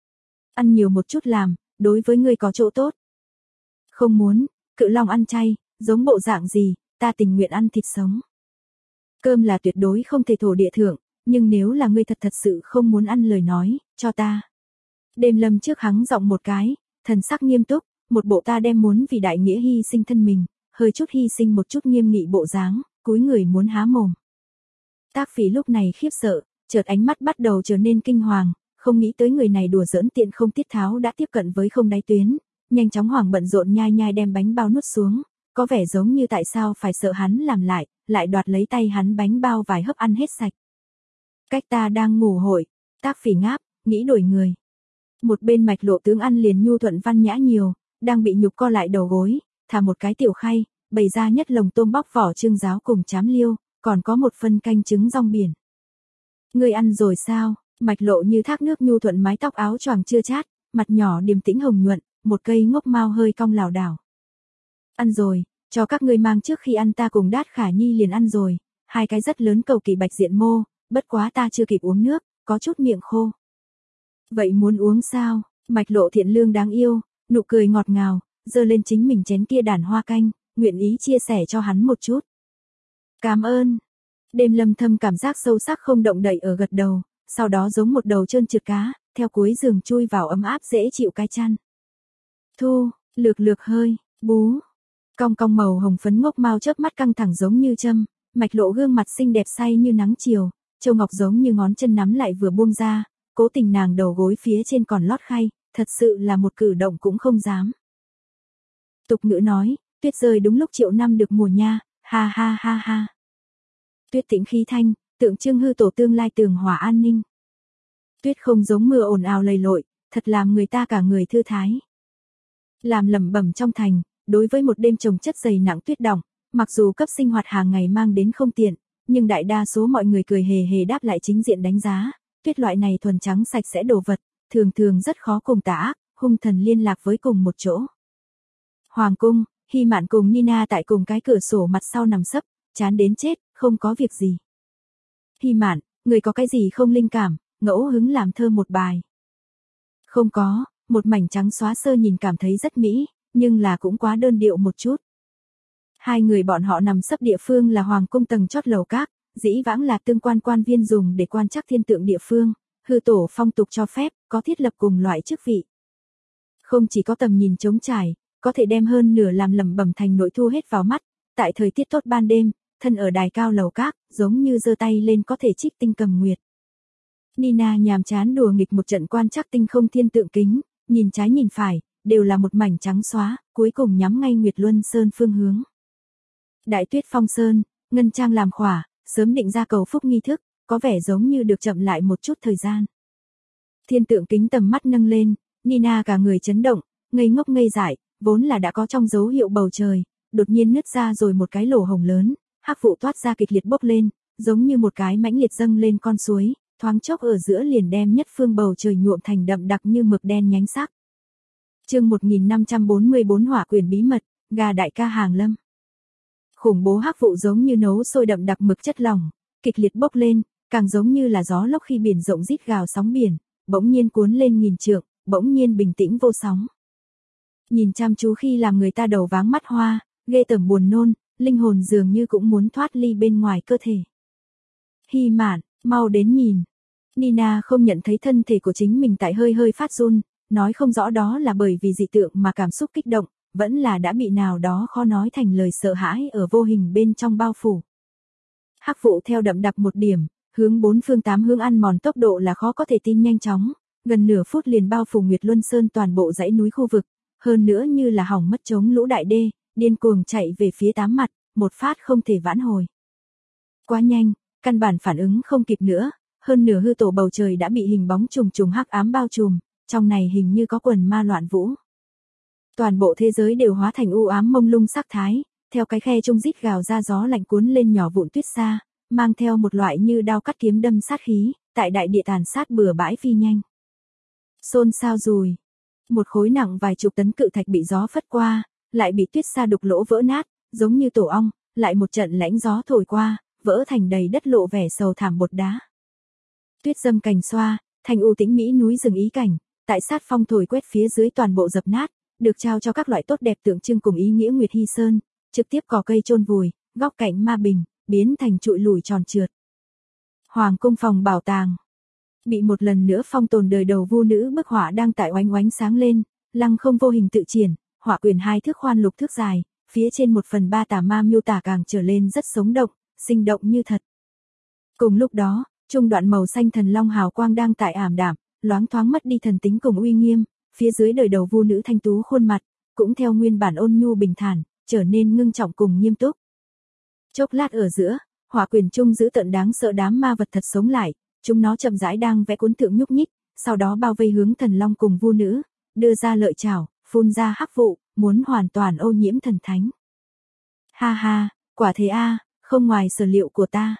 Ăn nhiều một chút làm, đối với ngươi có chỗ tốt. Không muốn, Cự Long ăn chay, giống bộ dạng gì, ta tình nguyện ăn thịt sống. Cơm là tuyệt đối không thể thổ địa thượng, nhưng nếu là ngươi thật sự không muốn ăn lời nói, cho ta. Đêm Lâm trước hắng giọng một cái, thần sắc nghiêm túc, một bộ ta đem muốn vì đại nghĩa hy sinh thân mình, hơi chút hy sinh một chút nghiêm nghị bộ dáng, cúi người muốn há mồm. Tác Phỉ lúc này khiếp sợ, chợt ánh mắt bắt đầu trở nên kinh hoàng, không nghĩ tới người này đùa giỡn tiện không tiết tháo đã tiếp cận với không đáy tuyến, nhanh chóng hoảng bận rộn nhai nhai đem bánh bao nuốt xuống, có vẻ giống như tại sao phải sợ hắn làm lại đoạt lấy tay hắn bánh bao vài hớp ăn hết sạch. Cách ta đang ngủ hội, Tác Phỉ ngáp, nghĩ đổi người. Một bên Mạch Lộ tướng ăn liền nhu thuận văn nhã nhiều, đang bị nhục co lại đầu gối, thả một cái tiểu khay, bày ra nhất lồng tôm bóc vỏ trương giáo cùng chám liêu, còn có một phân canh trứng rong biển. Ngươi ăn rồi sao? Mạch Lộ như thác nước nhu thuận mái tóc áo choàng chưa chát, mặt nhỏ điềm tĩnh hồng nhuận, một cây ngốc mao hơi cong lảo đảo. Ăn rồi, cho các ngươi mang trước khi ăn ta cùng Đát Khả Nhi liền ăn rồi, hai cái rất lớn cầu kỳ bạch diện mô, bất quá ta chưa kịp uống nước, có chút miệng khô. Vậy muốn uống sao? Mạch Lộ thiện lương đáng yêu, nụ cười ngọt ngào, giơ lên chính mình chén kia đàn hoa canh, nguyện ý chia sẻ cho hắn một chút. Cảm ơn. Đêm Lâm thâm cảm giác sâu sắc không động đậy ở gật đầu, sau đó giống một đầu trơn trượt cá, theo cuối giường chui vào ấm áp dễ chịu cái chăn. Thu, lược hơi, bú. Cong cong màu hồng phấn ngốc mao chớp mắt căng thẳng giống như châm, Mạch Lộ gương mặt xinh đẹp say như nắng chiều, châu ngọc giống như ngón chân nắm lại vừa buông ra, cố tình nàng đầu gối phía trên còn lót khay, thật sự là một cử động cũng không dám. Tục ngữ nói, tuyết rơi đúng lúc triệu năm được mùa nha, ha ha ha ha. Tuyết tĩnh khí thanh, tượng trưng hư tổ tương lai tường hòa an ninh. Tuyết không giống mưa ồn ào lầy lội, thật làm người ta cả người thư thái. Làm lẩm bẩm trong thành, đối với một đêm trồng chất dày nặng tuyết đọng, mặc dù cấp sinh hoạt hàng ngày mang đến không tiện, nhưng đại đa số mọi người cười hề hề đáp lại chính diện đánh giá, tuyết loại này thuần trắng sạch sẽ đồ vật, thường rất khó cùng tà ác, hung thần liên lạc với cùng một chỗ. Hoàng cung, Hy Mạn cùng Nina tại cùng cái cửa sổ mặt sau nằm sấp, chán đến chết, không có việc gì. Hy Mạn, người có cái gì không linh cảm, ngẫu hứng làm thơ một bài. Không có, một mảnh trắng xóa sơ nhìn cảm thấy rất mỹ, nhưng là cũng quá đơn điệu một chút. Hai người bọn họ nằm sấp địa phương là hoàng cung tầng chót lầu các, dĩ vãng là tương quan quan viên dùng để quan trắc thiên tượng địa phương, hư tổ phong tục cho phép, có thiết lập cùng loại chức vị. Không chỉ có tầm nhìn trống trải, có thể đem hơn nửa làm lẩm bẩm thành nội thu hết vào mắt, tại thời tiết tốt ban đêm, thân ở đài cao lầu các, giống như giơ tay lên có thể trích tinh cầm nguyệt. Nina nhàm chán đùa nghịch một trận quan trắc tinh không thiên tượng kính, nhìn trái nhìn phải, đều là một mảnh trắng xóa, cuối cùng nhắm ngay Nguyệt Luân Sơn phương hướng. Đại tuyết phong sơn, ngân trang làm khỏa, sớm định ra cầu phúc nghi thức, có vẻ giống như được chậm lại một chút thời gian. Thiên tượng kính tầm mắt nâng lên, Nina cả người chấn động, ngây ngốc ngây dại, vốn là đã có trong dấu hiệu bầu trời, đột nhiên nứt ra rồi một cái lỗ hổng lớn, hắc vụ toát ra kịch liệt bốc lên, giống như một cái mãnh liệt dâng lên con suối, thoáng chốc ở giữa liền đem nhất phương bầu trời nhuộm thành đậm đặc như mực đen nhánh sắc. Chương 1544 Hỏa Quyền bí mật, gà đại ca hàng lâm. Khủng bố hắc vụ giống như nấu sôi đậm đặc mực chất lỏng, kịch liệt bốc lên, càng giống như là gió lốc khi biển rộng rít gào sóng biển, bỗng nhiên cuốn lên nghìn trượng, bỗng nhiên bình tĩnh vô sóng. Nhìn chăm chú khi làm người ta đầu váng mắt hoa, ghê tởm buồn nôn, linh hồn dường như cũng muốn thoát ly bên ngoài cơ thể. Hy Mạn, mau đến nhìn. Nina không nhận thấy thân thể của chính mình tại hơi hơi phát run, nói không rõ đó là bởi vì dị tượng mà cảm xúc kích động, vẫn là đã bị nào đó khó nói thành lời sợ hãi ở vô hình bên trong bao phủ. Hắc vụ theo đậm đặc một điểm, hướng bốn phương tám hướng ăn mòn tốc độ là khó có thể tin nhanh chóng, gần nửa phút liền bao phủ Nguyệt Luân Sơn toàn bộ dãy núi khu vực, hơn nữa như là hỏng mất chống lũ đại đê, điên cuồng chạy về phía tám mặt, một phát không thể vãn hồi. Quá nhanh, căn bản phản ứng không kịp nữa, hơn nửa hư tổ bầu trời đã bị hình bóng trùng trùng hắc ám bao trùm, trong này hình như có quần ma loạn vũ. Toàn bộ thế giới đều hóa thành u ám mông lung sắc thái, theo cái khe trung rít gào ra gió lạnh cuốn lên nhỏ vụn tuyết xa, mang theo một loại như đao cắt kiếm đâm sát khí, tại đại địa tàn sát bừa bãi phi nhanh. Xôn xao rùi, một khối nặng vài chục tấn cự thạch bị gió phất qua, lại bị tuyết sa đục lỗ vỡ nát, giống như tổ ong, lại một trận lãnh gió thổi qua, vỡ thành đầy đất lộ vẻ sầu thảm bột đá. Tuyết dâm cành xoa, thành u tĩnh mỹ núi rừng ý cảnh, tại sát phong thổi quét phía dưới toàn bộ dập nát, được trao cho các loại tốt đẹp tượng trưng cùng ý nghĩa Nguyệt Hy Sơn, trực tiếp cỏ cây chôn vùi, góc cạnh ma bình, biến thành trụi lùi tròn trượt. Hoàng cung phòng bảo tàng bị một lần nữa phong tồn đời đầu vu nữ bức họa đang tại oánh oánh sáng lên, lăng không vô hình tự triển, họa quyền 2 thước khoan lục thước dài, phía trên 1/3 tà ma miêu tả càng trở lên rất sống động, sinh động như thật. Cùng lúc đó, trung đoạn màu xanh thần long hào quang đang tại ảm đạm, loáng thoáng mất đi thần tính cùng uy nghiêm, phía dưới đời đầu vu nữ thanh tú khuôn mặt, cũng theo nguyên bản ôn nhu bình thản, trở nên ngưng trọng cùng nghiêm túc. Chốc lát ở giữa, hỏa quyền trung giữ tận đáng sợ đám ma vật thật sống lại, chúng nó chậm rãi đang vẽ cuốn tượng nhúc nhích, sau đó bao vây hướng thần long cùng vu nữ, đưa ra lợi chảo, phun ra hắc vụ, muốn hoàn toàn ô nhiễm thần thánh. Ha ha, quả thế a, không ngoài sở liệu của ta.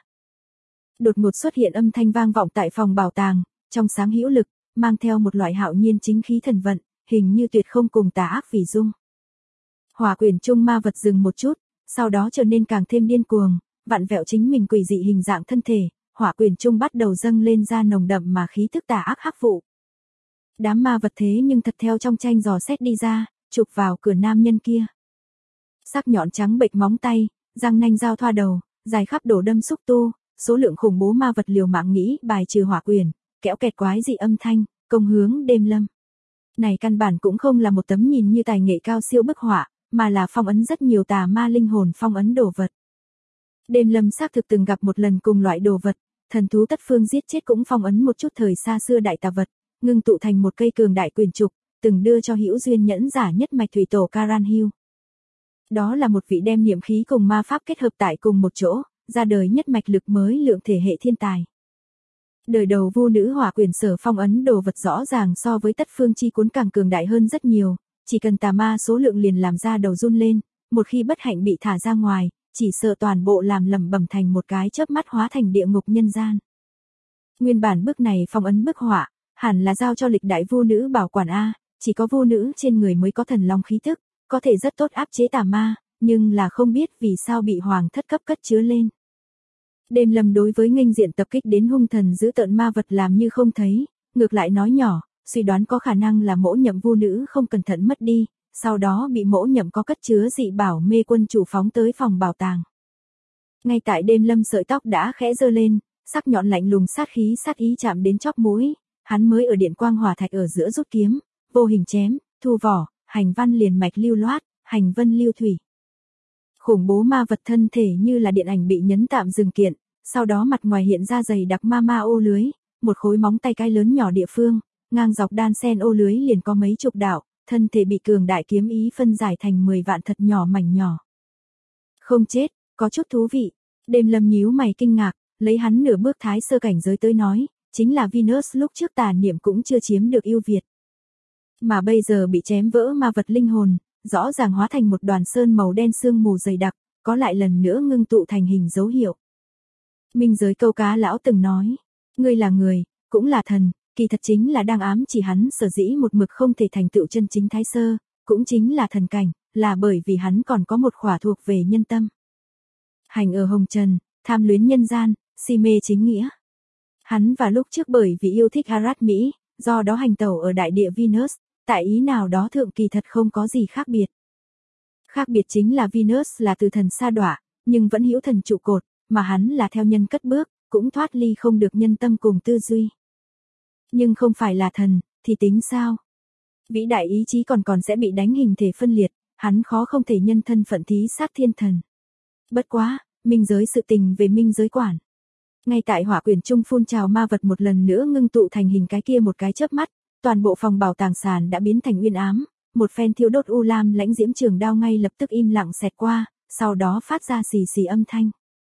Đột ngột xuất hiện âm thanh vang vọng tại phòng bảo tàng, trong sáng hữu lực, mang theo một loại hạo nhiên chính khí thần vận, hình như tuyệt không cùng tà ác vì dung. Hỏa quyền trung ma vật dừng một chút, sau đó trở nên càng thêm điên cuồng, vặn vẹo chính mình quỷ dị hình dạng thân thể, hỏa quyền trung bắt đầu dâng lên ra nồng đậm mà khí tức tà ác hắc vụ. Đám ma vật thế nhưng thật theo trong tranh dò xét đi ra, chụp vào cửa nam nhân kia. Sắc nhọn trắng bệch móng tay, răng nanh dao thoa đầu, dài khắp đổ đâm xúc tu, số lượng khủng bố ma vật liều mạng nghĩ bài trừ hỏa quyền, kéo kẹt quái dị âm thanh, công hướng đêm lâm. Này căn bản cũng không là một tấm nhìn như tài nghệ cao siêu bức họa, mà là phong ấn rất nhiều tà ma linh hồn phong ấn đồ vật. Đêm lâm xác thực từng gặp một lần cùng loại đồ vật, thần thú tất phương giết chết cũng phong ấn một chút thời xa xưa đại tà vật, ngưng tụ thành một cây cường đại quyền trục, từng đưa cho hữu duyên nhẫn giả nhất mạch thủy tổ Karan Hill. Đó là một vị đem niệm khí cùng ma pháp kết hợp tại cùng một chỗ, ra đời nhất mạch lực mới lượng thể hệ thiên tài. Đời đầu vu nữ hỏa quyền sở phong ấn đồ vật rõ ràng so với tất phương chi cuốn càng cường đại hơn rất nhiều, chỉ cần tà ma số lượng liền làm ra đầu run lên, một khi bất hạnh bị thả ra ngoài, chỉ sợ toàn bộ làm lẩm bẩm thành một cái chớp mắt hóa thành địa ngục nhân gian. Nguyên bản bức này phong ấn bức họa, hẳn là giao cho lịch đại vu nữ bảo quản a, chỉ có vu nữ trên người mới có thần long khí thức, có thể rất tốt áp chế tà ma, nhưng là không biết vì sao bị hoàng thất cấp cất chứa lên. Đêm lâm đối với nghênh diện tập kích đến hung thần giữ tợn ma vật làm như không thấy, ngược lại nói nhỏ, suy đoán có khả năng là mỗ nhậm vu nữ không cẩn thận mất đi, sau đó bị mỗ nhậm có cất chứa dị bảo mê quân chủ phóng tới phòng bảo tàng. Ngay tại đêm lâm sợi tóc đã khẽ giơ lên, sắc nhọn lạnh lùng sát khí sát ý chạm đến chóp mũi, hắn mới ở điện quang hỏa thạch ở giữa rút kiếm, vô hình chém, thu vỏ, hành văn liền mạch lưu loát, hành vân lưu thủy. Khủng bố ma vật thân thể như là điện ảnh bị nhấn tạm dừng kiện, sau đó mặt ngoài hiện ra dày đặc ma ô lưới, một khối móng tay cái lớn nhỏ địa phương, ngang dọc đan sen ô lưới liền có mấy chục đạo, thân thể bị cường đại kiếm ý phân giải thành 10 vạn thật nhỏ mảnh nhỏ. Không chết, có chút thú vị. Đêm lâm nhíu mày kinh ngạc, lấy hắn nửa bước thái sơ cảnh giới tới nói, chính là Venus lúc trước tà niệm cũng chưa chiếm được ưu việt. Mà bây giờ bị chém vỡ ma vật linh hồn, rõ ràng hóa thành một đoàn sơn màu đen sương mù dày đặc, có lại lần nữa ngưng tụ thành hình dấu hiệu. Minh giới câu cá lão từng nói, ngươi là người, cũng là thần, kỳ thật chính là đang ám chỉ hắn sở dĩ một mực không thể thành tựu chân chính thái sơ, cũng chính là thần cảnh, là bởi vì hắn còn có một khỏa thuộc về nhân tâm. Hành ở hồng trần, tham luyến nhân gian, si mê chính nghĩa. Hắn và lúc trước bởi vì yêu thích Arad Mỹ, do đó hành tẩu ở đại địa Venus, tại ý nào đó thượng kỳ thật không có gì khác biệt. Khác biệt chính là Venus là từ thần sa đọa, nhưng vẫn hữu thần trụ cột, mà hắn là theo nhân cất bước, cũng thoát ly không được nhân tâm cùng tư duy. Nhưng không phải là thần, thì tính sao? Vĩ đại ý chí còn sẽ bị đánh hình thể phân liệt, hắn khó không thể nhân thân phận thí sát thiên thần. Bất quá, minh giới sự tình về minh giới quản. Ngay tại hỏa quyển trung phun trào ma vật một lần nữa ngưng tụ thành hình cái kia một cái chớp mắt, toàn bộ phòng bảo tàng sàn đã biến thành uyên ám, một phen thiêu đốt u lam lãnh diễm trường đao ngay lập tức im lặng xẹt qua, sau đó phát ra xì xì âm thanh.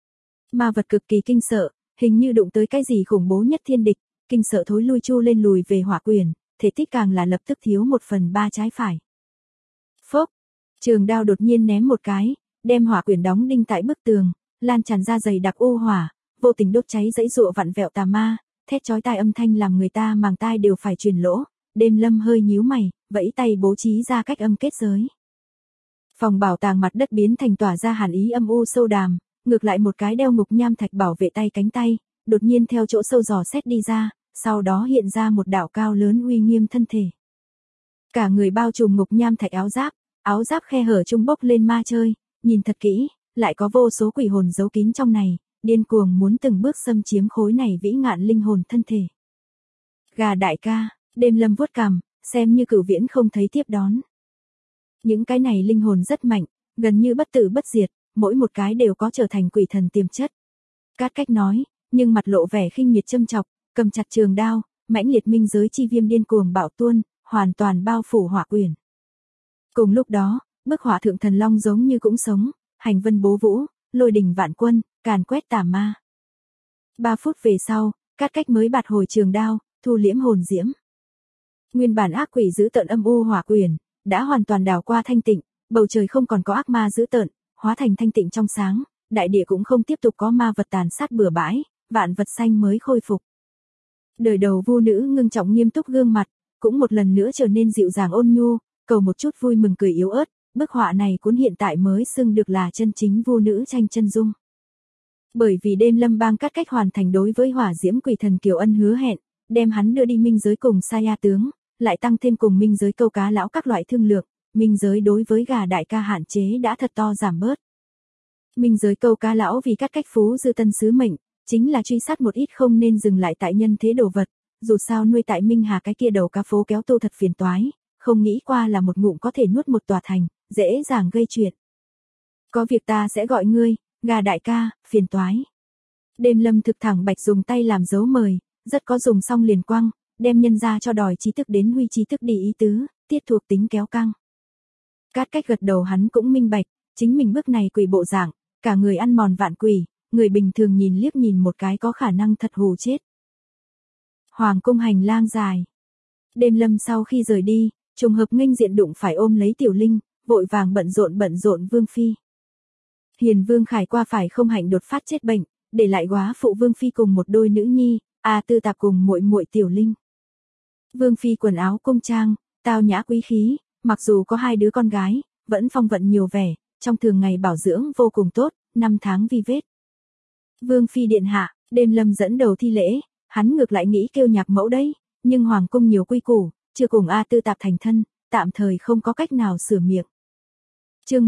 Ma vật cực kỳ kinh sợ, hình như đụng tới cái gì khủng bố nhất thiên địch, kinh sợ thối lui chu lên lùi về hỏa quyển, thể tích càng là lập tức thiếu 1/3 trái phải. Phốc, trường đao đột nhiên ném một cái, đem hỏa quyển đóng đinh tại bức tường, lan tràn ra dày đặc u hỏa, vô tình đốt cháy dãy dụa vặn vẹo tà ma, thét chói tai âm thanh làm người ta màng tai đều phải truyền lỗ. Đêm Lâm hơi nhíu mày, vẫy tay bố trí ra cách âm kết giới. Phòng bảo tàng mặt đất biến thành tỏa ra hàn ý âm u sâu đàm, ngược lại một cái đeo ngục nham thạch bảo vệ tay cánh tay, đột nhiên theo chỗ sâu dò xét đi ra, sau đó hiện ra một đạo cao lớn uy nghiêm thân thể. Cả người bao trùm ngục nham thạch áo giáp khe hở trung bốc lên ma chơi, nhìn thật kỹ, lại có vô số quỷ hồn giấu kín trong này, điên cuồng muốn từng bước xâm chiếm khối này vĩ ngạn linh hồn thân thể. Gà đại ca, Đêm Lâm vuốt cằm, xem như Cửu Viễn không thấy tiếp đón. Những cái này linh hồn rất mạnh, gần như bất tử bất diệt, mỗi một cái đều có trở thành quỷ thần tiềm chất. Cát Cách nói, nhưng mặt lộ vẻ khinh miệt châm chọc, cầm chặt trường đao, mãnh liệt minh giới chi viêm điên cuồng bạo tuôn, hoàn toàn bao phủ hỏa quyển. Cùng lúc đó, bức hỏa thượng thần long giống như cũng sống, hành vân bố vũ, lôi đình vạn quân, càn quét tà ma. 3 phút về sau, Cát Cách mới bạt hồi trường đao, thu liễm hồn diễm. Nguyên bản ác quỷ dữ tợn âm u hỏa quyển, đã hoàn toàn đảo qua thanh tịnh, bầu trời không còn có ác ma dữ tợn, hóa thành thanh tịnh trong sáng, đại địa cũng không tiếp tục có ma vật tàn sát bừa bãi, vạn vật xanh mới khôi phục. Đời đầu vu nữ ngưng trọng nghiêm túc gương mặt, cũng một lần nữa trở nên dịu dàng ôn nhu, cầu một chút vui mừng cười yếu ớt, bức họa này cuốn hiện tại mới xưng được là chân chính vu nữ tranh chân dung. Bởi vì Đêm Lâm bang Cát Cách hoàn thành đối với hỏa diễm quỷ thần Kiều Ân hứa hẹn, đem hắn đưa đi minh giới cùng Saya tướng, lại tăng thêm cùng minh giới câu cá lão các loại thương lượng, minh giới đối với gà đại ca hạn chế đã thật to giảm bớt. Minh giới câu cá lão vì Cát Cách phú dư tân sứ mệnh, chính là truy sát một ít không nên dừng lại tại nhân thế đồ vật, dù sao nuôi tại Minh Hà cái kia đầu cá phố kéo tu thật phiền toái, không nghĩ qua là một ngụm có thể nuốt một tòa thành, dễ dàng gây chuyện. Có việc ta sẽ gọi ngươi, gà đại ca, phiền toái. Đêm Lâm thực thẳng bạch dùng tay làm dấu mời, rất có dùng xong liền quăng, đem nhân ra cho đòi trí thức đến huy trí thức đi ý tứ, tiết thuộc tính kéo căng. Cát Cách gật đầu hắn cũng minh bạch, chính mình bước này quỷ bộ dạng, cả người ăn mòn vạn quỷ, người bình thường nhìn liếc nhìn một cái có khả năng thật hù chết. Hoàng cung hành lang dài. Đêm Lâm sau khi rời đi, trùng hợp nghênh diện đụng phải ôm lấy Tiểu Linh, vội vàng bận rộn Vương Phi. Hiền Vương Khải qua phải không hạnh đột phát chết bệnh, để lại góa phụ Vương Phi cùng một đôi nữ nhi, Tư Tạp cùng muội muội Tiểu Linh. Vương Phi quần áo cung trang, tao nhã quý khí, mặc dù có 2 đứa con gái, vẫn phong vận nhiều vẻ, trong thường ngày bảo dưỡng vô cùng tốt, 5 tháng vi vết. Vương Phi điện hạ, Đêm Lâm dẫn đầu thi lễ, hắn ngược lại nghĩ kêu nhạc mẫu đấy, nhưng hoàng cung nhiều quy củ, chưa cùng Tư Tạp thành thân, tạm thời không có cách nào sửa miệng. Chương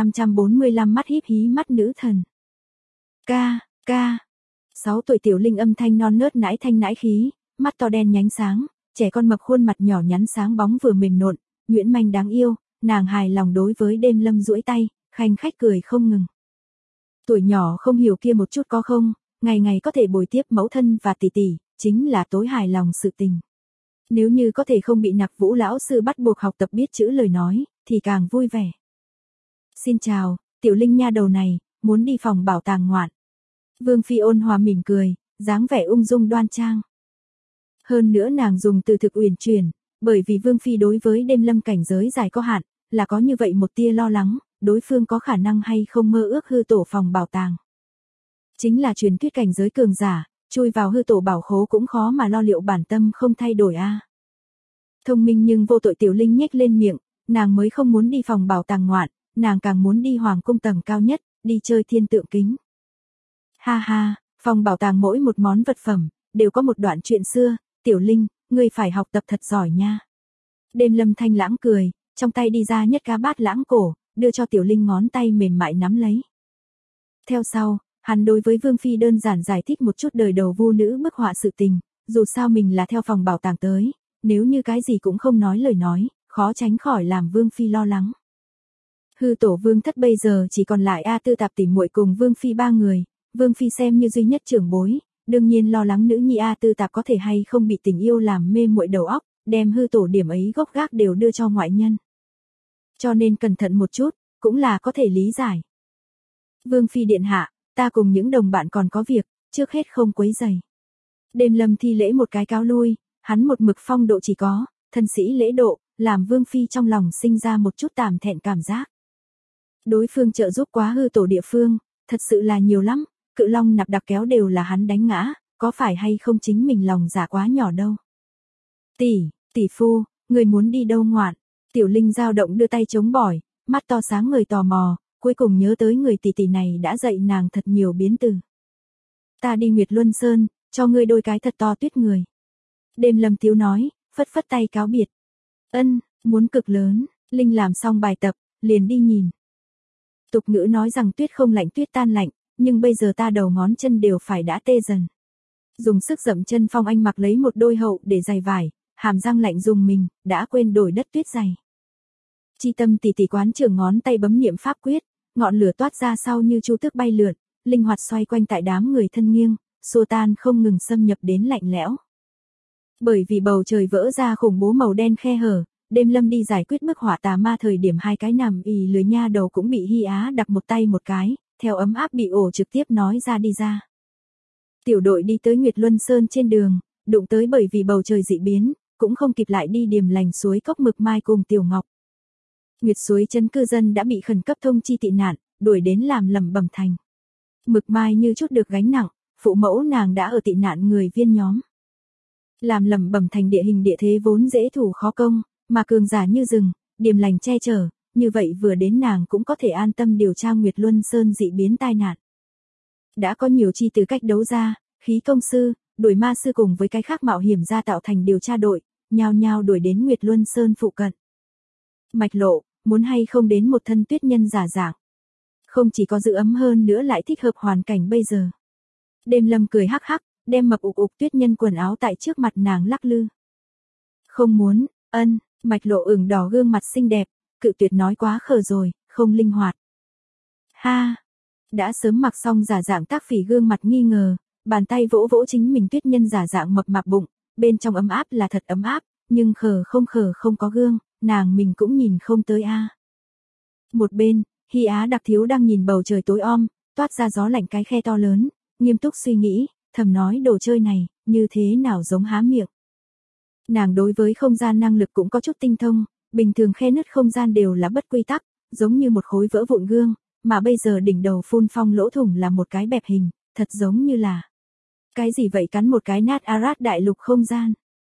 1545 mắt híp hí mắt nữ thần. Ca. 6 tuổi Tiểu Linh âm thanh non nớt nãi thanh nãi khí, mắt to đen nhánh sáng, trẻ con mập khuôn mặt nhỏ nhắn sáng bóng vừa mềm nộn, nhuyễn manh đáng yêu, nàng hài lòng đối với Đêm Lâm duỗi tay, khanh khách cười không ngừng. Tuổi nhỏ không hiểu kia một chút có không, ngày ngày có thể bồi tiếp mẫu thân và tỷ tỷ, chính là tối hài lòng sự tình. Nếu như có thể không bị Nặc Vũ lão sư bắt buộc học tập biết chữ lời nói, thì càng vui vẻ. Xin chào, Tiểu Linh nha đầu này, muốn đi phòng bảo tàng ngoạn. Vương Phi ôn hòa mỉm cười, dáng vẻ ung dung đoan trang. Hơn nữa nàng dùng từ thực uyển chuyển, bởi vì Vương Phi đối với đêm lâm cảnh giới dài có hạn, là có như vậy một tia lo lắng, đối phương có khả năng hay không mơ ước hư tổ phòng bảo tàng. Chính là truyền thuyết cảnh giới cường giả, chui vào hư tổ bảo khố cũng khó mà lo liệu bản tâm không thay đổi a. Thông minh nhưng vô tội Tiểu Linh nhếch lên miệng, nàng mới không muốn đi phòng bảo tàng ngoạn, nàng càng muốn đi hoàng cung tầng cao nhất, đi chơi thiên tượng kính. Ha ha, phòng bảo tàng mỗi một món vật phẩm, đều có một đoạn chuyện xưa, Tiểu Linh, ngươi phải học tập thật giỏi nha. Đêm lâm thanh lãng cười, trong tay đi ra nhất cá bát lãng cổ, đưa cho Tiểu Linh ngón tay mềm mại nắm lấy. Theo sau, hắn đối với Vương Phi đơn giản giải thích một chút đời đầu vu nữ bức họa sự tình, dù sao mình là theo phòng bảo tàng tới, nếu như cái gì cũng không nói lời nói, khó tránh khỏi làm Vương Phi lo lắng. Hư tổ Vương thất bây giờ chỉ còn lại A Tư Tạp tỷ muội cùng Vương Phi 3 người, Vương Phi xem như duy nhất trưởng bối, đương nhiên lo lắng nữ nhi A Tư Tạp có thể hay không bị tình yêu làm mê muội đầu óc, đem hư tổ điểm ấy gốc gác đều đưa cho ngoại nhân. Cho nên cẩn thận một chút, cũng là có thể lý giải. Vương Phi điện hạ, ta cùng những đồng bạn còn có việc, trước hết không quấy rầy. Đêm lâm thi lễ một cái cáo lui, hắn một mực phong độ chỉ có, thân sĩ lễ độ, làm Vương Phi trong lòng sinh ra một chút tảm thẹn cảm giác. Đối phương trợ giúp quá hư tổ địa phương, thật sự là nhiều lắm, Cự Long nạp đặc kéo đều là hắn đánh ngã, có phải hay không chính mình lòng dạ quá nhỏ đâu. Tỷ phu, người muốn đi đâu ngoạn? Tiểu Linh dao động đưa tay chống bỏi, mắt to sáng người tò mò, cuối cùng nhớ tới người tỷ tỷ này đã dạy nàng thật nhiều biến từ. Ta đi Nguyệt Luân Sơn, cho ngươi đôi cái thật to tuyết người. Đêm lâm thiếu nói, phất phất tay cáo biệt. Ân, muốn cực lớn, Linh làm xong bài tập, liền đi nhìn. Tục ngữ nói rằng tuyết không lạnh tuyết tan lạnh, nhưng bây giờ ta đầu ngón chân đều phải đã tê dần. Dùng sức dậm chân Phong Anh mặc lấy một đôi hậu để giày vải, hàm răng lạnh dùng mình, đã quên đổi đất tuyết dày. Chi tâm tỷ tỷ quán trưởng ngón tay bấm niệm pháp quyết, ngọn lửa toát ra sau như chu tước bay lượn, linh hoạt xoay quanh tại đám người thân nghiêng, xua tan không ngừng xâm nhập đến lạnh lẽo. Bởi vì bầu trời vỡ ra khủng bố màu đen khe hở, đêm lâm đi giải quyết bức họa tà ma thời điểm hai cái nằm ì lười nha đầu cũng bị Hy Á đặt một tay một cái, theo ấm áp bị ổ trực tiếp nói ra đi ra. Tiểu đội đi tới Nguyệt Luân Sơn trên đường, đụng tới bởi vì bầu trời dị biến, cũng không kịp lại đi điềm lành suối cốc Mực Mai cùng Tiểu Ngọc. Nguyệt suối chân cư dân đã bị khẩn cấp thông chi tị nạn, đuổi đến làm lẩm bẩm thành. Mực Mai như chút được gánh nặng, phụ mẫu nàng đã ở tị nạn người viên nhóm. Làm lẩm bẩm thành địa hình địa thế vốn dễ thủ khó công, mà cường giả như rừng, điềm lành che chở, như vậy vừa đến nàng cũng có thể an tâm điều tra Nguyệt Luân Sơn dị biến tai nạn. Đã có nhiều chi từ cách đấu ra, khí công sư, đuổi ma sư cùng với cái khác mạo hiểm ra tạo thành điều tra đội, nhao nhao đuổi đến Nguyệt Luân Sơn phụ cận. Mạch lộ, muốn hay không đến một thân tuyết nhân giả dạng. Không chỉ có giữ ấm hơn nữa lại thích hợp hoàn cảnh bây giờ. Đêm lâm cười hắc hắc, đem mập ục ục tuyết nhân quần áo tại trước mặt nàng lắc lư. Không muốn, Mạch lộ ửng đỏ gương mặt xinh đẹp, cự tuyệt nói quá khờ rồi, không linh hoạt. Ha, đã sớm mặc xong giả dạng tác phỉ gương mặt nghi ngờ, bàn tay vỗ vỗ chính mình tuyết nhân giả dạng mập mạp bụng, bên trong ấm áp là thật ấm áp, nhưng khờ không có gương, nàng mình cũng nhìn không tới a. Một bên, Hy Á đặc thiếu đang nhìn bầu trời tối om, toát ra gió lạnh cái khe to lớn, nghiêm túc suy nghĩ, thầm nói đồ chơi này, như thế nào giống há miệng. Nàng đối với không gian năng lực cũng có chút tinh thông, bình thường khe nứt không gian đều là bất quy tắc, giống như một khối vỡ vụn gương, mà bây giờ đỉnh đầu phun phong lỗ thủng là một cái bẹp hình, thật giống như là cái gì vậy cắn một cái nát Arad đại lục không gian.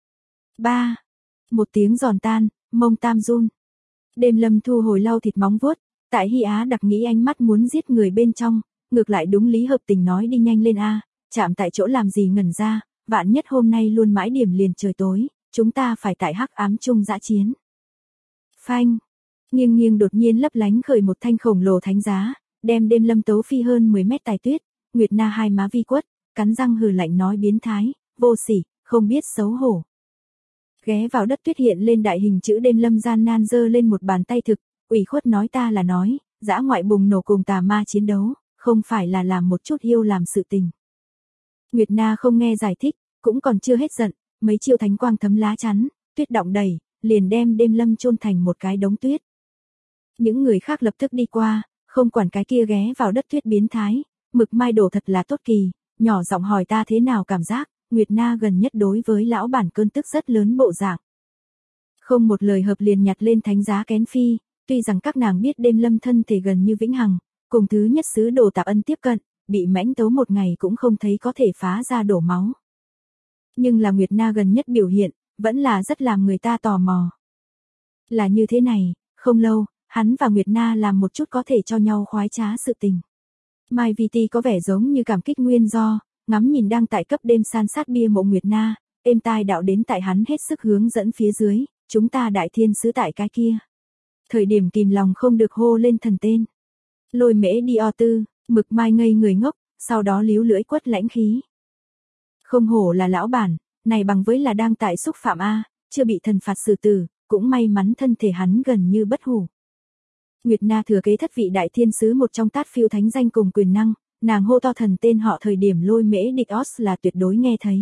Một tiếng giòn tan, mông tam run. Đêm lâm thu hồi lau thịt móng vuốt, tại Hy Á đặc nghĩ ánh mắt muốn giết người bên trong, ngược lại đúng lý hợp tình nói đi nhanh lên a, chạm tại chỗ làm gì ngẩn ra, vạn nhất hôm nay luôn mãi điểm liền trời tối, chúng ta phải tại hắc ám chung dã chiến. Phanh, nghiêng đột nhiên lấp lánh khởi một thanh khổng lồ thánh giá, đem đêm lâm tấu phi hơn 10 mét tài tuyết, Nguyệt Na hai má vi quất, cắn răng hừ lạnh nói biến thái, vô sỉ, không biết xấu hổ. Ghé vào đất tuyết hiện lên đại hình chữ đêm lâm gian nan giơ lên một bàn tay thực, ủy khuất nói ta là nói, dã ngoại bùng nổ cùng tà ma chiến đấu, không phải là làm một chút yêu làm sự tình. Nguyệt Na không nghe giải thích, cũng còn chưa hết giận, mấy chiêu thánh quang thấm lá chắn, tuyết động đầy, liền đem đêm lâm chôn thành một cái đống tuyết. Những người khác lập tức đi qua, không quản cái kia ghé vào đất tuyết biến thái, Mực Mai đổ thật là tốt kỳ, nhỏ giọng hỏi ta thế nào cảm giác, Nguyệt Na gần nhất đối với lão bản cơn tức rất lớn bộ dạng. Không một lời hợp liền nhặt lên thánh giá kén phi, tuy rằng các nàng biết đêm lâm thân thể gần như vĩnh hằng, cùng thứ nhất sứ đồ Tạp Ân tiếp cận, bị mãnh tấu một ngày cũng không thấy có thể phá ra đổ máu. Nhưng là Nguyệt Na gần nhất biểu hiện, vẫn là rất làm người ta tò mò. Là như thế này, không lâu, hắn và Nguyệt Na làm một chút có thể cho nhau khoái trá sự tình. Mai VT có vẻ giống như cảm kích nguyên do, ngắm nhìn đang tại cấp đêm san sát bia mộ Nguyệt Na, êm tai đạo đến tại hắn hết sức hướng dẫn phía dưới, chúng ta đại thiên sứ tại cái kia. Thời điểm kìm lòng không được hô lên thần tên. Lôi Mễ đi o tư, Mực Mai ngây người ngốc, sau đó líu lưỡi quất lãnh khí. Không hổ là lão bản, này bằng với là đang tại xúc phạm A, chưa bị thần phạt xử tử, cũng may mắn thân thể hắn gần như bất hủ. Nguyệt Na thừa kế thất vị đại thiên sứ một trong tát phiêu thánh danh cùng quyền năng, nàng hô to thần tên họ thời điểm Lôi Mễ địch Os là tuyệt đối nghe thấy.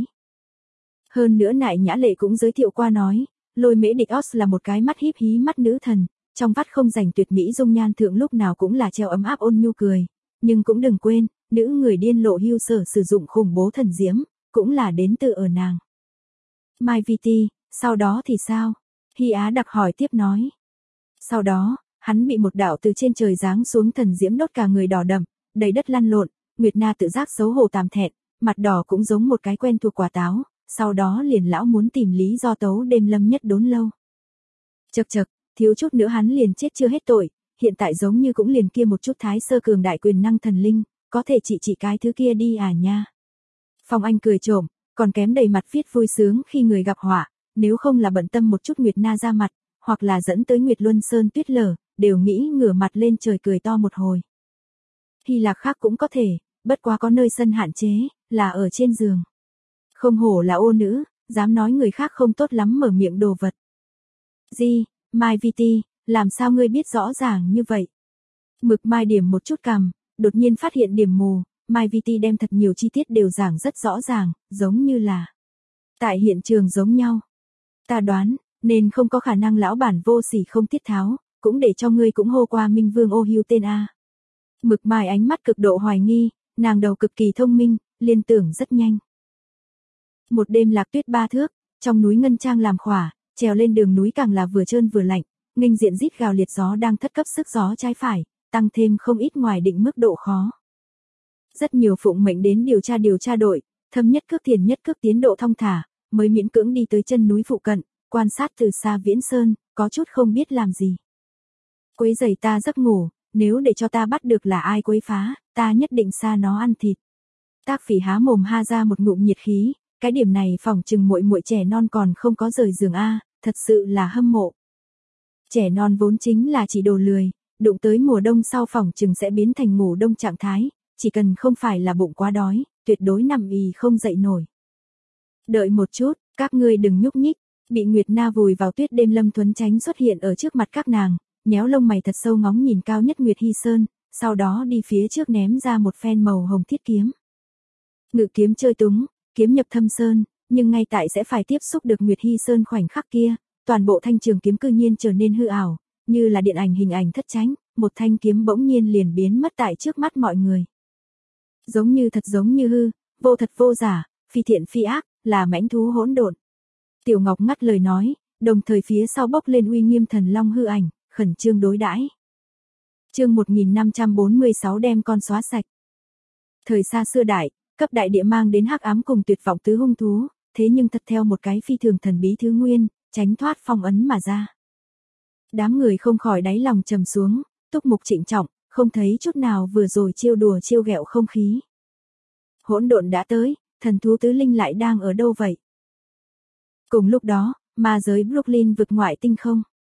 Hơn nữa Nại Nhã Lệ cũng giới thiệu qua nói, Lôi Mễ địch Os là một cái mắt híp hí mắt nữ thần, trong vắt không dành tuyệt mỹ dung nhan thượng lúc nào cũng là treo ấm áp ôn nhu cười, nhưng cũng đừng quên, nữ người điên lộ hưu sở sử dụng khủng bố thần diễm, cũng là đến từ ở nàng. Mai VT, sau đó thì sao? Hy Á đặc hỏi tiếp nói. Sau đó, hắn bị một đạo từ trên trời giáng xuống thần diễm đốt cả người đỏ đậm, đầy đất lăn lộn, Nguyệt Na tự giác xấu hổ tàm thẹn, mặt đỏ cũng giống một cái quen thuộc quả táo, sau đó liền lão muốn tìm lý do tấu đêm lâm nhất đốn lâu. Chậc chậc, thiếu chút nữa hắn liền chết chưa hết tội, hiện tại giống như cũng liền kia một chút thái sơ cường đại quyền năng thần linh, có thể trị cái thứ kia đi à nha. Phong Anh cười trộm, còn kém đầy mặt viết vui sướng khi người gặp họa, nếu không là bận tâm một chút Nguyệt Na ra mặt, hoặc là dẫn tới Nguyệt Luân Sơn tuyết lở, đều nghĩ ngửa mặt lên trời cười to một hồi. Hy Lạc khác cũng có thể, bất quá có nơi sân hạn chế, là ở trên giường. Không hổ là ô nữ, dám nói người khác không tốt lắm mở miệng đồ vật. Di, Mai VT, làm sao ngươi biết rõ ràng như vậy? Mực Mai điểm một chút cằm, đột nhiên phát hiện điểm mù, Mai VT đem thật nhiều chi tiết đều giảng rất rõ ràng, giống như là tại hiện trường giống nhau. Ta đoán, nên không có khả năng lão bản vô sỉ không tiết tháo, cũng để cho ngươi cũng hô qua Minh Vương ô hưu tên A. Mực Mai ánh mắt cực độ hoài nghi, nàng đầu cực kỳ thông minh, liên tưởng rất nhanh. Một đêm lạc tuyết 3 thước, trong núi Ngân Trang làm khỏa, trèo lên đường núi càng là vừa trơn vừa lạnh, nghênh diện rít gào liệt gió đang thất cấp sức gió trái phải, tăng thêm không ít ngoài định mức độ khó. Rất nhiều phụng mệnh đến điều tra đội, thâm nhất cước tiền nhất cước tiến độ thong thả, mới miễn cưỡng đi tới chân núi phụ cận, quan sát từ xa Viễn Sơn, có chút không biết làm gì. Quấy rầy ta giấc ngủ, nếu để cho ta bắt được là ai quấy phá, ta nhất định xa nó ăn thịt. Tác Phỉ há mồm ha ra một ngụm nhiệt khí, cái điểm này phỏng chừng muội trẻ non còn không có rời giường a, thật sự là hâm mộ. Trẻ non vốn chính là chỉ đồ lười, đụng tới mùa đông sau phỏng chừng sẽ biến thành ngủ đông trạng thái, chỉ cần không phải là bụng quá đói, tuyệt đối nằm ì không dậy nổi. Đợi một chút, các ngươi đừng nhúc nhích, bị Nguyệt Na vùi vào tuyết đêm Lâm Thuấn Chánh xuất hiện ở trước mặt các nàng, nhéo lông mày thật sâu ngóng nhìn cao nhất Nguyệt Hy Sơn, sau đó đi phía trước ném ra một phen màu hồng thiết kiếm. Ngự kiếm chơi túng, kiếm nhập thâm sơn, nhưng ngay tại sẽ phải tiếp xúc được Nguyệt Hy Sơn khoảnh khắc kia, toàn bộ thanh trường kiếm cư nhiên trở nên hư ảo, như là điện ảnh hình ảnh thất tránh, một thanh kiếm bỗng nhiên liền biến mất tại trước mắt mọi người. Giống như thật giống như hư, vô thật vô giả, phi thiện phi ác, là mãnh thú hỗn độn. Tiểu Ngọc ngắt lời nói, đồng thời phía sau bốc lên uy nghiêm thần long hư ảnh, khẩn trương đối đãi. Chương 1546 đem con xóa sạch. Thời xa xưa đại, cấp đại địa mang đến hắc ám cùng tuyệt vọng tứ hung thú, thế nhưng thật theo một cái phi thường thần bí thứ nguyên, tránh thoát phong ấn mà ra. Đám người không khỏi đáy lòng trầm xuống, túc mục trịnh trọng, không thấy chút nào vừa rồi trêu đùa trêu ghẹo không khí. Hỗn độn đã tới, thần thú tứ linh lại đang ở đâu vậy? Cùng lúc đó, ma giới Brooklyn vực ngoại tinh không.